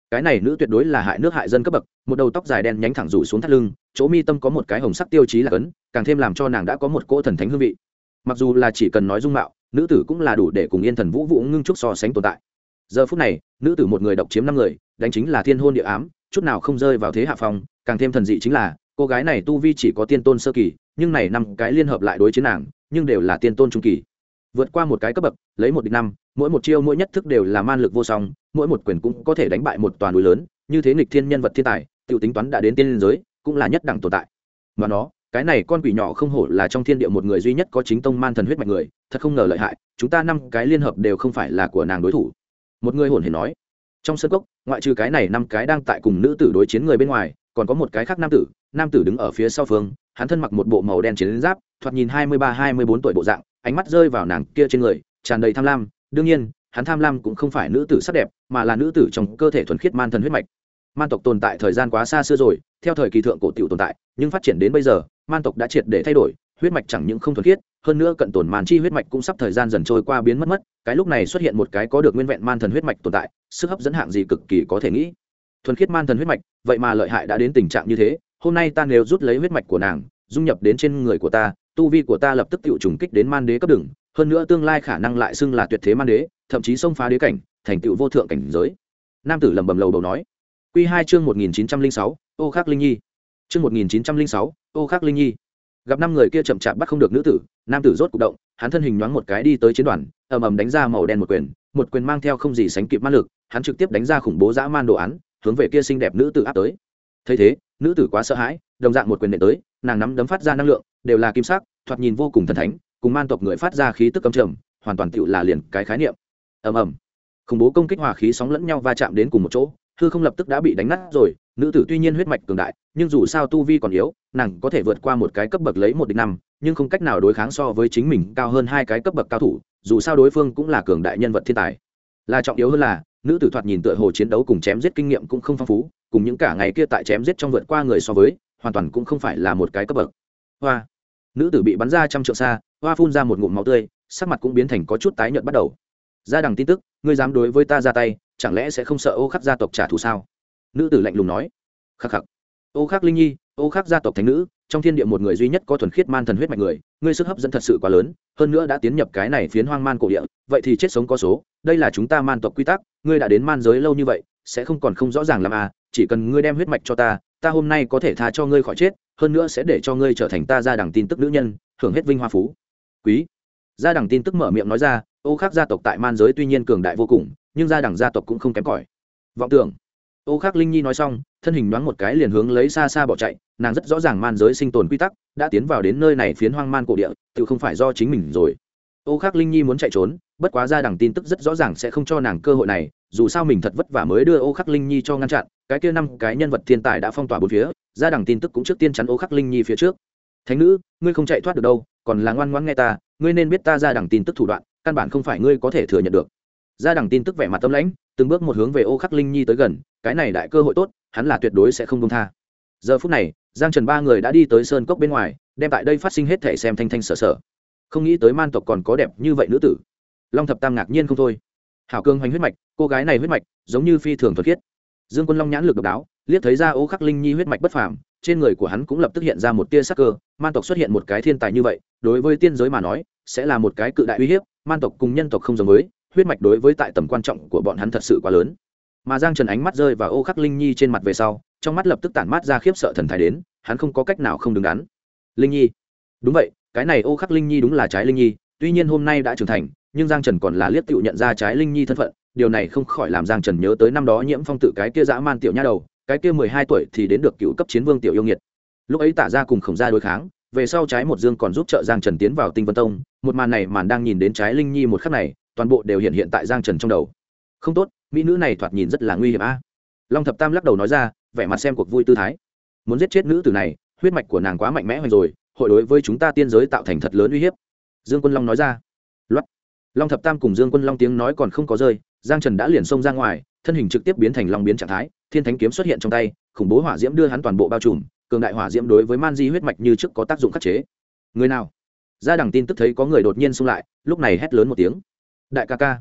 cái này nữ tuyệt đối là hại nước hại dân cấp bậc, một đầu tóc dài đen nhánh thẳng rủ xuống thắt lưng, chỗ mi tâm có một cái hồng sắc tiêu chí là cấn, càng thêm làm cho nàng đã có một cỗ thần thánh hương vị. Mặc dù là chỉ cần nói dung mạo, nữ tử cũng là đủ để cùng Yên Thần Vũ Vũ ngưng trúc so sánh tồn tại. Giờ phút này, nữ tử một người độc chiếm 5 người, đánh chính là thiên hôn địa ám, chút nào không rơi vào thế hạ phong, càng thêm thần dị chính là, cô gái này tu vi chỉ có tiên tôn sơ kỳ, nhưng này 5 cái liên hợp lại đối chiến nàng, nhưng đều là tiên tôn trung kỳ. Vượt qua một cái cấp bậc, lấy một địch 5, mỗi một chiêu mỗi nhất thức đều là man lực vô song, mỗi một quyền cũng có thể đánh bại một toàn núi lớn, như thế nghịch thiên nhân vật thiên tài, tiểu tính toán đã đến tiên giới, cũng là nhất đẳng tồn tại. Mà nó, cái này con quỷ nhỏ không hổ là trong thiên địa một người duy nhất có chính tông man thần huyết mạch người, thật không ngờ lợi hại, chúng ta 5 cái liên hợp đều không phải là của nàng đối thủ. Một người hồn hển nói. Trong sân cốc, ngoại trừ cái này 5 cái đang tại cùng nữ tử đối chiến người bên ngoài, còn có một cái khác nam tử đứng ở phía sau phương, hắn thân mặc một bộ màu đen chiến giáp, thoạt nhìn 23-24 tuổi bộ dạng, ánh mắt rơi vào nàng kia trên người, tràn đầy tham lam, đương nhiên, hắn tham lam cũng không phải nữ tử sắc đẹp, mà là nữ tử trong cơ thể thuần khiết man thần huyết mạch. Man tộc tồn tại thời gian quá xa xưa rồi, theo thời kỳ thượng cổ tiểu tồn tại, nhưng phát triển đến bây giờ, man tộc đã triệt để thay đổi, huyết mạch chẳng những không thuần khiết, hơn nữa cận tồn man chi huyết mạch cũng sắp thời gian dần trôi qua biến mất, cái lúc này xuất hiện một cái có được nguyên vẹn man thần huyết mạch tồn tại, sức hấp dẫn hạng gì cực kỳ có thể nghĩ. Thuần khiết man thần huyết mạch, vậy mà lợi hại đã đến tình trạng như thế, hôm nay ta nếu rút lấy huyết mạch của nàng, dung nhập đến trên người của ta, tu vi của ta lập tức tựu trùng kích đến man đế cấp đường, hơn nữa tương lai khả năng lại xưng là tuyệt thế man đế, thậm chí xông phá đế cảnh, thành tựu vô thượng cảnh giới. Nam tử lẩm bẩm lầu bầu nói. Quy 2 chương 1906, Ô Khắc Linh Nhi. Chương 1906, Ô Khắc Linh Nhi. Gặp 5 người kia chậm chạp bắt không được nữ tử, nam tử rốt cục động, hắn thân hình nhoáng một cái đi tới chiến đoàn, ầm ầm đánh ra màu đen một quyền mang theo không gì sánh kịp ma lực, hắn trực tiếp đánh ra khủng bố dã man đồ án, hướng về kia xinh đẹp nữ tử áp tới. Thấy thế, nữ tử quá sợ hãi, đồng dạng một quyền nện tới, nàng nắm đấm phát ra năng lượng, đều là kim sắc, thoạt nhìn vô cùng thần thánh, cùng man tộc người phát ra khí tức cấm trầm, hoàn toàn tựu là liền cái khái niệm. Ầm ầm. Khủng bố công kích hỏa khí sóng lẫn nhau va chạm đến cùng một chỗ, hư không lập tức đã bị đánh nát rồi. Nữ tử tuy nhiên huyết mạch cường đại, nhưng dù sao tu vi còn yếu, nàng có thể vượt qua một cái cấp bậc lấy 1 địch 5, nhưng không cách nào đối kháng so với chính mình cao hơn 2 cái cấp bậc cao thủ, dù sao đối phương cũng là cường đại nhân vật thiên tài. Là trọng yếu hơn là, nữ tử thoạt nhìn tựa hồ chiến đấu cùng chém giết kinh nghiệm cũng không phong phú, cùng những cả ngày kia tại chém giết trong vượt qua người so với, hoàn toàn cũng không phải là một cái cấp bậc. Hoa. Nữ tử bị bắn ra trăm trượng xa, hoa phun ra một ngụm máu tươi, sắc mặt cũng biến thành có chút tái nhợt bắt đầu. Ra đằng tin tức, ngươi dám đối với ta ra tay, chẳng lẽ sẽ không sợ Ô Khắc gia tộc trả thù sao? Nữ tử lạnh lùng nói. Khắc khắc. Ô Khắc Linh Nhi, Ô Khắc gia tộc thánh nữ, trong thiên địa một người duy nhất có thuần khiết man thần huyết mạch người, ngươi sức hấp dẫn thật sự quá lớn, hơn nữa đã tiến nhập cái này phiến hoang man cổ địa, vậy thì chết sống có số, đây là chúng ta man tộc quy tắc, ngươi đã đến man giới lâu như vậy, sẽ không còn không rõ ràng làm à, chỉ cần ngươi đem huyết mạch cho ta, ta hôm nay có thể tha cho ngươi khỏi chết, hơn nữa sẽ để cho ngươi trở thành ta gia đẳng tin tức nữ nhân, hưởng hết vinh hoa phú quý. Gia đẳng tin tức mở miệng nói ra, Ô Khắc gia tộc tại man giới tuy nhiên cường đại vô cùng, nhưng gia đẳng gia tộc cũng không kém cỏi. Vọng tưởng. Ô Khắc Linh Nhi nói xong, thân hình nhoáng một cái liền hướng lấy xa xa bỏ chạy, nàng rất rõ ràng man giới sinh tồn quy tắc, đã tiến vào đến nơi này phiến hoang man cổ địa, tự không phải do chính mình rồi. Ô Khắc Linh Nhi muốn chạy trốn, bất quá gia đẳng tin tức rất rõ ràng sẽ không cho nàng cơ hội này, dù sao mình thật vất vả mới đưa Ô Khắc Linh Nhi cho ngăn chặn, cái kia 5 cái nhân vật thiên tài đã phong tỏa bốn phía, gia đẳng tin tức cũng trước tiên chắn Ô Khắc Linh Nhi phía trước. Thánh nữ, ngươi không chạy thoát được đâu, còn là ngoan ngoãn nghe ta, ngươi nên biết ta gia đẳng tin tức thủ đoạn, căn bản không phải ngươi có thể thừa nhận được. Gia đẳng tin tức vẻ mặt tâm lãnh, từng bước một hướng về Ô Khắc Linh Nhi tới gần, cái này đại cơ hội tốt, hắn là tuyệt đối sẽ không buông tha. Giờ phút này, Giang Trần 3 người đã đi tới sơn cốc bên ngoài, đem tại đây phát sinh hết thể xem thanh thanh sở sở. Không nghĩ tới man tộc còn có đẹp như vậy nữ tử. Long Thập Tam ngạc nhiên không thôi. Hảo cương hoành huyết mạch, cô gái này huyết mạch giống như phi thường thuần khiết. Dương Quân Long nhãn lực độc đáo, liếc thấy ra Ô Khắc Linh Nhi huyết mạch bất phàm, trên người của hắn cũng lập tức hiện ra một tia sắc cơ, man tộc xuất hiện một cái thiên tài như vậy, đối với tiên giới mà nói, sẽ là một cái cự đại uy hiếp, man tộc cùng nhân tộc không giống với, huyết mạch đối với tại tầm quan trọng của bọn hắn thật sự quá lớn. Mà Giang Trần ánh mắt rơi vào Ô Khắc Linh Nhi trên mặt về sau, trong mắt lập tức tản mát ra khiếp sợ thần thái đến, hắn không có cách nào không đứng đắn. Linh Nhi. Đúng vậy, cái này Ô Khắc Linh Nhi đúng là trái Linh Nhi, tuy nhiên hôm nay đã trưởng thành, nhưng Giang Trần còn là liếc tựu nhận ra trái Linh Nhi thân phận, điều này không khỏi làm Giang Trần nhớ tới năm đó Nhiễm Phong tự cái kia dã man tiểu nha đầu, cái kia 12 tuổi thì đến được cựu cấp chiến vương tiểu yêu nghiệt. Lúc ấy Tả Ra cùng Khổng Gia đối kháng, về sau trái một dương còn giúp trợ Giang Trần tiến vào Tinh Vân Tông, một màn này màn đang nhìn đến trái Linh Nhi một khắc này, toàn bộ đều hiện tại Giang Trần trong đầu. Không tốt, mỹ nữ này thoạt nhìn rất là nguy hiểm a. Long Thập Tam lắc đầu nói ra, vẻ mặt xem cuộc vui tư thái. Muốn giết chết nữ tử này, huyết mạch của nàng quá mạnh mẽ hoành rồi, hội đối với chúng ta tiên giới tạo thành thật lớn uy hiếp. Dương Quân Long nói ra. Loát. Long Thập Tam cùng Dương Quân Long tiếng nói còn không có rơi, Giang Trần đã liền xông ra ngoài, thân hình trực tiếp biến thành long biến trạng thái, Thiên Thánh kiếm xuất hiện trong tay, khủng bố hỏa diễm đưa hắn toàn bộ bao trùm, cường đại hỏa diễm đối với man di huyết mạch như trước có tác dụng khắc chế. Người nào? Gia đẳng tin tức thấy có người đột nhiên xông lại, lúc này hét lớn một tiếng. Đại ca ca.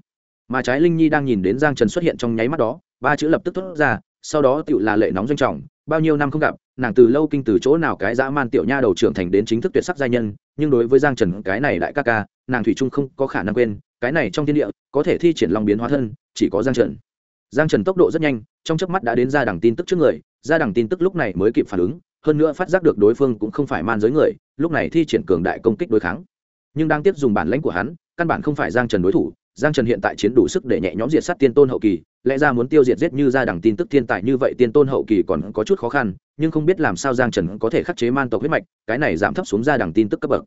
mà trái linh nhi đang nhìn đến giang trần xuất hiện trong nháy mắt đó, ba chữ lập tức thốt ra, sau đó tựu là lệ nóng doanh trọng. Bao nhiêu năm không gặp, nàng từ lâu kinh từ chỗ nào cái dã man tiểu nha đầu trưởng thành đến chính thức tuyệt sắc giai nhân, nhưng đối với giang trần cái này đại ca ca, nàng thủy chung không có khả năng quên, cái này trong thiên địa có thể thi triển long biến hóa thân chỉ có giang trần. Giang trần tốc độ rất nhanh, trong chớp mắt đã đến ra đằng tin tức trước người, ra đằng tin tức lúc này mới kịp phản ứng, hơn nữa phát giác được đối phương cũng không phải man giới người, lúc này thi triển cường đại công kích đối kháng. Nhưng đang tiếp dùng bản lãnh của hắn, căn bản không phải giang trần đối thủ. Giang trần hiện tại chiến đủ sức để nhẹ nhõm diệt sát tiên tôn hậu kỳ, lẽ ra muốn tiêu diệt giết như ra đằng tin tức thiên tài như vậy tiên tôn hậu kỳ còn có chút khó khăn, nhưng không biết làm sao giang trần có thể khắc chế man tộc huyết mạch, cái này giảm thấp xuống ra đằng tin tức cấp bậc.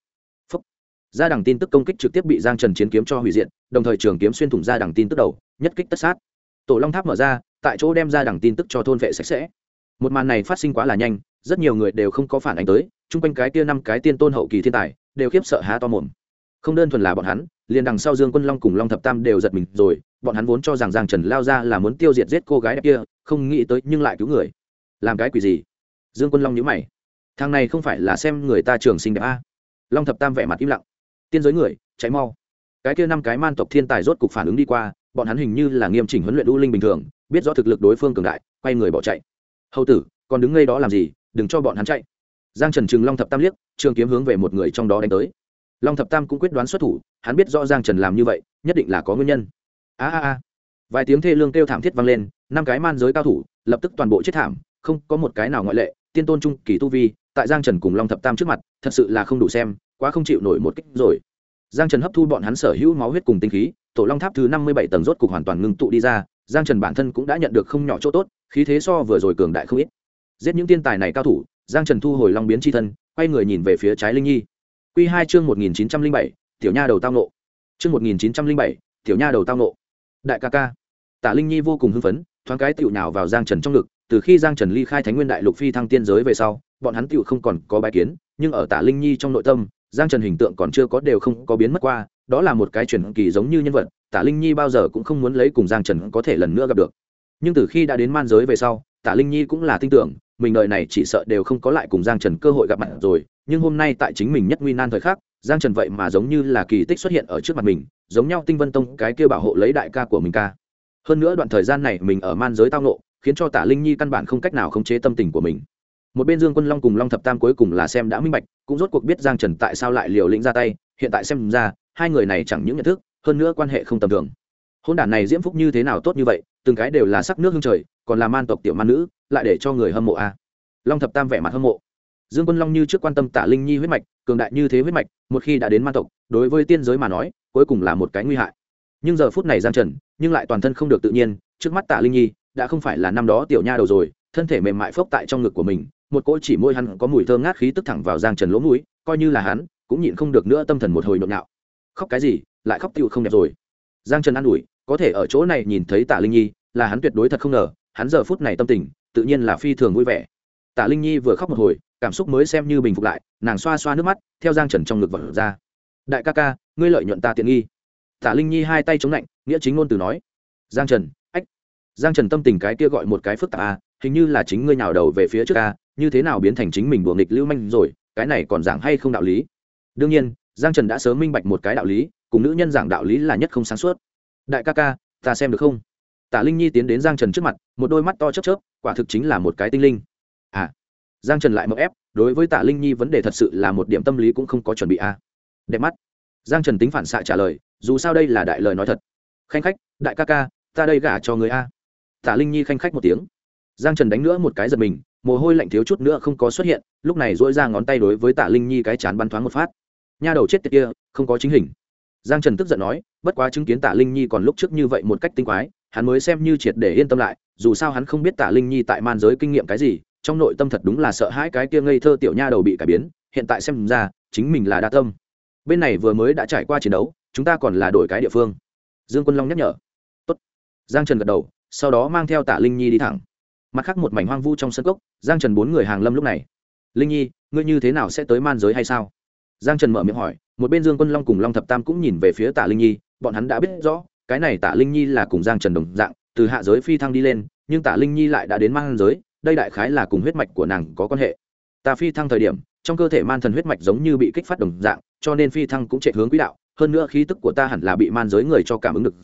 Ra đằng tin tức công kích trực tiếp bị giang trần chiến kiếm cho hủy diệt, đồng thời trường kiếm xuyên thủng ra đằng tin tức đầu, nhất kích tất sát. Tổ long tháp mở ra, tại chỗ đem ra đằng tin tức cho thôn vệ sạch sẽ. Một màn này phát sinh quá là nhanh, rất nhiều người đều không có phản ánh tới, chung quanh cái kia 5 cái tiên tôn hậu kỳ thiên tài đều khiếp sợ há to mồm. Không đơn thuần là bọn hắn, liền đằng sau Dương Quân Long cùng Long Thập Tam đều giật mình rồi, bọn hắn vốn cho rằng Giang Trần lao ra là muốn tiêu diệt giết cô gái đẹp kia, không nghĩ tới nhưng lại cứu người. Làm cái quỷ gì? Dương Quân Long nhíu mày. Thằng này không phải là xem người ta trường sinh đẹp a? Long Thập Tam vẻ mặt im lặng. Tiên giới người, cháy mau. Cái kia 5 cái man tộc thiên tài rốt cục phản ứng đi qua, bọn hắn hình như là nghiêm chỉnh huấn luyện u linh bình thường, biết rõ thực lực đối phương cường đại, quay người bỏ chạy. Hầu tử, còn đứng ngây đó làm gì, đừng cho bọn hắn chạy. Giang Trần trừng Long Thập Tam liếc, trường kiếm hướng về một người trong đó đánh tới. Long Thập Tam cũng quyết đoán xuất thủ, hắn biết rõ Giang Trần làm như vậy nhất định là có nguyên nhân. A. Vài tiếng thê lương kêu thảm thiết vang lên, 5 cái man giới cao thủ lập tức toàn bộ chết thảm, không có một cái nào ngoại lệ, tiên tôn trung kỳ tu vi, tại Giang Trần cùng Long Thập Tam trước mặt, thật sự là không đủ xem, quá không chịu nổi một kích rồi. Giang Trần hấp thu bọn hắn sở hữu máu huyết cùng tinh khí, Tổ Long Tháp thứ 57 tầng rốt cục hoàn toàn ngưng tụ đi ra, Giang Trần bản thân cũng đã nhận được không nhỏ chỗ tốt, khí thế so vừa rồi cường đại không ít. Giết những tiên tài này cao thủ, Giang Trần thu hồi long biến chi thân, quay người nhìn về phía trái Linh Nhi. Quy 2 chương 1907, tiểu nha đầu tao nộ. Chương 1907, tiểu nha đầu tao nộ. Đại ca ca. Tả Linh Nhi vô cùng hưng phấn, thoáng cái tiểu nhào vào Giang Trần trong ngực, từ khi Giang Trần ly khai Thánh Nguyên Đại Lục phi thăng tiên giới về sau, bọn hắn tiểu không còn có bái kiến, nhưng ở Tả Linh Nhi trong nội tâm, Giang Trần hình tượng còn chưa có đều không có biến mất qua, đó là một cái truyền kỳ giống như nhân vật, Tả Linh Nhi bao giờ cũng không muốn lấy cùng Giang Trần có thể lần nữa gặp được. Nhưng từ khi đã đến man giới về sau, Tả Linh Nhi cũng là tin tưởng, mình đời này chỉ sợ đều không có lại cùng Giang Trần cơ hội gặp mặt rồi, nhưng hôm nay tại chính mình nhất nguy nan thời khắc, Giang Trần vậy mà giống như là kỳ tích xuất hiện ở trước mặt mình, giống nhau Tinh Vân Tông cái kia bảo hộ lấy đại ca của mình ca. Hơn nữa đoạn thời gian này mình ở man giới tao ngộ, khiến cho Tả Linh Nhi căn bản không cách nào khống chế tâm tình của mình. Một bên Dương Quân Long cùng Long Thập Tam cuối cùng là xem đã minh bạch, cũng rốt cuộc biết Giang Trần tại sao lại liều lĩnh ra tay, hiện tại xem ra, hai người này chẳng những nhận thức, hơn nữa quan hệ không tầm thường. Hôn đản này diễm phúc như thế nào tốt như vậy, từng cái đều là sắc nước hương trời, còn là man tộc tiểu man nữ, lại để cho người hâm mộ a. Long Thập Tam vẻ mặt hâm mộ. Dương Quân Long như trước quan tâm Tả Linh Nhi huyết mạch, cường đại như thế huyết mạch, một khi đã đến man tộc, đối với tiên giới mà nói, cuối cùng là một cái nguy hại. Nhưng giờ phút này Giang Trần, nhưng lại toàn thân không được tự nhiên, trước mắt Tả Linh Nhi đã không phải là năm đó tiểu nha đầu rồi, thân thể mềm mại phốc tại trong ngực của mình, một cỗ chỉ môi hắn có mùi thơm ngát khí tức thẳng vào Giang Trần lỗ mũi, coi như là hắn, cũng nhịn không được nữa tâm thần một hồi nhộn nhạo. Khóc cái gì, lại khóc tiêu không đẹp rồi. Giang Trần an ủi, có thể ở chỗ này nhìn thấy Tả Linh Nhi, là hắn tuyệt đối thật không ngờ, hắn giờ phút này tâm tình, tự nhiên là phi thường vui vẻ. Tả Linh Nhi vừa khóc một hồi, cảm xúc mới xem như bình phục lại, nàng xoa xoa nước mắt, theo Giang Trần trong ngực vọt ra. Đại ca ca, ngươi lợi nhuận ta tiện nghi. Tả Linh Nhi hai tay chống lạnh, nghĩa chính ngôn từ nói. Giang Trần, ách. Giang Trần tâm tình cái kia gọi một cái phức tạp a, hình như là chính ngươi nhào đầu về phía trước a, như thế nào biến thành chính mình đùa nghịch lưu manh rồi, cái này còn giảng hay không đạo lý. Đương nhiên, Giang Trần đã sớm minh bạch một cái đạo lý, cùng nữ nhân giảng đạo lý là nhất không sáng suốt. Đại ca ca, ta xem được không? Tả Linh Nhi tiến đến Giang Trần trước mặt, một đôi mắt to chớp chớp, quả thực chính là một cái tinh linh. À. Giang Trần lại mộng ép, đối với Tả Linh Nhi vấn đề thật sự là một điểm tâm lý cũng không có chuẩn bị a. Đẹp mắt. Giang Trần tính phản xạ trả lời, dù sao đây là đại lời nói thật. Khanh khách, đại ca ca, ta đây gả cho người a. Tả Linh Nhi khanh khách một tiếng. Giang Trần đánh nữa một cái giật mình, mồ hôi lạnh thiếu chút nữa không có xuất hiện, lúc này duỗi ra ngón tay đối với Tả Linh Nhi cái chán bắn thoáng một phát. Nha đầu chết tiệt kia, không có chính hình. Giang Trần tức giận nói, bất quá chứng kiến Tả Linh Nhi còn lúc trước như vậy một cách tinh quái, hắn mới xem như triệt để yên tâm lại, dù sao hắn không biết Tả Linh Nhi tại man giới kinh nghiệm cái gì, trong nội tâm thật đúng là sợ hãi cái kia ngây thơ tiểu nha đầu bị cải biến, hiện tại xem ra, chính mình là đa tâm. Bên này vừa mới đã trải qua chiến đấu, chúng ta còn là đổi cái địa phương. Dương Quân Long nhắc nhở. Tốt. Giang Trần gật đầu, sau đó mang theo Tả Linh Nhi đi thẳng. Mặt khác một mảnh hoang vu trong sân cốc, Giang Trần bốn người hàng lâm lúc này. Linh Nhi, ngươi như thế nào sẽ tới man giới hay sao? Giang Trần mở miệng hỏi, một bên Dương Quân Long cùng Long Thập Tam cũng nhìn về phía Tả Linh Nhi, bọn hắn đã biết rõ, cái này Tả Linh Nhi là cùng Giang Trần đồng dạng, từ hạ giới phi thăng đi lên, nhưng Tả Linh Nhi lại đã đến man giới, đây đại khái là cùng huyết mạch của nàng có quan hệ. Ta phi thăng thời điểm, trong cơ thể man thần huyết mạch giống như bị kích phát đồng dạng, cho nên phi thăng cũng chạy hướng quỹ đạo, hơn nữa khí tức của ta hẳn là bị man giới người cho cảm ứng được rồi,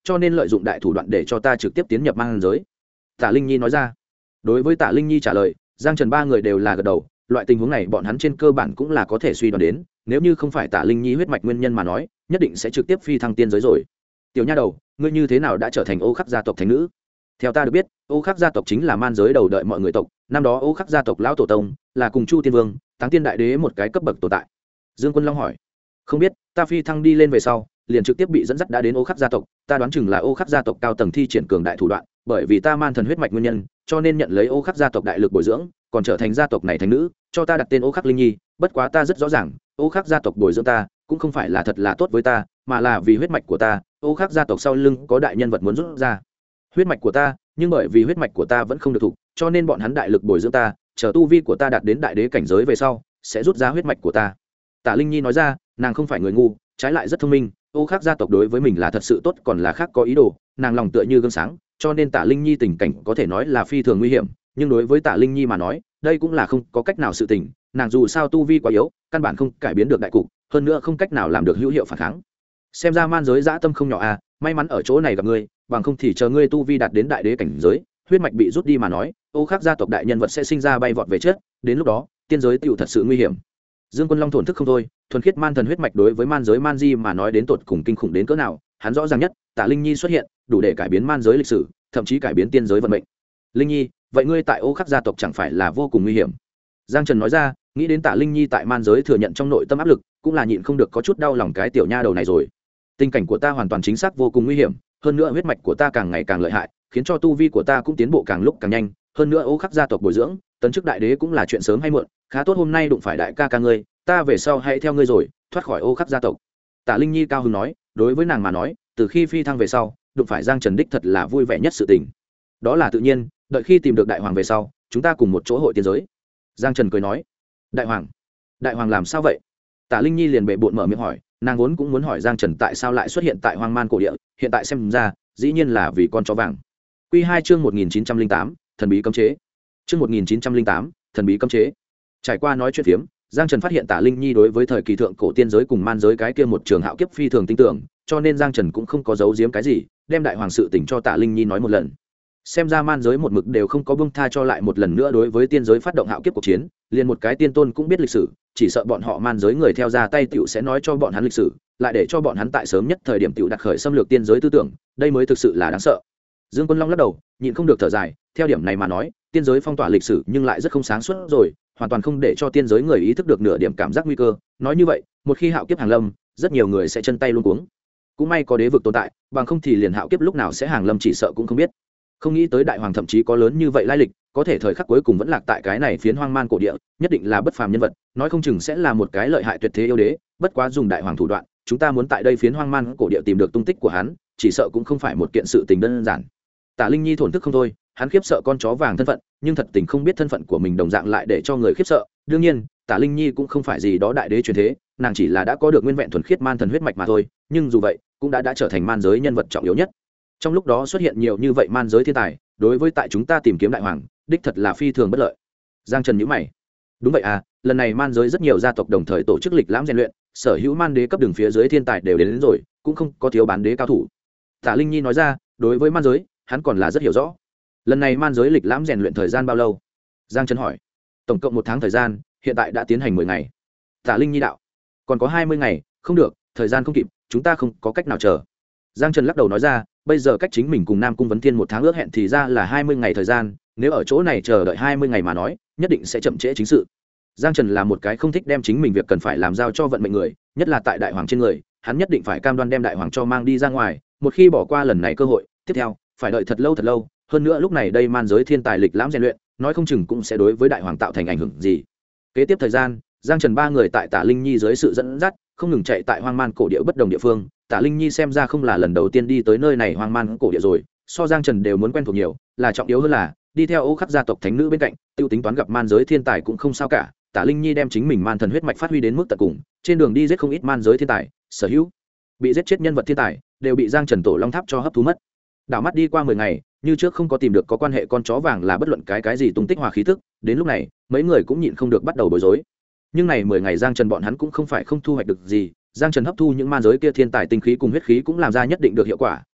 cho nên lợi dụng đại thủ đoạn để cho ta trực tiếp tiến nhập man giới. Tả Linh Nhi nói ra. Đối với Tả Linh Nhi trả lời, Giang Trần ba người đều là gật đầu. Loại tình huống này bọn hắn trên cơ bản cũng là có thể suy đoán đến, nếu như không phải Tả Linh Nhi huyết mạch nguyên nhân mà nói, nhất định sẽ trực tiếp phi thăng tiên giới rồi. Tiểu nha đầu, ngươi như thế nào đã trở thành Ô Khắc gia tộc thánh nữ? Theo ta được biết, Ô Khắc gia tộc chính là man giới đầu đợi mọi người tộc, năm đó Ô Khắc gia tộc lão tổ tông là cùng Chu Tiên Vương, Táng Tiên đại đế một cái cấp bậc tồn tại. Dương Quân Long hỏi. Không biết, ta phi thăng đi lên về sau, liền trực tiếp bị dẫn dắt đã đến Ô Khắc gia tộc, ta đoán chừng là Ô Khắc gia tộc cao tầng thi triển cường đại thủ đoạn, bởi vì ta man thần huyết mạch nguyên nhân, cho nên nhận lấy Ô Khắc gia tộc đại lực bồi dưỡng, còn trở thành gia tộc này thánh nữ, cho ta đặt tên Ô Khắc Linh Nhi. Bất quá ta rất rõ ràng, Ô Khắc gia tộc bồi dưỡng ta, cũng không phải là thật là tốt với ta, mà là vì huyết mạch của ta. Ô Khắc gia tộc sau lưng có đại nhân vật muốn rút ra huyết mạch của ta, nhưng bởi vì huyết mạch của ta vẫn không được thụ, cho nên bọn hắn đại lực bồi dưỡng ta, chờ tu vi của ta đạt đến đại đế cảnh giới về sau, sẽ rút ra huyết mạch của ta. Tả Linh Nhi nói ra, nàng không phải người ngu, trái lại rất thông minh. Ô Khắc gia tộc đối với mình là thật sự tốt, còn là khác có ý đồ, nàng lòng tựa như gương sáng, cho nên Tả Linh Nhi tình cảnh có thể nói là phi thường nguy hiểm, nhưng đối với Tả Linh Nhi mà nói, đây cũng là không có cách nào sự tình, nàng dù sao tu vi quá yếu, căn bản không cải biến được đại cục, hơn nữa không cách nào làm được hữu hiệu phản kháng. Xem ra man giới dã tâm không nhỏ à, may mắn ở chỗ này gặp ngươi, bằng không thì chờ ngươi tu vi đạt đến đại đế cảnh giới, huyết mạch bị rút đi mà nói, Ô Khắc gia tộc đại nhân vật sẽ sinh ra bay vọt về chết, đến lúc đó, tiên giới tiểu thật sự nguy hiểm. Dương Quân Long thổn thức không thôi, thuần khiết man thần huyết mạch đối với man giới man di mà nói đến tột cùng kinh khủng đến cỡ nào, hắn rõ ràng nhất, Tả Linh Nhi xuất hiện, đủ để cải biến man giới lịch sử, thậm chí cải biến tiên giới vận mệnh. Linh Nhi, vậy ngươi tại Ô Khắc gia tộc chẳng phải là vô cùng nguy hiểm? Giang Trần nói ra, nghĩ đến Tả Linh Nhi tại man giới thừa nhận trong nội tâm áp lực, cũng là nhịn không được có chút đau lòng cái tiểu nha đầu này rồi. Tình cảnh của ta hoàn toàn chính xác vô cùng nguy hiểm, hơn nữa huyết mạch của ta càng ngày càng lợi hại, khiến cho tu vi của ta cũng tiến bộ càng lúc càng nhanh, hơn nữa Ô Khắc gia tộc bồi dưỡng, tấn chức đại đế cũng là chuyện sớm hay muộn, khá tốt hôm nay đụng phải đại ca ca ngươi, ta về sau hãy theo ngươi rồi, thoát khỏi Ô Khắc gia tộc. Tả Linh Nhi cao hứng nói, đối với nàng mà nói, từ khi phi thăng về sau, đụng phải Giang Trần đích thật là vui vẻ nhất sự tình. Đó là tự nhiên, đợi khi tìm được đại hoàng về sau, chúng ta cùng một chỗ hội tiên giới. Giang Trần cười nói. Đại hoàng? Đại hoàng làm sao vậy? Tả Linh Nhi liền bệ bội mở miệng hỏi, nàng vốn cũng muốn hỏi Giang Trần tại sao lại xuất hiện tại hoang man cổ địa, hiện tại xem ra, dĩ nhiên là vì con chó vàng. Quy 2 chương 1908, thần bí cấm chế. Chương 1908, thần bí cấm chế. Trải qua nói chuyện phiếm, Giang Trần phát hiện Tả Linh Nhi đối với thời kỳ thượng cổ tiên giới cùng man giới cái kia một trường hạo kiếp phi thường tin tưởng, cho nên Giang Trần cũng không có giấu giếm cái gì, đem đại hoàng sự tình cho Tả Linh Nhi nói một lần. Xem ra man giới một mực đều không có buông tha cho lại một lần nữa đối với tiên giới phát động hạo kiếp cuộc chiến, liền một cái tiên tôn cũng biết lịch sử, chỉ sợ bọn họ man giới người theo ra tay tiểu sẽ nói cho bọn hắn lịch sử, lại để cho bọn hắn tại sớm nhất thời điểm tiểu đặt khởi xâm lược tiên giới tư tưởng, đây mới thực sự là đáng sợ. Dương Quân Long lắc đầu, nhịn không được thở dài, theo điểm này mà nói, tiên giới phong tỏa lịch sử nhưng lại rất không sáng suốt rồi, hoàn toàn không để cho tiên giới người ý thức được nửa điểm cảm giác nguy cơ, nói như vậy, một khi hạo kiếp hàng lâm, rất nhiều người sẽ chân tay luống cuống. Cũng may có đế vực tồn tại, bằng không thì liền hạo kiếp lúc nào sẽ hàng lâm chỉ sợ cũng không biết. Không nghĩ tới đại hoàng thậm chí có lớn như vậy lai lịch, có thể thời khắc cuối cùng vẫn lạc tại cái này phiến hoang man cổ địa, nhất định là bất phàm nhân vật, nói không chừng sẽ là một cái lợi hại tuyệt thế yêu đế, bất quá dùng đại hoàng thủ đoạn, chúng ta muốn tại đây phiến hoang man cổ địa tìm được tung tích của hắn, chỉ sợ cũng không phải một kiện sự tình đơn giản. Tả Linh Nhi thổn thức không thôi, hắn khiếp sợ con chó vàng thân phận, nhưng thật tình không biết thân phận của mình đồng dạng lại để cho người khiếp sợ. Đương nhiên, Tả Linh Nhi cũng không phải gì đó đại đế truyền thế, nàng chỉ là đã có được nguyên vẹn thuần khiết man thần huyết mạch mà thôi, nhưng dù vậy, cũng đã trở thành man giới nhân vật trọng yếu nhất. Trong lúc đó xuất hiện nhiều như vậy man giới thiên tài, đối với tại chúng ta tìm kiếm đại hoàng, đích thật là phi thường bất lợi. Giang Trần nhíu mày. Đúng vậy à, lần này man giới rất nhiều gia tộc đồng thời tổ chức lịch lãm rèn luyện, sở hữu man đế cấp đường phía dưới thiên tài đều đến rồi, cũng không có thiếu bán đế cao thủ. Tả Linh Nhi nói ra, đối với man giới, hắn còn là rất hiểu rõ. Lần này man giới lịch lãm rèn luyện thời gian bao lâu? Giang Trần hỏi. Tổng cộng 1 tháng thời gian, hiện tại đã tiến hành 10 ngày. Tả Linh Nhi đạo. Còn có 20 ngày, không được, thời gian không kịp, chúng ta không có cách nào chờ. Giang Trần lắc đầu nói ra, bây giờ cách chính mình cùng Nam Cung Vấn Thiên 1 tháng ước hẹn thì ra là 20 ngày thời gian, nếu ở chỗ này chờ đợi 20 ngày mà nói, nhất định sẽ chậm trễ chính sự. Giang Trần là một cái không thích đem chính mình việc cần phải làm giao cho vận mệnh người, nhất là tại đại hoàng trên người, hắn nhất định phải cam đoan đem đại hoàng cho mang đi ra ngoài, một khi bỏ qua lần này cơ hội, tiếp theo phải đợi thật lâu, hơn nữa lúc này đây man giới thiên tài lịch lãm rèn luyện, nói không chừng cũng sẽ đối với đại hoàng tạo thành ảnh hưởng gì. Kế tiếp thời gian, Giang Trần ba người tại Tả Linh Nhi dưới sự dẫn dắt, không ngừng chạy tại hoang man cổ địa bất đồng địa phương. Tả Linh Nhi xem ra không là lần đầu tiên đi tới nơi này hoang man cổ địa rồi, so Giang Trần đều muốn quen thuộc nhiều, là trọng yếu hơn là đi theo Ô Khắc gia tộc thánh nữ bên cạnh, tiêu tính toán gặp man giới thiên tài cũng không sao cả. Tả Linh Nhi đem chính mình man thần huyết mạch phát huy đến mức tận cùng, trên đường đi giết không ít man giới thiên tài, sở hữu bị giết chết nhân vật thiên tài đều bị Giang Trần tổ long tháp cho hấp thu mất. Đảo mắt đi qua 10 ngày, như trước không có tìm được có quan hệ con chó vàng là bất luận cái gì tung tích hòa khí tức, đến lúc này, mấy người cũng nhịn không được bắt đầu bối rối. Nhưng này 10 ngày Giang Trần bọn hắn cũng không phải không thu hoạch được gì, Giang Trần hấp thu những man giới kia thiên tài tinh khí cùng huyết khí cũng làm ra nhất định được hiệu quả,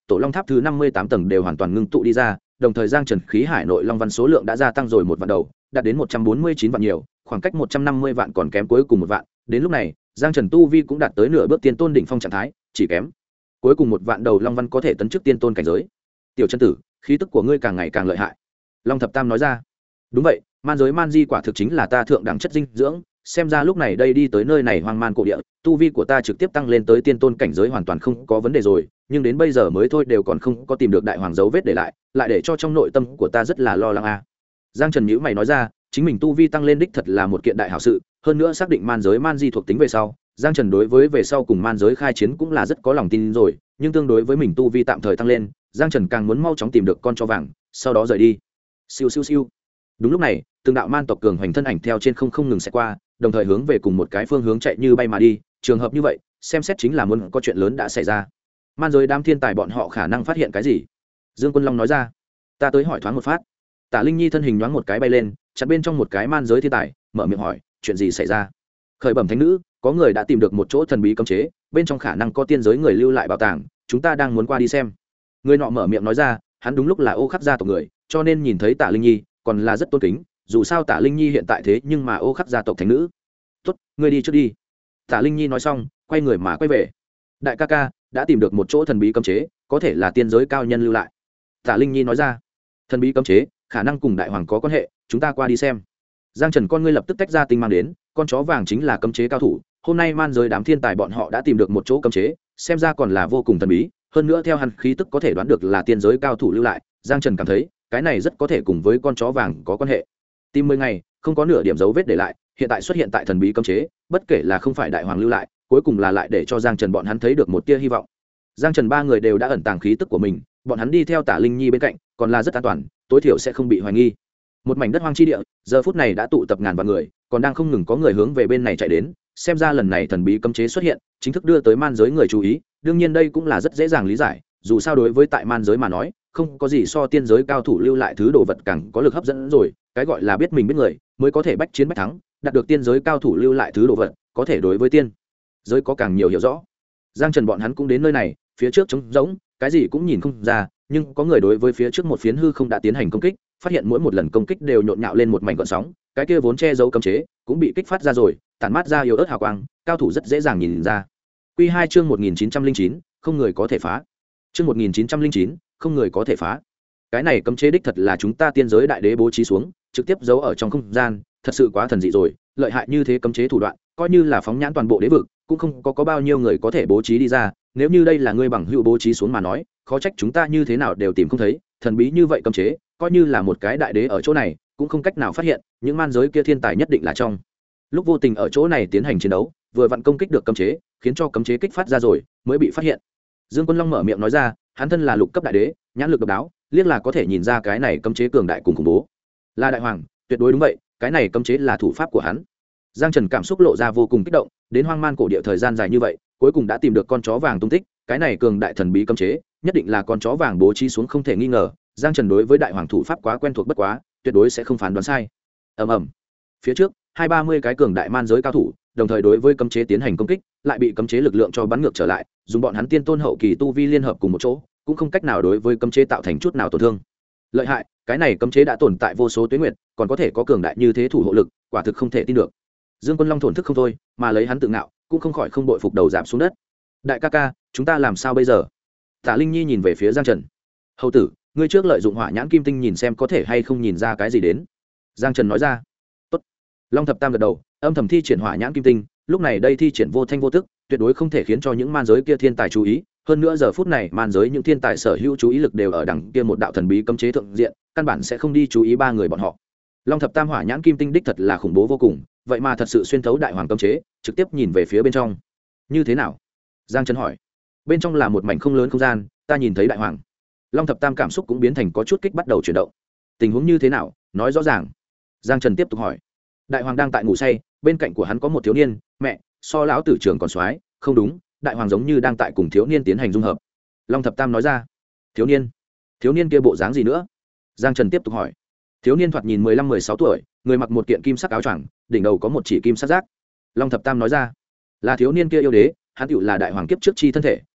tổ long tháp thứ 58 tầng đều hoàn toàn ngưng tụ đi ra, đồng thời Giang Trần khí hải nội long văn số lượng đã gia tăng rồi 1 vạn đầu, đạt đến 149 vạn nhiều, khoảng cách 150 vạn còn kém cuối cùng 1 vạn. Đến lúc này, Giang Trần tu vi cũng đạt tới nửa bước tiên tôn đỉnh phong trạng thái, chỉ kém cuối cùng 1 vạn đầu long văn có thể tấn chức tiên tôn cảnh giới. Tiểu chân tử, khí tức của ngươi càng ngày càng lợi hại. Long Thập Tam nói ra. Đúng vậy, man giới man di quả thực chính là ta thượng đẳng chất dinh dưỡng, xem ra lúc này đây đi tới nơi này hoang man cổ địa, tu vi của ta trực tiếp tăng lên tới tiên tôn cảnh giới hoàn toàn không có vấn đề rồi, nhưng đến bây giờ mới thôi đều còn không có tìm được đại hoàng dấu vết để lại để cho trong nội tâm của ta rất là lo lắng a. Giang Trần nhíu mày nói ra, chính mình tu vi tăng lên đích thật là một kiện đại hảo sự, hơn nữa xác định man giới man di thuộc tính về sau, Giang Trần đối với về sau cùng man giới khai chiến cũng là rất có lòng tin rồi, nhưng tương đối với mình tu vi tạm thời tăng lên, Giang Trần càng muốn mau chóng tìm được con chó vàng, sau đó rời đi. Siêu siêu siêu. Đúng lúc này, từng đạo man tộc cường hoành thân ảnh theo trên không ngừng sẽ qua, đồng thời hướng về cùng một cái phương hướng chạy như bay mà đi, trường hợp như vậy, xem xét chính là muốn có chuyện lớn đã xảy ra. Man giới đám thiên tài bọn họ khả năng phát hiện cái gì? Dương Quân Long nói ra. Ta tới hỏi thoáng một phát. Tả Linh Nhi thân hình nhoáng một cái bay lên, chặt bên trong một cái man giới thiên tài, mở miệng hỏi, chuyện gì xảy ra? Khởi bẩm thánh nữ, có người đã tìm được một chỗ thần bí cấm chế, bên trong khả năng có tiên giới người lưu lại bảo tàng, chúng ta đang muốn qua đi xem. Người nọ mở miệng nói ra, hắn đúng lúc là Ô Khắc gia tộc người, cho nên nhìn thấy Tả Linh Nhi, còn là rất tôn kính, dù sao Tả Linh Nhi hiện tại thế nhưng mà Ô Khắc gia tộc thánh nữ. Tốt, ngươi đi trước đi. Tả Linh Nhi nói xong, quay người mà quay về. Đại ca ca đã tìm được một chỗ thần bí cấm chế, có thể là tiên giới cao nhân lưu lại. Tả Linh Nhi nói ra. Thần bí cấm chế khả năng cùng đại hoàng có quan hệ, chúng ta qua đi xem. Giang Trần con ngươi lập tức tách ra tinh mang đến, con chó vàng chính là cấm chế cao thủ, hôm nay man giới đám thiên tài bọn họ đã tìm được một chỗ cấm chế, xem ra còn là vô cùng thần bí, hơn nữa theo hắn khí tức có thể đoán được là tiên giới cao thủ lưu lại. Giang Trần cảm thấy cái này rất có thể cùng với con chó vàng có quan hệ. Tìm 10 ngày không có nửa điểm dấu vết để lại, hiện tại xuất hiện tại thần bí cấm chế, bất kể là không phải đại hoàng lưu lại, cuối cùng là lại để cho Giang Trần bọn hắn thấy được một tia hy vọng. Giang Trần ba người đều đã ẩn tàng khí tức của mình, bọn hắn đi theo Tả Linh Nhi bên cạnh, còn là rất an toàn, tối thiểu sẽ không bị hoài nghi. Một mảnh đất hoang chi địa, giờ phút này đã tụ tập ngàn vạn người, còn đang không ngừng có người hướng về bên này chạy đến, xem ra lần này thần bí cấm chế xuất hiện, chính thức đưa tới man giới người chú ý, đương nhiên đây cũng là rất dễ dàng lý giải, dù sao đối với tại man giới mà nói, không có gì so tiên giới cao thủ lưu lại thứ đồ vật càng có lực hấp dẫn rồi, cái gọi là biết mình biết người, mới có thể bách chiến bách thắng, đạt được tiên giới cao thủ lưu lại thứ đồ vật, có thể đối với tiên giới có càng nhiều hiểu rõ. Giang Trần bọn hắn cũng đến nơi này, phía trước trống rỗng, cái gì cũng nhìn không ra, nhưng có người đối với phía trước một phiến hư không đã tiến hành công kích, phát hiện mỗi một lần công kích đều nhộn nhạo lên một mảnh gợn sóng, cái kia vốn che giấu cấm chế cũng bị kích phát ra rồi, tản mát ra yếu ớt hào quang, cao thủ rất dễ dàng nhìn ra. Quy 2 chương 1909, không người có thể phá. Chương 1909, không người có thể phá. Cái này cấm chế đích thật là chúng ta tiên giới đại đế bố trí xuống, trực tiếp giấu ở trong không gian, thật sự quá thần dị rồi, lợi hại như thế cấm chế thủ đoạn, coi như là phóng nhãn toàn bộ đế vực, cũng không có bao nhiêu người có thể bố trí đi ra, nếu như đây là ngươi bằng hữu bố trí xuống mà nói, khó trách chúng ta như thế nào đều tìm không thấy, thần bí như vậy cấm chế, coi như là một cái đại đế ở chỗ này, cũng không cách nào phát hiện, những man giới kia thiên tài nhất định là trong lúc vô tình ở chỗ này tiến hành chiến đấu, vừa vặn công kích được cấm chế, khiến cho cấm chế kích phát ra rồi, mới bị phát hiện. Dương Quân Long mở miệng nói ra, hắn thân là lục cấp đại đế, nhãn lực độc đáo, liếc là có thể nhìn ra cái này cấm chế cường đại cùng khủng bố. Là đại hoàng, tuyệt đối đúng vậy, cái này cấm chế là thủ pháp của hắn. Giang Trần cảm xúc lộ ra vô cùng kích động, đến hoang man cổ địa thời gian dài như vậy, cuối cùng đã tìm được con chó vàng tung tích, cái này cường đại thần bí cấm chế, nhất định là con chó vàng bố trí xuống không thể nghi ngờ. Giang Trần đối với đại hoàng thủ pháp quá quen thuộc bất quá, tuyệt đối sẽ không phán đoán sai. Ầm ầm. Phía trước, 20-30 cái cường đại man giới cao thủ, đồng thời đối với cấm chế tiến hành công kích, lại bị cấm chế lực lượng cho bắn ngược trở lại, dùng bọn hắn tiên tôn hậu kỳ tu vi liên hợp cùng một chỗ, cũng không cách nào đối với cấm chế tạo thành chút nào tổn thương. Lợi hại, cái này cấm chế đã tồn tại vô số tuế nguyệt, còn có thể có cường đại như thế thủ hộ lực, quả thực không thể tin được. Dương Quân Long thổn thức không thôi, mà lấy hắn tự ngạo, cũng không khỏi không bội phục đầu giảm xuống đất. Đại ca ca, chúng ta làm sao bây giờ? Tả Linh Nhi nhìn về phía Giang Trần. Hầu tử, ngươi trước lợi dụng hỏa nhãn kim tinh nhìn xem có thể hay không nhìn ra cái gì đến. Giang Trần nói ra. Tốt. Long Thập Tam gật đầu, âm thầm thi triển hỏa nhãn kim tinh, lúc này đây thi triển vô thanh vô tức, tuyệt đối không thể khiến cho những man giới kia thiên tài chú ý. Hơn nữa giờ phút này man giới những thiên tài sở hữu chú ý lực đều ở đằng kia một đạo thần bí cấm chế thượng diện, căn bản sẽ không đi chú ý ba người bọn họ. Long Thập Tam hỏa nhãn kim tinh đích thật là khủng bố vô cùng, vậy mà thật sự xuyên thấu đại hoàng cấm chế, trực tiếp nhìn về phía bên trong. Như thế nào? Giang Trần hỏi. Bên trong là một mảnh không lớn không gian, ta nhìn thấy đại hoàng. Long Thập Tam cảm xúc cũng biến thành có chút kích bắt đầu chuyển động. Tình huống như thế nào, nói rõ ràng. Giang Trần tiếp tục hỏi. Đại hoàng đang tại ngủ say, bên cạnh của hắn có một thiếu niên, mẹ, so lão tử trưởng còn soái, không đúng, đại hoàng giống như đang tại cùng thiếu niên tiến hành dung hợp. Long Thập Tam nói ra. Thiếu niên kia bộ dáng gì nữa? Giang Trần tiếp tục hỏi. Thiếu niên thoạt nhìn 15-16 tuổi, người mặc một kiện kim sắc áo choàng, đỉnh đầu có một chỉ kim sắc giác. Long Thập Tam nói ra. Là thiếu niên kia yêu đế, hắn tựu là đại hoàng kiếp trước chi thân thể,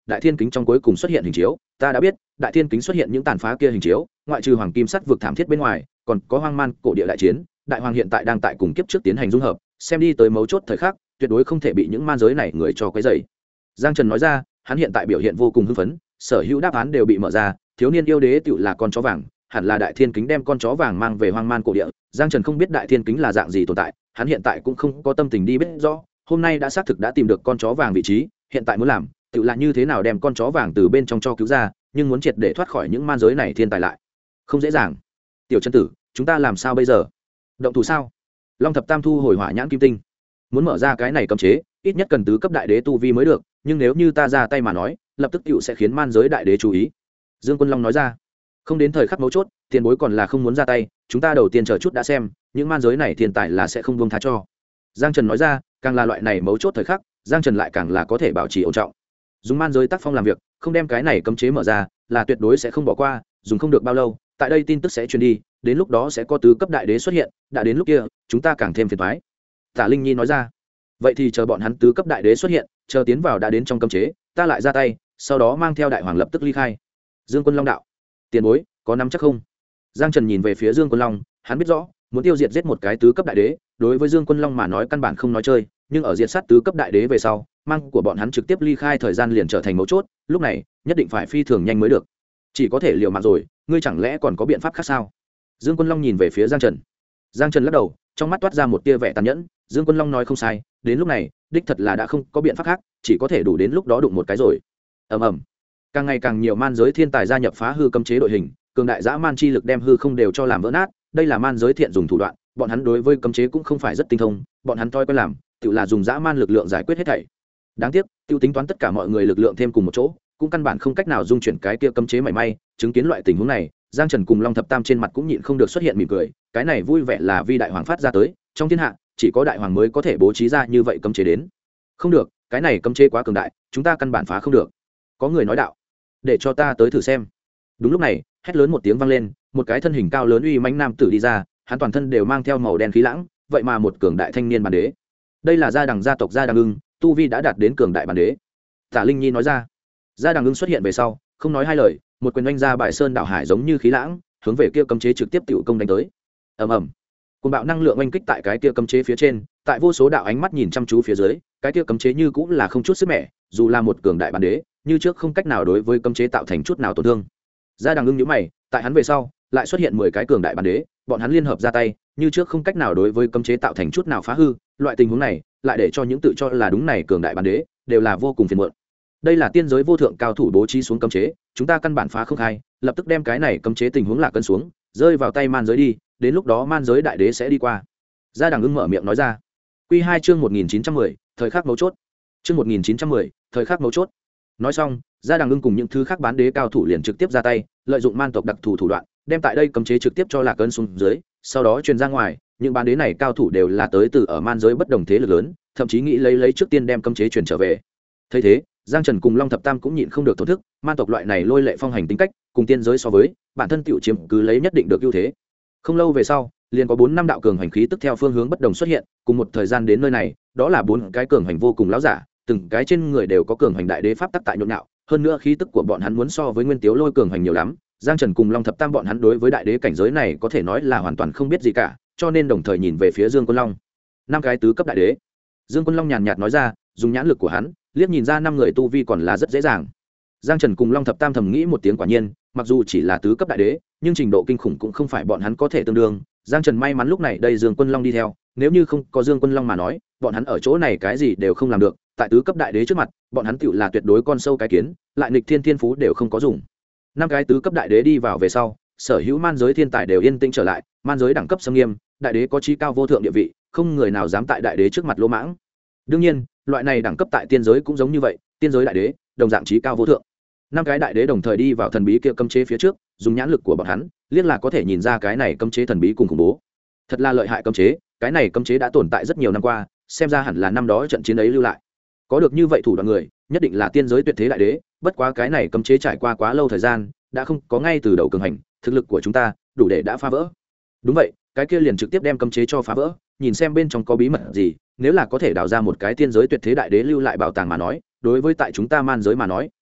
đại thiên kính trong cuối cùng xuất hiện hình chiếu, ta đã biết đại thiên kính xuất hiện những tàn phá kia hình chiếu, ngoại trừ hoàng kim sắt vực thảm thiết bên ngoài, còn có hoang man cổ địa đại chiến, đại hoàng hiện tại đang tại cùng kiếp trước tiến hành dung hợp, xem đi tới mấu chốt thời khắc, tuyệt đối không thể bị những man giới này người cho quấy rầy. Giang Trần nói ra, hắn hiện tại biểu hiện vô cùng hưng phấn, sở hữu đáp án đều bị mở ra, thiếu niên yêu đế tựu là con chó vàng, hẳn là đại thiên kính đem con chó vàng mang về hoang man cổ địa. Giang Trần không biết đại thiên kính là dạng gì tồn tại, hắn hiện tại cũng không có tâm tình đi biết rõ, hôm nay đã xác thực đã tìm được con chó vàng vị trí, hiện tại muốn làm tựu là như thế nào đem con chó vàng từ bên trong cho cứu ra, nhưng muốn triệt để thoát khỏi những man giới này thiên tài lại không dễ dàng. Tiểu chân tử, chúng ta làm sao bây giờ? Động thủ sao? Long thập tam thu hồi hỏa nhãn kim tinh, muốn mở ra cái này cấm chế, ít nhất cần tứ cấp đại đế tu vi mới được, nhưng nếu như ta ra tay mà nói, lập tức tựu sẽ khiến man giới đại đế chú ý. Dương Quân Long nói ra, không đến thời khắc mấu chốt, tiền bối còn là không muốn ra tay, chúng ta đầu tiên chờ chút đã xem, những man giới này thiên tài là sẽ không buông tha cho. Giang Trần nói ra, càng là loại này mấu chốt thời khắc, Giang Trần lại càng là có thể bảo trì ổn trọng. Dùng man giới tác phong làm việc, không đem cái này cấm chế mở ra, là tuyệt đối sẽ không bỏ qua, dùng không được bao lâu, tại đây tin tức sẽ truyền đi, đến lúc đó sẽ có tứ cấp đại đế xuất hiện, đã đến lúc kia, chúng ta càng thêm phiền toái. Tả Linh Nhi nói ra, vậy thì chờ bọn hắn tứ cấp đại đế xuất hiện, chờ tiến vào đã đến trong cấm chế, ta lại ra tay, sau đó mang theo đại hoàng lập tức ly khai. Dương Quân Long đạo, tiền bối có nắm chắc không? Giang Trần nhìn về phía Dương Quân Long, hắn biết rõ, muốn tiêu diệt giết một cái tứ cấp đại đế, đối với Dương Quân Long mà nói căn bản không nói chơi, nhưng ở diệt sát tứ cấp đại đế về sau, mang của bọn hắn trực tiếp ly khai thời gian liền trở thành mấu chốt, lúc này nhất định phải phi thường nhanh mới được. Chỉ có thể liều mạng rồi, ngươi chẳng lẽ còn có biện pháp khác sao? Dương Quân Long nhìn về phía Giang Trần. Giang Trần lắc đầu, trong mắt toát ra một tia vẻ tàn nhẫn. Dương Quân Long nói không sai, đến lúc này đích thật là đã không có biện pháp khác, chỉ có thể đủ đến lúc đó đụng một cái rồi. Ầm ầm, càng ngày càng nhiều man giới thiên tài gia nhập phá hư cấm chế đội hình, cường đại dã man chi lực đem hư không đều cho làm vỡ nát. Đây là man giới thiện dùng thủ đoạn, bọn hắn đối với cấm chế cũng không phải rất tinh thông, bọn hắn toi quen làm, tự là dùng dã man lực lượng giải quyết hết thảy. Đáng tiếc, tiêu tính toán tất cả mọi người lực lượng thêm cùng một chỗ, cũng căn bản không cách nào dung chuyển cái kia cấm chế mảy may. Chứng kiến loại tình huống này, Giang Trần cùng Long Thập Tam trên mặt cũng nhịn không được xuất hiện mỉm cười, cái này vui vẻ là vì đại hoàng phát ra tới, trong thiên hạ chỉ có đại hoàng mới có thể bố trí ra như vậy cấm chế đến. Không được, cái này cấm chế quá cường đại, chúng ta căn bản phá không được. Có người nói đạo, để cho ta tới thử xem. Đúng lúc này, hét lớn một tiếng vang lên, một cái thân hình cao lớn uy mãnh nam tử đi ra, hắn toàn thân đều mang theo màu đen khí lãng, vậy mà một cường đại thanh niên bản đế. Đây là gia đằng gia tộc Gia Đằng Ưng, tu vi đã đạt đến cường đại bản đế. Tả Linh Nhi nói ra. Gia Đằng Ưng xuất hiện về sau, không nói hai lời, một quyền oanh ra Bại Sơn đảo hải giống như khí lãng, hướng về kia cấm chế trực tiếp tiểu công đánh tới. Ầm ầm. Cuồng bạo năng lượng oanh kích tại cái kia cấm chế phía trên, tại vô số đạo ánh mắt nhìn chăm chú phía dưới, cái kia cấm chế như cũng là không chút sức mẻ, dù là một cường đại bản đế, như trước không cách nào đối với cấm chế tạo thành chút nào tổn thương. Gia Đằng Ưng nhíu mày, tại hắn về sau, lại xuất hiện 10 cái cường đại bản đế, bọn hắn liên hợp ra tay, như trước không cách nào đối với cấm chế tạo thành chút nào phá hư, loại tình huống này, lại để cho những tự cho là đúng này cường đại bản đế, đều là vô cùng phiền muộn. Đây là tiên giới vô thượng cao thủ bố trí xuống cấm chế, chúng ta căn bản phá không khai, lập tức đem cái này cấm chế tình huống lạc cân xuống, rơi vào tay man giới đi, đến lúc đó man giới đại đế sẽ đi qua. Gia Đằng Ưng mở miệng nói ra. Quy 2 chương 1910, thời khắc mấu chốt. Chương 1910, thời khắc mấu chốt. Nói xong, Gia Đằng Ưng cùng những thứ khác bán đế cao thủ liền trực tiếp ra tay, lợi dụng man tộc đặc thù thủ đoạn, đem tại đây cấm chế trực tiếp cho lạc cân xuống dưới, sau đó truyền ra ngoài, những bán đế này cao thủ đều là tới từ ở man giới bất đồng thế lực lớn, thậm chí nghĩ lấy trước tiên đem cấm chế truyền trở về. Thấy thế, Giang Trần cùng Long Thập Tam cũng nhịn không được thổ thức, man tộc loại này lôi lệ phong hành tính cách, cùng tiên giới so với, bản thân tiểu chiếm cứ lấy nhất định được ưu thế. Không lâu về sau, liền có 4 năm đạo cường hành khí tức theo phương hướng bất đồng xuất hiện, cùng một thời gian đến nơi này, đó là 4 cái cường hành vô cùng lão giả, từng cái trên người đều có cường hành đại đế pháp tắc tại nhộn nhạo, hơn nữa khí tức của bọn hắn muốn so với Nguyên Tiếu Lôi cường hành nhiều lắm. Giang Trần cùng Long Thập Tam bọn hắn đối với đại đế cảnh giới này có thể nói là hoàn toàn không biết gì cả, cho nên đồng thời nhìn về phía Dương Quân Long. 5 cái tứ cấp đại đế. Dương Quân Long nhàn nhạt nói ra, dùng nhãn lực của hắn, liếc nhìn ra 5 người tu vi còn là rất dễ dàng. Giang Trần cùng Long Thập Tam thầm nghĩ một tiếng quả nhiên, mặc dù chỉ là tứ cấp đại đế, nhưng trình độ kinh khủng cũng không phải bọn hắn có thể tương đương. Giang Trần may mắn lúc này đây Dương Quân Long đi theo, nếu như không có Dương Quân Long mà nói, bọn hắn ở chỗ này cái gì đều không làm được, tại tứ cấp đại đế trước mặt, bọn hắn tựu là tuyệt đối con sâu cái kiến, lại nghịch thiên thiên phú đều không có dùng. 5 cái tứ cấp đại đế đi vào về sau, sở hữu man giới thiên tài đều yên tĩnh trở lại, man giới đẳng cấp xâm nghiêm, đại đế có chí cao vô thượng địa vị, không người nào dám tại đại đế trước mặt lỗ mãng. Đương nhiên, loại này đẳng cấp tại tiên giới cũng giống như vậy, tiên giới đại đế đồng dạng chí cao vô thượng. 5 cái đại đế đồng thời đi vào thần bí kia cấm chế phía trước, dùng nhãn lực của bọn hắn, liếc là có thể nhìn ra cái này cấm chế thần bí cùng khủng bố. Thật là lợi hại cấm chế, cái này cấm chế đã tồn tại rất nhiều năm qua, xem ra hẳn là năm đó trận chiến ấy lưu lại. Có được như vậy thủ đoạn người, nhất định là tiên giới tuyệt thế đại đế, bất quá cái này cấm chế trải qua quá lâu thời gian, đã không có ngay từ đầu cường hành, thực lực của chúng ta đủ để đã phá vỡ. Đúng vậy, cái kia liền trực tiếp đem cấm chế cho phá vỡ, nhìn xem bên trong có bí mật gì, nếu là có thể đào ra một cái tiên giới tuyệt thế đại đế lưu lại bảo tàng mà nói, đối với tại chúng ta man giới mà nói,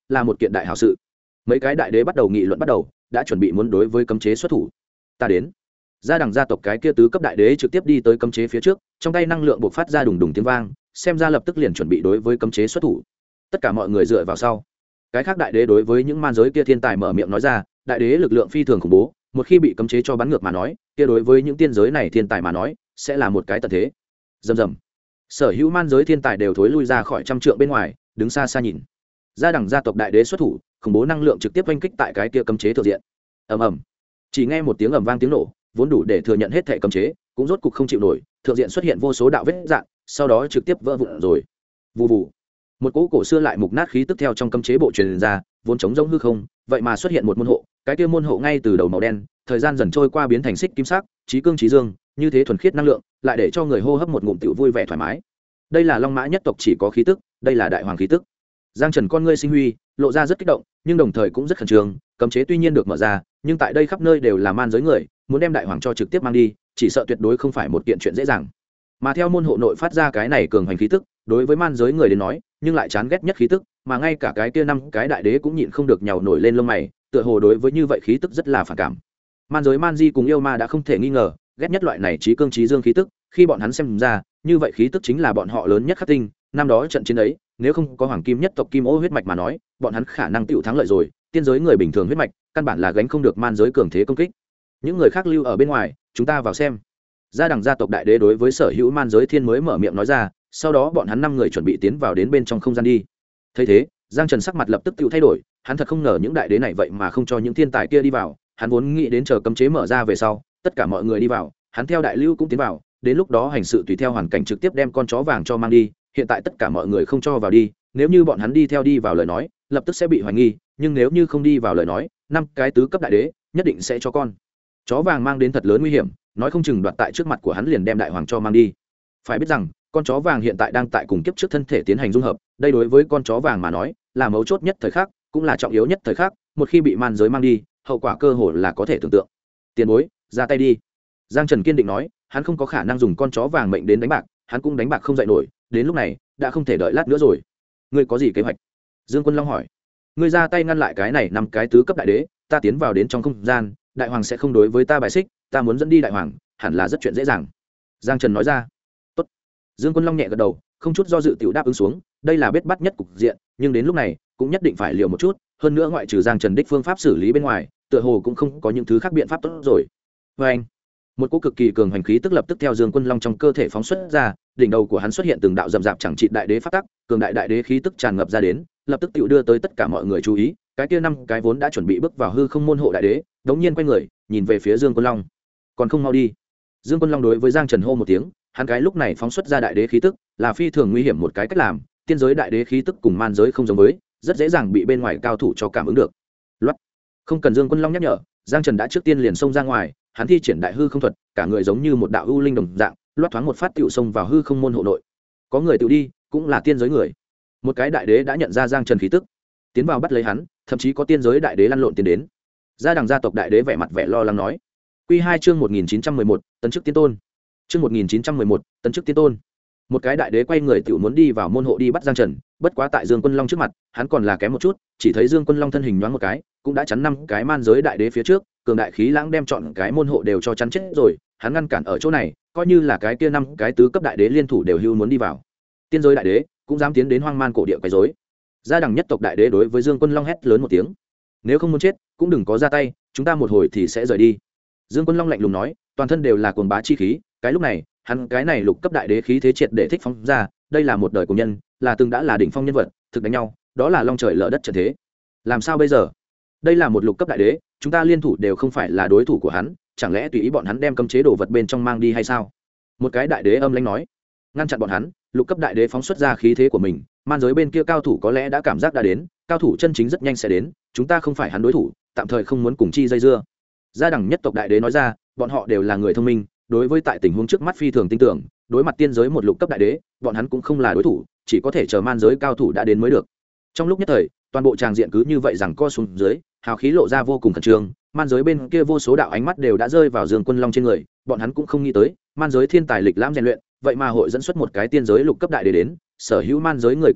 là một kiện đại hảo sự. Mấy cái đại đế bắt đầu nghị luận bắt đầu, đã chuẩn bị muốn đối với cấm chế xuất thủ. Ta đến. Gia đẳng gia tộc cái kia tứ cấp đại đế trực tiếp đi tới cấm chế phía trước, trong tay năng lượng bộc phát ra đùng đùng tiếng vang, xem ra lập tức liền chuẩn bị đối với cấm chế xuất thủ. Tất cả mọi người dựa vào sau. Cái khác đại đế đối với những man giới kia thiên tài mở miệng nói ra, đại đế lực lượng phi thường khủng bố, một khi bị cấm chế cho bắn ngược mà nói, kia đối với những tiên giới này thiên tài mà nói, sẽ là một cái tận thế. Rầm rầm. Sở hữu man giới thiên tài đều thối lui ra khỏi trăm trượng bên ngoài, đứng xa xa nhìn. Gia đẳng gia tộc đại đế xuất thủ, khủng bố năng lượng trực tiếp oanh kích tại cái kia cấm chế thượng diện. Ầm ầm. Chỉ nghe một tiếng ầm vang tiếng nổ, vốn đủ để thừa nhận hết thể cấm chế, cũng rốt cục không chịu nổi, thượng diện xuất hiện vô số đạo vết rạn, sau đó trực tiếp vỡ vụn rồi. Vù vù. Một cỗ cổ xưa lại mục nát khí tức theo trong cấm chế bộ truyền ra, vốn trống rỗng hư không, vậy mà xuất hiện một môn hộ, cái kia môn hộ ngay từ đầu màu đen, thời gian dần trôi qua biến thành xích kim sắc, trí cương trí dương, như thế thuần khiết năng lượng, lại để cho người hô hấp một ngụm tiểu vui vẻ thoải mái. Đây là Long Mã nhất tộc chỉ có khí tức, đây là đại hoàng khí tức. Giang Trần con ngươi sinh huy, lộ ra rất kích động, nhưng đồng thời cũng rất khẩn trương, cấm chế tuy nhiên được mở ra, nhưng tại đây khắp nơi đều là man giới người, muốn đem đại hoàng cho trực tiếp mang đi, chỉ sợ tuyệt đối không phải một kiện chuyện dễ dàng. Mà theo môn hộ nội phát ra cái này cường hành khí tức, đối với man giới người đến nói, nhưng lại chán ghét nhất khí tức, mà ngay cả cái kia năm cái đại đế cũng nhịn không được nhàu nổi lên lông mày, tựa hồ đối với như vậy khí tức rất là phản cảm. Man giới man di cùng yêu ma đã không thể nghi ngờ, ghét nhất loại này trí cương trí dương khí tức, khi bọn hắn xem ra, như vậy khí tức chính là bọn họ lớn nhất khắc tinh, năm đó trận chiến ấy, nếu không có hoàng kim nhất tộc kim ô huyết mạch mà nói, bọn hắn khả năng tựu thắng lợi rồi, tiên giới người bình thường huyết mạch, căn bản là gánh không được man giới cường thế công kích. Những người khác lưu ở bên ngoài, chúng ta vào xem. Gia đẳng gia tộc đại đế đối với sở hữu man giới thiên mới mở miệng nói ra, sau đó bọn hắn 5 người chuẩn bị tiến vào đến bên trong không gian đi. Thấy thế, Giang Trần sắc mặt lập tức tựu thay đổi, hắn thật không ngờ những đại đế này vậy mà không cho những thiên tài kia đi vào, hắn vốn nghĩ đến chờ cấm chế mở ra về sau, tất cả mọi người đi vào, hắn theo đại lưu cũng tiến vào, đến lúc đó hành sự tùy theo hoàn cảnh trực tiếp đem con chó vàng cho mang đi, hiện tại tất cả mọi người không cho vào đi, nếu như bọn hắn đi theo đi vào lời nói, lập tức sẽ bị hoài nghi, nhưng nếu như không đi vào lời nói, 5 cái tứ cấp đại đế nhất định sẽ cho con chó vàng mang đến thật lớn nguy hiểm, nói không chừng đoạt tại trước mặt của hắn liền đem đại hoàng cho mang đi. Phải biết rằng, con chó vàng hiện tại đang tại cùng kiếp trước thân thể tiến hành dung hợp, đây đối với con chó vàng mà nói, là mấu chốt nhất thời khắc, cũng là trọng yếu nhất thời khắc, một khi bị man giới mang đi, hậu quả cơ hồ là có thể tưởng tượng. Tiền bối, ra tay đi. Giang Trần kiên định nói, hắn không có khả năng dùng con chó vàng mệnh đến đánh bạc, hắn cũng đánh bạc không dậy nổi, đến lúc này, đã không thể đợi lát nữa rồi. Ngươi có gì kế hoạch? Dương Quân Long hỏi. Ngươi ra tay ngăn lại cái này 5 cái tứ cấp đại đế, ta tiến vào đến trong không gian, đại hoàng sẽ không đối với ta bài xích, ta muốn dẫn đi đại hoàng, hẳn là rất chuyện dễ dàng. Giang Trần nói ra. Tốt. Dương Quân Long nhẹ gật đầu, không chút do dự tiểu đáp ứng xuống, đây là bết bắt nhất cục diện, nhưng đến lúc này, cũng nhất định phải liều một chút, hơn nữa ngoại trừ Giang Trần đích phương pháp xử lý bên ngoài, tựa hồ cũng không có những thứ khác biện pháp tốt rồi. Và anh, một cỗ cực kỳ cường hành khí tức lập tức theo Dương Quân Long trong cơ thể phóng xuất ra, đỉnh đầu của hắn xuất hiện từng đạo rậm rạp chẳng trị đại đế pháp tắc, cường đại đại đế khí tức tràn ngập ra đến, lập tức tiểu đưa tới tất cả mọi người chú ý, cái kia 5 cái vốn đã chuẩn bị bước vào hư không môn hộ đại đế, đống nhiên quay người, nhìn về phía Dương Quân Long. Còn không mau đi. Dương Quân Long đối với Giang Trần hô một tiếng, hắn cái lúc này phóng xuất ra đại đế khí tức, là phi thường nguy hiểm một cái cách làm, tiên giới đại đế khí tức cùng man giới không giống với, rất dễ dàng bị bên ngoài cao thủ cho cảm ứng được. Loát. Không cần Dương Quân Long nhắc nhở, Giang Trần đã trước tiên liền xông ra ngoài, hắn thi triển đại hư không thuật, cả người giống như một đạo ưu linh đồng dạng, loát thoáng một phát tiểu xông vào hư không môn hộ nội. Có người tiểu đi, cũng là tiên giới người. Một cái đại đế đã nhận ra Giang Trần khí tức, tiến vào bắt lấy hắn, thậm chí có tiên giới đại đế lăn lộn tiến đến. Gia đẳng gia tộc đại đế vẻ mặt vẻ lo lắng nói. Quy 2 chương 1911, tấn chức tiên tôn. Chương 1911, tấn chức tiên tôn. Một cái đại đế quay người tiểu muốn đi vào môn hộ đi bắt Giang Trần, bất quá tại Dương Quân Long trước mặt, hắn còn là kém một chút, chỉ thấy Dương Quân Long thân hình nhoáng một cái, cũng đã chắn 5 cái man giới đại đế phía trước, cường đại khí lãng đem chọn cái môn hộ đều cho chắn chết rồi, hắn ngăn cản ở chỗ này, coi như là cái kia 5 cái tứ cấp đại đế liên thủ đều hưu muốn đi vào. Tiên giới đại đế cũng dám tiến đến hoang man cổ địa quấy rối. Gia đẳng nhất tộc đại đế đối với Dương Quân Long hét lớn một tiếng, nếu không muốn chết, cũng đừng có ra tay, chúng ta một hồi thì sẽ rời đi. Dương Quân Long lạnh lùng nói, toàn thân đều là cuồng bá chi khí, cái lúc này, hắn cái này lục cấp đại đế khí thế triệt để thích phóng ra, đây là một đời của nhân, là từng đã là đỉnh phong nhân vật, thực đánh nhau, đó là long trời lở đất trận thế. Làm sao bây giờ? Đây là một lục cấp đại đế, chúng ta liên thủ đều không phải là đối thủ của hắn, chẳng lẽ tùy ý bọn hắn đem cấm chế đồ vật bên trong mang đi hay sao? Một cái đại đế âm lãnh nói, ngăn chặn bọn hắn. Lục cấp đại đế phóng xuất ra khí thế của mình, man giới bên kia cao thủ có lẽ đã cảm giác đã đến, cao thủ chân chính rất nhanh sẽ đến, chúng ta không phải hắn đối thủ, tạm thời không muốn cùng chi dây dưa. Gia đẳng nhất tộc đại đế nói ra, bọn họ đều là người thông minh, đối với tại tình huống trước mắt phi thường tin tưởng, đối mặt tiên giới một lục cấp đại đế, bọn hắn cũng không là đối thủ, chỉ có thể chờ man giới cao thủ đã đến mới được. Trong lúc nhất thời, toàn bộ tràng diện cứ như vậy rằng co xuống dưới, hào khí lộ ra vô cùng khẩn trương, man giới bên kia vô số đạo ánh mắt đều đã rơi vào Dương Quân Long trên người, bọn hắn cũng không nghĩ tới, man giới thiên tài lịch lãm rèn luyện, vậy mà hội dẫn xuất một cái tiên giới lục cấp đại đế đến, sở hữu man giới người cũng biết,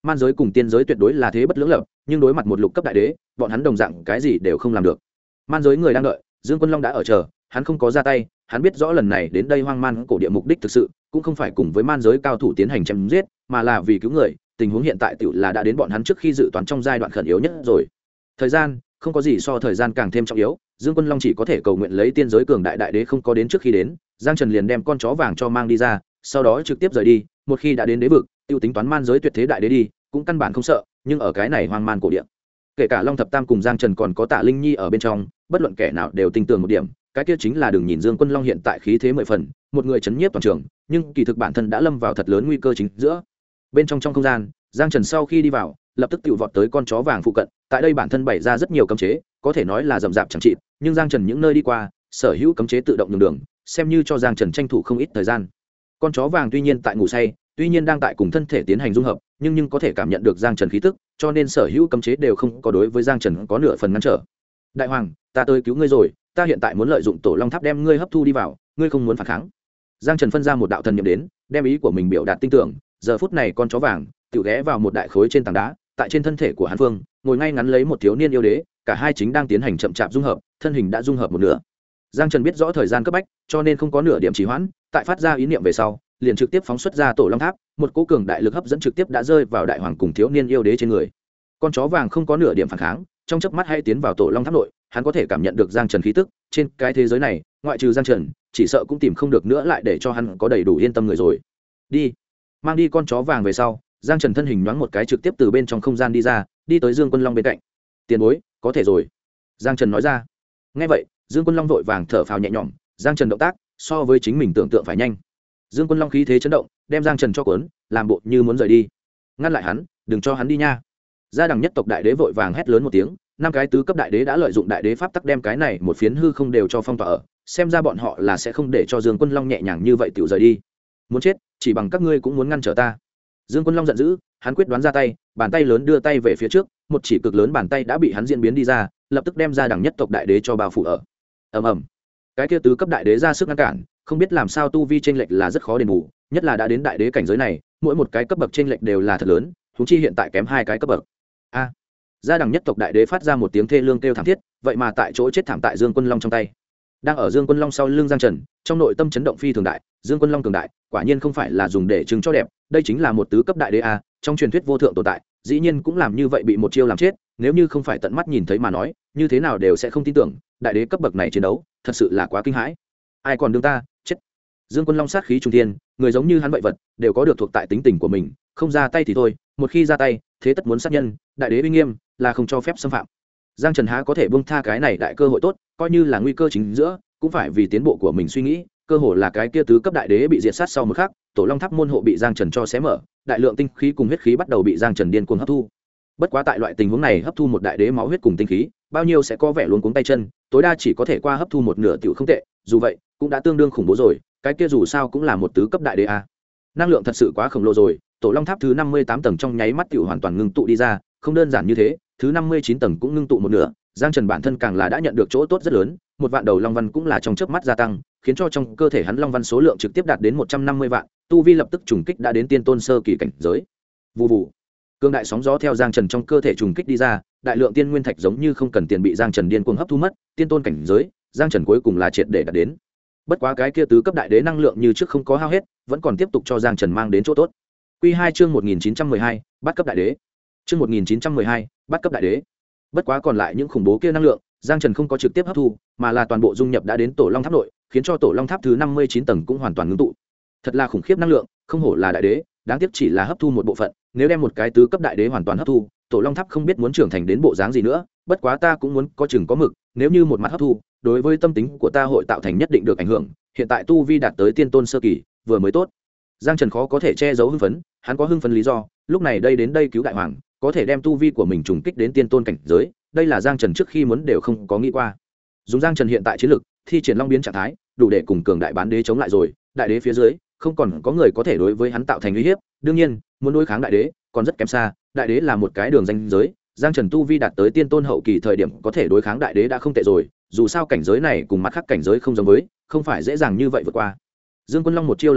man giới cùng tiên giới tuyệt đối là thế bất lưỡng lập, nhưng đối mặt một lục cấp đại đế, bọn hắn đồng dạng cái gì đều không làm được. Man giới người đang đợi, Dương Quân Long đã ở chờ, hắn không có ra tay, hắn biết rõ lần này đến đây hoang man cổ địa mục đích thực sự cũng không phải cùng với man giới cao thủ tiến hành chém giết, mà là vì cứu người. Tình huống hiện tại tiểu là đã đến bọn hắn trước khi dự toán trong giai đoạn khẩn yếu nhất rồi. Thời gian, không có gì so thời gian càng thêm trọng yếu, Dương Quân Long chỉ có thể cầu nguyện lấy tiên giới cường đại đại đế không có đến trước khi đến, Giang Trần liền đem con chó vàng cho mang đi ra, sau đó trực tiếp rời đi, một khi đã đến đế vực, tiêu tính toán man giới tuyệt thế đại đế đi, cũng căn bản không sợ, nhưng ở cái này hoang man cổ địa, kể cả Long Thập Tam cùng Giang Trần còn có Tạ Linh Nhi ở bên trong, bất luận kẻ nào đều tin tưởng một điểm, cái kia chính là đừng nhìn Dương Quân Long hiện tại khí thế mười phần, một người chấn nhiếp toàn trường, nhưng kỳ thực bản thân đã lâm vào thật lớn nguy cơ chính giữa. Bên trong không gian, Giang Trần sau khi đi vào, lập tức tự vọt tới con chó vàng phụ cận, tại đây bản thân bày ra rất nhiều cấm chế, có thể nói là rậm rạp chẳng trị, nhưng Giang Trần những nơi đi qua, sở hữu cấm chế tự động nhường đường, xem như cho Giang Trần tranh thủ không ít thời gian. Con chó vàng tuy nhiên tại ngủ say, tuy nhiên đang tại cùng thân thể tiến hành dung hợp, nhưng có thể cảm nhận được Giang Trần khí tức, cho nên sở hữu cấm chế đều không có đối với Giang Trần có nửa phần ngăn trở. Đại hoàng, ta tới cứu ngươi rồi, ta hiện tại muốn lợi dụng tổ long tháp đem ngươi hấp thu đi vào, ngươi không muốn phản kháng. Giang Trần phân ra một đạo thần niệm đến, đem ý của mình biểu đạt tinh tưởng. Giờ phút này con chó vàng tự ghé vào một đại khối trên tảng đá, tại trên thân thể của hắn phương ngồi ngay ngắn lấy một thiếu niên yêu đế, cả hai chính đang tiến hành chậm chạp dung hợp, thân hình đã dung hợp một nửa. Giang Trần biết rõ thời gian cấp bách, cho nên không có nửa điểm trì hoãn, tại phát ra ý niệm về sau, liền trực tiếp phóng xuất ra tổ long tháp, một cỗ cường đại lực hấp dẫn trực tiếp đã rơi vào đại hoàng cùng thiếu niên yêu đế trên người. Con chó vàng không có nửa điểm phản kháng, trong chớp mắt hay tiến vào tổ long tháp nội, hắn có thể cảm nhận được Giang Trần khí tức, trên cái thế giới này, ngoại trừ Giang Trần, chỉ sợ cũng tìm không được nữa lại để cho hắn có đầy đủ yên tâm người rồi. Đi, mang đi con chó vàng về sau, Giang Trần thân hình nhoáng một cái trực tiếp từ bên trong không gian đi ra, đi tới Dương Quân Long bên cạnh. Tiền bối, có thể rồi. Giang Trần nói ra. Nghe vậy, Dương Quân Long vội vàng thở phào nhẹ nhõm, Giang Trần động tác so với chính mình tưởng tượng phải nhanh. Dương Quân Long khí thế chấn động, đem Giang Trần cho cuốn, làm bộ như muốn rời đi. Ngăn lại hắn, đừng cho hắn đi nha. Gia đẳng nhất tộc đại đế vội vàng hét lớn một tiếng, năm cái tứ cấp đại đế đã lợi dụng đại đế pháp tắc đem cái này một phiến hư không đều cho phong tỏa ở, xem ra bọn họ là sẽ không để cho Dương Quân Long nhẹ nhàng như vậy tiểu rời đi. Muốn chết, chỉ bằng các ngươi cũng muốn ngăn trở ta. Dương Quân Long giận dữ, hắn quyết đoán ra tay, bàn tay lớn đưa tay về phía trước, một chỉ cực lớn bàn tay đã bị hắn diễn biến đi ra, lập tức đem ra đẳng nhất tộc đại đế cho bao phủ ở. Ầm ầm. Cái kia tứ cấp đại đế ra sức ngăn cản, không biết làm sao tu vi chênh lệch là rất khó đền bù, nhất là đã đến đại đế cảnh giới này, mỗi một cái cấp bậc chênh lệch đều là thật lớn, huống chi hiện tại kém hai cái cấp bậc. A. Gia đẳng nhất tộc đại đế phát ra một tiếng thê lương kêu thảm thiết, vậy mà tại chỗ chết thảm tại Dương Quân Long trong tay. Đang ở Dương Quân Long sau lưng Giang Trần, trong nội tâm chấn động phi thường đại, Dương Quân Long cường đại, quả nhiên không phải là dùng để trưng cho đẹp, đây chính là một tứ cấp đại đế a, trong truyền thuyết vô thượng tồn tại, dĩ nhiên cũng làm như vậy bị một chiêu làm chết, nếu như không phải tận mắt nhìn thấy mà nói, như thế nào đều sẽ không tin tưởng, đại đế cấp bậc này chiến đấu, thật sự là quá kinh hãi. Ai còn đương ta, chết. Dương Quân Long sát khí trung thiên, người giống như hắn vậy vật, đều có được thuộc tại tính tình của mình, không ra tay thì thôi, một khi ra tay, thế tất muốn sát nhân, đại đế uy nghiêm là không cho phép xâm phạm. Giang Trần há có thể buông tha cái này đại cơ hội tốt, coi như là nguy cơ chính giữa, cũng phải vì tiến bộ của mình suy nghĩ, cơ hội là cái kia tứ cấp đại đế bị diệt sát sau một khắc, tổ long tháp môn hộ bị Giang Trần cho xé mở, đại lượng tinh khí cùng huyết khí bắt đầu bị Giang Trần điên cuồng hấp thu. Bất quá tại loại tình huống này hấp thu một đại đế máu huyết cùng tinh khí, bao nhiêu sẽ có vẻ luống cuống tay chân, tối đa chỉ có thể qua hấp thu một nửa tiểu không tệ, dù vậy, cũng đã tương đương khủng bố rồi, cái kia dù sao cũng là một tứ cấp đại đế a. Năng lượng thật sự quá khổng lồ rồi, tổ long tháp thứ 58 tầng trong nháy mắt tiểu hoàn toàn ngưng tụ đi ra, không đơn giản như thế, thứ 59 tầng cũng ngưng tụ một nửa, Giang Trần bản thân càng là đã nhận được chỗ tốt rất lớn, một vạn đầu long văn cũng là trong chớp mắt gia tăng, khiến cho trong cơ thể hắn long văn số lượng trực tiếp đạt đến 150 vạn, tu vi lập tức trùng kích đã đến tiên tôn sơ kỳ cảnh giới. Vù vù. Cương đại sóng gió theo Giang Trần trong cơ thể trùng kích đi ra, đại lượng tiên nguyên thạch giống như không cần tiền bị Giang Trần điên cuồng hấp thu mất, tiên tôn cảnh giới, Giang Trần cuối cùng là triệt để đạt đến. Bất quá cái kia tứ cấp đại đế năng lượng như trước không có hao hết, vẫn còn tiếp tục cho Giang Trần mang đến chỗ tốt. Quy 2 chương 1912, bắt cấp đại đế. Chương 1912, bắt cấp đại đế. Bất quá còn lại những khủng bố kia năng lượng, Giang Trần không có trực tiếp hấp thu, mà là toàn bộ dung nhập đã đến tổ long tháp nội, khiến cho tổ long tháp thứ 59 tầng cũng hoàn toàn ngưng tụ. Thật là khủng khiếp năng lượng, không hổ là đại đế, đáng tiếc chỉ là hấp thu một bộ phận, nếu đem một cái tứ cấp đại đế hoàn toàn hấp thu, tổ long tháp không biết muốn trưởng thành đến bộ dáng gì nữa, bất quá ta cũng muốn có chừng có mực, nếu như một mặt hấp thu, đối với tâm tính của ta hội tạo thành nhất định được ảnh hưởng, hiện tại tu vi đạt tới tiên tôn sơ kỳ, vừa mới tốt. Giang Trần khó có thể che giấu hưng phấn, hắn có hưng phấn lý do, lúc này đây đến đây cứu đại hoàng, có thể đem tu vi của mình trùng kích đến tiên tôn cảnh giới, đây là Giang Trần trước khi muốn đều không có nghĩ qua. Dùng Giang Trần hiện tại chiến lực, thi triển long biến trạng thái, đủ để cùng cường đại bán đế chống lại rồi, đại đế phía dưới, không còn có người có thể đối với hắn tạo thành uy hiếp, đương nhiên, muốn đối kháng đại đế, còn rất kém xa, đại đế là một cái đường ranh giới, Giang Trần tu vi đạt tới tiên tôn hậu kỳ thời điểm có thể đối kháng đại đế đã không tệ rồi, dù sao cảnh giới này cùng mặt khác cảnh giới không giống với, không phải dễ dàng như vậy vượt qua. Dương Quân Long một chiêu lập uy,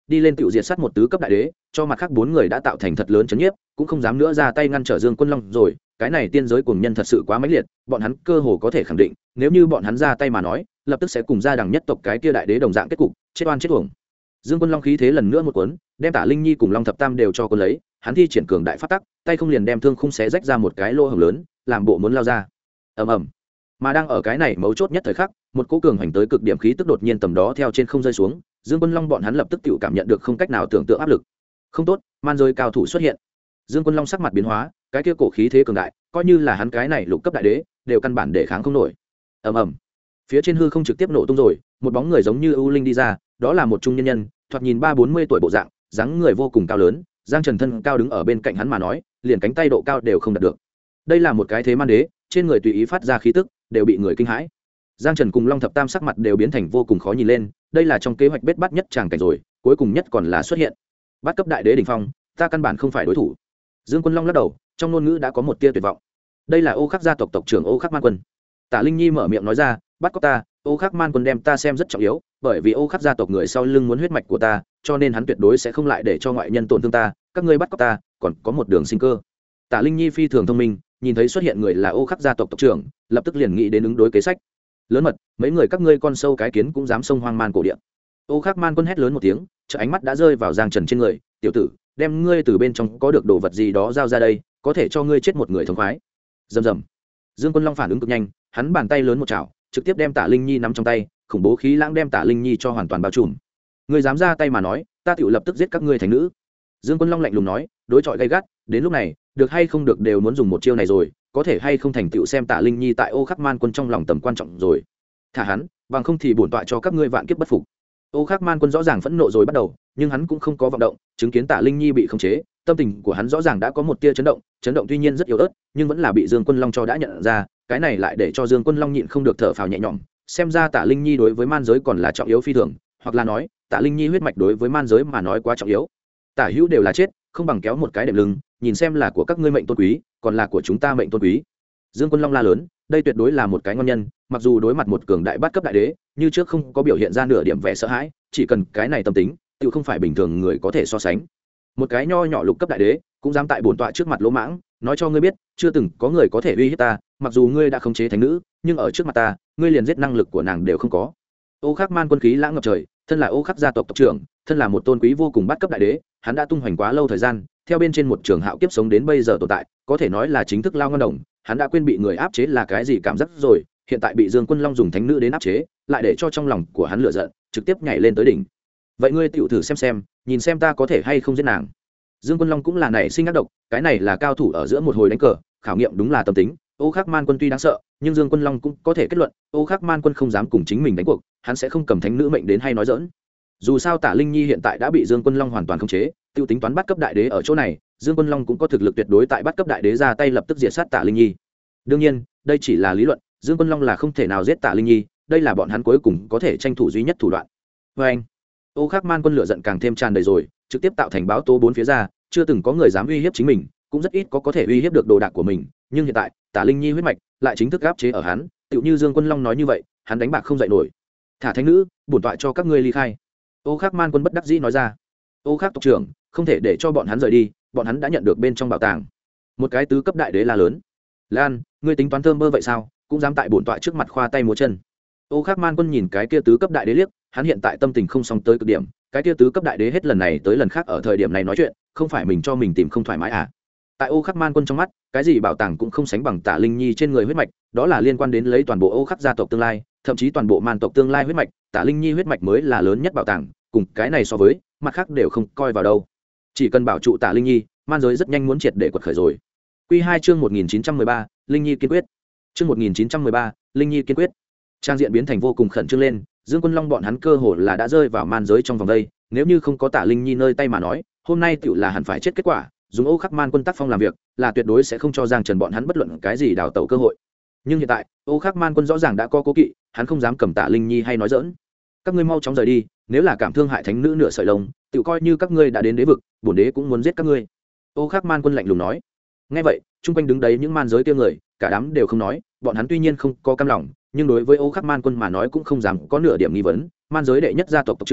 đi lên tiểu diệt sát một tứ cấp đại đế, cho mặt khác 4 người đã tạo thành thật lớn chấn nhiếp, cũng không dám nữa ra tay ngăn trở Dương Quân Long rồi. Cái này tiên giới cuồng nhân thật sự quá mãnh liệt, bọn hắn cơ hồ có thể khẳng định, nếu như bọn hắn ra tay mà nói, lập tức sẽ cùng ra đẳng nhất tộc cái kia đại đế đồng dạng kết cục, chết oan chết uổng. Dương Quân Long khí thế lần nữa một cuốn, đem Tả Linh Nhi cùng Long Thập Tam đều cho cuốn lấy, hắn thi triển cường đại phát tắc, tay không liền đem thương khung xé rách ra một cái lỗ hổng lớn, làm bộ muốn lao ra. Ầm ầm. Mà đang ở cái này mấu chốt nhất thời khắc, một cỗ cường hành tới cực điểm khí tức đột nhiên tầm đó theo trên không rơi xuống, Dương Quân Long bọn hắn lập tức tự cảm nhận được không cách nào tưởng tượng áp lực. Không tốt, man giới cao thủ xuất hiện. Dương Quân Long sắc mặt biến hóa, cái kia cổ khí thế cường đại, coi như là hắn cái này lục cấp đại đế, đều căn bản để kháng không nổi. Ầm ầm. Phía trên hư không trực tiếp nổ tung rồi, một bóng người giống như ưu linh đi ra, đó là một trung nhân nhân, thoạt nhìn 30-40 tuổi bộ dạng, dáng người vô cùng cao lớn, Giang Trần thân cao đứng ở bên cạnh hắn mà nói, liền cánh tay độ cao đều không đạt được. Đây là một cái thế man đế, trên người tùy ý phát ra khí tức, đều bị người kinh hãi. Giang Trần cùng Long Thập Tam sắc mặt đều biến thành vô cùng khó nhìn lên, đây là trong kế hoạch bết bắt nhất tràng cảnh rồi, cuối cùng nhất còn là xuất hiện. Bắt cấp đại đế đỉnh phong, ta căn bản không phải đối thủ. Dương Quân Long lắc đầu, trong ngôn ngữ đã có một tia tuyệt vọng. Đây là Ô Khắc gia tộc tộc trưởng Ô Khắc Man Quân. Tả Linh Nhi mở miệng nói ra, bắt cóc ta, Ô Khắc Man Quân đem ta xem rất trọng yếu, bởi vì Ô Khắc gia tộc người sau lưng muốn huyết mạch của ta, cho nên hắn tuyệt đối sẽ không lại để cho ngoại nhân tổn thương ta, các ngươi bắt cóc ta, còn có một đường sinh cơ. Tả Linh Nhi phi thường thông minh, nhìn thấy xuất hiện người là Ô Khắc gia tộc tộc trưởng, lập tức liền nghĩ đến ứng đối kế sách. Lớn mật, mấy người các ngươi con sâu cái kiến cũng dám xông hoang man cổ địa. Ô Khắc Man Quân hét lớn một tiếng, chợ ánh mắt đã rơi vào Giang Trần trên người, tiểu tử, đem ngươi từ bên trong có được đồ vật gì đó giao ra đây, có thể cho ngươi chết một người thống khoái. Rầm rầm. Dương Quân Long phản ứng cực nhanh, hắn bàn tay lớn một chảo, trực tiếp đem Tả Linh Nhi nắm trong tay, khủng bố khí lãng đem Tả Linh Nhi cho hoàn toàn bao trùm. Ngươi dám ra tay mà nói, ta tựu lập tức giết các ngươi thành nữ. Dương Quân Long lạnh lùng nói, đối chọi gay gắt, đến lúc này, được hay không được đều muốn dùng một chiêu này rồi, có thể hay không thành tựu xem Tả Linh Nhi tại Ô Khắc Man Quân trong lòng tầm quan trọng rồi. Thả hắn, bằng không thì bổn tọa cho các ngươi vạn kiếp bất phục. Ô Khắc Man Quân rõ ràng phẫn nộ rồi bắt đầu, nhưng hắn cũng không có vọng động, chứng kiến Tả Linh Nhi bị khống chế, tâm tình của hắn rõ ràng đã có một tia chấn động tuy nhiên rất yếu ớt, nhưng vẫn là bị Dương Quân Long cho đã nhận ra, cái này lại để cho Dương Quân Long nhịn không được thở phào nhẹ nhõm, xem ra Tả Linh Nhi đối với man giới còn là trọng yếu phi thường, hoặc là nói, Tả Linh Nhi huyết mạch đối với man giới mà nói quá trọng yếu. Tả hữu đều là chết, không bằng kéo một cái đệm lưng, nhìn xem là của các ngươi mệnh tôn quý, còn là của chúng ta mệnh tôn quý. Dương Quân Long la lớn, đây tuyệt đối là một cái ngon nhân, mặc dù đối mặt một cường đại bát cấp đại đế, như trước không có biểu hiện ra nửa điểm vẻ sợ hãi, chỉ cần cái này tâm tính, tự không phải bình thường người có thể so sánh. Một cái nho nhỏ lục cấp đại đế, cũng dám tại bổn tọa trước mặt lỗ mãng, nói cho ngươi biết, chưa từng có người có thể uy hiếp ta, mặc dù ngươi đã khống chế thánh nữ, nhưng ở trước mặt ta, ngươi liền giết năng lực của nàng đều không có. Ô Khắc Man Quân khí lãng ngập trời, thân là Ô Khắc gia tộc tộc trưởng, thân là một tôn quý vô cùng bát cấp đại đế, hắn đã tung hoành quá lâu thời gian, theo bên trên một trường hạo kiếp sống đến bây giờ tồn tại, có thể nói là chính thức lao ngân đồng, hắn đã quên bị người áp chế là cái gì cảm giác rồi, hiện tại bị Dương Quân Long dùng thánh nữ đến áp chế, lại để cho trong lòng của hắn lửa giận trực tiếp nhảy lên tới đỉnh. Vậy ngươi tựu thử xem, nhìn xem ta có thể hay không giết nàng. Dương Quân Long cũng là nảy sinh ác độc, cái này là cao thủ ở giữa một hồi đánh cờ, khảo nghiệm đúng là tâm tính. Ô Khắc Man Quân tuy đáng sợ, nhưng Dương Quân Long cũng có thể kết luận, Ô Khắc Man Quân không dám cùng chính mình đánh cuộc, hắn sẽ không cầm thánh nữ mệnh đến hay nói dỡn. Dù sao Tả Linh Nhi hiện tại đã bị Dương Quân Long hoàn toàn khống chế, tiêu tính toán bắt cấp đại đế ở chỗ này, Dương Quân Long cũng có thực lực tuyệt đối tại bắt cấp đại đế ra tay lập tức diệt sát Tả Linh Nhi. Đương nhiên, đây chỉ là lý luận, Dương Quân Long là không thể nào giết Tả Linh Nhi, đây là bọn hắn cuối cùng có thể tranh thủ duy nhất thủ đoạn. Và anh, Ô Khắc Man Quân lửa giận càng thêm tràn đầy rồi, trực tiếp tạo thành báo tố bốn phía ra, chưa từng có người dám uy hiếp chính mình, cũng rất ít có thể uy hiếp được đồ đạc của mình, nhưng hiện tại, Tả Linh Nhi huyết mạch lại chính thức áp chế ở hắn, tựu như Dương Quân Long nói như vậy, hắn đánh bạc không dậy nổi. Thả thánh nữ, bổn tọa cho các ngươi ly khai. Ô Khắc Man Quân bất đắc dĩ nói ra. Ô Khắc tộc trưởng, không thể để cho bọn hắn rời đi, bọn hắn đã nhận được bên trong bảo tàng. Một cái tứ cấp đại đế la lớn. Lan, ngươi tính toán thơm mơ vậy sao, cũng dám tại bổn tọa trước mặt khoa tay múa chân. Ô Khắc Man Quân nhìn cái kia tứ cấp đại đế liếc, hắn hiện tại tâm tình không xong tới cực điểm, cái kia tứ cấp đại đế hết lần này tới lần khác ở thời điểm này nói chuyện, không phải mình cho mình tìm không thoải mái à? Tại Ô Khắc Man Quân trong mắt, cái gì bảo tàng cũng không sánh bằng Tả Linh Nhi trên người huyết mạch, đó là liên quan đến lấy toàn bộ Ô Khắc gia tộc tương lai, thậm chí toàn bộ man tộc tương lai huyết mạch, Tả Linh Nhi huyết mạch mới là lớn nhất bảo tàng, cùng cái này so với, mặt khác đều không coi vào đâu. Chỉ cần bảo trụ Tả Linh Nhi, man giới rất nhanh muốn triệt để quật khởi rồi. Quy 2 chương 1913, Linh Nhi kiên quyết. Chương 1913, Linh Nhi kiên quyết. Trang diện biến thành vô cùng khẩn trương lên, Dương Quân Long bọn hắn cơ hồ là đã rơi vào man giới trong vòng đây, nếu như không có Tả Linh Nhi nơi tay mà nói, hôm nay tựu là hẳn phải chết kết quả, dùng Ô Khắc Man Quân tác phong làm việc, là tuyệt đối sẽ không cho Giang Trần bọn hắn bất luận cái gì đào tẩu cơ hội. Nhưng hiện tại, Ô Khắc Man Quân rõ ràng đã có cố kỵ, hắn không dám cầm Tả Linh Nhi hay nói giỡn. Các ngươi mau chóng rời đi, nếu là cảm thương hại thánh nữ nửa sợi lông, tựu coi như các ngươi đã đến đế vực, bổn đế cũng muốn giết các ngươi. Ô Khắc Man Quân lạnh lùng nói. Nghe vậy, chung quanh đứng đấy những man giới kia người, cả đám đều không nói, bọn hắn tuy nhiên không có cam lòng, nhưng đối với Ô Khắc Man Quân mà nói cũng không dám có nửa điểm nghi vấn, man giới đệ nhất gia tộc tộc trưởng,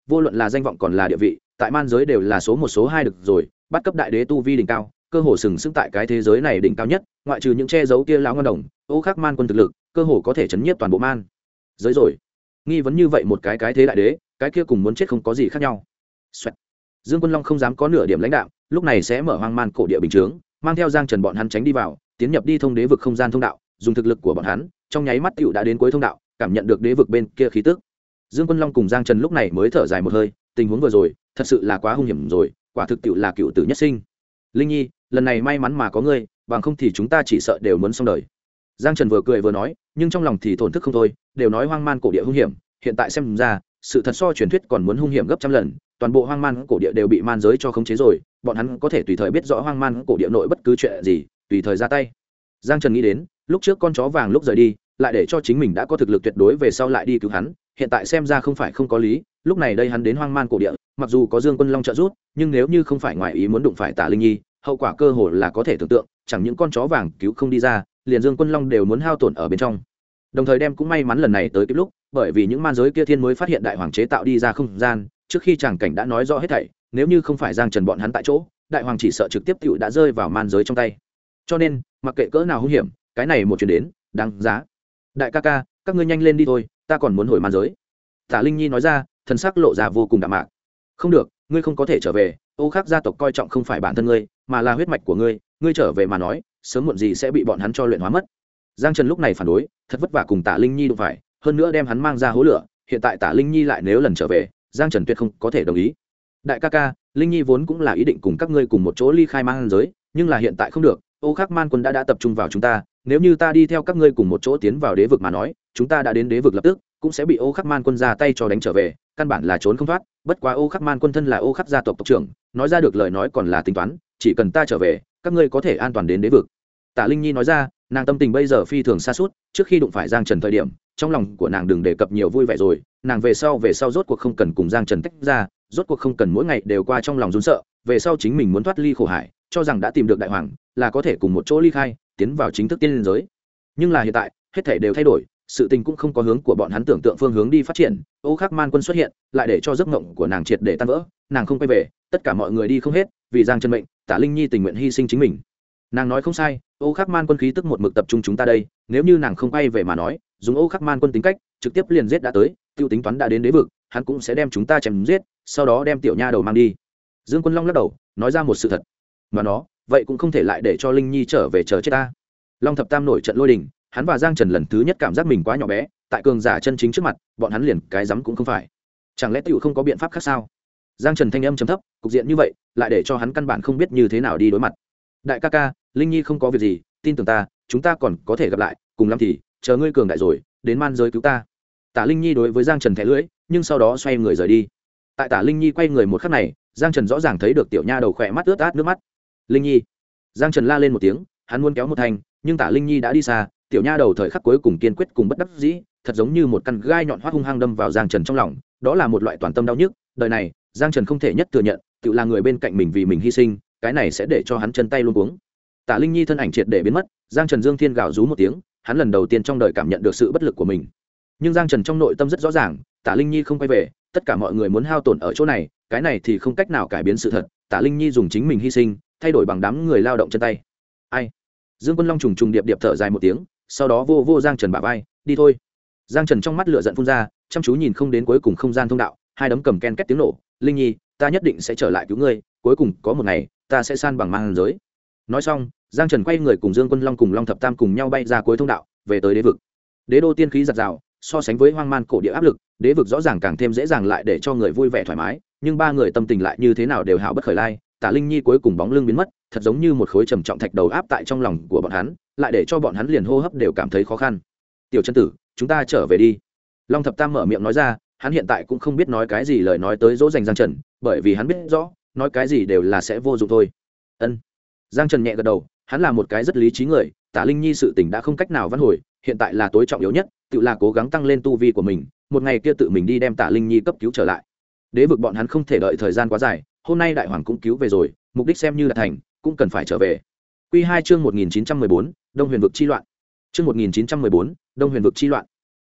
vô luận là danh vọng còn là địa vị tại man giới đều là số một số hai được rồi, bắt cấp đại đế tu vi đỉnh cao, cơ hồ sừng sững tại cái thế giới này đỉnh cao nhất, ngoại trừ những che giấu kia lão ngon đồng, Ô Khắc Man quân thực lực, cơ hồ có thể chấn nhiếp toàn bộ man giới rồi. Nghi vấn như vậy một cái thế đại đế, cái kia cùng muốn chết không có gì khác nhau. Xoẹt. Dương Quân Long không dám có nửa điểm lãnh đạo, lúc này sẽ mở hoang man cổ địa bình chướng, mang theo Giang Trần bọn hắn tránh đi vào, tiến nhập đi thông đế vực không gian thông đạo, dùng thực lực của bọn hắn, trong nháy mắt tiểu đã đến cuối thông đạo, cảm nhận được đế vực bên kia khí tức. Dương Quân Long cùng Giang Trần lúc này mới thở dài một hơi, tình huống vừa rồi, thật sự là quá hung hiểm rồi, quả thực tiểu là cựu tử nhất sinh. Linh Nhi, lần này may mắn mà có ngươi, bằng không thì chúng ta chỉ sợ đều muốn xong đời. Giang Trần vừa cười vừa nói, nhưng trong lòng thì thổn thức không thôi, đều nói hoang man cổ địa hung hiểm, hiện tại xem ra, sự thật so truyền thuyết còn muốn hung hiểm gấp trăm lần, toàn bộ hoang man cổ địa đều bị man giới cho khống chế rồi, bọn hắn có thể tùy thời biết rõ hoang man cổ địa nội bất cứ chuyện gì, tùy thời ra tay. Giang Trần nghĩ đến, lúc trước con chó vàng lúc rời đi, lại để cho chính mình đã có thực lực tuyệt đối về sau lại đi cứu hắn, hiện tại xem ra không phải không có lý, lúc này đây hắn đến hoang man cổ địa, mặc dù có Dương Quân Long trợ giúp, nhưng nếu như không phải ngoài ý muốn đụng phải Tả Linh Nhi, hậu quả cơ hồ là có thể tưởng tượng, chẳng những con chó vàng cứu không đi ra, liền Dương Quân Long đều muốn hao tổn ở bên trong. Đồng thời đem cũng may mắn lần này tới kịp lúc, bởi vì những man giới kia thiên mới phát hiện đại hoàng chế tạo đi ra không gian, trước khi chàng cảnh đã nói rõ hết thảy, nếu như không phải Giang Trần bọn hắn tại chỗ, đại hoàng chỉ sợ trực tiếp tiểu đã rơi vào man giới trong tay. Cho nên, mặc kệ cỡ nào hung hiểm, cái này một chuyến đến, đáng giá. Đại ca ca, các ngươi nhanh lên đi thôi, ta còn muốn hồi man giới. Tả Linh Nhi nói ra, thần sắc lộ ra vô cùng đạm mạc. Không được, ngươi không có thể trở về, Ô Khắc gia tộc coi trọng không phải bản thân ngươi, mà là huyết mạch của ngươi, ngươi trở về mà nói, sớm muộn gì sẽ bị bọn hắn cho luyện hóa mất. Giang Trần lúc này phản đối, thật vất vả cùng Tả Linh Nhi đụng phải, hơn nữa đem hắn mang ra hố lửa, hiện tại Tả Linh Nhi lại nếu lần trở về, Giang Trần tuyệt không có thể đồng ý. Đại ca ca, Linh Nhi vốn cũng là ý định cùng các ngươi cùng một chỗ ly khai man giới, nhưng là hiện tại không được, Ô Khắc man quân đã tập trung vào chúng ta, nếu như ta đi theo các ngươi cùng một chỗ tiến vào đế vực mà nói, chúng ta đã đến đế vực lập tức cũng sẽ bị Ô Khắc man quân ra tay cho đánh trở về, căn bản là trốn không thoát. Bất quá Ô Khắc man quân thân là Ô Khắc gia tộc tộc trưởng, nói ra được lời nói còn là tính toán, chỉ cần ta trở về, các ngươi có thể an toàn đến đế vực. Tả Linh Nhi nói ra, nàng tâm tình bây giờ phi thường xa suốt, trước khi đụng phải Giang Trần thời điểm, trong lòng của nàng đừng đề cập nhiều vui vẻ rồi, nàng về sau rốt cuộc không cần cùng Giang Trần tách ra, rốt cuộc không cần mỗi ngày đều qua trong lòng run sợ, về sau chính mình muốn thoát ly khổ hải, cho rằng đã tìm được đại hoàng, là có thể cùng một chỗ ly khai, tiến vào chính thức tiên liên giới. Nhưng là hiện tại, hết thảy đều thay đổi, sự tình cũng không có hướng của bọn hắn tưởng tượng phương hướng đi phát triển. Ô Khắc man quân xuất hiện, lại để cho giấc mộng của nàng triệt để tan vỡ, nàng không quay về, tất cả mọi người đi không hết, vì Giang Trần mệnh, Tả Linh Nhi tình nguyện hy sinh chính mình. Nàng nói không sai, Ô Khắc man quân khí tức một mực tập trung chúng ta đây, nếu như nàng không quay về mà nói, dùng Ô Khắc man quân tính cách, trực tiếp liền giết đã tới, tiêu tính toán đã đến đế vực, hắn cũng sẽ đem chúng ta chém giết, sau đó đem tiểu nha đầu mang đi. Dương Quân Long lắc đầu, nói ra một sự thật. Mà nó, vậy cũng không thể lại để cho Linh Nhi trở về chờ chết ta. Long Thập Tam nổi trận lôi đình, hắn và Giang Trần lần thứ nhất cảm giác mình quá nhỏ bé, tại cường giả chân chính trước mặt, bọn hắn liền cái dám cũng không phải. Chẳng lẽ tiểu không có biện pháp khác sao? Giang Trần thanh âm trầm thấp, cục diện như vậy, lại để cho hắn căn bản không biết như thế nào đi đối mặt. Đại ca ca, Linh Nhi không có việc gì, tin tưởng ta, chúng ta còn có thể gặp lại, cùng lắm thì chờ ngươi cường đại rồi, đến man giới cứu ta. Tả Linh Nhi đối với Giang Trần thẻ lưỡi, nhưng sau đó xoay người rời đi. Tại Tả Linh Nhi quay người một khắc này, Giang Trần rõ ràng thấy được tiểu nha đầu khỏe mắt ướt át nước mắt. Linh Nhi! Giang Trần la lên một tiếng, hắn muốn kéo một thành, nhưng Tả Linh Nhi đã đi xa, tiểu nha đầu thời khắc cuối cùng kiên quyết cùng bất đắc dĩ, thật giống như một căn gai nhọn hoắt hung hăng đâm vào Giang Trần trong lòng, đó là một loại toàn tâm đau nhức. Đời này, Giang Trần không thể nhất thừa nhận, tự là người bên cạnh mình vì mình hy sinh, cái này sẽ để cho hắn chân tay luống cuống. Tả Linh Nhi thân ảnh triệt để biến mất, Giang Trần Dương Thiên gào rú một tiếng, hắn lần đầu tiên trong đời cảm nhận được sự bất lực của mình. Nhưng Giang Trần trong nội tâm rất rõ ràng, Tả Linh Nhi không quay về, tất cả mọi người muốn hao tổn ở chỗ này, cái này thì không cách nào cải biến sự thật. Tả Linh Nhi dùng chính mình hy sinh, thay đổi bằng đám người lao động chân tay. Ai? Dương Quân Long trùng trùng điệp điệp thở dài một tiếng, sau đó vô Giang Trần bả vai, đi thôi. Giang Trần trong mắt lửa giận phun ra, chăm chú nhìn không đến cuối cùng không gian thông đạo, hai đấm cầm ken két tiếng nổ. Linh Nhi, ta nhất định sẽ trở lại cứu ngươi, cuối cùng có một ngày, ta sẽ san bằng man giới. Nói xong, Giang Trần quay người cùng Dương Quân Long cùng Long Thập Tam cùng nhau bay ra cuối thông đạo, về tới đế vực. Đế đô tiên khí giật rào, so sánh với hoang man cổ địa áp lực, đế vực rõ ràng càng thêm dễ dàng lại để cho người vui vẻ thoải mái, nhưng ba người tâm tình lại như thế nào đều hảo bất khởi lai. Tả Linh Nhi cuối cùng bóng lưng biến mất, thật giống như một khối trầm trọng thạch đầu áp tại trong lòng của bọn hắn, lại để cho bọn hắn liền hô hấp đều cảm thấy khó khăn. Tiểu chân tử, chúng ta trở về đi. Long Thập Tam mở miệng nói ra, hắn hiện tại cũng không biết nói cái gì lời nói tới dỗ dành Giang Trần, bởi vì hắn biết rõ, nói cái gì đều là sẽ vô dụng thôi. Ân. Giang Trần nhẹ gật đầu, hắn là một cái rất lý trí người, Tả Linh Nhi sự tình đã không cách nào vãn hồi, hiện tại là tối trọng yếu nhất, tự là cố gắng tăng lên tu vi của mình, một ngày kia tự mình đi đem Tả Linh Nhi cấp cứu trở lại. Đế vực bọn hắn không thể đợi thời gian quá dài, hôm nay đại hoàng cũng cứu về rồi, mục đích xem như đạt thành, cũng cần phải trở về. Quy 2 chương 1914, Đông Huyền vực chi loạn. Chương 1914, Đông Huyền vực chi loạn.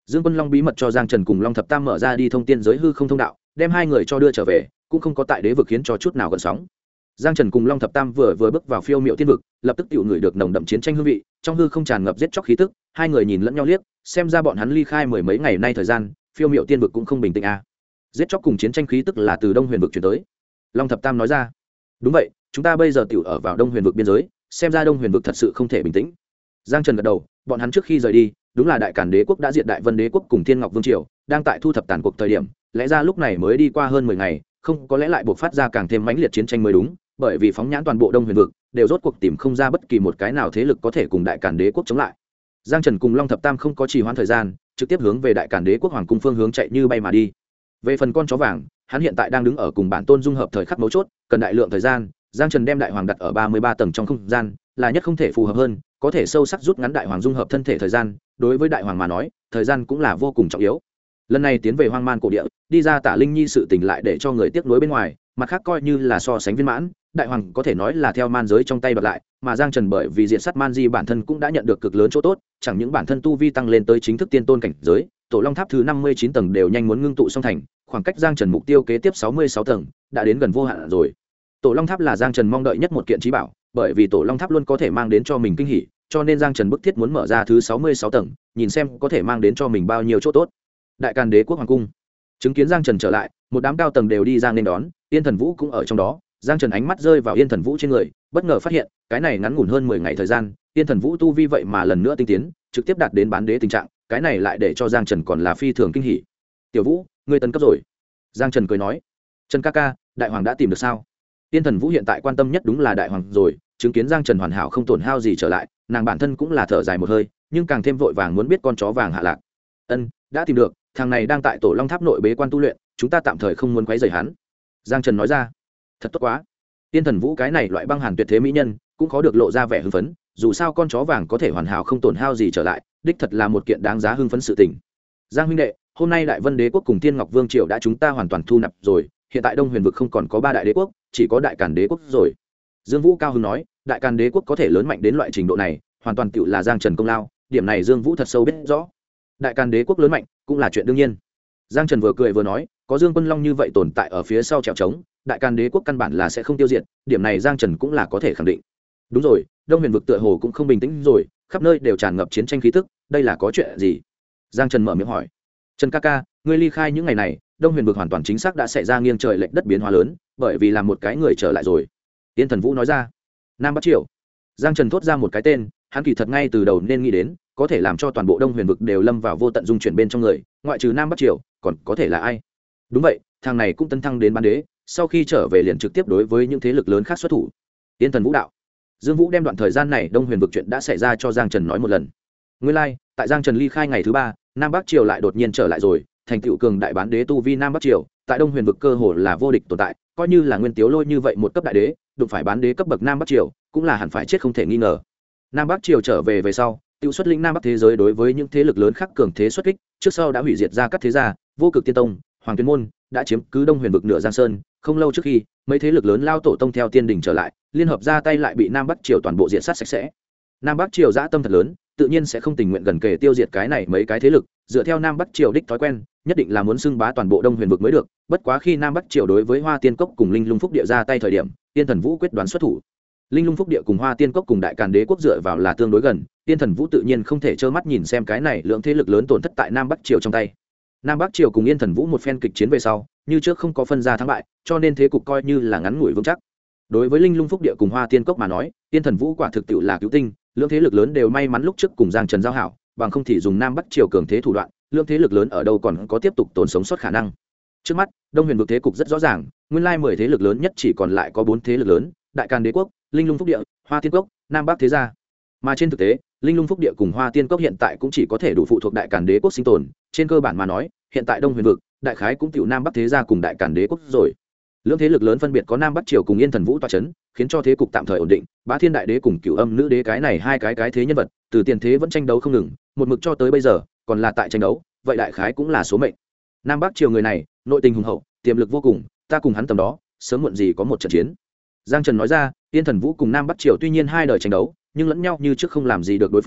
Dương Quân Long bí mật cho Giang Trần cùng Long Thập Tam mở ra đi thông tiên giới hư không thông đạo, đem hai người cho đưa trở về, cũng không có tại đế vực khiến cho chút nào gợn sóng. Giang Trần cùng Long Thập Tam vừa bước vào phiêu miệu tiên vực, lập tức tiểu ngửi được nồng đậm chiến tranh hương vị, trong hư không tràn ngập giết chóc khí tức, hai người nhìn lẫn nhau liếc, xem ra bọn hắn ly khai mười mấy ngày nay thời gian, phiêu miệu tiên vực cũng không bình tĩnh a. Giết chóc cùng chiến tranh khí tức là từ Đông Huyền vực truyền tới. Long Thập Tam nói ra. Đúng vậy, chúng ta bây giờ tiểu ở vào Đông Huyền vực biên giới, xem ra Đông Huyền vực thật sự không thể bình tĩnh. Giang Trần gật đầu, bọn hắn trước khi rời đi, đúng là Đại Càn Đế quốc đã diệt Đại Vân Đế quốc cùng Thiên Ngọc Vương triều, đang tại thu thập tàn cuộc thời điểm, lẽ ra lúc này mới đi qua hơn 10 ngày, không có lẽ lại buộc phát ra càng thêm mãnh liệt chiến tranh mới đúng, bởi vì phóng nhãn toàn bộ Đông Huyền vực, đều rốt cuộc tìm không ra bất kỳ một cái nào thế lực có thể cùng Đại Càn Đế quốc chống lại. Giang Trần cùng Long Thập Tam không có trì hoãn thời gian, trực tiếp hướng về Đại Càn Đế quốc hoàng cung phương hướng chạy như bay mà đi. Về phần con chó vàng, hắn hiện tại đang đứng ở cùng bản tôn dung hợp thời khắc mấu chốt, cần đại lượng thời gian. Giang Trần đem đại hoàng đặt ở 33 tầng trong không gian, là nhất không thể phù hợp hơn, có thể sâu sắc rút ngắn đại hoàng dung hợp thân thể thời gian, đối với đại hoàng mà nói, thời gian cũng là vô cùng trọng yếu. Lần này tiến về Hoang Man cổ địa, đi ra Tả Linh Nhi sự tình lại để cho người tiếc nuối bên ngoài, mặt khác coi như là so sánh viên mãn, đại hoàng có thể nói là theo man giới trong tay bật lại, mà Giang Trần bởi vì diện sát man di bản thân cũng đã nhận được cực lớn chỗ tốt, chẳng những bản thân tu vi tăng lên tới chính thức tiên tôn cảnh giới, tổ long tháp thứ 59 tầng đều nhanh muốn ngưng tụ xong thành, khoảng cách Giang Trần mục tiêu kế tiếp 66 tầng đã đến gần vô hạn rồi. Tổ long tháp là Giang Trần mong đợi nhất một kiện trí bảo, bởi vì tổ long tháp luôn có thể mang đến cho mình kinh hỉ, cho nên Giang Trần bức thiết muốn mở ra thứ 66 tầng, nhìn xem có thể mang đến cho mình bao nhiêu chỗ tốt. Đại Càn Đế quốc hoàng cung, chứng kiến Giang Trần trở lại, một đám cao tầng đều đi ra nên đón, Yên Thần Vũ cũng ở trong đó. Giang Trần ánh mắt rơi vào Yên Thần Vũ trên người, bất ngờ phát hiện, cái này ngắn ngủn hơn 10 ngày thời gian, Yên Thần Vũ tu vi vậy mà lần nữa tinh tiến, trực tiếp đạt đến bán đế tình trạng, cái này lại để cho Giang Trần còn là phi thường kinh hỉ. "Tiểu Vũ, ngươi tấn cấp rồi." Giang Trần cười nói. "Trần ca ca, đại hoàng đã tìm được sao?" Yên Thần Vũ hiện tại quan tâm nhất đúng là đại hoàng rồi, chứng kiến Giang Trần hoàn hảo không tổn hao gì trở lại, nàng bản thân cũng là thở dài một hơi, nhưng càng thêm vội vàng muốn biết con chó vàng hạ lạc. "Ân, đã tìm được, thằng này đang tại Tổ Long Tháp nội bế quan tu luyện, chúng ta tạm thời không muốn quấy rầy hắn." Giang Trần nói ra. "Thật tốt quá." Tiên Thần Vũ cái này loại băng hàn tuyệt thế mỹ nhân, cũng có được lộ ra vẻ hưng phấn, dù sao con chó vàng có thể hoàn hảo không tổn hao gì trở lại, đích thật là một kiện đáng giá hưng phấn sự tình. "Giang huynh đệ, hôm nay Đại Vân Đế quốc cùng Thiên Ngọc Vương triều đã chúng ta hoàn toàn thu nạp rồi, hiện tại Đông Huyền vực không còn có 3 đại đế quốc, chỉ có Đại Càn Đế quốc rồi." Dương Vũ cao hứng nói, Đại Càn Đế quốc có thể lớn mạnh đến loại trình độ này, hoàn toàn tựu là Giang Trần công lao, điểm này Dương Vũ thật sâu biết rõ. Đại Càn Đế quốc lớn mạnh cũng là chuyện đương nhiên. Giang Trần vừa cười vừa nói, có Dương Quân Long như vậy tồn tại ở phía sau trèo trống, Đại Càn Đế quốc căn bản là sẽ không tiêu diệt, điểm này Giang Trần cũng là có thể khẳng định. Đúng rồi, Đông Huyền vực tựa hồ cũng không bình tĩnh rồi, khắp nơi đều tràn ngập chiến tranh khí tức, đây là có chuyện gì? Giang Trần mở miệng hỏi. "Trần ca ca, ngươi ly khai những ngày này, Đông Huyền vực hoàn toàn chính xác đã xảy ra nghiêng trời lệch đất biến hóa lớn, bởi vì làm một cái người trở lại rồi." Tiên Thần Vũ nói ra. "Nam Bắc Triều." Giang Trần thốt ra một cái tên, hắn kỳ thật ngay từ đầu nên nghĩ đến, có thể làm cho toàn bộ Đông Huyền vực đều lâm vào vô tận dung chuyển bên trong người, ngoại trừ Nam Bắc Triều, còn có thể là ai? Đúng vậy, thằng này cũng tấn thăng đến bán đế, sau khi trở về liền trực tiếp đối với những thế lực lớn khác xuất thủ. Tiên Thần Vũ đạo. Dương Vũ đem đoạn thời gian này Đông Huyền vực chuyện đã xảy ra cho Giang Trần nói một lần. Nguyên lai, tại Giang Trần ly khai ngày thứ 3, Nam Bắc Triều lại đột nhiên trở lại rồi, thành tựu cường đại bán đế tu vi Nam Bắc Triều, tại Đông Huyền vực cơ hồ là vô địch tồn tại, coi như là Nguyên Tiếu Lôi như vậy một cấp đại đế, đụng phải bán đế cấp bậc Nam Bắc Triều, cũng là hẳn phải chết không thể nghi ngờ. Nam Bắc Triều trở về về sau, tiêu xuất linh Nam Bắc thế giới đối với những thế lực lớn khác cường thế xuất kích, trước sau đã hủy diệt ra các thế gia, Vô Cực Tiên Tông, Hoàng Tuyên Môn, đã chiếm cứ Đông Huyền vực nửa Giang Sơn, không lâu trước khi, mấy thế lực lớn lao tổ tông theo tiên đỉnh trở lại, liên hợp ra tay lại bị Nam Bắc Triều toàn bộ diệt sát sạch sẽ. Nam Bắc Triều dã tâm thật lớn, tự nhiên sẽ không tình nguyện gần kề tiêu diệt cái này mấy cái thế lực, dựa theo Nam Bắc Triều đích thói quen, nhất định là muốn xưng bá toàn bộ Đông Huyền vực mới được, bất quá khi Nam Bắc Triều đối với Hoa Tiên Cốc cùng Linh Lung Phúc địa ra tay thời điểm, Tiên Thần Vũ quyết đoán xuất thủ. Linh Lung Phúc địa cùng Hoa Tiên Cốc cùng Đại Càn Đế quốc dựa vào là tương đối gần, Tiên Thần Vũ tự nhiên không thể trơ mắt nhìn xem cái này lượng thế lực lớn tổn thất tại Nam Bắc Triều trong tay. Nam Bắc Triều cùng Yên Thần Vũ một phen kịch chiến về sau, như trước không có phân ra thắng bại, cho nên thế cục coi như là ngắn ngủi vững chắc. Đối với Linh Lung Phúc địa cùng Hoa Tiên Cốc mà nói, Yên Thần Vũ quả thực tiệu là cứu tinh, lượng thế lực lớn đều may mắn lúc trước cùng Giang Trần giao hảo, bằng không thì dùng Nam Bắc Triều cường thế thủ đoạn, lượng thế lực lớn ở đâu còn có tiếp tục tồn sống sót khả năng. Trước mắt, Đông Huyền vực thế cục rất rõ ràng, nguyên lai 10 thế lực lớn nhất chỉ còn lại có 4 thế lực lớn, Đại Càn Đế quốc, Linh Lung Phúc địa, Hoa Tiên Cốc, Nam Bắc thế gia. Mà trên thực tế, Linh Lung Phúc địa cùng Hoa Tiên Cốc hiện tại cũng chỉ có thể đủ phụ thuộc Đại Càn Đế quốc sinh tồn, trên cơ bản mà nói, hiện tại Đông Huyền vực, đại khái cũng tiểu Nam Bắc thế gia cùng Đại Càn Đế quốc rồi. Lưỡng thế lực lớn phân biệt có Nam Bắc Triều cùng Yên Thần Vũ tọa chấn, khiến cho thế cục tạm thời ổn định. Bá Thiên Đại Đế cùng Cửu Âm Nữ Đế cái này hai cái thế nhân vật, từ tiền thế vẫn tranh đấu không ngừng, một mực cho tới bây giờ, còn là tại tranh đấu, vậy đại khái cũng là số mệnh. Nam Bắc Triều người này, nội tình hùng hậu, tiềm lực vô cùng, ta cùng hắn tầm đó, sớm muộn gì có một trận chiến. Giang Trần nói ra, Yên Thần Vũ cùng Nam Bắc Triều tuy nhiên hai đời tranh đấu, nhưng lẫn nhau như trước không làm gì được đối phương,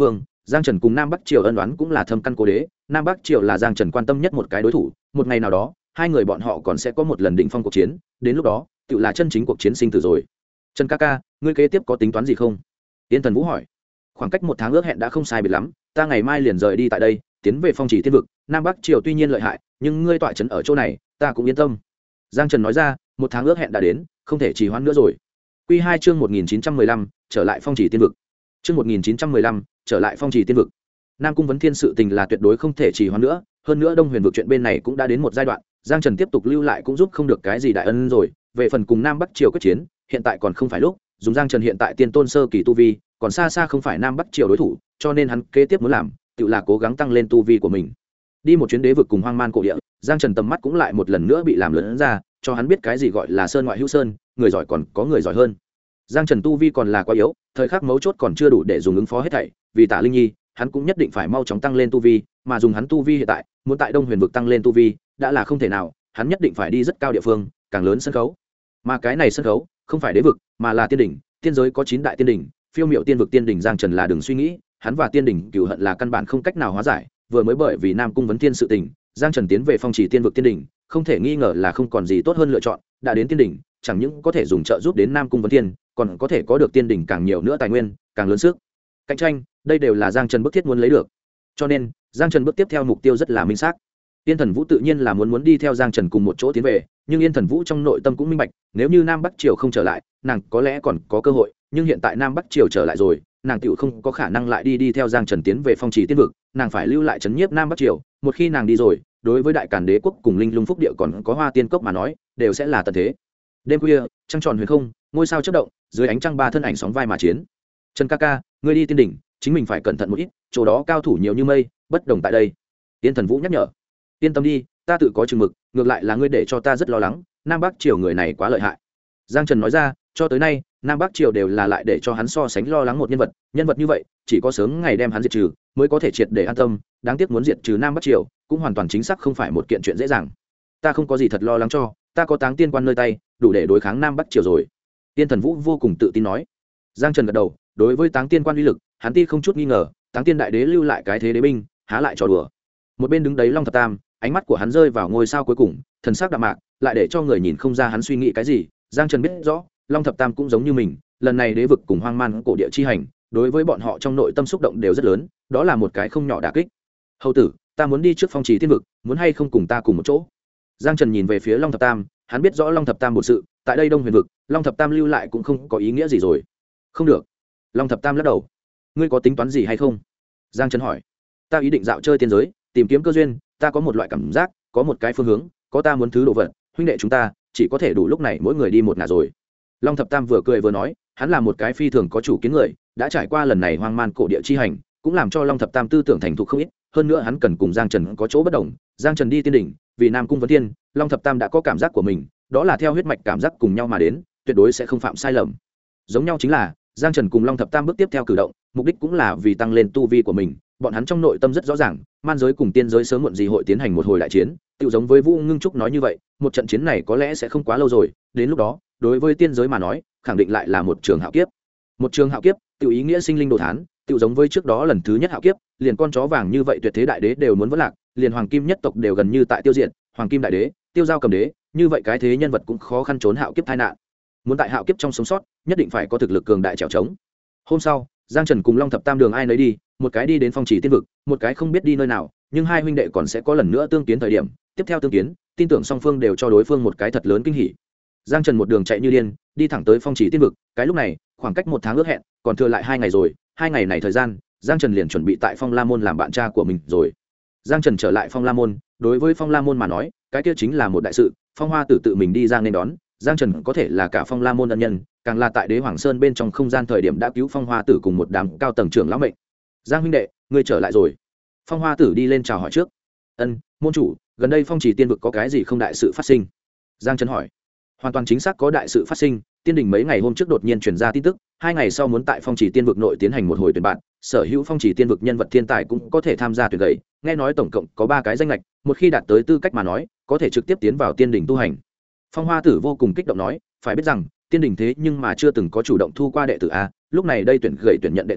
Giang Trần cùng Nam Bắc Triều ân oán cũng là thâm căn cố đế, Nam Bắc Triều là Giang Trần quan tâm nhất một cái đối thủ, một ngày nào đó, hai người bọn họ còn sẽ có một lần đỉnh phong cuộc chiến, đến lúc đó, tự là chân chính cuộc chiến sinh tử rồi. Trần ca ca, ngươi kế tiếp có tính toán gì không? Yên Thần Vũ hỏi. Khoảng cách 1 tháng ước hẹn đã không sai biệt lắm, ta ngày mai liền rời đi tại đây, tiến về Phong Chỉ Tiên vực. Nam Bắc Triều tuy nhiên lợi hại, nhưng ngươi tọa trấn ở chỗ này, ta cũng yên tâm. Giang Trần nói ra, 1 tháng ước hẹn đã đến, không thể trì hoãn nữa rồi. Quy 2 chương 1915, trở lại Phong Chỉ Tiên vực. Chương 1915, trở lại Phong Chỉ Tiên vực. Nam Cung Vấn Thiên sự tình là tuyệt đối không thể trì hoãn nữa, hơn nữa Đông Huyền vực chuyện bên này cũng đã đến một giai đoạn, Giang Trần tiếp tục lưu lại cũng giúp không được cái gì đại ân rồi, về phần cùng Nam Bắc Triều quyết chiến, hiện tại còn không phải lúc, dùng Giang Trần hiện tại tiên tôn sơ kỳ tu vi, còn xa xa không phải Nam Bắc Triều đối thủ, cho nên hắn kế tiếp muốn làm, tự là cố gắng tăng lên tu vi của mình. Đi một chuyến đế vực cùng hoang man cổ địa, Giang Trần tầm mắt cũng lại một lần nữa bị làm lớn ra, cho hắn biết cái gì gọi là sơn ngoại hữu sơn, người giỏi còn có người giỏi hơn. Giang Trần tu vi còn là quá yếu, thời khắc mấu chốt còn chưa đủ để dùng ứng phó hết thảy, vì Tạ Linh Nhi, hắn cũng nhất định phải mau chóng tăng lên tu vi, mà dùng hắn tu vi hiện tại, muốn tại Đông Huyền vực tăng lên tu vi, đã là không thể nào, hắn nhất định phải đi rất cao địa phương, càng lớn sân khấu. Mà cái này sân khấu, không phải đế vực, mà là tiên đỉnh, tiên giới có 9 đại tiên đỉnh, phiêu miệu tiên vực tiên đỉnh Giang Trần là đừng suy nghĩ, hắn và tiên đỉnh cừu hận là căn bản không cách nào hóa giải, vừa mới bởi vì Nam Cung Vấn Thiên sự tình, Giang Trần tiến về Phong Chỉ Tiên vực tiên đỉnh, không thể nghi ngờ là không còn gì tốt hơn lựa chọn, đã đến tiên đỉnh, chẳng những có thể dùng trợ giúp đến Nam Cung Vấn Thiên, còn có thể có được tiên đỉnh càng nhiều nữa tài nguyên, càng lớn sức cạnh tranh, đây đều là Giang Trần bức thiết muốn lấy được. Cho nên, Giang Trần bước tiếp theo mục tiêu rất là minh xác. Yên Thần Vũ tự nhiên là muốn đi theo Giang Trần cùng một chỗ tiến về, nhưng Yên Thần Vũ trong nội tâm cũng minh bạch, nếu như Nam Bắc Triều không trở lại, nàng có lẽ còn có cơ hội, nhưng hiện tại Nam Bắc Triều trở lại rồi, nàng tựu không có khả năng lại đi theo Giang Trần tiến về Phong Chỉ Tiên vực, nàng phải lưu lại trấn nhiếp Nam Bắc Triều, một khi nàng đi rồi, đối với Đại Càn Đế quốc cùng Linh Lung Phúc địa còn có Hoa Tiên cốc mà nói, đều sẽ là tận thế. Đêm khuya, trăng tròn huyền không, ngôi sao chớp động, dưới ánh trăng ba thân ảnh sóng vai mà chiến. Trần ca ca, ngươi đi tiên đỉnh, chính mình phải cẩn thận một ít, chỗ đó cao thủ nhiều như mây, bất đồng tại đây. Yên Thần Vũ nhắc nhở. Yên tâm đi, ta tự có chừng mực, ngược lại là ngươi để cho ta rất lo lắng, Nam Bắc Triều người này quá lợi hại. Giang Trần nói ra, cho tới nay, Nam Bắc Triều đều là lại để cho hắn so sánh lo lắng một nhân vật như vậy, chỉ có sớm ngày đem hắn diệt trừ, mới có thể triệt để an tâm, đáng tiếc muốn diệt trừ Nam Bắc Triều, cũng hoàn toàn chính xác không phải một kiện chuyện dễ dàng. Ta không có gì thật lo lắng cho, ta có Táng Tiên Quan nơi tay, đủ để đối kháng Nam Bắc Triều rồi. Tiên Thần Vũ vô cùng tự tin nói. Giang Trần gật đầu, đối với Táng Tiên Quan uy lực, hắn ti không chút nghi ngờ, Táng Tiên Đại Đế lưu lại cái thế đế binh, há lại trò đùa. Một bên đứng đấy Long Thập Tam, ánh mắt của hắn rơi vào ngôi sao cuối cùng, thần sắc đạm mạc, lại để cho người nhìn không ra hắn suy nghĩ cái gì. Giang Trần biết rõ, Long Thập Tam cũng giống như mình, lần này đế vực cùng hoang man cổ địa chi hành, đối với bọn họ trong nội tâm xúc động đều rất lớn, đó là một cái không nhỏ đả kích. Hầu tử, ta muốn đi trước Phong Chỉ Tiên vực, muốn hay không cùng ta cùng một chỗ? Giang Trần nhìn về phía Long Thập Tam, hắn biết rõ Long Thập Tam một sự, tại đây Đông Huyền vực, Long Thập Tam lưu lại cũng không có ý nghĩa gì rồi. Không được. Long Thập Tam lắc đầu. Ngươi có tính toán gì hay không? Giang Trần hỏi. Ta ý định dạo chơi tiên giới, tìm kiếm cơ duyên, ta có một loại cảm giác, có một cái phương hướng, có ta muốn thứ đồ vật, huynh đệ chúng ta chỉ có thể đủ lúc này mỗi người đi một ngả rồi. Long Thập Tam vừa cười vừa nói, hắn là một cái phi thường có chủ kiến người, đã trải qua lần này hoang man cổ địa chi hành, cũng làm cho Long Thập Tam tư tưởng thành thục không ít, hơn nữa hắn cần cùng Giang Trần có chỗ bất đồng. Giang Trần đi tiên đỉnh, vì Nam Cung Vấn Thiên, Long Thập Tam đã có cảm giác của mình, đó là theo huyết mạch cảm giác cùng nhau mà đến, tuyệt đối sẽ không phạm sai lầm. Giống nhau chính là, Giang Trần cùng Long Thập Tam bước tiếp theo cử động, mục đích cũng là vì tăng lên tu vi của mình, bọn hắn trong nội tâm rất rõ ràng, man giới cùng tiên giới sớm muộn gì hội tiến hành một hồi đại chiến, tựu giống với Vũ Ngưng Trúc nói như vậy, một trận chiến này có lẽ sẽ không quá lâu rồi, đến lúc đó, đối với tiên giới mà nói, khẳng định lại là một trường hạo kiếp. Một trường hạo kiếp, tựu ý nghĩa sinh linh đồ thán, tựu giống với trước đó lần thứ nhất hạo kiếp, liền con chó vàng như vậy tuyệt thế đại đế đều muốn vỡ lạc, liền hoàng kim nhất tộc đều gần như tại tiêu diệt, hoàng kim đại đế, tiêu giao cầm đế, như vậy cái thế nhân vật cũng khó khăn trốn hạo kiếp tai nạn. Muốn tại hạo kiếp trong sống sót, nhất định phải có thực lực cường đại trèo trống. Hôm sau, Giang Trần cùng Long Thập Tam đường ai nấy đi, một cái đi đến Phong Chỉ Tiên vực, một cái không biết đi nơi nào, nhưng hai huynh đệ còn sẽ có lần nữa tương kiến thời điểm, tiếp theo tương kiến, tin tưởng song phương đều cho đối phương một cái thật lớn kinh hỉ. Giang Trần một đường chạy như điên, đi thẳng tới Phong Chỉ Tiên vực, cái lúc này, khoảng cách 1 tháng ước hẹn, còn thừa lại 2 ngày rồi, 2 ngày này thời gian, Giang Trần liền chuẩn bị tại Phong La môn làm bạn trai của mình rồi. Giang Trần trở lại Phong La môn, đối với Phong La môn mà nói, cái kia chính là một đại sự, Phong Hoa Tử tự mình đi ra nên đón, Giang Trần có thể là cả Phong La môn ân nhân, càng là tại Đế Hoàng Sơn bên trong không gian thời điểm đã cứu Phong Hoa Tử cùng một đám cao tầng trưởng lão mệnh. Giang huynh đệ, ngươi trở lại rồi. Phong Hoa Tử đi lên chào hỏi trước. Ân, môn chủ, gần đây Phong Chỉ Tiên vực có cái gì không đại sự phát sinh? Giang Trần hỏi. Hoàn toàn chính xác có đại sự phát sinh, tiên đình mấy ngày hôm trước đột nhiên truyền ra tin tức, 2 ngày sau muốn tại Phong Chỉ Tiên vực nội tiến hành một hồi tuyển bạn, sở hữu Phong Chỉ Tiên vực nhân vật thiên tài cũng có thể tham gia tuyển gầy, nghe nói tổng cộng có 3 cái danh lệch, một khi đạt tới tư cách mà nói, có thể trực tiếp tiến vào tiên đình tu hành. Phong Hoa Tử vô cùng kích động nói, phải biết rằng, tiên đình thế nhưng mà chưa từng có chủ động thu qua đệ tử a, lúc này đây tuyển gầy tuyển nhận đệ tử,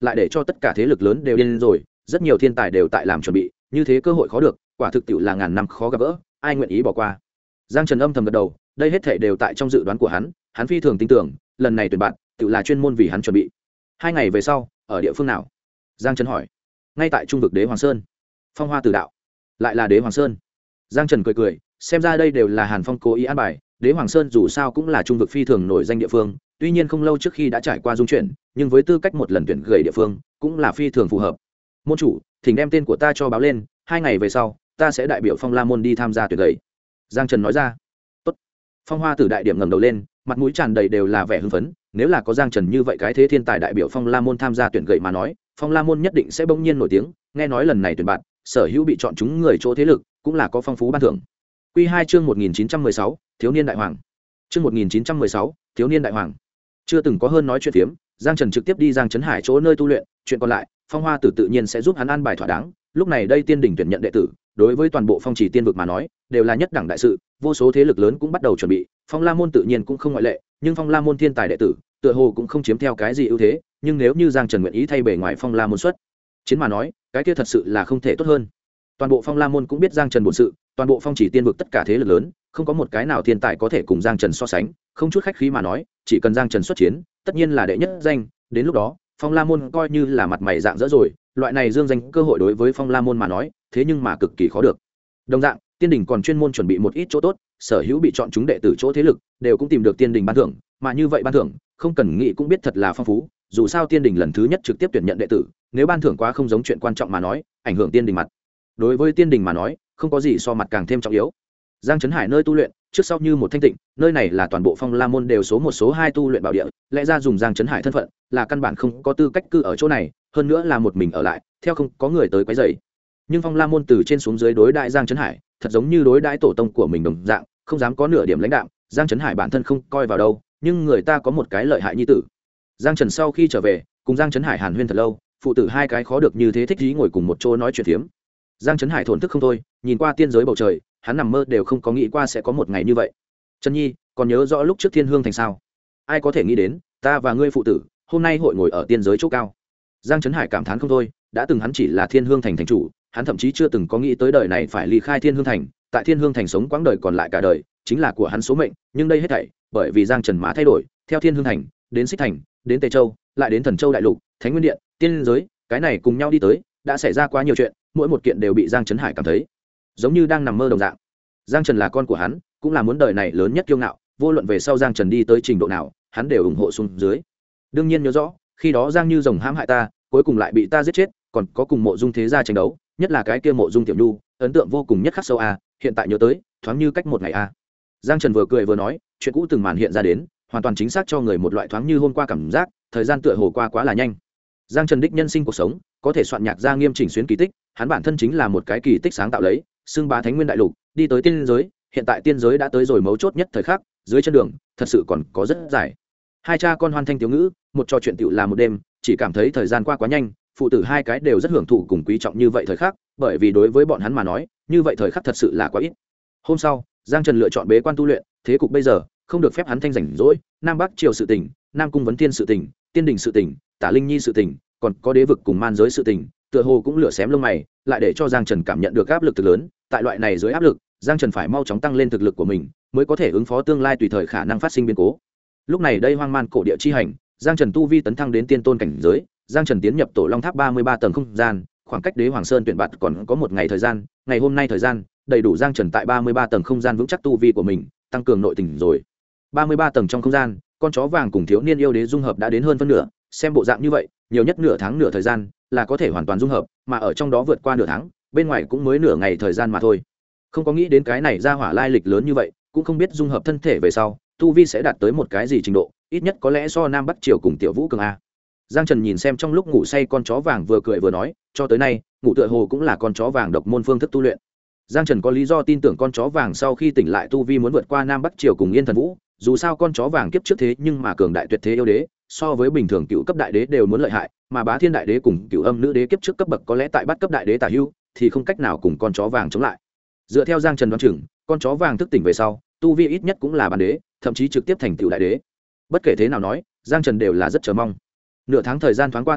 lại để cho tất cả thế lực lớn đều điên rồi, rất nhiều thiên tài đều tại làm chuẩn bị, như thế cơ hội khó được, quả thực tiệu là ngàn năm khó gặp gỡ, ai nguyện ý bỏ qua. Giang Trần âm thầm gật đầu, đây hết thảy đều tại trong dự đoán của hắn phi thường tin tưởng, lần này tuyển bạn tiệu là chuyên môn vì hắn chuẩn bị. 2 ngày về sau, ở địa phương nào? Giang Trần hỏi. Ngay tại trung vực Đế Hoàng Sơn. Phong Hoa Tử Đạo. Lại là Đế Hoàng Sơn. Giang Trần cười cười, xem ra đây đều là Hàn Phong cố ý an bài. Đế Hoàng Sơn dù sao cũng là trung vực phi thường nổi danh địa phương, tuy nhiên không lâu trước khi đã trải qua dung chuyển, nhưng với tư cách một lần tuyển gầy địa phương, cũng là phi thường phù hợp. Môn chủ, thỉnh đem tên của ta cho báo lên, 2 ngày về sau, ta sẽ đại biểu Phong La môn đi tham gia tuyển gầy. Giang Trần nói ra. Tốt. Phong Hoa Tử đại điểm ngẩng đầu lên, mặt mũi tràn đầy đều là vẻ hưng phấn, nếu là có Giang Trần như vậy cái thế thiên tài đại biểu Phong La môn tham gia tuyển gầy mà nói, Phong La môn nhất định sẽ bỗng nhiên nổi tiếng, nghe nói lần này tuyển bạn, sở hữu bị chọn chúng người chỗ thế lực, cũng là có phong phú ban thưởng. Quy 2 chương 1916, Thiếu niên đại hoàng. Chương 1916, Thiếu niên đại hoàng. Chưa từng có hơn nói chuyện phiếm, Giang Trần trực tiếp đi Giang Trấn Hải chỗ nơi tu luyện, chuyện còn lại, Phong Hoa Tử tự nhiên sẽ giúp hắn an bài thỏa đáng. Lúc này đây tiên đỉnh tuyển nhận đệ tử, đối với toàn bộ Phong Chỉ Tiên vực mà nói, đều là nhất đẳng đại sự, vô số thế lực lớn cũng bắt đầu chuẩn bị, Phong La môn tự nhiên cũng không ngoại lệ, nhưng Phong La môn thiên tài đệ tử, tựa hồ cũng không chiếm theo cái gì ưu thế, nhưng nếu như Giang Trần nguyện ý thay bề ngoài Phong La môn xuất chiến mà nói, cái kia thật sự là không thể tốt hơn. Toàn bộ Phong La môn cũng biết Giang Trần bổn sự, toàn bộ Phong Chỉ Tiên vực tất cả thế lực lớn, không có một cái nào thiên tài có thể cùng Giang Trần so sánh, không chút khách khí mà nói, chỉ cần Giang Trần xuất chiến, tất nhiên là đệ nhất danh, đến lúc đó, Phong La môn coi như là mặt mày dạng dỡ rồi, loại này dương danh cơ hội đối với Phong La môn mà nói, thế nhưng mà cực kỳ khó được. Đồng dạng, tiên đỉnh còn chuyên môn chuẩn bị một ít chỗ tốt, sở hữu bị chọn chúng đệ tử chỗ thế lực, đều cũng tìm được tiên đỉnh ban thưởng, mà như vậy ban thưởng, không cần nghĩ cũng biết thật là phong phú, dù sao tiên đỉnh lần thứ nhất trực tiếp tuyển nhận đệ tử, nếu ban thưởng quá không giống chuyện quan trọng mà nói, ảnh hưởng tiên đỉnh mặt. Đối với tiên đỉnh mà nói, không có gì so mặt càng thêm trọng yếu. Giang Trấn Hải nơi tu luyện, trước sau như một thanh tịnh, nơi này là toàn bộ Phong La môn đều số 1 số 2 tu luyện bảo địa, lẽ ra dùng Giang Trấn Hải thân phận, là căn bản không có tư cách cư ở chỗ này, hơn nữa là một mình ở lại, theo không có người tới quấy rầy. Nhưng Phong La môn từ trên xuống dưới đối đại Giang Trấn Hải, thật giống như đối đãi tổ tông của mình đồng dạng, không dám có nửa điểm lãnh đạm, Giang Trấn Hải bản thân không coi vào đâu, nhưng người ta có một cái lợi hại nhi tử. Giang Trần sau khi trở về, cùng Giang Trấn Hải hàn huyên thật lâu, phụ tử hai cái khó được như thế thích ý ngồi cùng một chỗ nói chuyện phiếm. Giang Trấn Hải thổn thức không thôi, nhìn qua tiên giới bầu trời, hắn nằm mơ đều không có nghĩ qua sẽ có một ngày như vậy. Trần Nhi, còn nhớ rõ lúc trước Thiên Hương thành sao? Ai có thể nghĩ đến, ta và ngươi phụ tử, hôm nay hội ngồi ở tiên giới chỗ cao. Giang Trấn Hải cảm thán không thôi, đã từng hắn chỉ là Thiên Hương thành thành chủ, hắn thậm chí chưa từng có nghĩ tới đời này phải ly khai Thiên Hương thành, tại Thiên Hương thành sống quãng đời còn lại cả đời, chính là của hắn số mệnh, nhưng đây hết thảy, bởi vì Giang Trần Mã thay đổi, theo Thiên Hương thành, đến Xích thành, đến Tề Châu, lại đến Thần Châu đại lục, Thánh Nguyên điện, tiên giới, cái này cùng nhau đi tới, đã xảy ra quá nhiều chuyện, mỗi một kiện đều bị Giang Trấn Hải cảm thấy giống như đang nằm mơ đồng dạng. Giang Trần là con của hắn, cũng là muốn đời này lớn nhất kiêu ngạo, vô luận về sau Giang Trần đi tới trình độ nào, hắn đều ủng hộ xuống dưới. Đương nhiên nhớ rõ, khi đó Giang Như rồng hãm hại ta, cuối cùng lại bị ta giết chết, còn có cùng Mộ Dung thế gia tranh đấu, nhất là cái kia Mộ Dung Tiểu Nhu, ấn tượng vô cùng nhất khắc sâu a, hiện tại nhớ tới, thoáng như cách một ngày a. Giang Trần vừa cười vừa nói, chuyện cũ từng màn hiện ra đến, hoàn toàn chính xác cho người một loại thoáng như hôm qua cảm giác, thời gian tựa hồ qua quá là nhanh. Giang Trần đích nhân sinh cuộc sống, có thể soạn nhạc ra nghiêm chỉnh xuyến kỳ tích, hắn bản thân chính là một cái kỳ tích sáng tạo lấy, xưng bá Thánh Nguyên đại lục, đi tới tiên giới, hiện tại tiên giới đã tới rồi mấu chốt nhất thời khắc, dưới chân đường, thật sự còn có rất dài. Hai cha con hoan thanh tiểu ngữ, một trò chuyện tiểu là một đêm, chỉ cảm thấy thời gian qua quá nhanh, phụ tử hai cái đều rất hưởng thụ cùng quý trọng như vậy thời khắc, bởi vì đối với bọn hắn mà nói, như vậy thời khắc thật sự là quá ít. Hôm sau, Giang Trần lựa chọn bế quan tu luyện, thế cục bây giờ, không được phép hắn thanh rảnh rỗi, Nam Bắc triều sự tình, Nam cung vấn thiên sự tình, Tiên đình sự tình, Tả Linh Nhi sự tình, còn có đế vực cùng man giới sự tình, tựa hồ cũng lửa xém lông mày, lại để cho Giang Trần cảm nhận được áp lực thực lớn, tại loại này dưới áp lực, Giang Trần phải mau chóng tăng lên thực lực của mình, mới có thể ứng phó tương lai tùy thời khả năng phát sinh biến cố. Lúc này đây hoang man cổ địa chi hành, Giang Trần tu vi tấn thăng đến tiên tôn cảnh giới, Giang Trần tiến nhập Tổ Long Tháp 33 tầng không gian, khoảng cách Đế Hoàng Sơn tuyển bạt còn có một ngày thời gian, ngày hôm nay thời gian, đầy đủ Giang Trần tại 33 tầng không gian vững chắc tu vi của mình, tăng cường nội tình rồi. 33 tầng trong không gian, con chó vàng cùng thiếu niên yêu đế dung hợp đã đến hơn phân nửa, xem bộ dạng như vậy, nhiều nhất nửa tháng nửa thời gian là có thể hoàn toàn dung hợp, mà ở trong đó vượt qua nửa tháng, bên ngoài cũng mới nửa ngày thời gian mà thôi. Không có nghĩ đến cái này ra hỏa lai lịch lớn như vậy, cũng không biết dung hợp thân thể về sau, tu vi sẽ đạt tới một cái gì trình độ, ít nhất có lẽ so Nam Bắc Triều cùng Tiểu Vũ cường a. Giang Trần nhìn xem trong lúc ngủ say con chó vàng vừa cười vừa nói, cho tới nay, ngủ tựa hồ cũng là con chó vàng độc môn phương thức tu luyện. Giang Trần có lý do tin tưởng con chó vàng sau khi tỉnh lại tu vi muốn vượt qua Nam Bắc Triều cùng Yên Thần Vũ, dù sao con chó vàng kiếp trước thế nhưng mà cường đại tuyệt thế yêu đế, so với bình thường cựu cấp đại đế đều muốn lợi hại, mà Bá Thiên đại đế cùng Cựu Âm nữ đế kiếp trước cấp bậc có lẽ tại bắt cấp đại đế tả hữu, thì không cách nào cùng con chó vàng chống lại. Dựa theo Giang Trần đoán chừng, con chó vàng thức tỉnh về sau, tu vi ít nhất cũng là bản đế, thậm chí trực tiếp thành tựu đại đế. Bất kể thế nào nói, Giang Trần đều là rất chờ mong. Nửa tháng thời gian thoáng qua tức thì,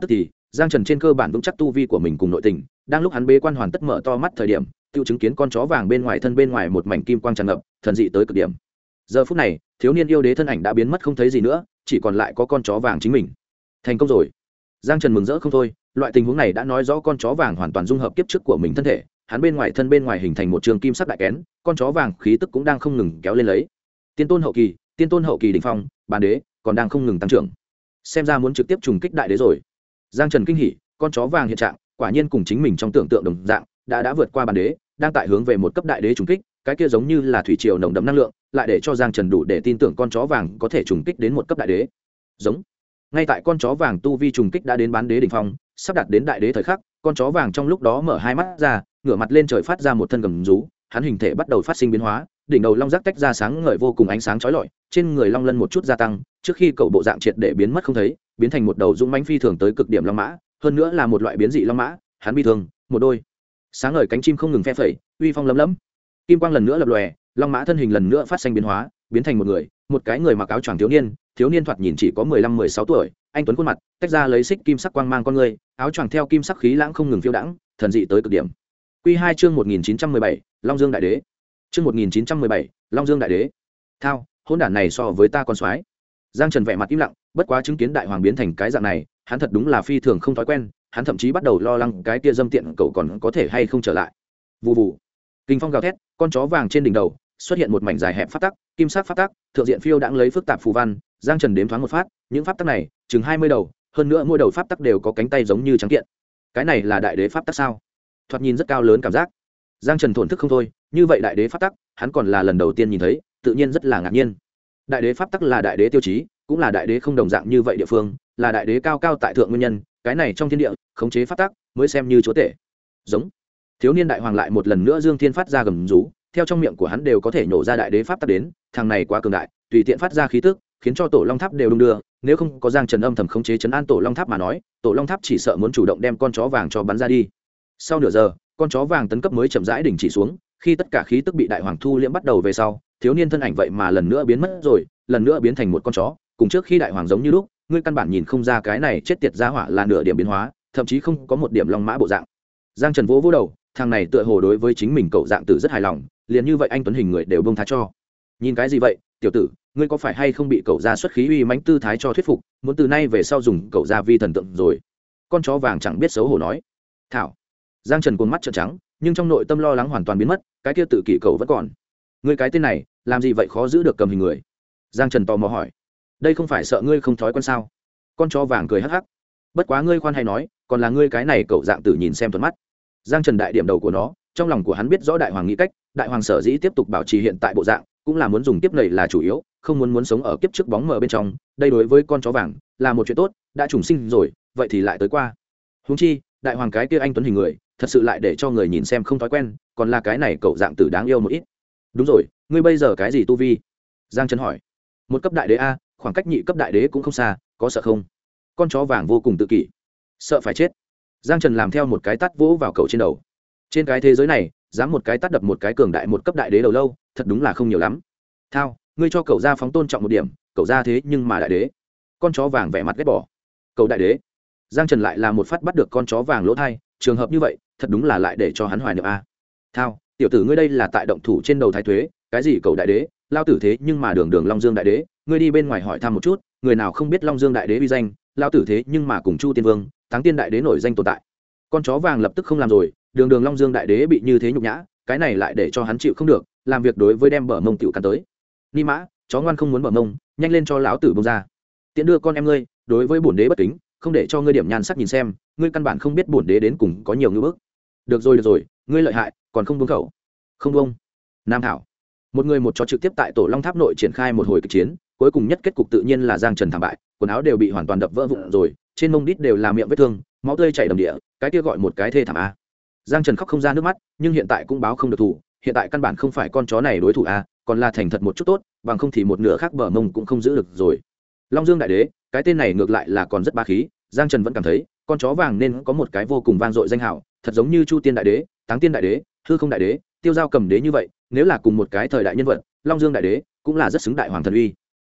Giang Trần trên cơ bản vững chắc tu vi của mình cùng nội tình, đang lúc hắn bế quan hoàn tất mở to mắt thời điểm, tiêu chứng kiến con chó vàng bên ngoài thân bên ngoài một mảnh kim quang tràn ngập, thần dị tới cực điểm. Giờ phút này, thiếu niên yêu đế thân ảnh đã biến mất không thấy gì nữa, chỉ còn lại có con chó vàng chính mình. Thành công rồi. Giang Trần mừng rỡ không thôi, loại tình huống này đã nói rõ con chó vàng hoàn toàn dung hợp kiếp trước của mình thân thể, hắn bên ngoài thân bên ngoài hình thành một trường kim sắc đại kén, con chó vàng khí tức cũng đang không ngừng kéo lên lấy. Tiên tôn hậu kỳ đỉnh phong, bản đế còn đang không ngừng tăng trưởng. Xem ra muốn trực tiếp trùng kích đại đế rồi. Giang Trần kinh hỉ, con chó vàng hiện trạng quả nhiên cùng chính mình trong tưởng tượng đồng dạng, đã vượt qua bản đế, đang tại hướng về một cấp đại đế trùng kích, cái kia giống như là thủy triều nồng đậm năng lượng, lại để cho Giang Trần đủ để tin tưởng con chó vàng có thể trùng kích đến một cấp đại đế. Giống. Ngay tại con chó vàng tu vi trùng kích đã đến bán đế đỉnh phong, sắp đạt đến đại đế thời khắc, con chó vàng trong lúc đó mở hai mắt ra, ngửa mặt lên trời phát ra một thân gầm rú, hắn hình thể bắt đầu phát sinh biến hóa, đỉnh đầu long giác tách ra sáng ngời vô cùng ánh sáng chói lọi, trên người long lân một chút gia tăng, trước khi cậu bộ dạng triệt để biến mất không thấy, biến thành một đầu dũng mãnh phi thường tới cực điểm long mã, hơn nữa là một loại biến dị long mã, hắn bi thương, một đôi sáng ngời cánh chim không ngừng phe phẩy, uy phong lấm lấm. Kim quang lần nữa lập lòe, long mã thân hình lần nữa phát sinh biến hóa, biến thành một cái người mặc áo choàng thiếu niên thoạt nhìn chỉ có 15-16 tuổi, anh tuấn khuôn mặt, tách ra lấy xích kim sắc quang mang con người, áo choàng theo kim sắc khí lãng không ngừng phiêu đãng, thần dị tới cực điểm. Quy 2 chương 1917, Long Dương đại đế. Chương 1917, Long Dương đại đế. Thao, hỗn đản này so với ta còn soái. Giang Trần vẻ mặt im lặng, bất quá chứng kiến đại hoàng biến thành cái dạng này, hắn thật đúng là phi thường không thói quen, hắn thậm chí bắt đầu lo lắng cái kia dâm tiện cậu còn có thể hay không trở lại. Vù vù. Kinh phong gào thét, con chó vàng trên đỉnh đầu xuất hiện một mảnh dài hẹp pháp tắc, kim sắc pháp tắc, thượng diện phiêu đãng lấy phức tạp phù văn, Giang Trần đếm thoáng một phát, những pháp tắc này chừng 20 đầu, hơn nữa mỗi đầu pháp tắc đều có cánh tay giống như trắng kiện. Cái này là đại đế pháp tắc sao? Thoạt nhìn rất cao lớn cảm giác. Giang Trần thổn thức không thôi, như vậy đại đế pháp tắc, hắn còn là lần đầu tiên nhìn thấy, tự nhiên rất là ngạc nhiên. Đại đế pháp tắc là đại đế tiêu chí, cũng là đại đế không đồng dạng như vậy địa phương, là đại đế cao cao tại thượng nguyên nhân, cái này trong thiên địa, khống chế pháp tắc mới xem như chúa tể. Giống. Thiếu niên đại hoàng lại một lần nữa dương thiên phát ra gầm rú, theo trong miệng của hắn đều có thể nhổ ra đại đế pháp tắc đến, thằng này quá cường đại, tùy tiện phát ra khí tức, khiến cho tổ long tháp đều đung đưa, nếu không có Giang Trần âm thầm khống chế trấn an tổ long tháp mà nói, tổ long tháp chỉ sợ muốn chủ động đem con chó vàng cho bắn ra đi. Sau nửa giờ, con chó vàng tấn cấp mới chậm rãi đỉnh chỉ xuống, khi tất cả khí tức bị đại hoàng thu liễm bắt đầu về sau, thiếu niên thân ảnh vậy mà lần nữa biến mất rồi, lần nữa biến thành một con chó, cùng trước khi đại hoàng giống như lúc, ngươi căn bản nhìn không ra cái này chết tiệt gia hỏa là nửa điểm biến hóa, thậm chí không có một điểm long mã bộ dạng. Giang Trần vỗ đầu, thằng này tựa hồ đối với chính mình cậu dạng tử rất hài lòng, liền như vậy anh tuấn hình người đều bông tha cho. Nhìn cái gì vậy, tiểu tử, ngươi có phải hay không bị cậu gia xuất khí uy mãnh tư thái cho thuyết phục, muốn từ nay về sau dùng cậu gia vi thần tượng rồi? Con chó vàng chẳng biết xấu hổ nói. Thảo. Giang Trần cuồng mắt trợn trắng, nhưng trong nội tâm lo lắng hoàn toàn biến mất, cái kia tự kỷ cậu vẫn còn. Ngươi cái tên này, làm gì vậy khó giữ được cầm hình người? Giang Trần tò mò hỏi. Đây không phải sợ ngươi không thói quen sao? Con chó vàng cười hắc hắc. Bất quá ngươi khoan hay nói, còn là ngươi cái này cậu dạng tử nhìn xem thuận mắt. Giang Trần đại điểm đầu của nó, trong lòng của hắn biết rõ đại hoàng nghĩ cách, đại hoàng sở dĩ tiếp tục bảo trì hiện tại bộ dạng, cũng là muốn dùng kiếp này là chủ yếu, không muốn sống ở kiếp trước bóng mờ bên trong, đây đối với con chó vàng là một chuyện tốt, đã trùng sinh rồi, vậy thì lại tới qua. Huống chi, đại hoàng cái kia anh tuấn hình người, thật sự lại để cho người nhìn xem không thói quen, còn là cái này cậu dạng tử đáng yêu một ít. Đúng rồi, ngươi bây giờ cái gì tu vi? Giang Trần hỏi. Một cấp đại đế a, khoảng cách nhị cấp đại đế cũng không xa, có sợ không? Con chó vàng vô cùng tự kỷ. Sợ phải chết. Giang Trần làm theo một cái tát vỗ vào cậu trên đầu. Trên cái thế giới này, dám một cái tát đập một cái cường đại một cấp đại đế đầu lâu, thật đúng là không nhiều lắm. Thao, ngươi cho cậu ra phóng tôn trọng một điểm, cậu ra thế nhưng mà đại đế. Con chó vàng vẻ mặt ghét bỏ. Cậu đại đế. Giang Trần lại là một phát bắt được con chó vàng lỗ thai, trường hợp như vậy, thật đúng là lại để cho hắn hoài niệm a. Thao, tiểu tử ngươi đây là tại động thủ trên đầu thái thuế, cái gì cậu đại đế, lao tử thế nhưng mà đường Long Dương đại đế, ngươi đi bên ngoài hỏi thăm một chút, người nào không biết Long Dương đại đế uy danh, lao tử thế nhưng mà cùng Chu Tiên Vương, Táng Tiên đại đế nổi danh tồn tại. Con chó vàng lập tức không làm rồi, đường Long Dương đại đế bị như thế nhục nhã, cái này lại để cho hắn chịu không được, làm việc đối với đem bờ mông tiểu cắn tới. Ni mã, chó ngoan không muốn bờ mông, nhanh lên cho lão tử bông ra. Tiện đưa con em ngươi, đối với bổn đế bất kính, không để cho ngươi điểm nhan sắc nhìn xem, ngươi căn bản không biết bổn đế đến cùng có nhiều ngư bức. Được rồi, ngươi lợi hại, còn không buông khẩu. Không buông. Nam thảo. Một người một chó trực tiếp tại tổ Long Tháp nội triển khai một hồi kịch chiến, cuối cùng nhất kết cục tự nhiên là Giang Trần thảm bại, quần áo đều bị hoàn toàn đập vỡ vụn rồi, trên mông đít đều là miệng vết thương, máu tươi chảy đầm địa, cái kia gọi một cái thê thảm a. Giang Trần khóc không ra nước mắt, nhưng hiện tại cũng báo không được thủ, hiện tại căn bản không phải con chó này đối thủ a, còn là thành thật một chút tốt, bằng không thì một nửa khác bờ mông cũng không giữ được rồi. Long Dương đại đế, cái tên này ngược lại là còn rất bá khí, Giang Trần vẫn cảm thấy, con chó vàng nên có một cái vô cùng vang dội danh hào, thật giống như Chu Tiên đại đế, Táng Tiên đại đế, Hư Không đại đế, Tiêu Giao Cầm đế như vậy, nếu là cùng một cái thời đại nhân vật, Long Dương đại đế cũng là rất xứng đại hoàng thần uy.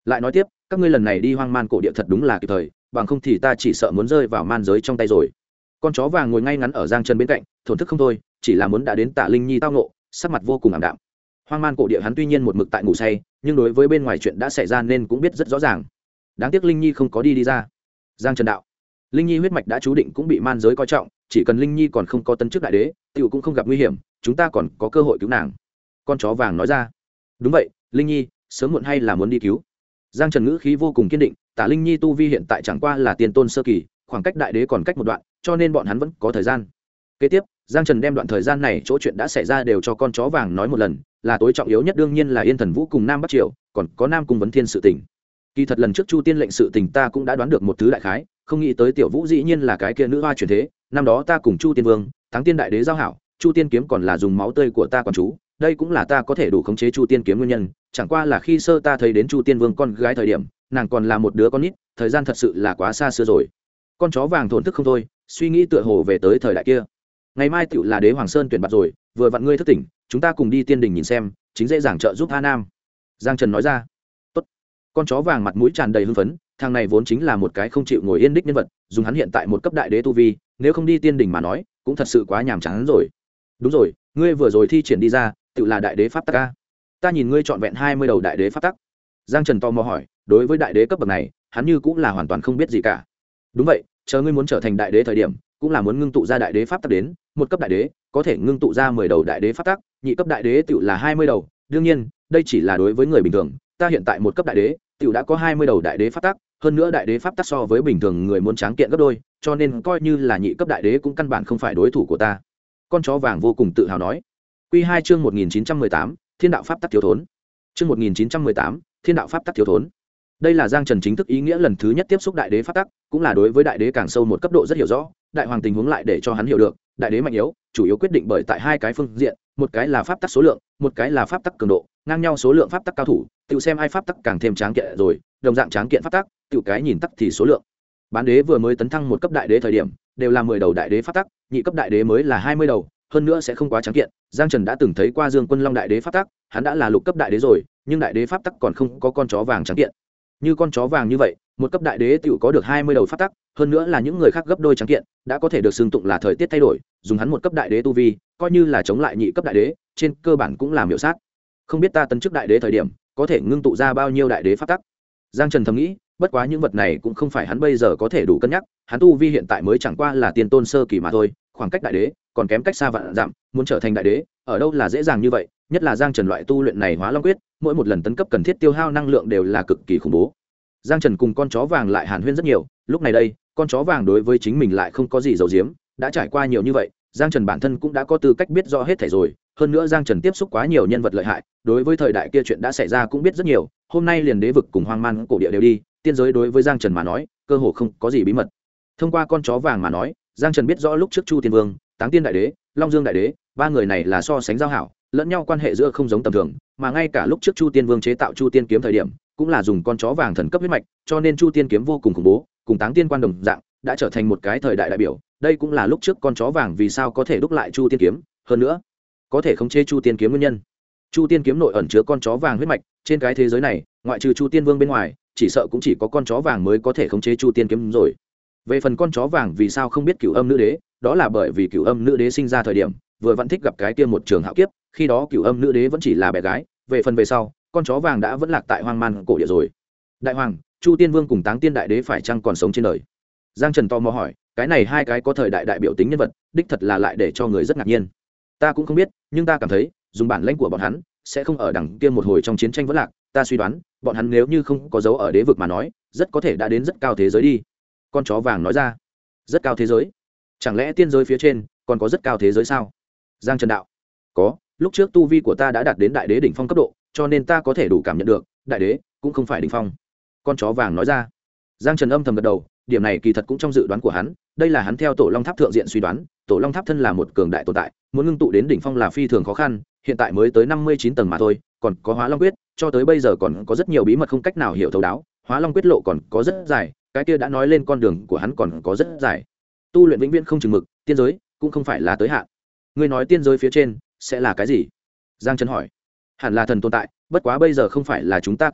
lại nói tiếp, các ngươi lần này đi hoang man cổ địa thật đúng là kịp thời, bằng không thì ta chỉ sợ muốn rơi vào man giới trong tay rồi. Con chó vàng ngồi ngay ngắn ở Giang Trần bên cạnh, thổn thức không thôi, chỉ là muốn đã đến Tạ Linh Nhi tao ngộ, sắc mặt vô cùng ảm đạm. Hoang man cổ địa hắn tuy nhiên một mực tại ngủ say, nhưng đối với bên ngoài chuyện đã xảy ra nên cũng biết rất rõ ràng. Đáng tiếc Linh Nhi không có đi ra. Giang Trần đạo, Linh Nhi huyết mạch đã chú định cũng bị man giới coi trọng, chỉ cần Linh Nhi còn không có tấn chức đại đế, tiểu cũng không gặp nguy hiểm, chúng ta còn có cơ hội cứu nàng. Con chó vàng nói ra. Đúng vậy, Linh Nhi, sớm muộn hay là muốn đi cứu. Giang Trần ngữ khí vô cùng kiên định, Tả Linh Nhi tu vi hiện tại chẳng qua là tiên tôn sơ kỳ, khoảng cách đại đế còn cách một đoạn, cho nên bọn hắn vẫn có thời gian. Kế tiếp, Giang Trần đem đoạn thời gian này chỗ chuyện đã xảy ra đều cho con chó vàng nói một lần, là tối trọng yếu nhất đương nhiên là Yên Thần Vũ cùng Nam Bắc Triều, còn có Nam Cung Vấn Thiên sự tình. Kỳ thật lần trước Chu Tiên lệnh sự tình ta cũng đã đoán được một thứ đại khái, không nghĩ tới Tiểu Vũ dĩ nhiên là cái kia nữ hoa chuyển thế, năm đó ta cùng Chu Tiên Vương, Táng Tiên đại đế giao hảo, Chu Tiên kiếm còn là dùng máu tươi của ta còn chú, đây cũng là ta có thể đủ khống chế Chu Tiên kiếm nguyên nhân, chẳng qua là khi sơ ta thấy đến Chu Tiên Vương con gái thời điểm, nàng còn là một đứa con nít, thời gian thật sự là quá xa xưa rồi. Con chó vàng thổn thức không thôi, suy nghĩ tựa hồ về tới thời đại kia. Ngày mai tựu là Đế Hoàng Sơn tuyển bạt rồi, vừa vặn ngươi thức tỉnh, chúng ta cùng đi tiên đình nhìn xem, chính dễ dàng trợ giúp A Nam. Giang Trần nói ra. Tốt. Con chó vàng mặt mũi tràn đầy hưng phấn, thằng này vốn chính là một cái không chịu ngồi yên đích nhân vật, dùng hắn hiện tại một cấp đại đế tu vi, nếu không đi tiên đình mà nói, cũng thật sự quá nhàm chán rồi. Đúng rồi, ngươi vừa rồi thi triển đi ra, tựu là đại đế pháp tắc a. Ta nhìn ngươi trọn vẹn 20 đầu đại đế pháp tắc. Giang Trần tò mò hỏi, đối với đại đế cấp bậc này, hắn như cũng là hoàn toàn không biết gì cả. Đúng vậy, chờ ngươi muốn trở thành đại đế thời điểm, cũng là muốn ngưng tụ ra đại đế pháp tắc đến, một cấp đại đế có thể ngưng tụ ra 10 đầu đại đế pháp tắc, nhị cấp đại đế tựu là 20 đầu, đương nhiên, đây chỉ là đối với người bình thường, ta hiện tại một cấp đại đế, tựu đã có 20 đầu đại đế pháp tắc, hơn nữa đại đế pháp tắc so với bình thường người muốn tráng kiện gấp đôi, cho nên coi như là nhị cấp đại đế cũng căn bản không phải đối thủ của ta. Con chó vàng vô cùng tự hào nói. Quy 2 chương 1918, Thiên đạo pháp tắc thiếu thốn. Chương 1918, Thiên đạo pháp tắc thiếu thốn. Đây là Giang Trần chính thức ý nghĩa lần thứ nhất tiếp xúc đại đế pháp tắc, cũng là đối với đại đế càng sâu một cấp độ rất hiểu rõ, đại hoàng tình huống lại để cho hắn hiểu được, đại đế mạnh yếu, chủ yếu quyết định bởi tại hai cái phương diện, một cái là pháp tắc số lượng, một cái là pháp tắc cường độ, ngang nhau số lượng pháp tắc cao thủ, tự xem ai pháp tắc càng thêm tráng kiện rồi, đồng dạng tráng kiện pháp tắc, tự cái nhìn tắc thì số lượng. Bán đế vừa mới tấn thăng một cấp đại đế thời điểm, đều là 10 đầu đại đế pháp tắc, nhị cấp đại đế mới là 20 đầu, hơn nữa sẽ không quá tráng kiện. Giang Trần đã từng thấy qua Dương Quân Long đại đế pháp tắc, hắn đã là lục cấp đại đế rồi, nhưng đại đế pháp tắc còn không có con chó vàng tráng kiện. Như con chó vàng như vậy, một cấp đại đế tựu có được 20 đầu pháp tắc, hơn nữa là những người khác gấp đôi tráng kiện, đã có thể được xưng tụng là thời tiết thay đổi, dùng hắn một cấp đại đế tu vi, coi như là chống lại nhị cấp đại đế, trên cơ bản cũng là miểu sát. Không biết ta tấn chức đại đế thời điểm, có thể ngưng tụ ra bao nhiêu đại đế pháp tắc. Giang Trần thầm nghĩ, bất quá những vật này cũng không phải hắn bây giờ có thể đủ cân nhắc, hắn tu vi hiện tại mới chẳng qua là tiên tôn sơ kỳ mà thôi, khoảng cách đại đế còn kém cách xa vạn dặm, muốn trở thành đại đế, ở đâu là dễ dàng như vậy, nhất là Giang Trần loại tu luyện này Hóa Long quyết, mỗi một lần tấn cấp cần thiết tiêu hao năng lượng đều là cực kỳ khủng bố. Giang Trần cùng con chó vàng lại hàn huyên rất nhiều, lúc này đây, con chó vàng đối với chính mình lại không có gì giấu giếm, đã trải qua nhiều như vậy, Giang Trần bản thân cũng đã có tư cách biết rõ hết thảy rồi, hơn nữa Giang Trần tiếp xúc quá nhiều nhân vật lợi hại, đối với thời đại kia chuyện đã xảy ra cũng biết rất nhiều, hôm nay liền đế vực cùng hoang man cổ địa đều đi, tiên giới đối với Giang Trần mà nói, cơ hồ không có gì bí mật. Thông qua con chó vàng mà nói, Giang Trần biết rõ lúc trước Chu Tiên Vương, Táng Tiên đại đế, Long Dương đại đế, ba người này là so sánh giao hảo, lẫn nhau quan hệ giữa không giống tầm thường, mà ngay cả lúc trước Chu Tiên Vương chế tạo Chu Tiên kiếm thời điểm, cũng là dùng con chó vàng thần cấp huyết mạch, cho nên Chu Tiên kiếm vô cùng khủng bố, cùng Táng Tiên quan đồng dạng, đã trở thành một cái thời đại đại biểu, đây cũng là lúc trước con chó vàng vì sao có thể đúc lại Chu Tiên kiếm, hơn nữa, có thể khống chế Chu Tiên kiếm nguyên nhân. Chu Tiên kiếm nội ẩn chứa con chó vàng huyết mạch, trên cái thế giới này, ngoại trừ Chu Tiên Vương bên ngoài, chỉ sợ cũng chỉ có con chó vàng mới có thể khống chế Chu Tiên kiếm rồi. Về phần con chó vàng vì sao không biết Cửu Âm nữ đế, đó là bởi vì Cửu Âm nữ đế sinh ra thời điểm, vừa vẫn thích gặp cái kia một trường hạo kiếp, khi đó Cửu Âm nữ đế vẫn chỉ là bé gái, về phần về sau, con chó vàng đã vẫn lạc tại hoang man cổ địa rồi. Đại hoàng, Chu Tiên Vương cùng Táng Tiên đại đế phải chăng còn sống trên đời? Giang Trần tò mò hỏi, cái này hai cái có thời đại đại biểu tính nhân vật, đích thật là lại để cho người rất ngạc nhiên. Ta cũng không biết, nhưng ta cảm thấy, dùng bản lĩnh của bọn hắn, sẽ không ở đằng kia một hồi trong chiến tranh vẫn lạc, ta suy đoán, bọn hắn nếu như không có dấu ở đế vực mà nói, rất có thể đã đến rất cao thế giới đi. Con chó vàng nói ra. Rất cao thế giới? Chẳng lẽ tiên giới phía trên còn có rất cao thế giới sao? Giang Trần đạo. Có, lúc trước tu vi của ta đã đạt đến đại đế đỉnh phong cấp độ, cho nên ta có thể đủ cảm nhận được, đại đế cũng không phải đỉnh phong. Con chó vàng nói ra. Giang Trần âm thầm gật đầu, điểm này kỳ thật cũng trong dự đoán của hắn, đây là hắn theo Tổ Long Tháp thượng diện suy đoán, Tổ Long Tháp thân là một cường đại tồn tại, muốn ngưng tụ đến đỉnh phong là phi thường khó khăn, hiện tại mới tới 59 tầng mà thôi, còn có Hóa Long quyết, cho tới bây giờ còn có rất nhiều bí mật không cách nào hiểu thấu đáo, Hóa Long quyết lộ còn có rất dài, cái kia đã nói lên con đường của hắn còn có rất dài. Tu luyện vĩnh viễn không chừng mực, tiên giới cũng không phải là tới hạn. Ngươi nói tiên giới phía trên sẽ là cái gì? Giang Trần hỏi. Hẳn là thần tồn tại, bất quá bây giờ không phải là chúng ta cân nhắc,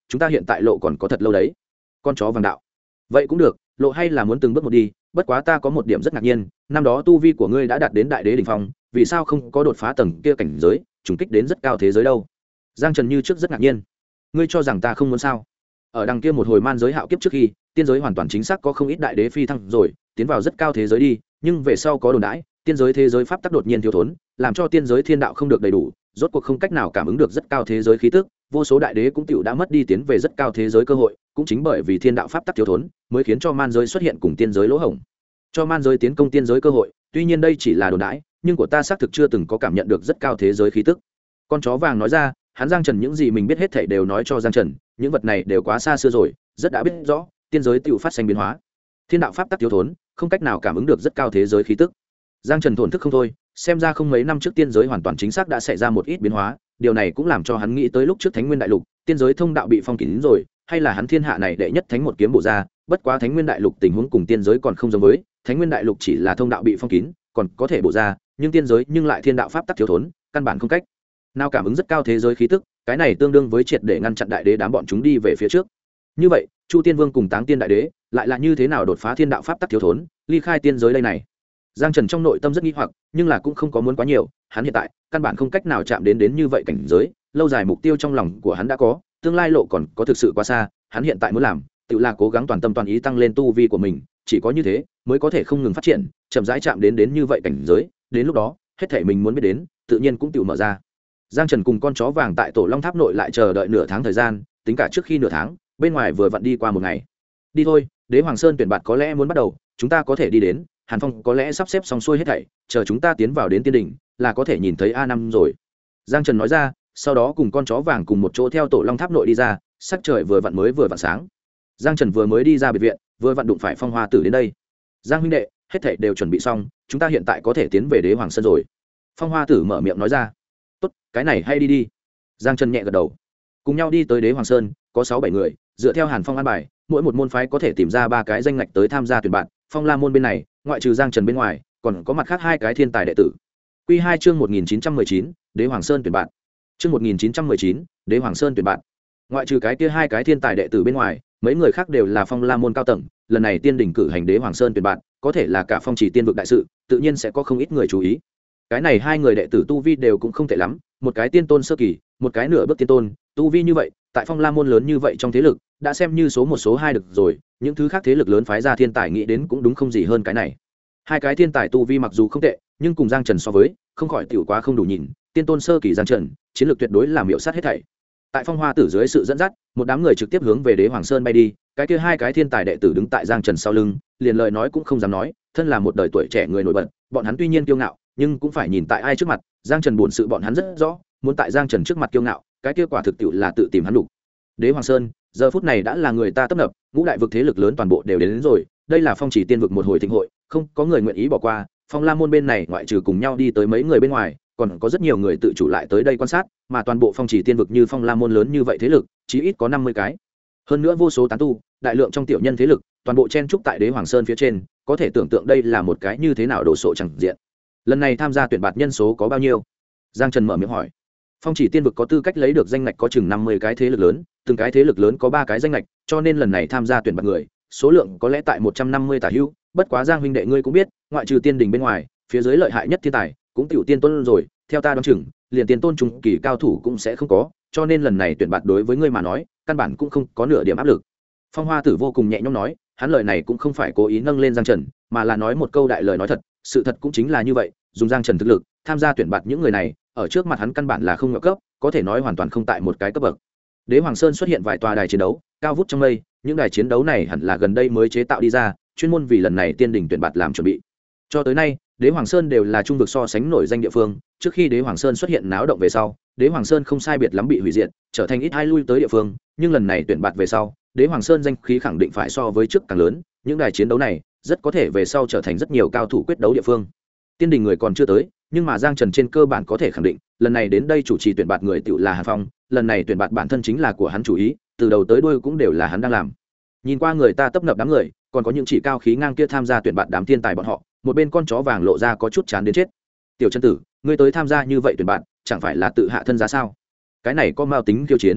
chúng ta hiện tại lộ còn có thật lâu đấy. Con chó vàng đạo: vậy cũng được, lộ hay là muốn từng bước một đi, bất quá ta có một điểm rất ngạc nhiên, năm đó tu vi của ngươi đã đạt đến đại đế đỉnh phong, vì sao không có đột phá tầng kia cảnh giới, trùng kích đến rất cao thế giới đâu? Giang Trần như trước rất ngạc nhiên. Ngươi cho rằng ta không muốn sao? Ở đằng kia một hồi man giới hạo kiếp trước khi, tiên giới hoàn toàn chính xác có không ít đại đế phi thăng rồi, tiến vào rất cao thế giới đi, nhưng về sau có đồn đãi, tiên giới thế giới pháp tắc đột nhiên thiếu thốn, làm cho tiên giới thiên đạo không được đầy đủ, rốt cuộc không cách nào cảm ứng được rất cao thế giới khí tức, vô số đại đế cũng tiểu đã mất đi tiến về rất cao thế giới cơ hội, cũng chính bởi vì thiên đạo pháp tắc thiếu thốn, mới khiến cho man giới xuất hiện cùng tiên giới lỗ hổng, cho man giới tiến công tiên giới cơ hội. Tuy nhiên đây chỉ là đồn đãi, nhưng của ta xác thực chưa từng có cảm nhận được rất cao thế giới khí tức. Con chó vàng nói ra, hắn Giang Trần những gì mình biết hết thảy đều nói cho Giang Trần, những vật này đều quá xa xưa rồi, rất đã biết rõ, tiên giới tiểu phát sinh biến hóa. Thiên đạo pháp tắc thiếu thốn, không cách nào cảm ứng được rất cao thế giới khí tức. Giang Trần thổn thức không thôi, xem ra không mấy năm trước tiên giới hoàn toàn chính xác đã xảy ra một ít biến hóa, điều này cũng làm cho hắn nghĩ tới lúc trước Thánh Nguyên Đại Lục, tiên giới thông đạo bị phong kín rồi, hay là hắn thiên hạ này đệ nhất thánh một kiếm bổ ra, bất quá Thánh Nguyên Đại Lục tình huống cùng tiên giới còn không giống với, Thánh Nguyên Đại Lục chỉ là thông đạo bị phong kín, còn có thể bổ ra, nhưng tiên giới nhưng lại thiên đạo pháp tắc thiếu thốn, căn bản không cách nào cảm ứng rất cao thế giới khí tức, cái này tương đương với triệt để ngăn chặn đại đế đám bọn chúng đi về phía trước. Như vậy, Chu Tiên Vương cùng Táng Tiên Đại Đế lại là như thế nào đột phá thiên đạo pháp tắc thiếu thốn, ly khai tiên giới đây này? Giang Trần trong nội tâm rất nghi hoặc, nhưng là cũng không có muốn quá nhiều, hắn hiện tại căn bản không cách nào chạm đến như vậy cảnh giới, lâu dài mục tiêu trong lòng của hắn đã có, tương lai lộ còn có thực sự quá xa, hắn hiện tại muốn làm, tự là cố gắng toàn tâm toàn ý tăng lên tu vi của mình, chỉ có như thế mới có thể không ngừng phát triển, chậm rãi chạm đến như vậy cảnh giới, đến lúc đó, hết thảy mình muốn biết đến, tự nhiên cũng tự mở ra. Giang Trần cùng con chó vàng tại Tổ Long Tháp nội lại chờ đợi nửa tháng thời gian, tính cả trước khi nửa tháng, bên ngoài vừa vặn đi qua một ngày. Đi thôi, Đế Hoàng Sơn tuyển bạt có lẽ muốn bắt đầu, chúng ta có thể đi đến, Hàn Phong có lẽ sắp xếp xong xuôi hết thảy, chờ chúng ta tiến vào đến tiên đỉnh, là có thể nhìn thấy A5 rồi. Giang Trần nói ra, sau đó cùng con chó vàng cùng một chỗ theo Tổ Long Tháp nội đi ra, sắc trời vừa vặn sáng. Giang Trần vừa mới đi ra biệt viện, vừa vặn đụng phải Phong Hoa Tử đến đây. Giang huynh đệ, hết thảy đều chuẩn bị xong, chúng ta hiện tại có thể tiến về Đế Hoàng Sơn rồi. Phong Hoa Tử mở miệng nói ra. Tốt, cái này hay đi. Giang Trần nhẹ gật đầu. Cùng nhau đi tới Đế Hoàng Sơn, có 6-7 người, dựa theo Hàn Phong an bài, mỗi một môn phái có thể tìm ra 3 cái danh ngạch tới tham gia tuyển bạn. Phong La môn bên này, ngoại trừ Giang Trần bên ngoài, còn có mặt khác 2 cái thiên tài đệ tử. Quy 2 chương 1919, Đế Hoàng Sơn tuyển bạn. Chương 1919, Đế Hoàng Sơn tuyển bạn. Ngoại trừ cái kia 2 cái thiên tài đệ tử bên ngoài, mấy người khác đều là Phong La môn cao tầng, lần này tiên đỉnh cử hành Đế Hoàng Sơn tuyển bạn, có thể là cả Phong Chỉ tiên vực đại sự, tự nhiên sẽ có không ít người chú ý. Cái này 2 người đệ tử tu vi đều cũng không tệ lắm, một cái tiên tôn sơ kỳ, một cái nửa bước tiên tôn, tu vi như vậy, tại Phong La môn lớn như vậy trong thế lực, đã xem như số 1 số 2 được rồi, những thứ khác thế lực lớn phái ra thiên tài nghĩ đến cũng đúng không gì hơn cái này. 2 cái thiên tài tu vi mặc dù không tệ, nhưng cùng Giang Trần so với, không khỏi tiểu quá không đủ nhìn, tiên tôn sơ kỳ Giang Trần, chiến lược tuyệt đối là miểu sát hết thảy. Tại Phong Hoa Tử dưới sự dẫn dắt, một đám người trực tiếp hướng về Đế Hoàng Sơn bay đi, cái kia 2 cái thiên tài đệ tử đứng tại Giang Trần sau lưng, liền lời nói cũng không dám nói, thân là một đời tuổi trẻ người nổi bật, bọn hắn tuy nhiên kiêu ngạo, nhưng cũng phải nhìn tại ai trước mặt, Giang Trần buồn sự bọn hắn rất rõ, muốn tại Giang Trần trước mặt kiêu ngạo, cái kia quả thực tiệu là tự tìm hắn đủ. Đế Hoàng Sơn, giờ phút này đã là người ta tấp nập, ngũ đại vực thế lực lớn toàn bộ đều đến rồi, đây là Phong Chỉ tiên vực một hồi thịnh hội, không có người nguyện ý bỏ qua. Phong La môn bên này ngoại trừ cùng nhau đi tới mấy người bên ngoài, còn có rất nhiều người tự chủ lại tới đây quan sát, mà toàn bộ Phong Chỉ tiên vực như Phong La môn lớn như vậy thế lực, chí ít có 50 cái. Hơn nữa vô số tán tu, đại lượng trong tiểu nhân thế lực, toàn bộ chen trúc tại Đế Hoàng Sơn phía trên, có thể tưởng tượng đây là một cái như thế nào đồ sộ chẳng diện. Lần này tham gia tuyển bạt nhân số có bao nhiêu? Giang Trần mở miệng hỏi. Phong Chỉ tiên vực có tư cách lấy được danh ngạch có chừng 50 cái thế lực lớn, từng cái thế lực lớn có 3 cái danh ngạch, cho nên lần này tham gia tuyển bạt người, số lượng có lẽ tại 150 tả hữu, bất quá Giang huynh đệ ngươi cũng biết, ngoại trừ tiên đình bên ngoài, phía dưới lợi hại nhất thiên tài, cũng tiểu tiên tôn rồi, theo ta đoán chừng, liền tiên tôn trung kỳ cao thủ cũng sẽ không có, cho nên lần này tuyển bạt đối với ngươi mà nói, căn bản cũng không có nửa điểm áp lực. Phong Hoa Tử vô cùng nhẹ nhõm nói, hắn lời này cũng không phải cố ý nâng lên Giang Trần, mà là nói một câu đại lời nói thật, sự thật cũng chính là như vậy, dùng Giang Trần thực lực, tham gia tuyển bạt những người này, ở trước mặt hắn căn bản là không ngạo cấp, có thể nói hoàn toàn không tại một cái cấp bậc. Đế Hoàng Sơn xuất hiện vài tòa đài chiến đấu, cao vút trong mây, những đài chiến đấu này hẳn là gần đây mới chế tạo đi ra, chuyên môn vì lần này tiên đỉnh tuyển bạt làm chuẩn bị. Cho tới nay, Đế Hoàng Sơn đều là trung vực so sánh nổi danh địa phương, trước khi Đế Hoàng Sơn xuất hiện náo động về sau, Đế Hoàng Sơn không sai biệt lắm bị hủy diệt, trở thành ít ai lui tới địa phương, nhưng lần này tuyển bạt về sau, Đế Hoàng Sơn danh khí khẳng định phải so với trước càng lớn, những đài chiến đấu này rất có thể về sau trở thành rất nhiều cao thủ quyết đấu địa phương. Tiên đình người còn chưa tới, nhưng mà Giang Trần trên cơ bản có thể khẳng định, lần này đến đây chủ trì tuyển bạt người tựu là Hàn Phong, lần này tuyển bạt bản thân chính là của hắn chủ ý, từ đầu tới đuôi cũng đều là hắn đang làm. Nhìn qua người ta tấp nập đám người, còn có những chỉ cao khí ngang kia tham gia tuyển bạt đám thiên tài bọn họ, một bên con chó vàng lộ ra có chút chán đến chết. Tiểu chân tử, ngươi tới tham gia như vậy tuyển bạt, chẳng phải là tự hạ thân giá sao? Cái này có mao tính khiêu chiến.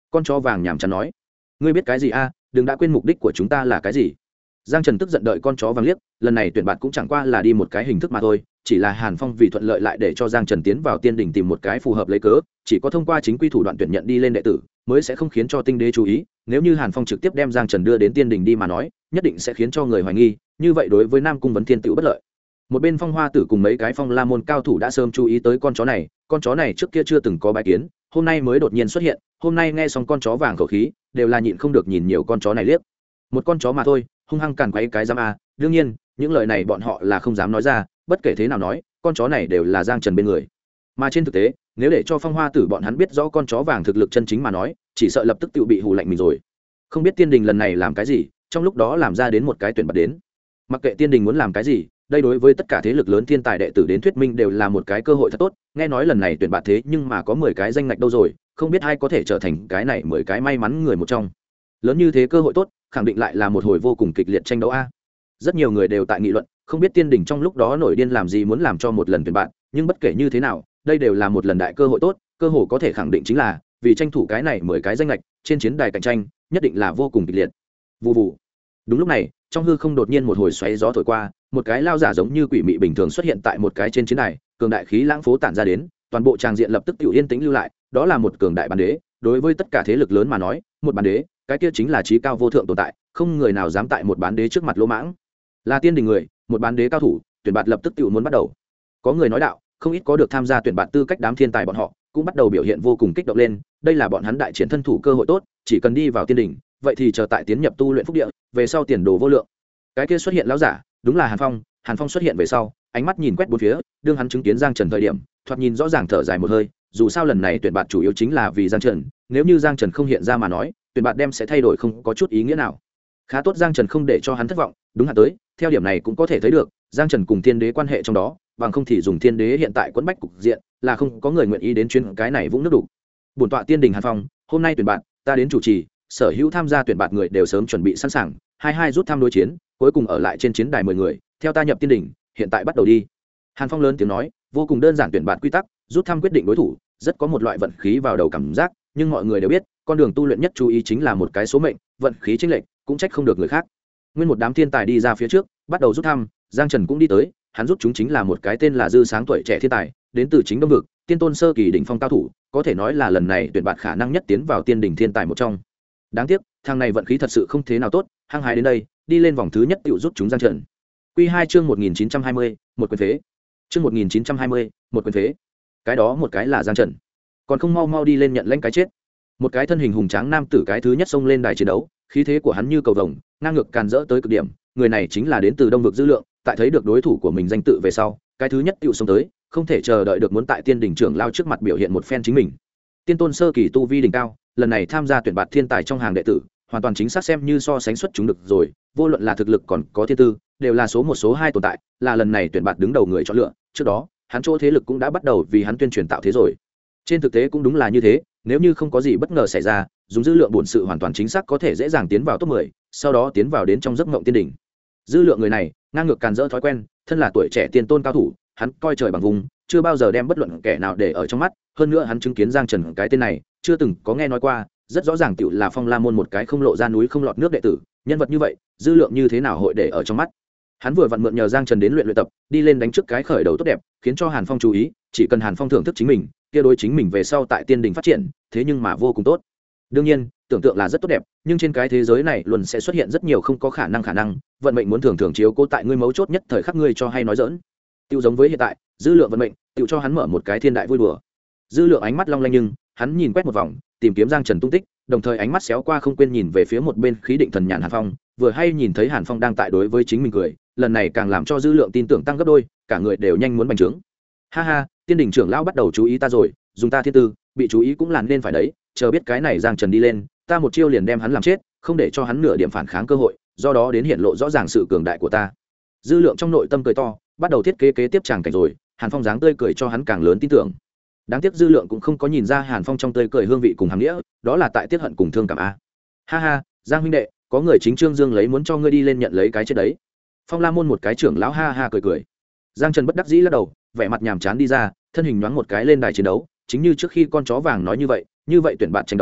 Con chó vàng nhàm chán nói. Ngươi biết cái gì a? Đừng đã quên mục đích của chúng ta là cái gì. Giang Trần tức giận đợi con chó vàng liếc, lần này tuyển bạn cũng chẳng qua là đi một cái hình thức mà thôi, chỉ là Hàn Phong vì thuận lợi lại để cho Giang Trần tiến vào tiên đỉnh tìm một cái phù hợp lấy cớ, chỉ có thông qua chính quy thủ đoạn tuyển nhận đi lên đệ tử, mới sẽ không khiến cho tinh đế chú ý, nếu như Hàn Phong trực tiếp đem Giang Trần đưa đến tiên đỉnh đi mà nói, nhất định sẽ khiến cho người hoài nghi, như vậy đối với Nam Cung Vấn Thiên tựu bất lợi. Một bên Phong Hoa Tử cùng mấy cái Phong La môn cao thủ đã sớm chú ý tới con chó này trước kia chưa từng có bái kiến, hôm nay mới đột nhiên xuất hiện, hôm nay nghe xong con chó vàng khẩu khí, đều là nhịn không được nhìn nhiều con chó này liếc. Một con chó mà thôi, hung hăng càn quấy cái giám a, đương nhiên, những lời này bọn họ là không dám nói ra, bất kể thế nào nói, con chó này đều là Giang Trần bên người. Mà trên thực tế, nếu để cho Phong Hoa Tử bọn hắn biết rõ con chó vàng thực lực chân chính mà nói, chỉ sợ lập tức tự bị hù lạnh mình rồi. Không biết tiên đình lần này làm cái gì, trong lúc đó làm ra đến một cái tuyển bạt đến. Mặc kệ tiên đình muốn làm cái gì, đây đối với tất cả thế lực lớn thiên tài đệ tử đến thuyết minh đều là một cái cơ hội thật tốt, nghe nói lần này tuyển bạt thế nhưng mà có 10 cái danh ngạch đâu rồi, không biết ai có thể trở thành cái này 10 cái may mắn người một trong. Lớn như thế cơ hội tốt, khẳng định lại là một hồi vô cùng kịch liệt tranh đấu a. Rất nhiều người đều tại nghị luận, không biết tiên đình trong lúc đó nổi điên làm gì muốn làm cho một lần tuyển bạn, nhưng bất kể như thế nào, đây đều là một lần đại cơ hội tốt, cơ hội có thể khẳng định chính là vì tranh thủ cái này 10 cái danh lệch, trên chiến đài cạnh tranh nhất định là vô cùng kịch liệt. Vù vù. Đúng lúc này, trong hư không đột nhiên một hồi xoáy gió thổi qua, một cái lao giả giống như quỷ mị bình thường xuất hiện tại một cái trên chiến đài, cường đại khí lãng phố tản ra đến, toàn bộ tràng diện lập tức tiểu yên tĩnh lưu lại, đó là một cường đại bán đế, đối với tất cả thế lực lớn mà nói, một bán đế, cái kia chính là trí cao vô thượng tồn tại, không người nào dám tại một bán đế trước mặt lỗ mãng. Là tiên đình người, một bán đế cao thủ, tuyển bạt lập tức tiểu muốn bắt đầu. Có người nói đạo, không ít có được tham gia tuyển bạt tư cách đám thiên tài bọn họ, cũng bắt đầu biểu hiện vô cùng kích động lên, đây là bọn hắn đại triển thân thủ cơ hội tốt, chỉ cần đi vào tiên đình, vậy thì chờ tại tiến nhập tu luyện phúc địa, về sau tiền đồ vô lượng. Cái kia xuất hiện lão giả, đúng là Hàn Phong xuất hiện về sau, ánh mắt nhìn quét bốn phía, đương hắn chứng kiến Giang Trần thời điểm, thoạt nhìn rõ ràng thở dài một hơi, dù sao lần này tuyển bạt chủ yếu chính là vì Giang Trần, nếu như Giang Trần không hiện ra mà nói, tuyển bạt đem sẽ thay đổi không có chút ý nghĩa nào. Khá tốt Giang Trần không để cho hắn thất vọng, đúng hạn tới, theo điểm này cũng có thể thấy được, Giang Trần cùng Thiên Đế quan hệ trong đó, bằng không thì dùng Thiên Đế hiện tại quẫn bách cục diện, là không có người nguyện ý đến chuyến cái này vũng nước đủ. Bổn tọa Tiên Đình Hàn Phong, hôm nay tuyển bạt, ta đến chủ trì, sở hữu tham gia tuyển bạt người đều sớm chuẩn bị sẵn sàng, hai rút thăm đối chiến, cuối cùng ở lại trên chiến đài 10 người, theo ta nhập Tiên Đình, hiện tại bắt đầu đi. Hàn Phong lớn tiếng nói, vô cùng đơn giản tuyển bạt quy tắc, rút thăm quyết định đối thủ, rất có một loại vận khí vào đầu cảm giác, nhưng mọi người đều biết, con đường tu luyện nhất chú ý chính là một cái số mệnh, vận khí chênh lệch, cũng trách không được người khác. Nguyên một đám thiên tài đi ra phía trước, bắt đầu rút thăm, Giang Trần cũng đi tới, hắn rút chúng chính là một cái tên là Dư Sáng tuổi trẻ thiên tài, đến từ chính Đông vực, tiên tôn sơ kỳ đỉnh phong cao thủ, có thể nói là lần này tuyển bạt khả năng nhất tiến vào tiên đỉnh thiên tài một trong. Đáng tiếc, thằng này vận khí thật sự không thế nào tốt, hăng hái đến đây, đi lên vòng thứ nhất tiểu rút chúng Giang Trần. Quy 2 chương 1920, một quyền phế. Chương 1920, một quyền phế. Cái đó một cái là Giang Trần, còn không mau mau đi lên nhận lãnh cái chết. Một cái thân hình hùng tráng nam tử cái thứ nhất xông lên đài chiến đấu, khí thế của hắn như cầu vồng, ngang ngược càn rỡ tới cực điểm, người này chính là đến từ Đông vực Dư Lượng, tại thấy được đối thủ của mình danh tự về sau, cái thứ nhất tiểu xông tới, không thể chờ đợi được muốn tại Tiên đỉnh trưởng lao trước mặt biểu hiện một phen chính mình. Tiên tôn sơ kỳ tu vi đỉnh cao, lần này tham gia tuyển bạt thiên tài trong hàng đệ tử, hoàn toàn chính xác xem như so sánh xuất chúng được rồi, vô luận là thực lực còn có thiên tư, đều là số một số hai tồn tại, là lần này tuyển bạt đứng đầu người chọn lựa, trước đó, hắn chỗ thế lực cũng đã bắt đầu vì hắn tuyên truyền tạo thế rồi. Trên thực tế cũng đúng là như thế, nếu như không có gì bất ngờ xảy ra, dùng dư lượng bổn sự hoàn toàn chính xác có thể dễ dàng tiến vào top 10, sau đó tiến vào đến trong giấc mộng tiên đỉnh. Dư lượng người này, ngang ngược càn rỡ thói quen, thân là tuổi trẻ tiên tôn cao thủ, hắn coi trời bằng vùng, chưa bao giờ đem bất luận kẻ nào để ở trong mắt, hơn nữa hắn chứng kiến Giang Trần cái tên này, chưa từng có nghe nói qua, rất rõ ràng tiểu là Phong La môn một cái không lộ ra núi không lọt nước đệ tử, nhân vật như vậy, dư lượng như thế nào hội để ở trong mắt. Hắn vừa vặn mượn nhờ Giang Trần đến luyện tập, đi lên đánh trước cái khởi đầu tốt đẹp, khiến cho Hàn Phong chú ý, chỉ cần Hàn Phong thưởng thức chính mình, kia đối chính mình về sau tại tiên đình phát triển, thế nhưng mà vô cùng tốt. Đương nhiên, tưởng tượng là rất tốt đẹp, nhưng trên cái thế giới này luôn sẽ xuất hiện rất nhiều không có khả năng, vận mệnh muốn thường thường chiếu cố tại ngươi mấu chốt nhất thời khắc ngươi cho hay nói giỡn. Tiêu giống với hiện tại, dư lượng vận mệnh, tiêu cho hắn mở một cái thiên đại vui đùa. Dư lượng ánh mắt long lanh nhưng, hắn nhìn quét một vòng, tìm kiếm Giang Trần tung tích, đồng thời ánh mắt xéo qua không quên nhìn về phía một bên khí định thần nhàn Hàn Phong, vừa hay nhìn thấy Hàn Phong đang tại đối với chính mình cười, lần này càng làm cho dư lượng tin tưởng tăng gấp đôi, cả người đều nhanh muốn bành trướng. Ha ha, tiên đình trưởng lão bắt đầu chú ý ta rồi, dùng ta thiên tư, bị chú ý cũng là nên phải đấy, chờ biết cái này Giang Trần đi lên, ta một chiêu liền đem hắn làm chết, không để cho hắn nửa điểm phản kháng cơ hội, do đó đến hiện lộ rõ ràng sự cường đại của ta. Dư lượng trong nội tâm cười to, bắt đầu thiết kế kế tiếp tràng cảnh rồi, Hàn Phong dáng tươi cười cho hắn càng lớn tin tưởng. Đáng tiếc dư lượng cũng không có nhìn ra Hàn Phong trong tươi cười hương vị cùng hàm nghĩa, đó là tại tiết hận cùng thương cảm a. Ha ha, Giang huynh đệ, có người chính trương dương lấy muốn cho ngươi đi lên nhận lấy cái chết đấy. Phong La môn một cái trưởng lão ha ha cười cười. Giang Trần bất đắc dĩ lắc đầu, vẻ mặt nhàm chán đi ra, thân hình nhoáng một cái lên đài chiến đấu, chính như trước khi con chó vàng nói như vậy tuyển bạn tranh đấu,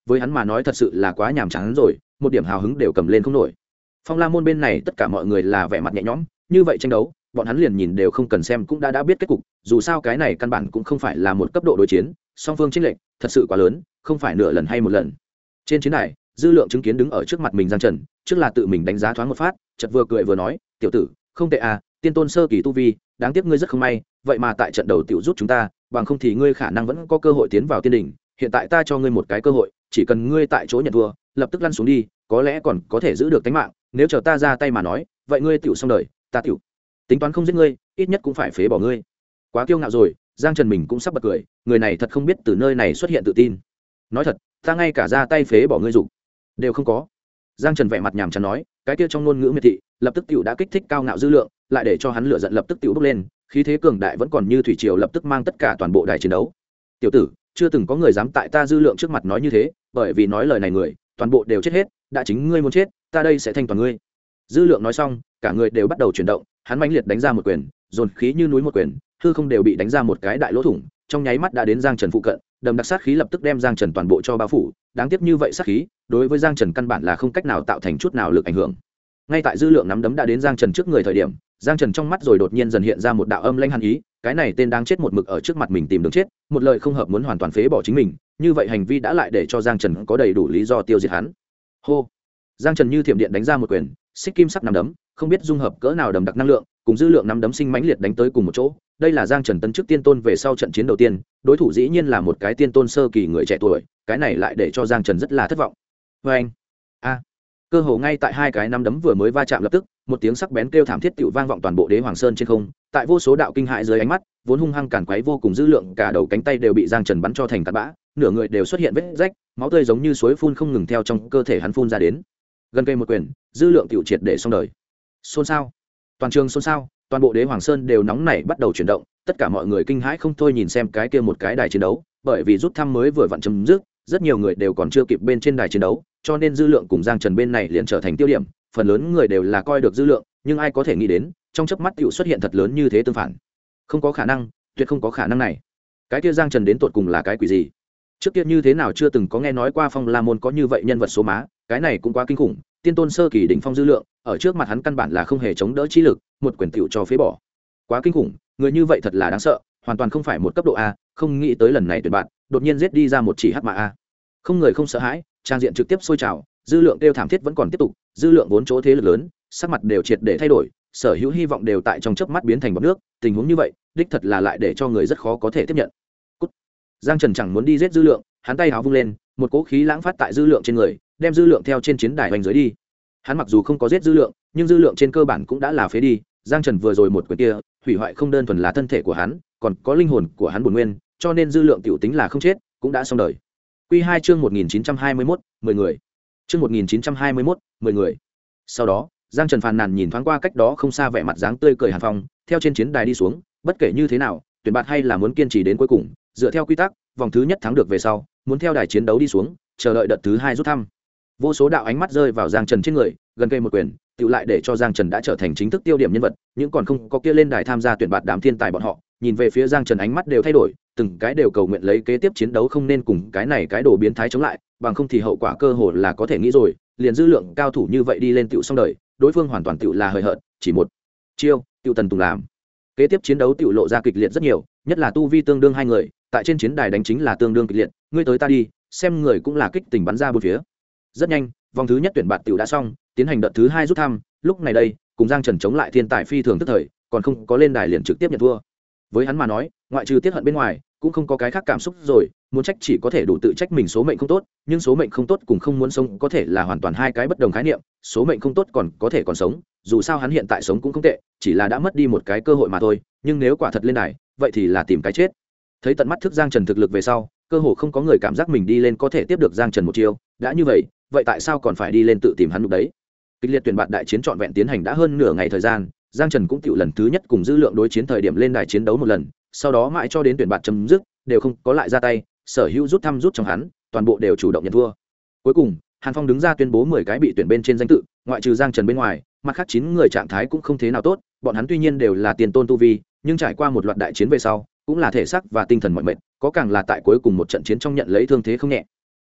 với hắn mà nói thật sự là quá nhàm chán rồi, một điểm hào hứng đều cầm lên không nổi. Phong La môn bên này tất cả mọi người là vẻ mặt nhẹ nhõm, như vậy tranh đấu bọn hắn liền nhìn đều không cần xem cũng đã biết kết cục, dù sao cái này căn bản cũng không phải là một cấp độ đối chiến, song phương chênh lệch thật sự quá lớn, không phải nửa lần hay một lần. Trên chiến đài, Dư Lượng chứng kiến đứng ở trước mặt mình Giang Trần, trước là tự mình đánh giá thoáng một phát, chợt vừa cười vừa nói, "Tiểu tử, không tệ à, tiên tôn sơ kỳ tu vi, đáng tiếc ngươi rất không may, vậy mà tại trận đầu tiểu giúp chúng ta, bằng không thì ngươi khả năng vẫn có cơ hội tiến vào tiên đỉnh, hiện tại ta cho ngươi một cái cơ hội, chỉ cần ngươi tại chỗ nhận thua, lập tức lăn xuống đi, có lẽ còn có thể giữ được tính mạng, nếu chờ ta ra tay mà nói, vậy ngươi tiểu xong đời, ta tiểu tính toán không giết ngươi, ít nhất cũng phải phế bỏ ngươi." Quá kiêu ngạo rồi, Giang Trần mình cũng sắp bật cười, người này thật không biết từ nơi này xuất hiện tự tin. Nói thật, ta ngay cả ra tay phế bỏ ngươi dục đều không có. Giang Trần vẻ mặt nhàm chán nói, cái kia trong ngôn ngữ miệt thị, lập tức tiểu đã kích thích cao ngạo Dư Lượng, lại để cho hắn lửa giận lập tức tiểu bốc lên, khí thế cường đại vẫn còn như thủy triều lập tức mang tất cả toàn bộ đài chiến đấu. "Tiểu tử, chưa từng có người dám tại ta Dư Lượng trước mặt nói như thế, bởi vì nói lời này người, toàn bộ đều chết hết, đã chính ngươi muốn chết, ta đây sẽ thanh toàn ngươi." Dư Lượng nói xong, cả người đều bắt đầu chuyển động, hắn mãnh liệt đánh ra một quyền, dồn khí như núi một quyền, hư không đều bị đánh ra một cái đại lỗ thủng, trong nháy mắt đã đến Giang Trần phụ cận, đầm đặc sát khí lập tức đem Giang Trần toàn bộ cho bao phủ, đáng tiếc như vậy sát khí, đối với Giang Trần căn bản là không cách nào tạo thành chút nào lực ảnh hưởng. Ngay tại Dư Lượng nắm đấm đã đến Giang Trần trước người thời điểm, Giang Trần trong mắt rồi đột nhiên dần hiện ra một đạo âm lãnh hàn ý, cái này tên đáng chết một mực ở trước mặt mình tìm đường chết, một lời không hợp muốn hoàn toàn phế bỏ chính mình, như vậy hành vi đã lại để cho Giang Trần có đầy đủ lý do tiêu diệt hắn. Hô. Giang Trần như thiểm điện đánh ra một quyền, xích kim sắc nắm đấm, không biết dung hợp cỡ nào đầm đặc năng lượng, cùng Dư Lượng nắm đấm sinh mãnh liệt đánh tới cùng một chỗ. Đây là Giang Trần tấn chức tiên tôn về sau trận chiến đầu tiên, đối thủ dĩ nhiên là một cái tiên tôn sơ kỳ người trẻ tuổi, cái này lại để cho Giang Trần rất là thất vọng. Oeng! A! Cơ hồ ngay tại hai cái nắm đấm vừa mới va chạm lập tức, một tiếng sắc bén kêu thảm thiết tựu vang vọng toàn bộ Đế Hoàng Sơn trên không, tại vô số đạo kinh hại dưới ánh mắt, vốn hung hăng càn quấy vô cùng Dư Lượng, cả đầu cánh tay đều bị Giang Trần bắn cho thành tạt bã, nửa người đều xuất hiện vết rách, máu tươi giống như suối phun không ngừng theo trong cơ thể hắn phun ra đến. Gần cây một quyền, Dư Lượng tiểu triệt để xong đời. Xôn xao, toàn trường xôn xao, toàn bộ Đế Hoàng Sơn đều nóng nảy bắt đầu chuyển động, tất cả mọi người kinh hãi không thôi nhìn xem cái kia một cái đài chiến đấu, bởi vì rút thăm mới vừa vặn chấm dứt, rất nhiều người đều còn chưa kịp bên trên đài chiến đấu, cho nên Dư Lượng cùng Giang Trần bên này liền trở thành tiêu điểm, phần lớn người đều là coi được Dư Lượng, nhưng ai có thể nghĩ đến, trong chớp mắt tiểu xuất hiện thật lớn như thế tương phản. Không có khả năng, tuyệt không có khả năng này. Cái kia Giang Trần đến tột cùng là cái quỷ gì? Trước kia như thế nào chưa từng có nghe nói qua Phong La môn có như vậy nhân vật số má, cái này cũng quá kinh khủng, tiên tôn sơ kỳ đỉnh phong Dư Lượng, ở trước mặt hắn căn bản là không hề chống đỡ trí lực, một quyền tiểu cho phế bỏ. Quá kinh khủng, người như vậy thật là đáng sợ, hoàn toàn không phải một cấp độ a, không nghĩ tới lần này tuyển bạn, đột nhiên giết đi ra một chỉ hắc mã a. Không người không sợ hãi, trang diện trực tiếp sôi trào, Dư Lượng kêu thảm thiết vẫn còn tiếp tục, Dư Lượng vốn chỗ thế lực lớn, sắc mặt đều triệt để thay đổi, sở hữu hy vọng đều tại trong chớp mắt biến thành bọt nước, tình huống như vậy, đích thật là lại để cho người rất khó có thể tiếp nhận. Cút. Giang Trần chẳng muốn đi giết Dư Lượng, hắn tay háo vung lên, một cỗ khí lãng phát tại Dư Lượng trên người, đem Dư Lượng theo trên chiến đài hoành dưới đi. Hắn mặc dù không có giết Dư Lượng, nhưng Dư Lượng trên cơ bản cũng đã là phế đi, Giang Trần vừa rồi một quyền kia, hủy hoại không đơn thuần là thân thể của hắn, còn có linh hồn của hắn bổn nguyên, cho nên Dư Lượng tiểu tính là không chết, cũng đã xong đời. Quy 2 chương 1921, 10 người. Chương 1921, 10 người. Sau đó, Giang Trần phàn nàn nhìn thoáng qua cách đó không xa vẻ mặt dáng tươi cười Hàn Phong, theo trên chiến đài đi xuống, bất kể như thế nào, tuyển bạt hay là muốn kiên trì đến cuối cùng, dựa theo quy tắc, vòng thứ nhất thắng được về sau, muốn theo đài chiến đấu đi xuống, chờ đợi đợt thứ hai rút thăm. Vô số đạo ánh mắt rơi vào Giang Trần trên người, gần cây một quyền, tự lại để cho Giang Trần đã trở thành chính thức tiêu điểm nhân vật, những còn không có kia lên đài tham gia tuyển bạt đám thiên tài bọn họ, nhìn về phía Giang Trần ánh mắt đều thay đổi, từng cái đều cầu nguyện lấy kế tiếp chiến đấu không nên cùng cái này cái đồ biến thái chống lại, bằng không thì hậu quả cơ hồ là có thể nghĩ rồi, liền Dư Lượng cao thủ như vậy đi lên tựu xong đời, đối phương hoàn toàn tựu là hời hợt, chỉ một chiêu, tựu tần tùng làm. Kế tiếp chiến đấu tựu lộ ra kịch liệt rất nhiều, nhất là tu vi tương đương hai người, tại trên chiến đài đánh chính là tương đương kịch liệt, ngươi tới ta đi, xem người cũng là kích tình bắn ra bốn phía. Rất nhanh, vòng thứ nhất tuyển bạt tiểu đã xong, tiến hành đợt thứ hai rút thăm, lúc này đây, cùng Giang Trần chống lại thiên tài phi thường tức thời, còn không có lên đài liền trực tiếp nhận thua. Với hắn mà nói, ngoại trừ tiết hận bên ngoài, cũng không có cái khác cảm xúc rồi, muốn trách chỉ có thể đủ tự trách mình số mệnh không tốt, nhưng số mệnh không tốt cùng không muốn sống có thể là hoàn toàn hai cái bất đồng khái niệm, số mệnh không tốt còn có thể còn sống, dù sao hắn hiện tại sống cũng không tệ, chỉ là đã mất đi một cái cơ hội mà thôi, nhưng nếu quả thật lên đài, vậy thì là tìm cái chết. Thấy tận mắt thức Giang Trần thực lực về sau, cơ hồ không có người cảm giác mình đi lên có thể tiếp được Giang Trần một chiêu, đã như vậy, vậy tại sao còn phải đi lên tự tìm hắn lúc đấy? Kịch liệt tuyển bạn đại chiến trọn vẹn tiến hành đã hơn nửa ngày thời gian, Giang Trần cũng tiểu lần thứ nhất cùng Dư Lượng đối chiến thời điểm lên đài chiến đấu một lần, sau đó mãi cho đến tuyển bạn chấm dứt, đều không có lại ra tay, sở hữu rút thăm rút trong hắn, toàn bộ đều chủ động nhận thua. Cuối cùng, Hàn Phong đứng ra tuyên bố 10 cái bị tuyển bên trên danh tự, ngoại trừ Giang Trần bên ngoài, mặt khác 9 người trạng thái cũng không thế nào tốt, bọn hắn tuy nhiên đều là tiền tôn tu vi, nhưng trải qua một loạt đại chiến về sau, cũng là thể xác và tinh thần mỏi mệt, có càng là tại cuối cùng một trận chiến trong nhận lấy thương thế không nhẹ.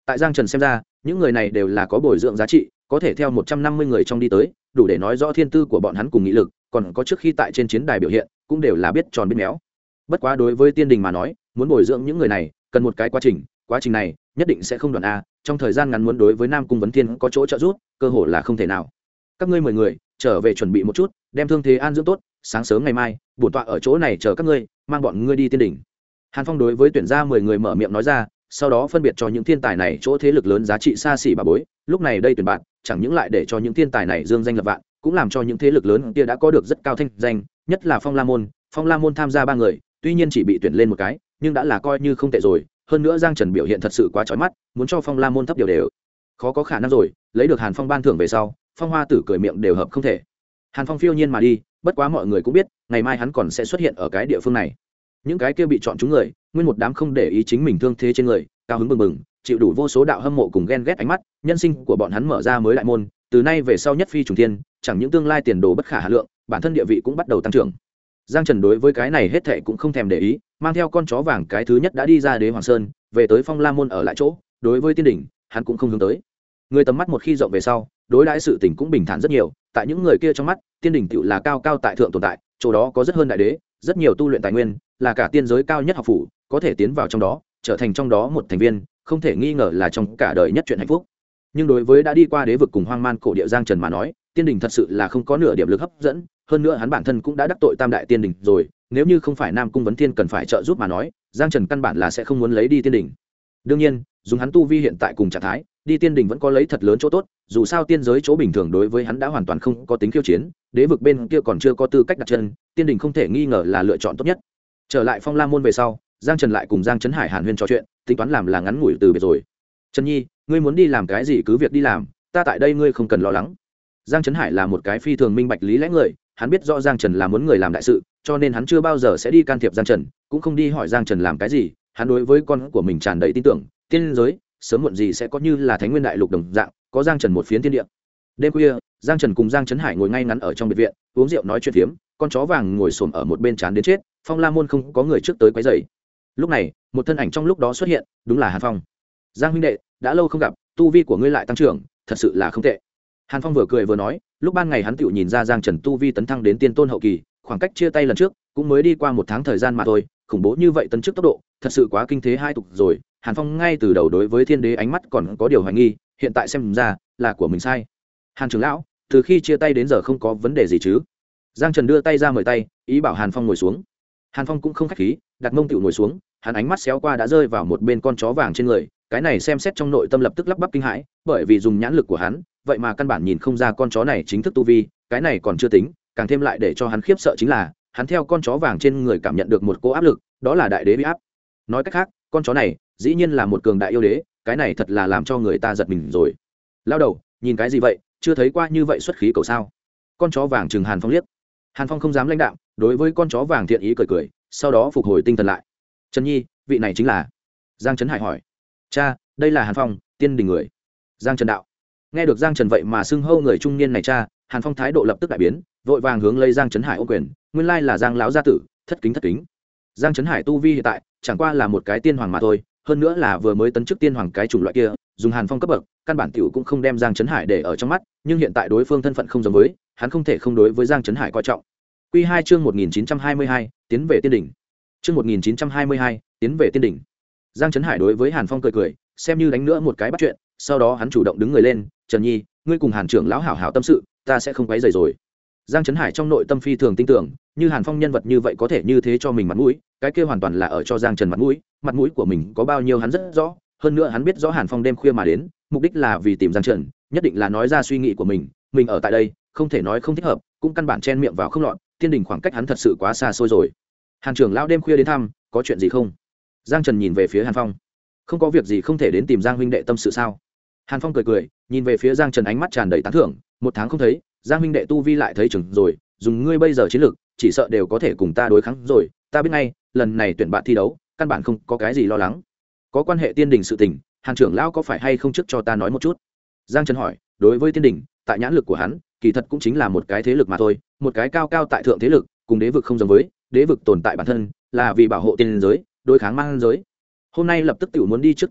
tại Giang Trần xem ra những người này đều là có bồi dưỡng giá trị, có thể theo 150 người trong đi tới, đủ để nói rõ thiên tư của bọn hắn cùng nghị lực, còn có trước khi tại trên chiến đài biểu hiện cũng đều là biết tròn biết méo. Bất quá đối với Tiên Đình mà nói, muốn bồi dưỡng những người này cần một cái quá trình này nhất định sẽ không đoạn a, trong thời gian ngắn muốn đối với Nam Cung Vấn Thiên có chỗ trợ giúp cơ hội là không thể nào. Các ngươi 10 người trở về chuẩn bị một chút, đem thương thế an dưỡng tốt, sáng sớm ngày mai bổn tọa ở chỗ này chờ các ngươi, mang bọn ngươi đi Tiên Đình. Hàn Phong đối với tuyển ra 10 người mở miệng nói ra, sau đó phân biệt cho những thiên tài này chỗ thế lực lớn giá trị xa xỉ bà bối. Lúc này đây tuyển bạn chẳng những lại để cho những thiên tài này dương danh lập vạn, cũng làm cho những thế lực lớn kia đã có được rất cao thanh danh, nhất là Phong La Môn tham gia 3 người, tuy nhiên chỉ bị tuyển lên một cái, nhưng đã là coi như không tệ rồi. Hơn nữa Giang Trần biểu hiện thật sự quá chói mắt, muốn cho Phong La Môn thấp điều đều khó có khả năng rồi. Lấy được Hàn Phong ban thưởng về sau, Phong Hoa Tử cười miệng đều hợp không thể. Hàn Phong phiêu nhiên mà đi, bất quá mọi người cũng biết ngày mai hắn còn sẽ xuất hiện ở cái địa phương này. Những cái kia bị chọn chúng người nguyên một đám không để ý chính mình thương thế trên người, cao hứng bừng bừng, chịu đủ vô số đạo hâm mộ cùng ghen ghét ánh mắt. Nhân sinh của bọn hắn mở ra mới đại môn, từ nay về sau nhất phi trùng thiên, chẳng những tương lai tiền đồ bất khả hà lượng, bản thân địa vị cũng bắt đầu tăng trưởng. Giang Trần đối với cái này hết thệ cũng không thèm để ý, mang theo con chó vàng cái thứ nhất đã đi ra Đế Hoàng Sơn, về tới Phong La Môn ở lại chỗ. Đối với Tiên Đình hắn cũng không hướng tới. Người tầm mắt một khi rộng về sau, đối đãi sự tình cũng bình thản rất nhiều. Tại những người kia trong mắt, Tiên Đình tựu là cao cao tại thượng tồn tại, chỗ đó có rất hơn đại đế, rất nhiều tu luyện tài nguyên, là cả tiên giới cao nhất học phủ, có thể tiến vào trong đó, trở thành trong đó một thành viên, không thể nghi ngờ là trong cả đời nhất chuyện hạnh phúc. Nhưng đối với đã đi qua đế vực cùng hoang man cổ địa Giang Trần mà nói, Tiên Đình thật sự là không có nửa điểm lực hấp dẫn, hơn nữa hắn bản thân cũng đã đắc tội Tam đại Tiên Đình rồi, nếu như không phải Nam Cung Vấn Thiên cần phải trợ giúp mà nói, Giang Trần căn bản là sẽ không muốn lấy đi Tiên Đình. Đương nhiên, dùng hắn tu vi hiện tại cùng trạng thái, đi Tiên Đình vẫn có lấy thật lớn chỗ tốt, dù sao tiên giới chỗ bình thường đối với hắn đã hoàn toàn không có tính khiêu chiến, đế vực bên kia còn chưa có tư cách đặt chân, Tiên Đình không thể nghi ngờ là lựa chọn tốt nhất. Trở lại Phong La Môn về sau, Giang Trần lại cùng Giang Trấn Hải hàn huyên trò chuyện, tính toán làm là ngắn ngủi từ biệt rồi. Trần Nhi, ngươi muốn đi làm cái gì cứ việc đi làm, ta tại đây ngươi không cần lo lắng. Giang Trấn Hải là một cái phi thường minh bạch lý lẽ người, hắn biết rõ Giang Trần là muốn người làm đại sự, cho nên hắn chưa bao giờ sẽ đi can thiệp Giang Trần, cũng không đi hỏi Giang Trần làm cái gì. Hắn đối với con của mình tràn đầy tin tưởng, tiên giới sớm muộn gì sẽ có như là Thánh Nguyên Đại Lục đồng dạng, có Giang Trần một phiến thiên địa. Đêm khuya, Giang Trần cùng Giang Trấn Hải ngồi ngay ngắn ở trong biệt viện, uống rượu nói chuyện phiếm, con chó vàng ngồi xổm ở một bên chán đến chết. Phong La Môn không có người trước tới quấy rầy. Lúc này, một thân ảnh trong lúc đó xuất hiện, đúng là Hàn Phong. Giang huynh đệ, đã lâu không gặp, tu vi của ngươi lại tăng trưởng, thật sự là không tệ. Hàn Phong vừa cười vừa nói, lúc ban ngày hắn tựu nhìn ra Giang Trần tu vi tấn thăng đến tiên tôn hậu kỳ, khoảng cách chia tay lần trước cũng mới đi qua 1 tháng thời gian mà thôi, khủng bố như vậy tấn chức tốc độ, thật sự quá kinh thế hai tục rồi. Hàn Phong ngay từ đầu đối với Thiên Đế ánh mắt còn có điều hoài nghi, hiện tại xem ra là của mình sai. Hàn trưởng lão, từ khi chia tay đến giờ không có vấn đề gì chứ? Giang Trần đưa tay ra mời tay, ý bảo Hàn Phong ngồi xuống. Hàn Phong cũng không khách khí, đặt mông tựu ngồi xuống, hắn ánh mắt xéo qua đã rơi vào một bên con chó vàng trên người, cái này xem xét trong nội tâm lập tức lắp bắp kinh hãi, bởi vì dùng nhãn lực của hắn, vậy mà căn bản nhìn không ra con chó này chính thức tu vi, cái này còn chưa tính, càng thêm lại để cho hắn khiếp sợ chính là, hắn theo con chó vàng trên người cảm nhận được một cỗ áp lực, đó là đại đế uy áp. Nói cách khác, con chó này dĩ nhiên là một cường đại yêu đế, cái này thật là làm cho người ta giật mình rồi. Lao đầu, nhìn cái gì vậy, chưa thấy qua như vậy xuất khí cầu sao? Con chó vàng trừng Hàn Phong liếc. Hàn Phong không dám lãnh đạm, đối với con chó vàng thiện ý cười cười, sau đó phục hồi tinh thần lại. Trần Nhi, vị này chính là? Giang Trấn Hải hỏi. Cha, đây là Hàn Phong, Tiên Đình người. Giang Trần đạo. Nghe được Giang Trần vậy mà xưng hô người trung niên này cha, Hàn Phong thái độ lập tức đại biến, vội vàng hướng lấy Giang Trấn Hải ôm quyền, nguyên lai là Giang lão gia tử, thất kính. Giang Trấn Hải tu vi hiện tại chẳng qua là một cái tiên hoàng mà thôi, hơn nữa là vừa mới tấn chức tiên hoàng cái chủng loại kia, dùng Hàn Phong cấp bậc, căn bản tiểu cũng không đem Giang Trấn Hải để ở trong mắt, nhưng hiện tại đối phương thân phận không giống với, hắn không thể không đối với Giang Trấn Hải coi trọng. Quy 2 chương 1922, tiến về tiên đỉnh. Chương 1922, tiến về tiên đỉnh. Giang Trấn Hải đối với Hàn Phong cười, xem như đánh nữa một cái bắt chuyện, sau đó hắn chủ động đứng người lên, "Trần Nhi, ngươi cùng Hàn trưởng lão hảo hảo tâm sự, ta sẽ không quấy rầy rồi." Giang Trấn Hải trong nội tâm phi thường tin tưởng, như Hàn Phong nhân vật như vậy có thể như thế cho mình mặt mũi, cái kia hoàn toàn là ở cho Giang Trần mặt mũi của mình có bao nhiêu hắn rất rõ, hơn nữa hắn biết rõ Hàn Phong đêm khuya mà đến, mục đích là vì tìm Giang Trần, nhất định là nói ra suy nghĩ của mình ở tại đây, không thể nói không thích hợp, cũng căn bản chen miệng vào không lọt, tiên đình khoảng cách hắn thật sự quá xa xôi rồi. Hàn trưởng lão đêm khuya đến thăm, có chuyện gì không? Giang Trần nhìn về phía Hàn Phong. Không có việc gì không thể đến tìm Giang huynh đệ tâm sự sao? Hàn Phong cười, nhìn về phía Giang Trần ánh mắt tràn đầy tán thưởng, 1 tháng không thấy, Giang huynh đệ tu vi lại thấy chừng rồi, dùng ngươi bây giờ chiến lược, chỉ sợ đều có thể cùng ta đối kháng rồi, ta biết ngay, lần này tuyển bạn thi đấu, căn bản không có cái gì lo lắng. Có quan hệ tiên đình sự tình, Hàn trưởng lão có phải hay không trước cho ta nói một chút? Giang Trần hỏi, đối với tiên đình, tại nhãn lực của hắn, kỳ thật cũng chính là một cái thế lực mà thôi, một cái cao cao tại thượng thế lực, cùng đế vực không giống với, đế vực tồn tại bản thân là vì bảo hộ tiên giới, đối kháng man giới. Hôm nay lập tức tiểu muốn đi trước tiên đình,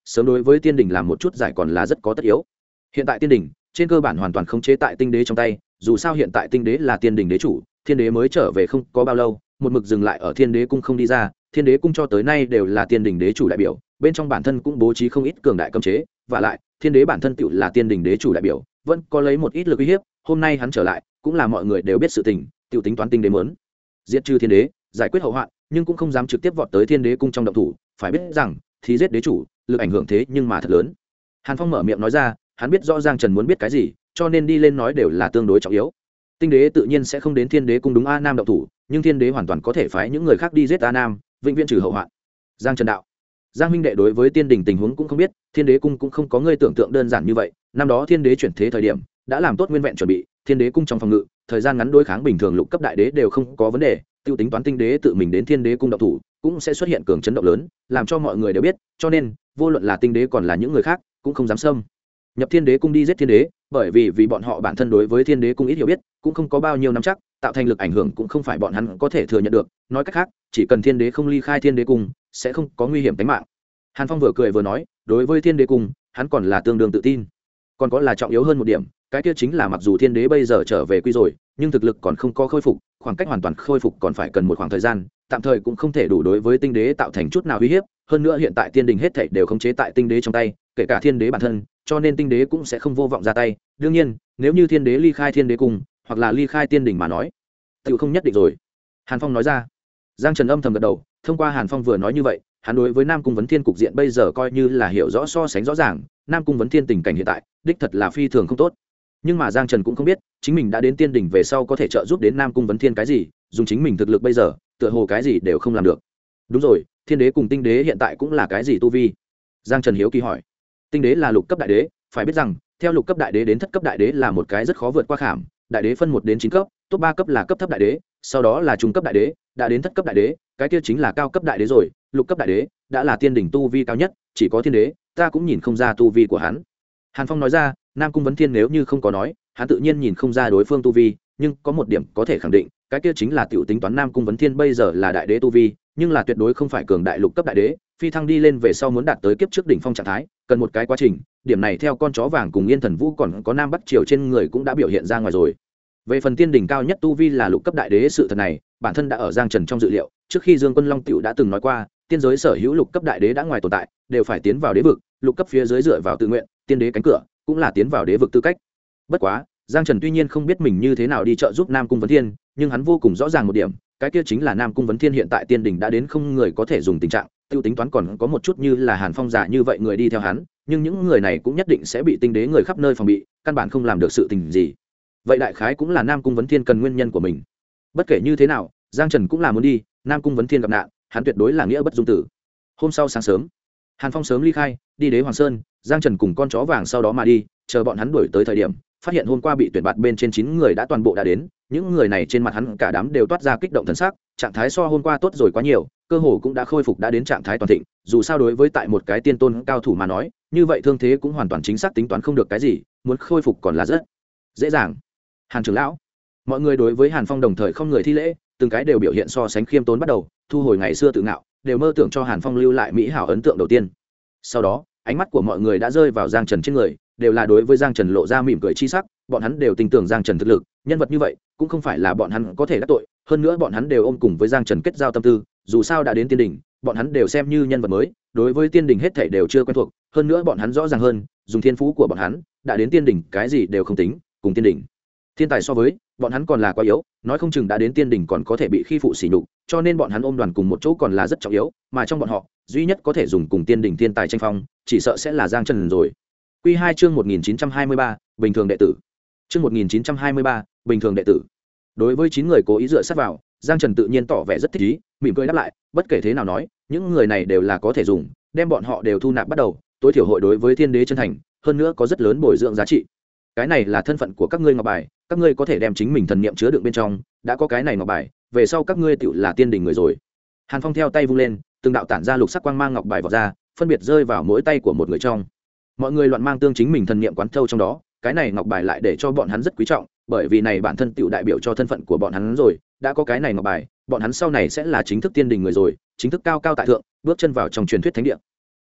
sớm đối với tiên đình làm một chút giải còn là rất có tất yếu. Hiện tại tiên đình trên cơ bản hoàn toàn khống chế tại tinh đế trong tay, dù sao hiện tại tinh đế là tiên đình đế chủ, thiên đế mới trở về không có bao lâu, một mực dừng lại ở thiên đế cung không đi ra, thiên đế cung cho tới nay đều là tiên đình đế chủ đại biểu, bên trong bản thân cũng bố trí không ít cường đại cấm chế, và lại thiên đế bản thân tựu là tiên đình đế chủ đại biểu, vẫn có lấy một ít lực uy hiếp. Hôm nay hắn trở lại cũng là mọi người đều biết sự tình, tựu tính toán tinh đế muốn giết trừ thiên đế, giải quyết hậu hoạn, nhưng cũng không dám trực tiếp vọt tới thiên đế cung trong động thủ, phải biết rằng thì giết đế chủ lực ảnh hưởng thế nhưng mà thật lớn. Hàn Phong mở miệng nói ra, hắn biết rõ Giang Trần muốn biết cái gì, cho nên đi lên nói đều là tương đối trọng yếu. Tinh đế tự nhiên sẽ không đến thiên đế cung đúng A Nam động thủ, nhưng thiên đế hoàn toàn có thể phái những người khác đi giết A Nam, vĩnh viễn trừ hậu hoạn. Giang Trần đạo: Giang huynh đệ đối với tiên đình tình huống cũng không biết, thiên đế cung cũng không có ngươi tưởng tượng đơn giản như vậy. Năm đó thiên đế chuyển thế thời điểm đã làm tốt nguyên vẹn chuẩn bị, thiên đế cung trong phòng ngự thời gian ngắn đối kháng bình thường lục cấp đại đế đều không có vấn đề, tiêu tính toán tinh đế tự mình đến thiên đế cung động thủ cũng sẽ xuất hiện cường chấn động lớn, làm cho mọi người đều biết, cho nên vô luận là tinh đế còn là những người khác cũng không dám xâm nhập thiên đế cung đi giết thiên đế, bởi vì bọn họ bản thân đối với thiên đế cung ít hiểu biết, cũng không có bao nhiêu nắm chắc, tạo thành lực ảnh hưởng cũng không phải bọn hắn có thể thừa nhận được. Nói cách khác, chỉ cần thiên đế không ly khai thiên đế cung sẽ không có nguy hiểm tính mạng. Hàn Phong vừa cười vừa nói, đối với thiên đế cung hắn còn là tương đương tự tin. Còn có là trọng yếu hơn một điểm, cái kia chính là mặc dù thiên đế bây giờ trở về quy rồi, nhưng thực lực còn không có khôi phục, khoảng cách hoàn toàn khôi phục còn phải cần một khoảng thời gian, tạm thời cũng không thể đủ đối với tinh đế tạo thành chút nào uy hiếp. Hơn nữa hiện tại tiên đình hết thảy đều khống chế tại tinh đế trong tay, kể cả thiên đế bản thân, cho nên tinh đế cũng sẽ không vô vọng ra tay. Đương nhiên, nếu như thiên đế ly khai thiên đế cung hoặc là ly khai tiên đình mà nói, tự không nhất định rồi. Hàn Phong nói ra. Giang Trần âm thầm gật đầu, thông qua Hàn Phong vừa nói như vậy, hắn đối với Nam Cung Vấn Thiên cục diện bây giờ coi như là hiểu rõ so sánh rõ ràng. Nam Cung Vấn Thiên tình cảnh hiện tại đích thật là phi thường không tốt, nhưng mà Giang Trần cũng không biết chính mình đã đến tiên đỉnh về sau có thể trợ giúp đến Nam Cung Vấn Thiên cái gì, dùng chính mình thực lực bây giờ tựa hồ cái gì đều không làm được. Đúng rồi, thiên đế cùng tinh đế hiện tại cũng là cái gì tu vi? Giang Trần hiếu kỳ hỏi. Tinh đế là lục cấp đại đế, phải biết rằng theo lục cấp đại đế đến thất cấp đại đế là một cái rất khó vượt qua khảm, đại đế phân 1 đến 9 cấp, top 3 cấp là cấp thấp đại đế, sau đó là trung cấp đại đế, đã đến thất cấp đại đế, cái kia chính là cao cấp đại đế rồi, lục cấp đại đế đã là tiên đỉnh tu vi cao nhất, chỉ có thiên đế ta cũng nhìn không ra tu vi của hắn. Hàn Phong nói ra, Nam Cung Vấn Thiên nếu như không có nói, hắn tự nhiên nhìn không ra đối phương tu vi, nhưng có một điểm có thể khẳng định, cái kia chính là tiểu tính toán Nam Cung Vấn Thiên bây giờ là đại đế tu vi, nhưng là tuyệt đối không phải cường đại lục cấp đại đế, phi thăng đi lên về sau muốn đạt tới kiếp trước đỉnh phong trạng thái, cần một cái quá trình, điểm này theo con chó vàng cùng Yên Thần Vũ còn có Nam Bắc Triều trên người cũng đã biểu hiện ra ngoài rồi. Về phần tiên đỉnh cao nhất tu vi là lục cấp đại đế, sự thật này bản thân đã ở Giang Trần trong dự liệu, trước khi Dương Quân Long tiểu đã từng nói qua, tiên giới sở hữu lục cấp đại đế đã ngoài tồn tại, đều phải tiến vào đế vực, lục cấp phía dưới dựa vào tự nguyện, tiên đế cánh cửa cũng là tiến vào đế vực tư cách. Bất quá, Giang Trần tuy nhiên không biết mình như thế nào đi trợ giúp Nam Cung Vấn Thiên, nhưng hắn vô cùng rõ ràng một điểm, cái kia chính là Nam Cung Vấn Thiên hiện tại tiên đỉnh đã đến không người có thể dùng tình trạng, tiêu tính toán còn có một chút như là Hàn Phong giả như vậy người đi theo hắn, nhưng những người này cũng nhất định sẽ bị tinh đế người khắp nơi phòng bị, căn bản không làm được sự tình gì. Vậy đại khái cũng là Nam Cung Vấn Thiên cần nguyên nhân của mình. Bất kể như thế nào, Giang Trần cũng là muốn đi, Nam Cung Vấn Thiên gặp nạn, hắn tuyệt đối là nghĩa bất dung tử. Hôm sau sáng sớm, Hàn Phong sớm ly khai, đi Đế Hoàng Sơn, Giang Trần cùng con chó vàng sau đó mà đi, chờ bọn hắn đuổi tới thời điểm, phát hiện hôm qua bị tuyển bạt bên trên 9 người đã toàn bộ đã đến, những người này trên mặt hắn cả đám đều toát ra kích động thần sắc, trạng thái so hôm qua tốt rồi quá nhiều, cơ hồ cũng đã khôi phục đã đến trạng thái toàn thịnh, dù sao đối với tại một cái tiên tôn cao thủ mà nói, như vậy thương thế cũng hoàn toàn chính xác tính toán không được cái gì, muốn khôi phục còn là rất dễ dàng. Hàn trưởng lão, mọi người đối với Hàn Phong đồng thời không người thi lễ, từng cái đều biểu hiện so sánh khiêm tốn bắt đầu, thu hồi ngày xưa tự ngạo, đều mơ tưởng cho Hàn Phong lưu lại mỹ hảo ấn tượng đầu tiên. Sau đó, ánh mắt của mọi người đã rơi vào Giang Trần trên người, đều là đối với Giang Trần lộ ra mỉm cười chi sắc, bọn hắn đều tin tưởng Giang Trần thực lực, nhân vật như vậy cũng không phải là bọn hắn có thể đắc tội, hơn nữa bọn hắn đều ôm cùng với Giang Trần kết giao tâm tư, dù sao đã đến tiên đỉnh, bọn hắn đều xem như nhân vật mới, đối với tiên đỉnh hết thảy đều chưa quen thuộc, hơn nữa bọn hắn rõ ràng hơn, dùng thiên phú của bọn hắn, đã đến tiên đỉnh cái gì đều không tính, cùng tiên đỉnh thiên tài so với, bọn hắn còn là quá yếu, nói không chừng đã đến tiên đỉnh còn có thể bị khi phụ sỉ nhục, cho nên bọn hắn ôm đoàn cùng một chỗ còn là rất trọng yếu, mà trong bọn họ, duy nhất có thể dùng cùng tiên đỉnh thiên tài tranh phong, chỉ sợ sẽ là Giang Trần rồi. Quy 2 chương 1923, bình thường đệ tử. Chương 1923, bình thường đệ tử. Đối với 9 người cố ý dựa sát vào, Giang Trần tự nhiên tỏ vẻ rất thích ý, mỉm cười đáp lại, bất kể thế nào nói, những người này đều là có thể dùng, đem bọn họ đều thu nạp bắt đầu, tối thiểu hội đối với thiên đế chân thành, hơn nữa có rất lớn bồi dưỡng giá trị. Cái này là thân phận của các ngươi ngọc bài, các ngươi có thể đem chính mình thần niệm chứa đựng bên trong, đã có cái này ngọc bài, về sau các ngươi tựu là tiên đình người rồi. Hàn Phong theo tay vung lên, từng đạo tản ra lục sắc quang mang ngọc bài vọt ra, phân biệt rơi vào mỗi tay của một người trong. Mọi người loạn mang tương chính mình thần niệm quán thâu trong đó, cái này ngọc bài lại để cho bọn hắn rất quý trọng, bởi vì này bản thân tựu đại biểu cho thân phận của bọn hắn rồi, đã có cái này ngọc bài, bọn hắn sau này sẽ là chính thức tiên đình người rồi, chính thức cao cao tại thượng, bước chân vào trong truyền thuyết thánh địa.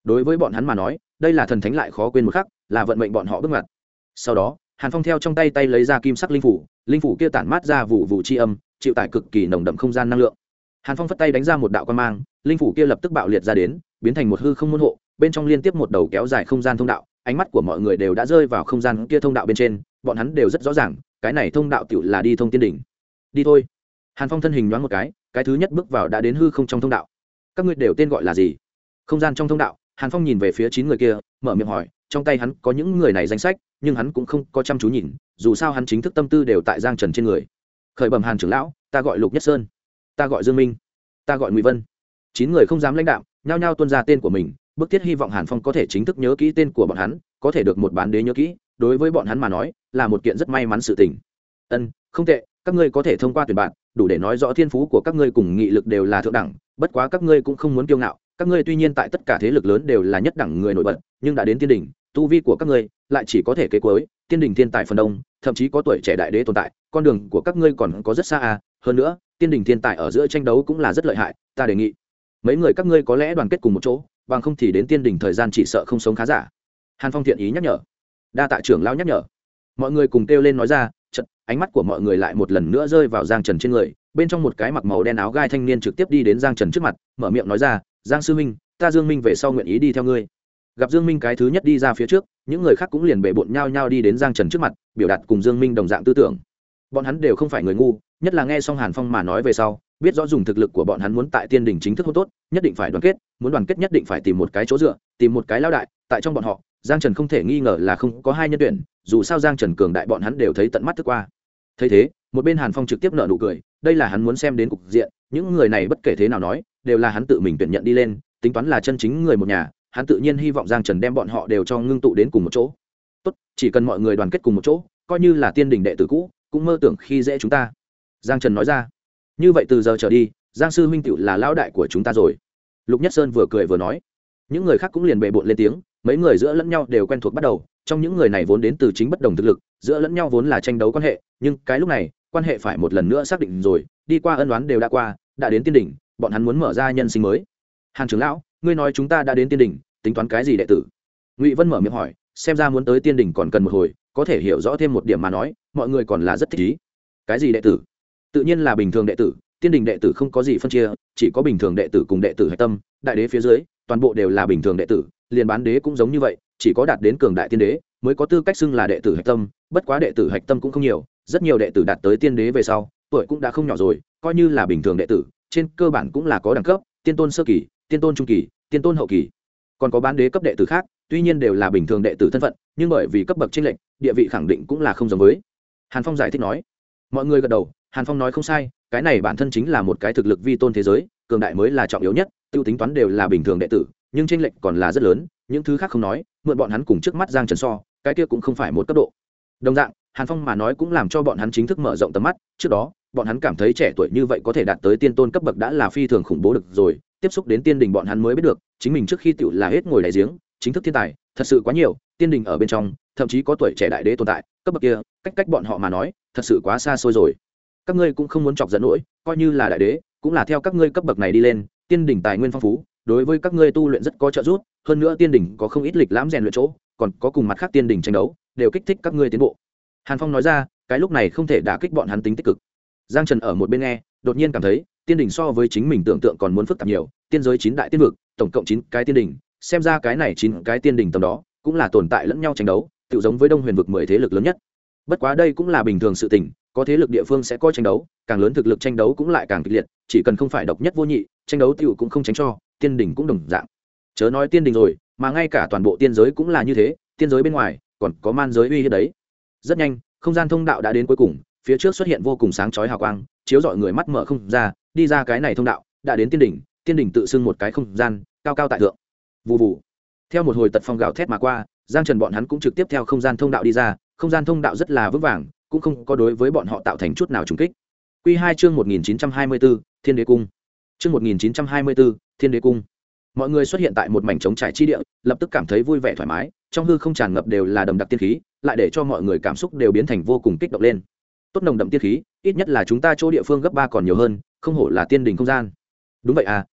đối với bọn hắn mà nói đây là thần thánh lại khó quên một khắc, là vận mệnh bọn họ bước ngoặt. Sau đó Hàn Phong theo trong tay lấy ra kim sắc linh phủ kia tản mát ra vụ vụ chi âm, chịu tải cực kỳ nồng đậm không gian năng lượng. Hàn Phong phất tay đánh ra một đạo quang mang, linh phủ kia lập tức bạo liệt ra đến, biến thành một hư không môn hộ, bên trong liên tiếp một đầu kéo dài không gian thông đạo. Ánh mắt của mọi người đều đã rơi vào không gian kia thông đạo bên trên, bọn hắn đều rất rõ ràng, cái này thông đạo tựu là đi thông tiên đỉnh. Đi thôi. Hàn Phong thân hình nhoáng một cái thứ nhất bước vào đã đến hư không trong thông đạo. Các ngươi đều tên gọi là gì? Không gian trong thông đạo, Hàn Phong nhìn về phía 9 người kia, mở miệng hỏi, trong tay hắn có những người này danh sách, nhưng hắn cũng không có chăm chú nhìn, dù sao hắn chính thức tâm tư đều tại Giang Trần trên người. Khởi bẩm Hàn trưởng lão, ta gọi Lục Nhất Sơn, ta gọi Dương Minh, ta gọi Ngụy Vân. 9 người không dám lãnh đạm, nhao nhao tuôn ra tên của mình, bức thiết hy vọng Hàn Phong có thể chính thức nhớ kỹ tên của bọn hắn, có thể được một bán đế nhớ kỹ, đối với bọn hắn mà nói, là một kiện rất may mắn sự tình. Không tệ, các ngươi có thể thông qua tuyển bạn, đủ để nói rõ thiên phú của các ngươi cùng nghị lực đều là thượng đẳng, bất quá các ngươi cũng không muốn kiêu ngạo, các ngươi tuy nhiên tại tất cả thế lực lớn đều là nhất đẳng người nổi bật, nhưng đã đến tiên đỉnh, tu vi của các ngươi lại chỉ có thể kế cuối, tiên đỉnh thiên tài phần đông, thậm chí có tuổi trẻ đại đế tồn tại, con đường của các ngươi còn có rất xa à, hơn nữa, tiên đỉnh thiên tài ở giữa tranh đấu cũng là rất lợi hại, ta đề nghị mấy người các ngươi có lẽ đoàn kết cùng một chỗ, bằng không thì đến tiên đỉnh thời gian chỉ sợ không sống khá giả. Hàn Phong thiện ý nhắc nhở. Đa tạ trưởng lão nhắc nhở. Mọi người cùng kêu lên nói ra, chợt ánh mắt của mọi người lại một lần nữa rơi vào Giang Trần trên người, bên trong một cái mặc màu đen áo gai thanh niên trực tiếp đi đến Giang Trần trước mặt, mở miệng nói ra, Giang sư minh, ta Dương Minh về sau nguyện ý đi theo ngươi. Gặp Dương Minh cái thứ nhất đi ra phía trước, những người khác cũng liền bệ bội nhao nhao đi đến Giang Trần trước mặt, biểu đạt cùng Dương Minh đồng dạng tư tưởng. Bọn hắn đều không phải người ngu, nhất là nghe xong Hàn Phong mà nói về sau, biết rõ dùng thực lực của bọn hắn muốn tại tiên đỉnh chính thức hôn tốt, nhất định phải đoàn kết, muốn đoàn kết nhất định phải tìm một cái chỗ dựa, tìm một cái lão đại, tại trong bọn họ, Giang Trần không thể nghi ngờ là không có hai nhân tuyển, dù sao Giang Trần cường đại bọn hắn đều thấy tận mắt thức qua. Thấy thế, một bên Hàn Phong trực tiếp nở nụ cười, đây là hắn muốn xem đến cục diện, những người này bất kể thế nào nói, đều là hắn tự mình tuyển nhận đi lên, tính toán là chân chính người một nhà, hắn tự nhiên hy vọng Giang Trần đem bọn họ đều cho ngưng tụ đến cùng một chỗ. Tốt, chỉ cần mọi người đoàn kết cùng một chỗ, coi như là tiên đỉnh đệ tử cũ, cũng mơ tưởng khi dễ chúng ta. Giang Trần nói ra. Như vậy từ giờ trở đi, Giang sư huynh tựu là lão đại của chúng ta rồi. Lục Nhất Sơn vừa cười vừa nói. Những người khác cũng liền bệ bội lên tiếng, mấy người giữa lẫn nhau đều quen thuộc bắt đầu, trong những người này vốn đến từ chính bất đồng thực lực, giữa lẫn nhau vốn là tranh đấu quan hệ, nhưng cái lúc này, quan hệ phải một lần nữa xác định rồi, đi qua ân oán đều đã qua, đã đến tiên đỉnh, bọn hắn muốn mở ra nhân sinh mới. Hàn trưởng lão, ngươi nói chúng ta đã đến tiên đỉnh, tính toán cái gì đệ tử? Ngụy Vân mở miệng hỏi, xem ra muốn tới tiên đỉnh còn cần một hồi, có thể hiểu rõ thêm một điểm mà nói, mọi người còn là rất thích ý. Cái gì đệ tử? Tự nhiên là bình thường đệ tử, tiên đỉnh đệ tử không có gì phân chia, chỉ có bình thường đệ tử cùng đệ tử hạch tâm, đại đế phía dưới, toàn bộ đều là bình thường đệ tử, liền bán đế cũng giống như vậy, chỉ có đạt đến cường đại tiên đế mới có tư cách xưng là đệ tử hạch tâm, bất quá đệ tử hạch tâm cũng không nhiều, rất nhiều đệ tử đạt tới tiên đế về sau, tuổi cũng đã không nhỏ rồi, coi như là bình thường đệ tử, trên cơ bản cũng là có đẳng cấp, tiên tôn sơ kỳ, tiên tôn trung kỳ, tiên tôn hậu kỳ. Còn có bán đế cấp đệ tử khác, tuy nhiên đều là bình thường đệ tử thân phận, nhưng bởi vì cấp bậc chênh lệch, địa vị khẳng định cũng là không giống với. Hàn Phong giải thích nói. Mọi người gật đầu, Hàn Phong nói không sai, cái này bản thân chính là một cái thực lực vi tôn thế giới, cường đại mới là trọng yếu nhất, tiêu tính toán đều là bình thường đệ tử, nhưng chênh lệch còn là rất lớn, những thứ khác không nói, mượn bọn hắn cùng trước mắt Giang Trần so, cái kia cũng không phải một cấp độ. Đồng dạng, Hàn Phong mà nói cũng làm cho bọn hắn chính thức mở rộng tầm mắt, trước đó, bọn hắn cảm thấy trẻ tuổi như vậy có thể đạt tới tiên tôn cấp bậc đã là phi thường khủng bố được rồi, tiếp xúc đến tiên đình bọn hắn mới biết được, chính mình trước khi tựu là hết ngồi đáy giếng, chính thức thiên tài, thật sự quá nhiều, tiên đình ở bên trong, thậm chí có tuổi trẻ đại đế tồn tại, cấp bậc kia, cách bọn họ mà nói, thật sự quá xa xôi rồi. Các ngươi cũng không muốn chọc giận nổi, coi như là đại đế, cũng là theo các ngươi cấp bậc này đi lên, tiên đình tài nguyên phong phú, đối với các ngươi tu luyện rất có trợ giúp, hơn nữa tiên đình có không ít lịch lãm rèn luyện chỗ, còn có cùng mặt khác tiên đình tranh đấu, đều kích thích các ngươi tiến bộ. Hàn Phong nói ra, cái lúc này không thể đả kích bọn hắn tính tích cực. Giang Trần ở một bên nghe, đột nhiên cảm thấy, tiên đình so với chính mình tưởng tượng còn muốn phức tạp nhiều, tiên giới 9 đại tiên vực, tổng cộng 9 cái tiên đình, xem ra cái này 9 cái tiên đình tầm đó, cũng là tồn tại lẫn nhau tranh đấu, tự giống với Đông Huyền vực 10 thế lực lớn nhất. Bất quá đây cũng là bình thường sự tình, có thế lực địa phương sẽ có tranh đấu, càng lớn thực lực tranh đấu cũng lại càng kịch liệt, chỉ cần không phải độc nhất vô nhị, tranh đấu tiểu cũng không tránh cho, tiên đình cũng đồng dạng. Chớ nói tiên đình rồi, mà ngay cả toàn bộ tiên giới cũng là như thế, tiên giới bên ngoài còn có man giới uy hiếp đấy. Rất nhanh, không gian thông đạo đã đến cuối cùng, phía trước xuất hiện vô cùng sáng chói hào quang, chiếu rọi người mắt mở không ra, đi ra cái này thông đạo, đã đến tiên đỉnh tự xưng một cái không gian, cao cao tại thượng. Vù vù. Theo một hồi tật phong gào thét mà qua, Giang Trần bọn hắn cũng trực tiếp theo không gian thông đạo đi ra, không gian thông đạo rất là vững vàng, cũng không có đối với bọn họ tạo thành chút nào trùng kích. Quy 2 chương 1924, Thiên Đế cung. Chương 1924, Thiên Đế cung. Mọi người xuất hiện tại một mảnh trống trải chi địa, lập tức cảm thấy vui vẻ thoải mái, trong hư không tràn ngập đều là đậm đặc tiên khí, lại để cho mọi người cảm xúc đều biến thành vô cùng kích động lên. Tốt nồng đậm tiên khí, ít nhất là chúng ta chỗ địa phương gấp 3 còn nhiều hơn, không hổ là tiên đỉnh không gian. Đúng vậy à,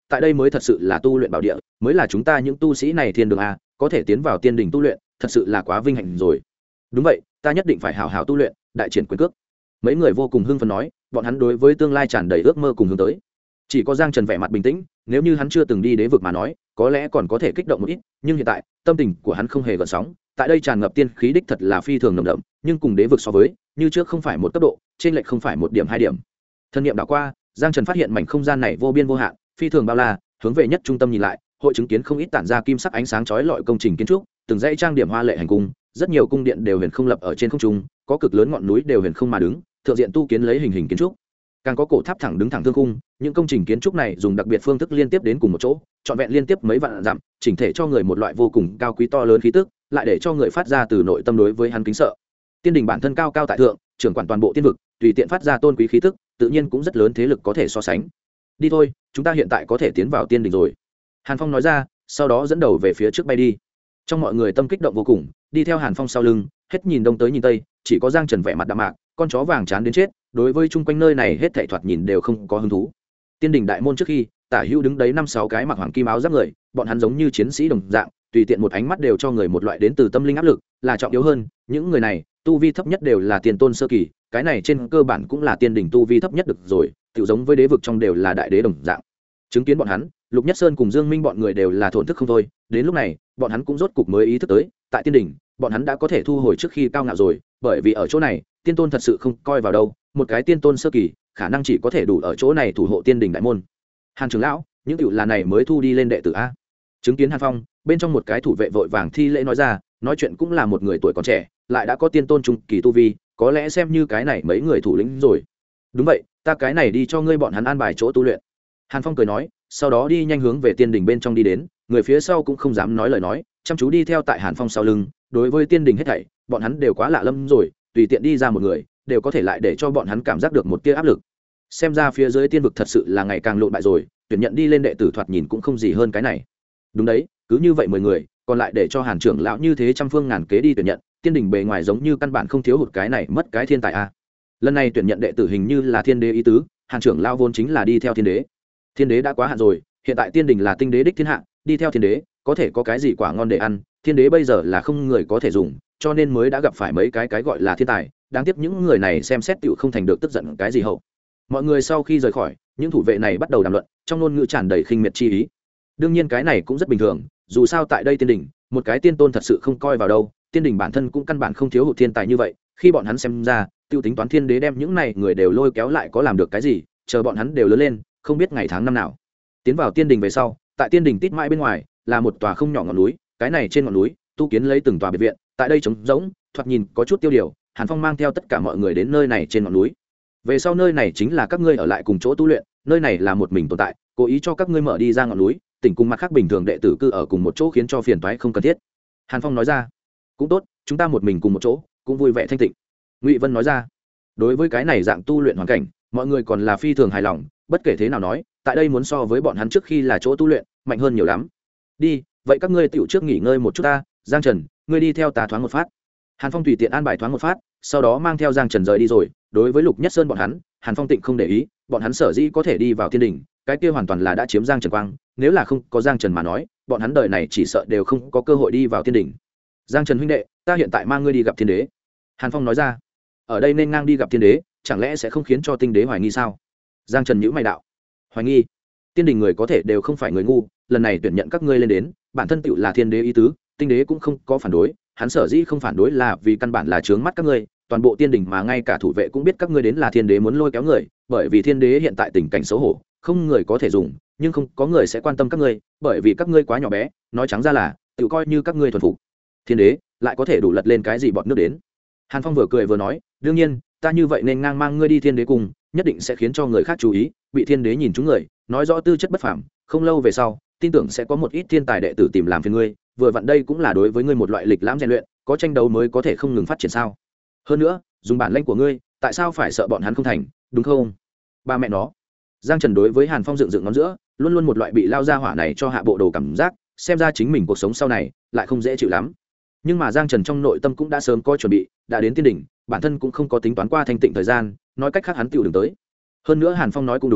tại đây mới thật sự là tu luyện bảo địa, mới là chúng ta những tu sĩ này thiên đường a, có thể tiến vào tiên đình tu luyện thật sự là quá vinh hạnh rồi. Đúng vậy, ta nhất định phải hào hào tu luyện, đại triển quyền cước. Mấy người vô cùng hưng phấn nói, bọn hắn đối với tương lai tràn đầy ước mơ cùng hướng tới. Chỉ có Giang Trần vẻ mặt bình tĩnh, nếu như hắn chưa từng đi đế vực mà nói, có lẽ còn có thể kích động một ít, nhưng hiện tại tâm tình của hắn không hề gợn sóng. Tại đây tràn ngập tiên khí đích thật là phi thường nồng đậm, nhưng cùng đế vực so với, như trước không phải một cấp độ, trên lệch không phải một điểm hai điểm. Thân niệm đảo qua, Giang Trần phát hiện mảnh không gian này vô biên vô hạn, phi thường bao la, hướng về nhất trung tâm nhìn lại, hội chứng kiến không ít tản ra kim sắc ánh sáng chói lọi công trình kiến trúc, từng dãy trang điểm hoa lệ hành cung, rất nhiều cung điện đều huyền không lập ở trên không trung, có cực lớn ngọn núi đều huyền không mà đứng, thượng diện tu kiến lấy hình hình kiến trúc. Càng có cổ tháp thẳng đứng thẳng thương cung, những công trình kiến trúc này dùng đặc biệt phương thức liên tiếp đến cùng một chỗ, trọn vẹn liên tiếp mấy vạn dặm, chỉnh thể cho người một loại vô cùng cao quý to lớn khí tức, lại để cho người phát ra từ nội tâm đối với hắn kính sợ. Tiên đình bản thân cao cao tại thượng, trưởng quản toàn bộ tiên vực, tùy tiện phát ra tôn quý khí tức, tự nhiên cũng rất lớn thế lực có thể so sánh. Đi thôi, chúng ta hiện tại có thể tiến vào tiên đình rồi. Hàn Phong nói ra, sau đó dẫn đầu về phía trước bay đi. Trong mọi người tâm kích động vô cùng, đi theo Hàn Phong sau lưng, hết nhìn đông tới nhìn tây, chỉ có Giang Trần vẻ mặt đạm mạc, con chó vàng chán đến chết, đối với chung quanh nơi này hết thảy thoạt nhìn đều không có hứng thú. Tiên đình đại môn trước khi, tả hữu đứng đấy 5-6 cái mặc hoàng kim áo giáp người, bọn hắn giống như chiến sĩ đồng dạng, tùy tiện một ánh mắt đều cho người một loại đến từ tâm linh áp lực, là trọng yếu hơn, những người này, tu vi thấp nhất đều là tiền tôn sơ kỳ, cái này trên cơ bản cũng là tiên đình tu vi thấp nhất được rồi, tự giống với đế vực trong đều là đại đế đồng dạng. Chứng kiến bọn hắn, Lục Nhất Sơn cùng Dương Minh bọn người đều là thổn thức không thôi, đến lúc này, bọn hắn cũng rốt cục mới ý thức tới, tại tiên đình, bọn hắn đã có thể thu hồi trước khi cao ngạo rồi, bởi vì ở chỗ này, tiên tôn thật sự không coi vào đâu, một cái tiên tôn sơ kỳ, khả năng chỉ có thể đủ ở chỗ này thủ hộ tiên đình đại môn. Hàn trưởng lão, những tiểu là này mới thu đi lên đệ tử a. Chứng kiến Hàn Phong, bên trong một cái thủ vệ vội vàng thi lễ nói ra, nói chuyện cũng là một người tuổi còn trẻ, lại đã có tiên tôn trung kỳ tu vi, có lẽ xem như cái này mấy người thủ lĩnh rồi. Đúng vậy, ta cái này đi cho ngươi bọn hắn an bài chỗ tu luyện. Hàn Phong cười nói, sau đó đi nhanh hướng về tiên đình bên trong đi đến, người phía sau cũng không dám nói lời nói, chăm chú đi theo tại Hàn Phong sau lưng, đối với tiên đình hết thảy, bọn hắn đều quá lạ lẫm rồi, tùy tiện đi ra một người, đều có thể lại để cho bọn hắn cảm giác được một tia áp lực. Xem ra phía dưới tiên vực thật sự là ngày càng lộn bại rồi, tuyển nhận đi lên đệ tử thoạt nhìn cũng không gì hơn cái này. Đúng đấy, cứ như vậy 10 người, còn lại để cho Hàn trưởng lão như thế trăm phương ngàn kế đi tuyển nhận, tiên đình bề ngoài giống như căn bản không thiếu hụt cái này mất cái thiên tài a. Lần này tuyển nhận đệ tử hình như là thiên đế ý tứ, Hàn trưởng lão vốn chính là đi theo thiên đế. Thiên đế đã quá hạn rồi, hiện tại tiên đình là tinh đế đích thiên hạ, đi theo thiên đế, có thể có cái gì quả ngon để ăn, thiên đế bây giờ là không người có thể dùng, cho nên mới đã gặp phải mấy cái gọi là thiên tài, đáng tiếc những người này xem xét tựu không thành được tức giận cái gì hậu. Mọi người sau khi rời khỏi, những thủ vệ này bắt đầu đàm luận, trong ngôn ngữ tràn đầy khinh miệt chi ý. Đương nhiên cái này cũng rất bình thường, dù sao tại đây tiên đình, một cái tiên tôn thật sự không coi vào đâu, tiên đình bản thân cũng căn bản không thiếu hụt thiên tài như vậy, khi bọn hắn xem ra, tiêu tính toán thiên đế đem những này người đều lôi kéo lại có làm được cái gì, chờ bọn hắn đều lớn lên, không biết ngày tháng năm nào. Tiến vào tiên đình về sau, tại tiên đình tít mãi bên ngoài, là một tòa không nhỏ ngọn núi, cái này trên ngọn núi, tu kiến lấy từng tòa biệt viện, tại đây trống rỗng, thoạt nhìn có chút tiêu điều. Hàn Phong mang theo tất cả mọi người đến nơi này trên ngọn núi. Về sau nơi này chính là các ngươi ở lại cùng chỗ tu luyện, nơi này là một mình tồn tại, cố ý cho các ngươi mở đi ra ngọn núi, tỉnh cùng mặt khác bình thường đệ tử cư ở cùng một chỗ khiến cho phiền toái không cần thiết. Hàn Phong nói ra, cũng tốt, chúng ta một mình cùng một chỗ, cũng vui vẻ thanh tịnh. Ngụy Vân nói ra, đối với cái này dạng tu luyện hoàn cảnh, mọi người còn là phi thường hài lòng, bất kể thế nào nói, tại đây muốn so với bọn hắn trước khi là chỗ tu luyện, mạnh hơn nhiều lắm. Đi, vậy các ngươi tiểu trước nghỉ ngơi một chút ta, Giang Trần, ngươi đi theo ta thoáng một phát. Hàn Phong tùy tiện an bài thoáng một phát, sau đó mang theo Giang Trần rời đi rồi. Đối với Lục Nhất Sơn bọn hắn, Hàn Phong tịnh không để ý, bọn hắn sở dĩ có thể đi vào thiên đình, cái kia hoàn toàn là đã chiếm Giang Trần quang, nếu là không có Giang Trần mà nói, bọn hắn đời này chỉ sợ đều không có cơ hội đi vào thiên đình. Giang Trần huynh đệ, ta hiện tại mang ngươi đi gặp thiên đế. Hàn Phong nói ra, ở đây nên ngang đi gặp thiên đế, chẳng lẽ sẽ không khiến cho tinh đế hoài nghi sao? Giang Trần nhíu mày đạo, hoài nghi? Tiên đình người có thể đều không phải người ngu, lần này tuyển nhận các ngươi lên đến, bản thân tựu là thiên đế ý tứ, tinh đế cũng không có phản đối, hắn sở dĩ không phản đối là vì căn bản là chướng mắt các ngươi, toàn bộ tiên đình mà ngay cả thủ vệ cũng biết các ngươi đến là thiên đế muốn lôi kéo người, bởi vì thiên đế hiện tại tình cảnh xấu hổ, không người có thể dùng, nhưng không có người sẽ quan tâm các ngươi, bởi vì các ngươi quá nhỏ bé, nói trắng ra là tự coi như các ngươi thuần phục. Thiên đế lại có thể đủ lật lên cái gì bọt nước đến. Hàn Phong vừa cười vừa nói, đương nhiên, ta như vậy nên ngang mang ngươi đi thiên đế cùng, nhất định sẽ khiến cho người khác chú ý, bị thiên đế nhìn trúng người, nói rõ tư chất bất phàm, không lâu về sau, tin tưởng sẽ có một ít thiên tài đệ tử tìm làm phiền ngươi, vừa vặn đây cũng là đối với ngươi một loại lịch lãm rèn luyện, có tranh đấu mới có thể không ngừng phát triển sao? Hơn nữa, dùng bản lĩnh của ngươi, tại sao phải sợ bọn hắn không thành, đúng không? Ba mẹ nó. Giang Trần đối với Hàn Phong dựng ngón giữa, luôn luôn một loại bị lao ra hỏa này cho hạ bộ đồ cảm giác, xem ra chính mình cuộc sống sau này lại không dễ chịu lắm. Nhưng mà Giang Trần trong nội tâm cũng đã sớm có chuẩn bị, đã đến tiên đỉnh, bản thân cũng không có tính toán qua thanh tịnh thời gian, nói cách khác hắn tiểu đừng tới. Hơn nữa Hàn Phong nói cũng đúng,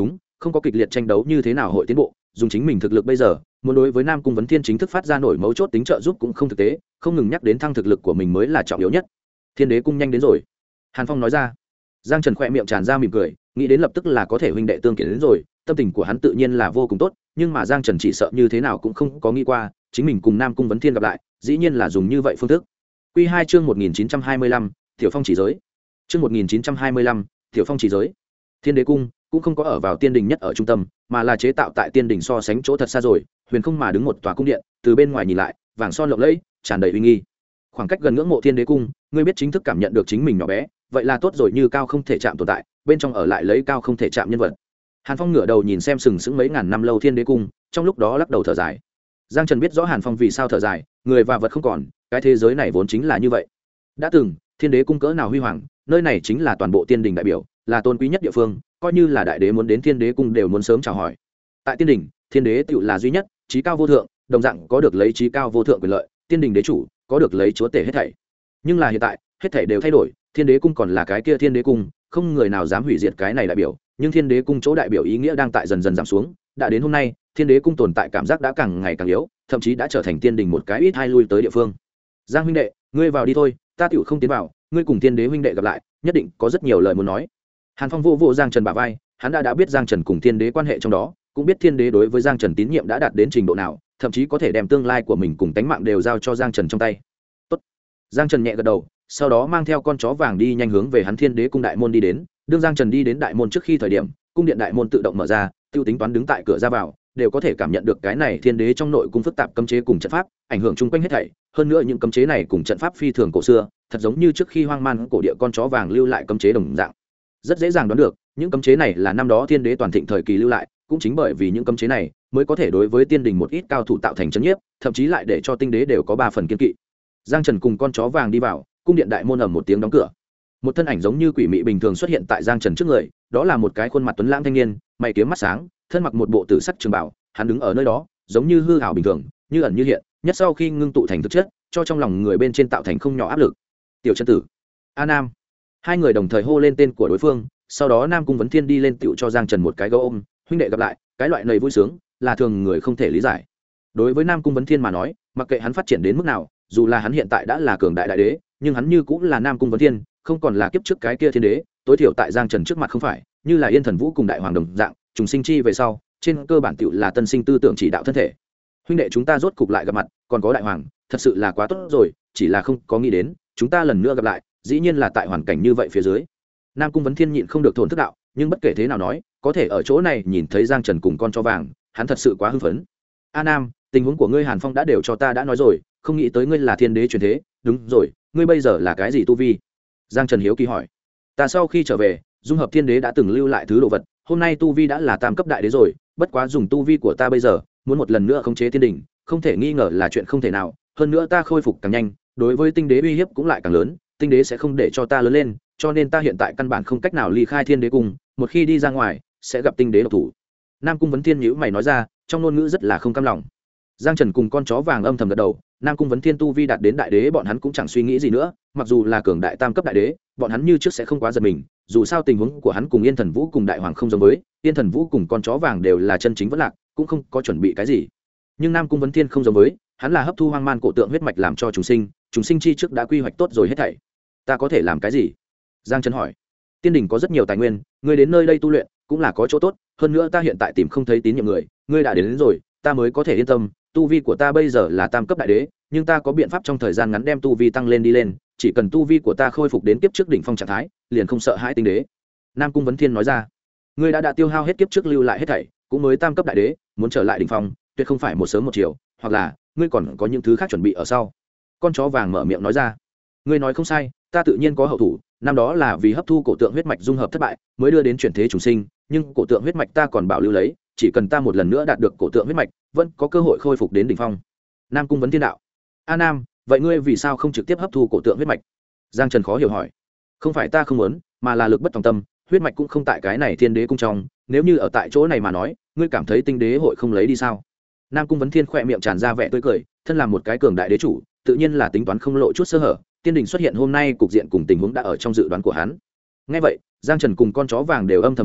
không có kịch liệt tranh đấu như thế nào hội tiến bộ, dùng chính mình thực lực bây giờ muốn đối với Nam Cung Vấn Thiên chính thức phát ra nổi mấu chốt tính trợ giúp cũng không thực tế, không ngừng nhắc đến thăng thực lực của mình mới là trọng yếu nhất. Thiên Đế cung nhanh đến rồi, Hàn Phong nói ra. Giang Trần khẽ miệng tràn ra mỉm cười, nghĩ đến lập tức là có thể huynh đệ tương kiến đến rồi, tâm tình của hắn tự nhiên là vô cùng tốt, nhưng mà Giang Trần chỉ sợ như thế nào cũng không có nghĩ qua, chính mình cùng Nam Cung Vấn Thiên gặp lại, dĩ nhiên là dùng như vậy phương thức. Quy 2 chương 1925, Tiểu Phong chỉ giới. Chương 1925, Tiểu Phong chỉ giới. Thiên Đế cung cũng không có ở vào tiên đình nhất ở trung tâm, mà là chế tạo tại tiên đình so sánh chỗ thật xa rồi, huyền không mà đứng một tòa cung điện, từ bên ngoài nhìn lại, vàng son lộng lẫy, tràn đầy uy nghi. Khoảng cách gần ngưỡng mộ Thiên Đế cung, ngươi biết chính thức cảm nhận được chính mình nhỏ bé, vậy là tốt rồi, như cao không thể chạm tồn tại, bên trong ở lại lấy cao không thể chạm nhân vật. Hàn Phong ngửa đầu nhìn xem sừng sững mấy ngàn năm lâu Thiên Đế cung, trong lúc đó lắc đầu thở dài. Giang Trần biết rõ Hàn Phong vì sao thở dài, người và vật không còn, cái thế giới này vốn chính là như vậy. Đã từng, Thiên Đế cung cỡ nào huy hoàng, nơi này chính là toàn bộ tiên đình đại biểu, là tôn quý nhất địa phương, coi như là đại đế muốn đến Thiên Đế cung đều muốn sớm chào hỏi. Tại tiên đình, Thiên Đế tựu là duy nhất, trí cao vô thượng, đồng dạng có được lấy trí cao vô thượng quyền lợi, tiên đình đế chủ, có được lấy chúa tể hết thảy. Nhưng là hiện tại, hết thảy đều thay đổi, Thiên Đế cung còn là cái kia Thiên Đế cung, không người nào dám hủy diệt cái này đại biểu, nhưng Thiên Đế cung chỗ đại biểu ý nghĩa đang tại dần dần giảm xuống, đã đến hôm nay, Thiên Đế cung tồn tại cảm giác đã càng ngày càng yếu, thậm chí đã trở thành tiên đình một cái ít hai lui tới địa phương. Giang huynh đệ, ngươi vào đi thôi, ta tựu không tiến vào, ngươi cùng Thiên Đế huynh đệ gặp lại, nhất định có rất nhiều lời muốn nói. Hàn Phong vô vô Giang Trần bả vai, hắn đã biết Giang Trần cùng Thiên Đế quan hệ trong đó, cũng biết Thiên Đế đối với Giang Trần tín nhiệm đã đạt đến trình độ nào, thậm chí có thể đem tương lai của mình cùng tánh mạng đều giao cho Giang Trần trong tay. Tốt. Giang Trần nhẹ gật đầu, sau đó mang theo con chó vàng đi nhanh hướng về hắn Thiên Đế cung đại môn đi đến. Đương Giang Trần đi đến đại môn trước khi thời điểm, cung điện đại môn tự động mở ra, tiêu tính toán đứng tại cửa ra vào, đều có thể cảm nhận được cái này Thiên Đế trong nội cung phức tạp cấm chế cùng trận pháp, ảnh hưởng chung quanh hết thảy. Hơn nữa những cấm chế này cùng trận pháp phi thường cổ xưa, thật giống như trước khi hoang man cổ địa con chó vàng lưu lại cấm chế đồng dạng. Rất dễ dàng đoán được, những cấm chế này là năm đó Thiên Đế toàn thịnh thời kỳ lưu lại, cũng chính bởi vì những cấm chế này mới có thể đối với tiên đình một ít cao thủ tạo thành chấn nhiếp, thậm chí lại để cho tinh đế đều có 3 phần kiên kỵ. Giang Trần cùng con chó vàng đi vào, cung điện đại môn ầm một tiếng đóng cửa. Một thân ảnh giống như quỷ mị bình thường xuất hiện tại Giang Trần trước người, đó là một cái khuôn mặt tuấn lãng thanh niên, mày kiếm mắt sáng, thân mặc một bộ tử sắc trường bào, hắn đứng ở nơi đó, giống như hư ảo bình thường, như ẩn như hiện, nhất sau khi ngưng tụ thành thực chất, cho trong lòng người bên trên tạo thành không nhỏ áp lực. Tiểu chân tử, A Nam. Hai người đồng thời hô lên tên của đối phương, sau đó Nam Cung Vấn Thiên đi lên tựu cho Giang Trần một cái gấu ôm, huynh đệ gặp lại, cái loại này vui sướng là thường người không thể lý giải. Đối với Nam Cung Vấn Thiên mà nói, mặc kệ hắn phát triển đến mức nào, dù là hắn hiện tại đã là cường đại đại đế, nhưng hắn như cũng là Nam Cung Vấn Thiên, không còn là kiếp trước cái kia Thiên Đế, tối thiểu tại Giang Trần trước mặt không phải như là Yên Thần Vũ cùng Đại Hoàng đồng dạng, trùng sinh chi về sau, trên cơ bản tựu là tân sinh tư tưởng chỉ đạo thân thể. Huynh đệ chúng ta rốt cục lại gặp mặt, còn có Đại Hoàng, thật sự là quá tốt rồi, chỉ là không có nghĩ đến, chúng ta lần nữa gặp lại, dĩ nhiên là tại hoàn cảnh như vậy phía dưới. Nam Cung Vấn Thiên nhịn không được thổn thức đạo, nhưng bất kể thế nào nói, có thể ở chỗ này nhìn thấy Giang Trần cùng con chó vàng, hắn thật sự quá hưng phấn. A Nam, tình huống của ngươi Hàn Phong đã đều cho ta đã nói rồi, không nghĩ tới ngươi là Thiên Đế truyền thế, đúng rồi, ngươi bây giờ là cái gì tu vi? Giang Trần hiếu kỳ hỏi. Ta sau khi trở về, dung hợp Thiên Đế đã từng lưu lại thứ đồ vật, hôm nay tu vi đã là tam cấp đại đế rồi, bất quá dùng tu vi của ta bây giờ, muốn một lần nữa khống chế tiên đỉnh, không thể nghi ngờ là chuyện không thể nào, hơn nữa ta khôi phục càng nhanh, đối với tinh đế uy hiếp cũng lại càng lớn, tinh đế sẽ không để cho ta lớn lên, cho nên ta hiện tại căn bản không cách nào ly khai Thiên Đế cung, một khi đi ra ngoài sẽ gặp tinh đế độc thủ. Nam Cung Vấn Thiên nhíu mày nói ra, trong ngôn ngữ rất là không cam lòng. Giang Trần cùng con chó vàng âm thầm gật đầu, Nam Cung Vấn Thiên tu vi đạt đến đại đế, bọn hắn cũng chẳng suy nghĩ gì nữa, mặc dù là cường đại tam cấp đại đế, bọn hắn như trước sẽ không quá giật mình, dù sao tình huống của hắn cùng Yên Thần Vũ cùng Đại Hoàng không giống với, Yên Thần Vũ cùng con chó vàng đều là chân chính vẫn lạc, cũng không có chuẩn bị cái gì. Nhưng Nam Cung Vấn Thiên không giống với, hắn là hấp thu hoang man cổ tượng huyết mạch làm cho chúng sinh chi trước đã quy hoạch tốt rồi hết thảy. Ta có thể làm cái gì? Giang Trần hỏi. Tiên đình có rất nhiều tài nguyên, ngươi đến nơi đây tu luyện cũng là có chỗ tốt, hơn nữa ta hiện tại tìm không thấy tín nhiệm người, ngươi đã đến rồi, ta mới có thể yên tâm. Tu vi của ta bây giờ là tam cấp đại đế, nhưng ta có biện pháp trong thời gian ngắn đem tu vi tăng lên đi lên, chỉ cần tu vi của ta khôi phục đến kiếp trước đỉnh phong trạng thái, liền không sợ hãi tinh đế. Nam Cung Vấn Thiên nói ra. Ngươi đã tiêu hao hết kiếp trước lưu lại hết thảy, cũng mới tam cấp đại đế, muốn trở lại đỉnh phong, tuyệt không phải một sớm một chiều, hoặc là ngươi còn có những thứ khác chuẩn bị ở sau. Con chó vàng mở miệng nói ra. Ngươi nói không sai, ta tự nhiên có hậu thủ, năm đó là vì hấp thu cổ tượng huyết mạch dung hợp thất bại, mới đưa đến chuyển thế trùng sinh, nhưng cổ tượng huyết mạch ta còn bảo lưu lấy, chỉ cần ta một lần nữa đạt được cổ tượng huyết mạch, vẫn có cơ hội khôi phục đến đỉnh phong. Nam Cung Vấn Thiên đạo. A Nam, vậy ngươi vì sao không trực tiếp hấp thu cổ tượng huyết mạch? Giang Trần khó hiểu hỏi. Không phải ta không muốn, mà là lực bất tòng tâm, huyết mạch cũng không tại cái này Thiên Đế cung trong, nếu như ở tại chỗ này mà nói, ngươi cảm thấy tinh đế hội không lấy đi sao? Nam Cung Vấn Thiên khỏe miệng tràn ra vẻ tươi cười, thân là một cái cường đại đế chủ, tự nhiên là tính toán không lộ chút sơ hở, tiên đình xuất hiện hôm nay cục diện cùng tình huống đã ở trong dự đoán của hắn. Nghe vậy, Giang Trần cùng con chó vàng đều âm thầm gật đầu,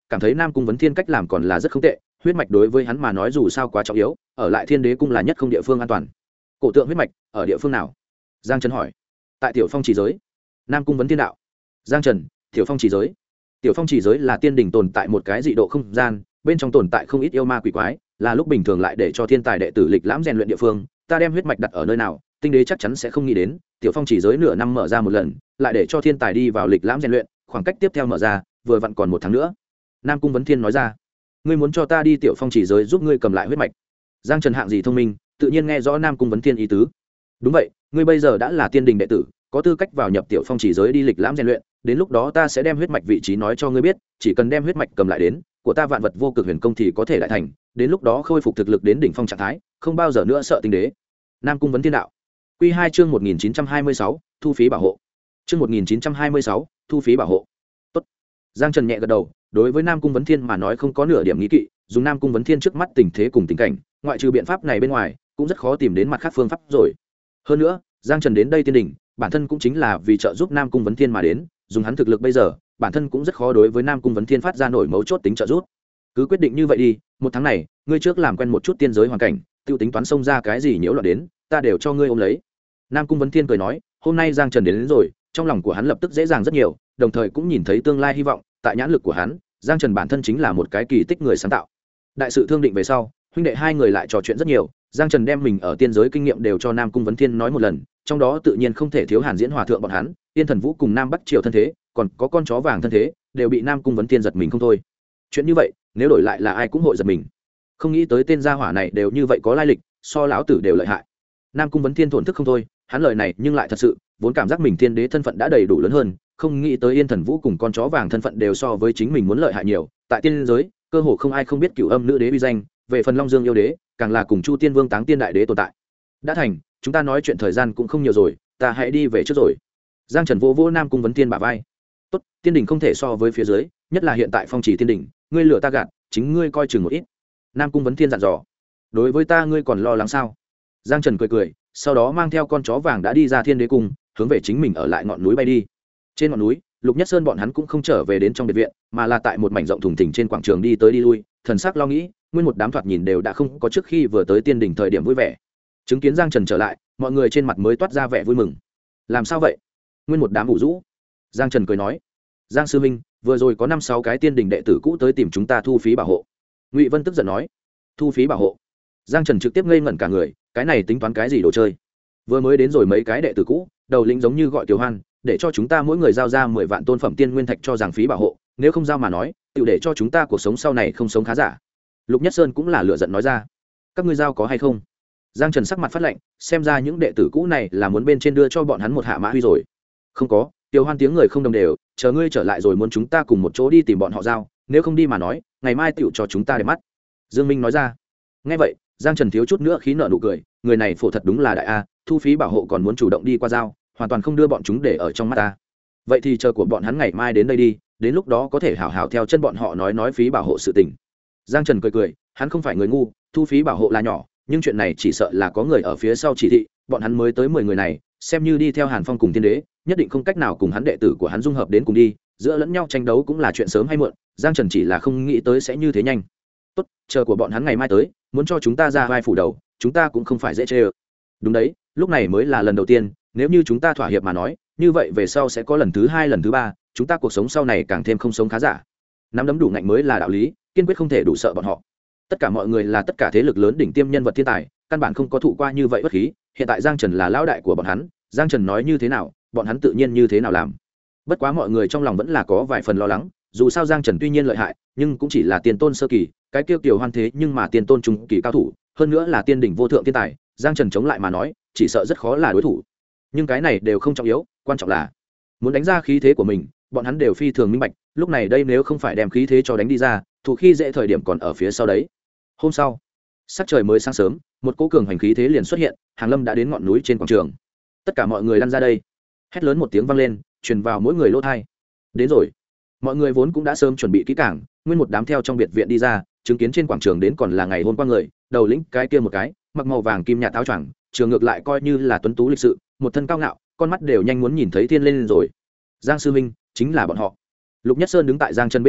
cảm thấy Nam Cung Vấn Thiên cách làm còn là rất không tệ, huyết mạch đối với hắn mà nói dù sao quá trọng yếu, ở lại Thiên Đế cung là nhất không địa phương an toàn. Cổ tượng huyết mạch ở địa phương nào? Giang Trần hỏi. Tại Tiểu Phong chỉ giới. Nam Cung Vấn Thiên đạo. Giang Trần, Tiểu Phong chỉ giới. Tiểu Phong chỉ giới là tiên đỉnh tồn tại một cái dị độ không gian, bên trong tồn tại không ít yêu ma quỷ quái, là lúc bình thường lại để cho thiên tài đệ tử lịch lãm rèn luyện địa phương. Ta đem huyết mạch đặt ở nơi nào, tinh đế chắc chắn sẽ không nghĩ đến. Tiểu Phong chỉ giới nửa năm mở ra một lần, lại để cho thiên tài đi vào lịch lãm rèn luyện, khoảng cách tiếp theo mở ra, vừa vặn còn một tháng nữa. Nam Cung Vấn Thiên nói ra. Ngươi muốn cho ta đi Tiểu Phong chỉ giới giúp ngươi cầm lại huyết mạch? Giang Trần hạng gì thông minh, tự nhiên nghe rõ Nam Cung Vấn Thiên ý tứ. Đúng vậy, ngươi bây giờ đã là tiên đình đệ tử, có tư cách vào nhập Tiểu Phong chỉ giới đi lịch lãm rèn luyện, đến lúc đó ta sẽ đem huyết mạch vị trí nói cho ngươi biết, chỉ cần đem huyết mạch cầm lại đến, của ta vạn vật vô cực huyền công thì có thể đại thành, đến lúc đó khôi phục thực lực đến đỉnh phong trạng thái, không bao giờ nữa sợ tinh đế. Nam Cung Vấn Thiên đạo. Quy 2 chương 1926, thu phí bảo hộ. Chương 1926, thu phí bảo hộ. Tốt. Giang Trần nhẹ gật đầu, đối với Nam Cung Vấn Thiên mà nói không có nửa điểm nghi kỵ, dùng Nam Cung Vấn Thiên trước mắt tình thế cùng tình cảnh, ngoại trừ biện pháp này bên ngoài, cũng rất khó tìm đến mặt khác phương pháp rồi. Hơn nữa, Giang Trần đến đây tiên đỉnh, bản thân cũng chính là vì trợ giúp Nam Cung Vấn Thiên mà đến, dùng hắn thực lực bây giờ, bản thân cũng rất khó đối với Nam Cung Vấn Thiên phát ra nổi mấu chốt tính trợ giúp. Cứ quyết định như vậy đi, một tháng này, ngươi trước làm quen một chút tiên giới hoàn cảnh, tiêu tính toán xông ra cái gì nhiễu loạn đến, ta đều cho ngươi ôm lấy. Nam Cung Vấn Thiên cười nói, hôm nay Giang Trần đến rồi, trong lòng của hắn lập tức dễ dàng rất nhiều, đồng thời cũng nhìn thấy tương lai hy vọng, tại nhãn lực của hắn, Giang Trần bản thân chính là một cái kỳ tích người sáng tạo. Đại sự thương định về sau, huynh đệ hai người lại trò chuyện rất nhiều, Giang Trần đem mình ở tiên giới kinh nghiệm đều cho Nam Cung Vấn Thiên nói một lần, trong đó tự nhiên không thể thiếu Hàn Diễn Hòa thượng bọn hắn, Tiên Thần Vũ cùng Nam Bắc Triều thân thế, còn có con chó vàng thân thế, đều bị Nam Cung Vấn Thiên giật mình không thôi. Chuyện như vậy, nếu đổi lại là ai cũng hội giật mình. Không nghĩ tới tên gia hỏa này đều như vậy có lai lịch, so lão tử đều lợi hại. Nam Cung Vấn Thiên thổn thức không thôi, hắn lời này nhưng lại thật sự, vốn cảm giác mình tiên đế thân phận đã đầy đủ lớn hơn, không nghĩ tới Yên Thần Vũ cùng con chó vàng thân phận đều so với chính mình muốn lợi hại nhiều, tại tiên giới, cơ hồ không ai không biết Cửu Âm nữ đế uy danh, về phần Long Dương yêu đế, càng là cùng Chu Tiên Vương Táng Tiên đại đế tồn tại. Đã thành, chúng ta nói chuyện thời gian cũng không nhiều rồi, ta hãy đi về trước rồi. Giang Trần vô Nam Cung Vấn Thiên bả vai. Tốt, tiên đỉnh không thể so với phía dưới, nhất là hiện tại phong chỉ tiên đỉnh, ngươi lừa ta gạt, chính ngươi coi chừng một ít. Nam Cung Vấn Thiên dặn dò. Đối với ta ngươi còn lo lắng sao? Giang Trần cười cười, sau đó mang theo con chó vàng đã đi ra Thiên Đế cung, hướng về chính mình ở lại ngọn núi bay đi. Trên ngọn núi, Lục Nhất Sơn bọn hắn cũng không trở về đến trong biệt viện, mà là tại một mảnh rộng thùng thình trên quảng trường đi tới đi lui, thần sắc lo nghĩ, nguyên một đám thoạt nhìn đều đã không có trước khi vừa tới tiên đỉnh thời điểm vui vẻ. Chứng kiến Giang Trần trở lại, mọi người trên mặt mới toát ra vẻ vui mừng. Làm sao vậy? Nguyên một đám ủ rũ. Giang Trần cười nói, Giang sư minh, vừa rồi có 5-6 cái tiên đỉnh đệ tử cũ tới tìm chúng ta thu phí bảo hộ. Ngụy Vân tức giận nói, thu phí bảo hộ? Giang Trần trực tiếp ngây ngẩn cả người, cái này tính toán cái gì đồ chơi? Vừa mới đến rồi mấy cái đệ tử cũ, đầu lĩnh giống như gọi Tiểu Hoan, để cho chúng ta mỗi người giao ra 10 vạn tôn phẩm tiên nguyên thạch cho giảng phí bảo hộ, nếu không giao mà nói, tự để cho chúng ta cuộc sống sau này không sống khá giả. Lục Nhất Sơn cũng là lựa giận nói ra, các ngươi giao có hay không? Giang Trần sắc mặt phát lạnh, xem ra những đệ tử cũ này là muốn bên trên đưa cho bọn hắn một hạ mã huy rồi. Không có, Tiểu Hoan tiếng người không đồng đều, chờ ngươi trở lại rồi muốn chúng ta cùng một chỗ đi tìm bọn họ giao, nếu không đi mà nói, ngày mai tiểu cho chúng ta để mắt. Dương Minh nói ra. Nghe vậy, Giang Trần thiếu chút nữa khí nợ nụ cười, người này phổ thật đúng là đại a, thu phí bảo hộ còn muốn chủ động đi qua giao, hoàn toàn không đưa bọn chúng để ở trong mắt ta. Vậy thì chờ của bọn hắn ngày mai đến đây đi, đến lúc đó có thể hảo hảo theo chân bọn họ nói phí bảo hộ sự tình. Giang Trần cười cười, hắn không phải người ngu, thu phí bảo hộ là nhỏ, nhưng chuyện này chỉ sợ là có người ở phía sau chỉ thị, bọn hắn mới tới 10 người này, xem như đi theo Hàn Phong cùng Thiên Đế, nhất định không cách nào cùng hắn đệ tử của hắn dung hợp đến cùng đi, giữa lẫn nhau tranh đấu cũng là chuyện sớm hay muộn, Giang Trần chỉ là không nghĩ tới sẽ như thế nhanh. Tốt, chờ của bọn hắn ngày mai tới, muốn cho chúng ta ra vai phủ đầu, chúng ta cũng không phải dễ chơi. Đúng đấy, lúc này mới là lần đầu tiên, nếu như chúng ta thỏa hiệp mà nói, như vậy về sau sẽ có lần thứ 2, lần thứ 3, chúng ta cuộc sống sau này càng thêm không sống khá giả. Nắm đấm đủ ngạnh mới là đạo lý, kiên quyết không thể đủ sợ bọn họ. Tất cả mọi người là tất cả thế lực lớn đỉnh tiêm nhân vật thiên tài, căn bản không có thụ qua như vậy bất khí, hiện tại Giang Trần là lão đại của bọn hắn, Giang Trần nói như thế nào, bọn hắn tự nhiên như thế nào làm. Bất quá mọi người trong lòng vẫn là có vài phần lo lắng, dù sao Giang Trần tuy nhiên lợi hại, nhưng cũng chỉ là tiền tôn sơ kỳ, cái tiêu Kiều Hoan thế nhưng mà tiền tôn trung kỳ cao thủ, hơn nữa là tiên đỉnh vô thượng thiên tài, Giang Trần chống lại mà nói, chỉ sợ rất khó là đối thủ. Nhưng cái này đều không trọng yếu, quan trọng là muốn đánh ra khí thế của mình, bọn hắn đều phi thường minh bạch, lúc này đây nếu không phải đem khí thế cho đánh đi ra, thủ khi dễ thời điểm còn ở phía sau đấy. Hôm sau, sắc trời mới sáng sớm, một cỗ cường hành khí thế liền xuất hiện, Hàng Lâm đã đến ngọn núi trên quảng trường. Tất cả mọi người lăn ra đây. Hét lớn một tiếng vang lên, truyền vào mỗi người lỗ tai. Đến rồi. Mọi người vốn cũng đã sớm chuẩn bị kỹ càng, nguyên một đám theo trong biệt viện đi ra, chứng kiến trên quảng trường đến còn là ngày hôm qua người, đầu lĩnh cái kia một cái, mặc màu vàng kim nhạt áo choàng, trường ngược lại coi như là tuấn tú lịch sự, một thân cao ngạo, con mắt đều nhanh muốn nhìn thấy thiên lên rồi. Giang sư minh, chính là bọn họ. Lục Nhất Sơn đứng tại Giang Trần bên người,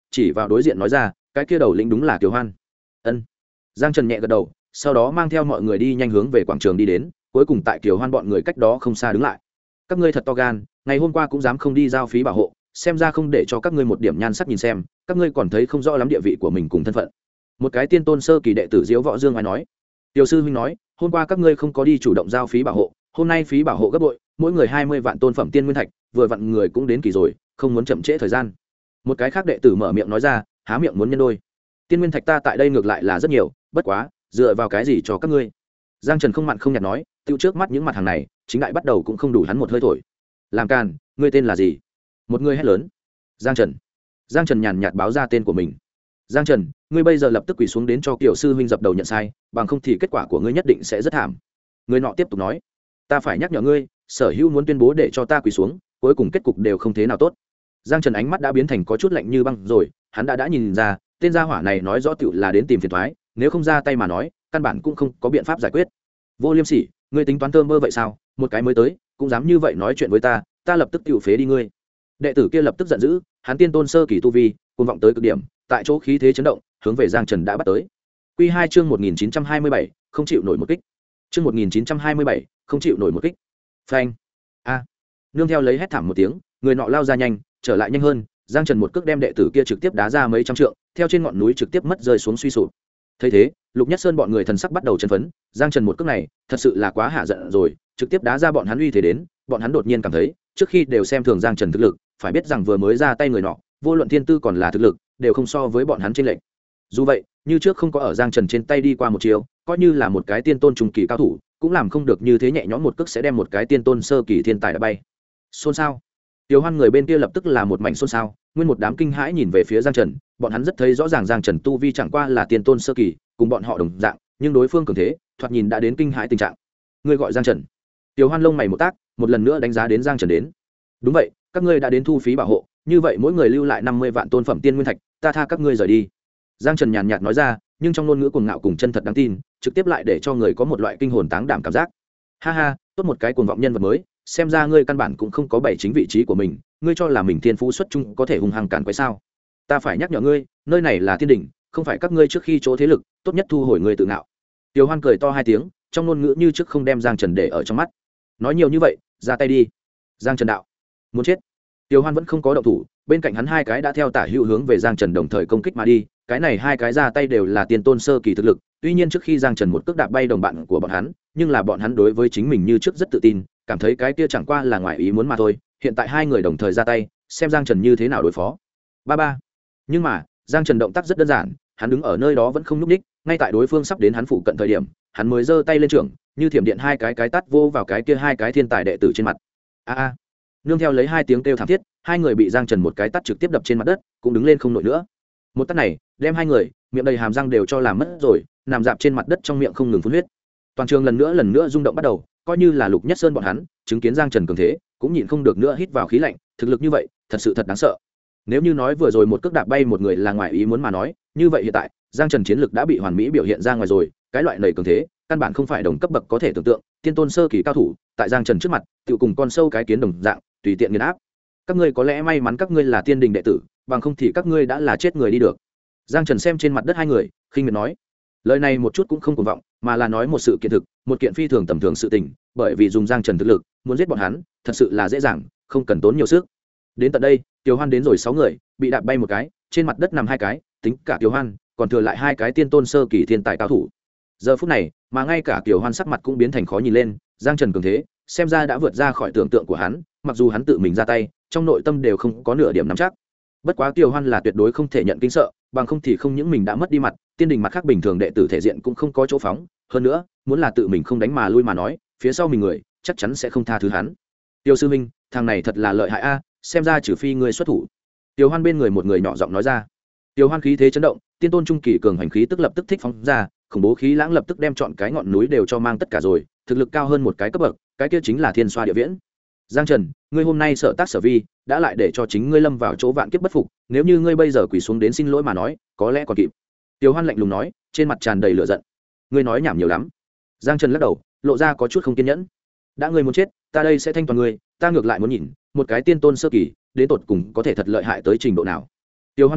chỉ vào đối diện nói ra, cái kia đầu lĩnh đúng là Kiều Hoan. Ân. Giang Trần nhẹ gật đầu, sau đó mang theo mọi người đi nhanh hướng về quảng trường đi đến, cuối cùng tại Kiều Hoan bọn người cách đó không xa đứng lại. Các ngươi thật to gan, ngày hôm qua cũng dám không đi giao phí bảo hộ, xem ra không để cho các ngươi một điểm nhan sắc nhìn xem, các ngươi còn thấy không rõ lắm địa vị của mình cùng thân phận. Một cái tiên tôn sơ kỳ đệ tử Diếu Võ Dương ai nói. Tiểu sư huynh nói, hôm qua các ngươi không có đi chủ động giao phí bảo hộ, hôm nay phí bảo hộ gấp bội, mỗi người 20 vạn tôn phẩm tiên nguyên thạch, vừa vặn người cũng đến kỳ rồi, không muốn chậm trễ thời gian. Một cái khác đệ tử mở miệng nói ra, há miệng muốn nhân đôi. Tiên nguyên thạch ta tại đây ngược lại là rất nhiều, bất quá, dựa vào cái gì cho các ngươi? Giang Trần không mặn không nhạt nói, tiêu trước mắt những mặt hàng này, chính đại bắt đầu cũng không đủ hắn một hơi thổi. Làm càn, ngươi tên là gì? Một người hét lớn. Giang Trần. Giang Trần nhàn nhạt báo ra tên của mình. Giang Trần, ngươi bây giờ lập tức quỳ xuống đến cho Kiều sư huynh dập đầu nhận sai, bằng không thì kết quả của ngươi nhất định sẽ rất thảm. Người nọ tiếp tục nói, ta phải nhắc nhở ngươi, sở hữu muốn tuyên bố để cho ta quỳ xuống, cuối cùng kết cục đều không thế nào tốt. Giang Trần ánh mắt đã biến thành có chút lạnh như băng rồi, hắn đã nhìn ra, tên gia hỏa này nói rõ tựu là đến tìm phiền toái, nếu không ra tay mà nói, căn bản cũng không có biện pháp giải quyết. Vô Liêm Sỉ, ngươi tính toán thơm mơ vậy sao? Một cái mới tới, cũng dám như vậy nói chuyện với ta, ta lập tức tựu phế đi ngươi. Đệ tử kia lập tức giận dữ, hắn tiên tôn sơ kỳ tu vi, cuồng vọng tới cực điểm, tại chỗ khí thế chấn động, hướng về Giang Trần đã bắt tới. Quy 2 chương 1927, không chịu nổi một kích. Chương 1927, không chịu nổi một kích. Phanh. A. Nương theo lấy hét thảm một tiếng, người nọ lao ra nhanh, trở lại nhanh hơn, Giang Trần một cước đem đệ tử kia trực tiếp đá ra mấy trăm trượng, theo trên ngọn núi trực tiếp mất rơi xuống suy sụp. Thấy thế, Lục Nhất Sơn bọn người thần sắc bắt đầu chấn phấn, Giang Trần một cước này, thật sự là quá hạ giận rồi, trực tiếp đá ra bọn hắn uy thế đến, bọn hắn đột nhiên cảm thấy, trước khi đều xem thường Giang Trần thực lực, phải biết rằng vừa mới ra tay người nọ, vô luận thiên tư còn là thực lực, đều không so với bọn hắn trên lệnh. Dù vậy, như trước không có ở Giang Trần trên tay đi qua một chiều, coi như là một cái tiên tôn trung kỳ cao thủ, cũng làm không được như thế nhẹ nhõm một cước sẽ đem một cái tiên tôn sơ kỳ thiên tài đã bay. Xôn xao. Tiểu Hoan người bên kia lập tức là một mảnh xôn xao, nguyên một đám kinh hãi nhìn về phía Giang Trần, bọn hắn rất thấy rõ ràng Giang Trần tu vi chẳng qua là tiên tôn sơ kỳ, cùng bọn họ đồng dạng, nhưng đối phương cường thế, thoạt nhìn đã đến kinh hãi tình trạng. Ngươi gọi Giang Trần? Tiểu Hoan lông mày một tác, một lần nữa đánh giá đến Giang Trần đến. Đúng vậy, các ngươi đã đến thu phí bảo hộ, như vậy mỗi người lưu lại 50 vạn tôn phẩm tiên nguyên thạch, ta tha các ngươi rời đi. Giang Trần nhàn nhạt nói ra, nhưng trong ngôn ngữ cuồng ngạo cùng chân thật đáng tin, trực tiếp lại để cho người có một loại kinh hồn táng đảm cảm giác. Ha ha, tốt một cái cuồng vọng nhân vật mới, xem ra ngươi căn bản cũng không có bảy chính vị trí của mình, ngươi cho là mình thiên phú xuất chúng có thể hung hăng cản quấy sao? Ta phải nhắc nhở ngươi, nơi này là thiên đỉnh, không phải các ngươi trước khi chỗ thế lực, tốt nhất thu hồi ngươi tự ngạo. Tiểu Hoan cười to hai tiếng, trong ngôn ngữ như trước không đem Giang Trần để ở trong mắt. Nói nhiều như vậy, ra tay đi. Giang Trần đạo, muốn chết. Tiểu Hoan vẫn không có động thủ, bên cạnh hắn hai cái đã theo tả hữu hướng về Giang Trần đồng thời công kích mà đi, cái này hai cái ra tay đều là tiên tôn sơ kỳ thực lực, tuy nhiên trước khi Giang Trần một cước đạp bay đồng bạn của bọn hắn, nhưng là bọn hắn đối với chính mình như trước rất tự tin, cảm thấy cái kia chẳng qua là ngoài ý muốn mà thôi, hiện tại hai người đồng thời ra tay, xem Giang Trần như thế nào đối phó. Ba ba. Nhưng mà, Giang Trần động tác rất đơn giản, hắn đứng ở nơi đó vẫn không nhúc nhích, ngay tại đối phương sắp đến hắn phụ cận thời điểm, hắn mới giơ tay lên trưởng, như thiểm điện hai cái tát vô vào cái kia hai cái thiên tài đệ tử trên mặt. A a. Nương theo lấy hai tiếng kêu thảm thiết, hai người bị Giang Trần một cái tát trực tiếp đập trên mặt đất, cũng đứng lên không nổi nữa. Một tát này, đem hai người, miệng đầy hàm răng đều cho làm mất rồi, nằm dạp trên mặt đất trong miệng không ngừng phun huyết. Toàn trường lần nữa rung động bắt đầu, coi như là Lục Nhất Sơn bọn hắn, chứng kiến Giang Trần cường thế, cũng nhịn không được nữa hít vào khí lạnh, thực lực như vậy, thật sự thật đáng sợ. Nếu như nói vừa rồi một cước đạp bay một người là ngoài ý muốn mà nói, như vậy hiện tại, Giang Trần chiến lực đã bị hoàn mỹ biểu hiện ra ngoài rồi, cái loại này cường thế, căn bản không phải đồng cấp bậc có thể tưởng tượng, tiên tôn sơ kỳ cao thủ, tại Giang Trần trước mặt, tựu cùng con sâu cái kiến đồng dạng, tùy tiện nghiền áp. Các ngươi có lẽ may mắn các ngươi là tiên đình đệ tử, bằng không thì các ngươi đã là chết người đi được. Giang Trần xem trên mặt đất hai người, khinh miệt nói. Lời này một chút cũng không cuồng vọng, mà là nói một sự kiện thực, một kiện phi thường tầm thường sự tình, bởi vì dùng Giang Trần thực lực, muốn giết bọn hắn, thật sự là dễ dàng, không cần tốn nhiều sức. Đến tận đây, Tiểu Hoan đến rồi 6 người, bị đạp bay một cái, trên mặt đất nằm hai cái, tính cả Tiểu Hoan, còn thừa lại hai cái tiên tôn sơ kỳ thiên tài cao thủ. Giờ phút này, mà ngay cả Tiểu Hoan sắc mặt cũng biến thành khó nhìn lên, Giang Trần cường thế, xem ra đã vượt ra khỏi tưởng tượng của hắn, mặc dù hắn tự mình ra tay, trong nội tâm đều không có nửa điểm nắm chắc. Bất quá Tiểu Hoan là tuyệt đối không thể nhận kinh sợ, bằng không thì không những mình đã mất đi mặt, tiên đình mặt khác bình thường đệ tử thể diện cũng không có chỗ phóng, hơn nữa, muốn là tự mình không đánh mà lui mà nói, phía sau mình người chắc chắn sẽ không tha thứ hắn. Tiêu sư minh, thằng này thật là lợi hại a, xem ra trừ phi ngươi xuất thủ. Tiểu Hoan bên người một người nhỏ giọng nói ra. Tiểu Hoan khí thế chấn động, tiên tôn trung kỳ cường hành khí tức lập tức thích phóng ra, khủng bố khí lãng lập tức đem chọn cái ngọn núi đều cho mang tất cả rồi, thực lực cao hơn một cái cấp bậc, cái kia chính là thiên xoa địa viễn. Giang Trần, ngươi hôm nay sở tác sở vi, đã lại để cho chính ngươi lâm vào chỗ vạn kiếp bất phục, nếu như ngươi bây giờ quỳ xuống đến xin lỗi mà nói, có lẽ còn kịp. Tiểu Hoan lạnh lùng nói, trên mặt tràn đầy lửa giận. Ngươi nói nhảm nhiều lắm. Giang Trần lắc đầu, lộ ra có chút không kiên nhẫn. Đã ngươi muốn chết, ta đây sẽ thanh toàn ngươi, ta ngược lại muốn nhìn, một cái tiên tôn sơ kỳ, đến tột cùng có thể thật lợi hại tới trình độ nào. Tiểu Hoan động,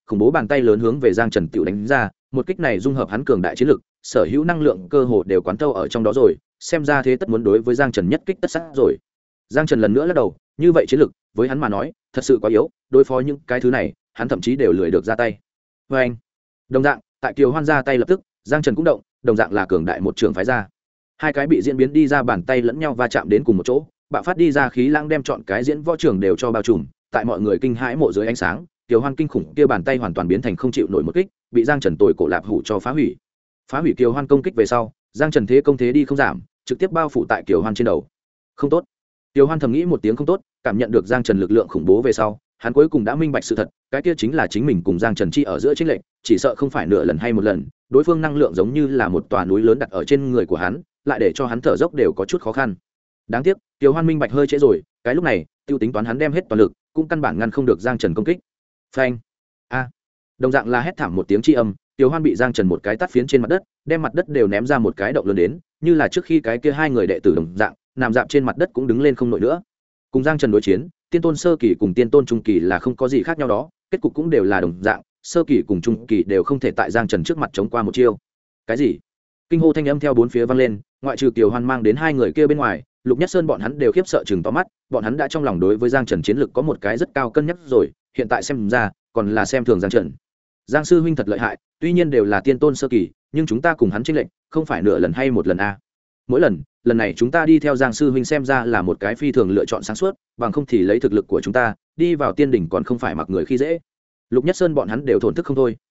khủng bố bàn tay lớn hướng về Giang Trần tiểu đánh ra, một kích này dung hợp hắn cường đại chiến lực, sở hữu năng lượng cơ hồ đều quán thâu ở trong đó rồi, xem ra thế tất muốn đối với Giang Trần nhất kích tất sát rồi. Giang Trần lần nữa lắc đầu, như vậy chiến lực với hắn mà nói thật sự quá yếu, đối phó những cái thứ này hắn thậm chí đều lười được ra tay. Với anh đồng dạng tại Kiều Hoan ra tay lập tức, Giang Trần cũng động, đồng dạng là cường đại một trường phái ra, hai cái bị diễn biến đi ra bàn tay lẫn nhau va chạm đến cùng một chỗ, bạo phát đi ra khí lãng đem chọn cái diễn võ trường đều cho bao trùm. Tại mọi người kinh hãi mộ dưới ánh sáng, Kiều Hoan kinh khủng kia bàn tay hoàn toàn biến thành không chịu nổi một kích, bị Giang Trần tồi cổ lạp hủ cho phá hủy. Phá hủy Kiều Hoan công kích về sau, Giang Trần thế công thế đi không giảm, trực tiếp bao phủ tại Kiều Hoan trên đầu. Không tốt. Kiều Hoan thầm nghĩ một tiếng không tốt, cảm nhận được Giang Trần lực lượng khủng bố về sau, hắn cuối cùng đã minh bạch sự thật, cái kia chính là chính mình cùng Giang Trần chi ở giữa chênh lệch, chỉ sợ không phải nửa lần hay một lần, đối phương năng lượng giống như là một tòa núi lớn đặt ở trên người của hắn, lại để cho hắn thở dốc đều có chút khó khăn. Đáng tiếc, Kiều Hoan minh bạch hơi trễ rồi, cái lúc này, tiêu tính toán hắn đem hết toàn lực, cũng căn bản ngăn không được Giang Trần công kích. Phanh! A! Đồng dạng là hét thảm một tiếng chi âm, Kiều Hoan bị Giang Trần một cái tát phiến trên mặt đất, đem mặt đất đều ném ra một cái động lớn đến, như là trước khi cái kia hai người đệ tử đồng dạng, nằm dạp trên mặt đất cũng đứng lên không nổi nữa. Cùng Giang Trần đối chiến, tiên tôn sơ kỳ cùng tiên tôn trung kỳ là không có gì khác nhau đó, kết cục cũng đều là đồng dạng, sơ kỳ cùng trung kỳ đều không thể tại Giang Trần trước mặt chống qua một chiêu. Cái gì? Kinh hô thanh âm theo bốn phía vang lên, ngoại trừ Kiều Hoan mang đến hai người kia bên ngoài, Lục Nhất Sơn bọn hắn đều khiếp sợ chừng to mắt, bọn hắn đã trong lòng đối với Giang Trần chiến lực có một cái rất cao cân nhắc rồi, hiện tại xem ra, còn là xem thường Giang Trần. Giang sư huynh thật lợi hại, tuy nhiên đều là tiên tôn sơ kỳ, nhưng chúng ta cùng hắn chênh lệch, không phải nửa lần hay một lần a. Mỗi lần này chúng ta đi theo Giang sư huynh xem ra là một cái phi thường lựa chọn sáng suốt, bằng không thì lấy thực lực của chúng ta, đi vào tiên đỉnh còn không phải mặc người khi dễ. Lục Nhất Sơn bọn hắn đều thổn thức không thôi.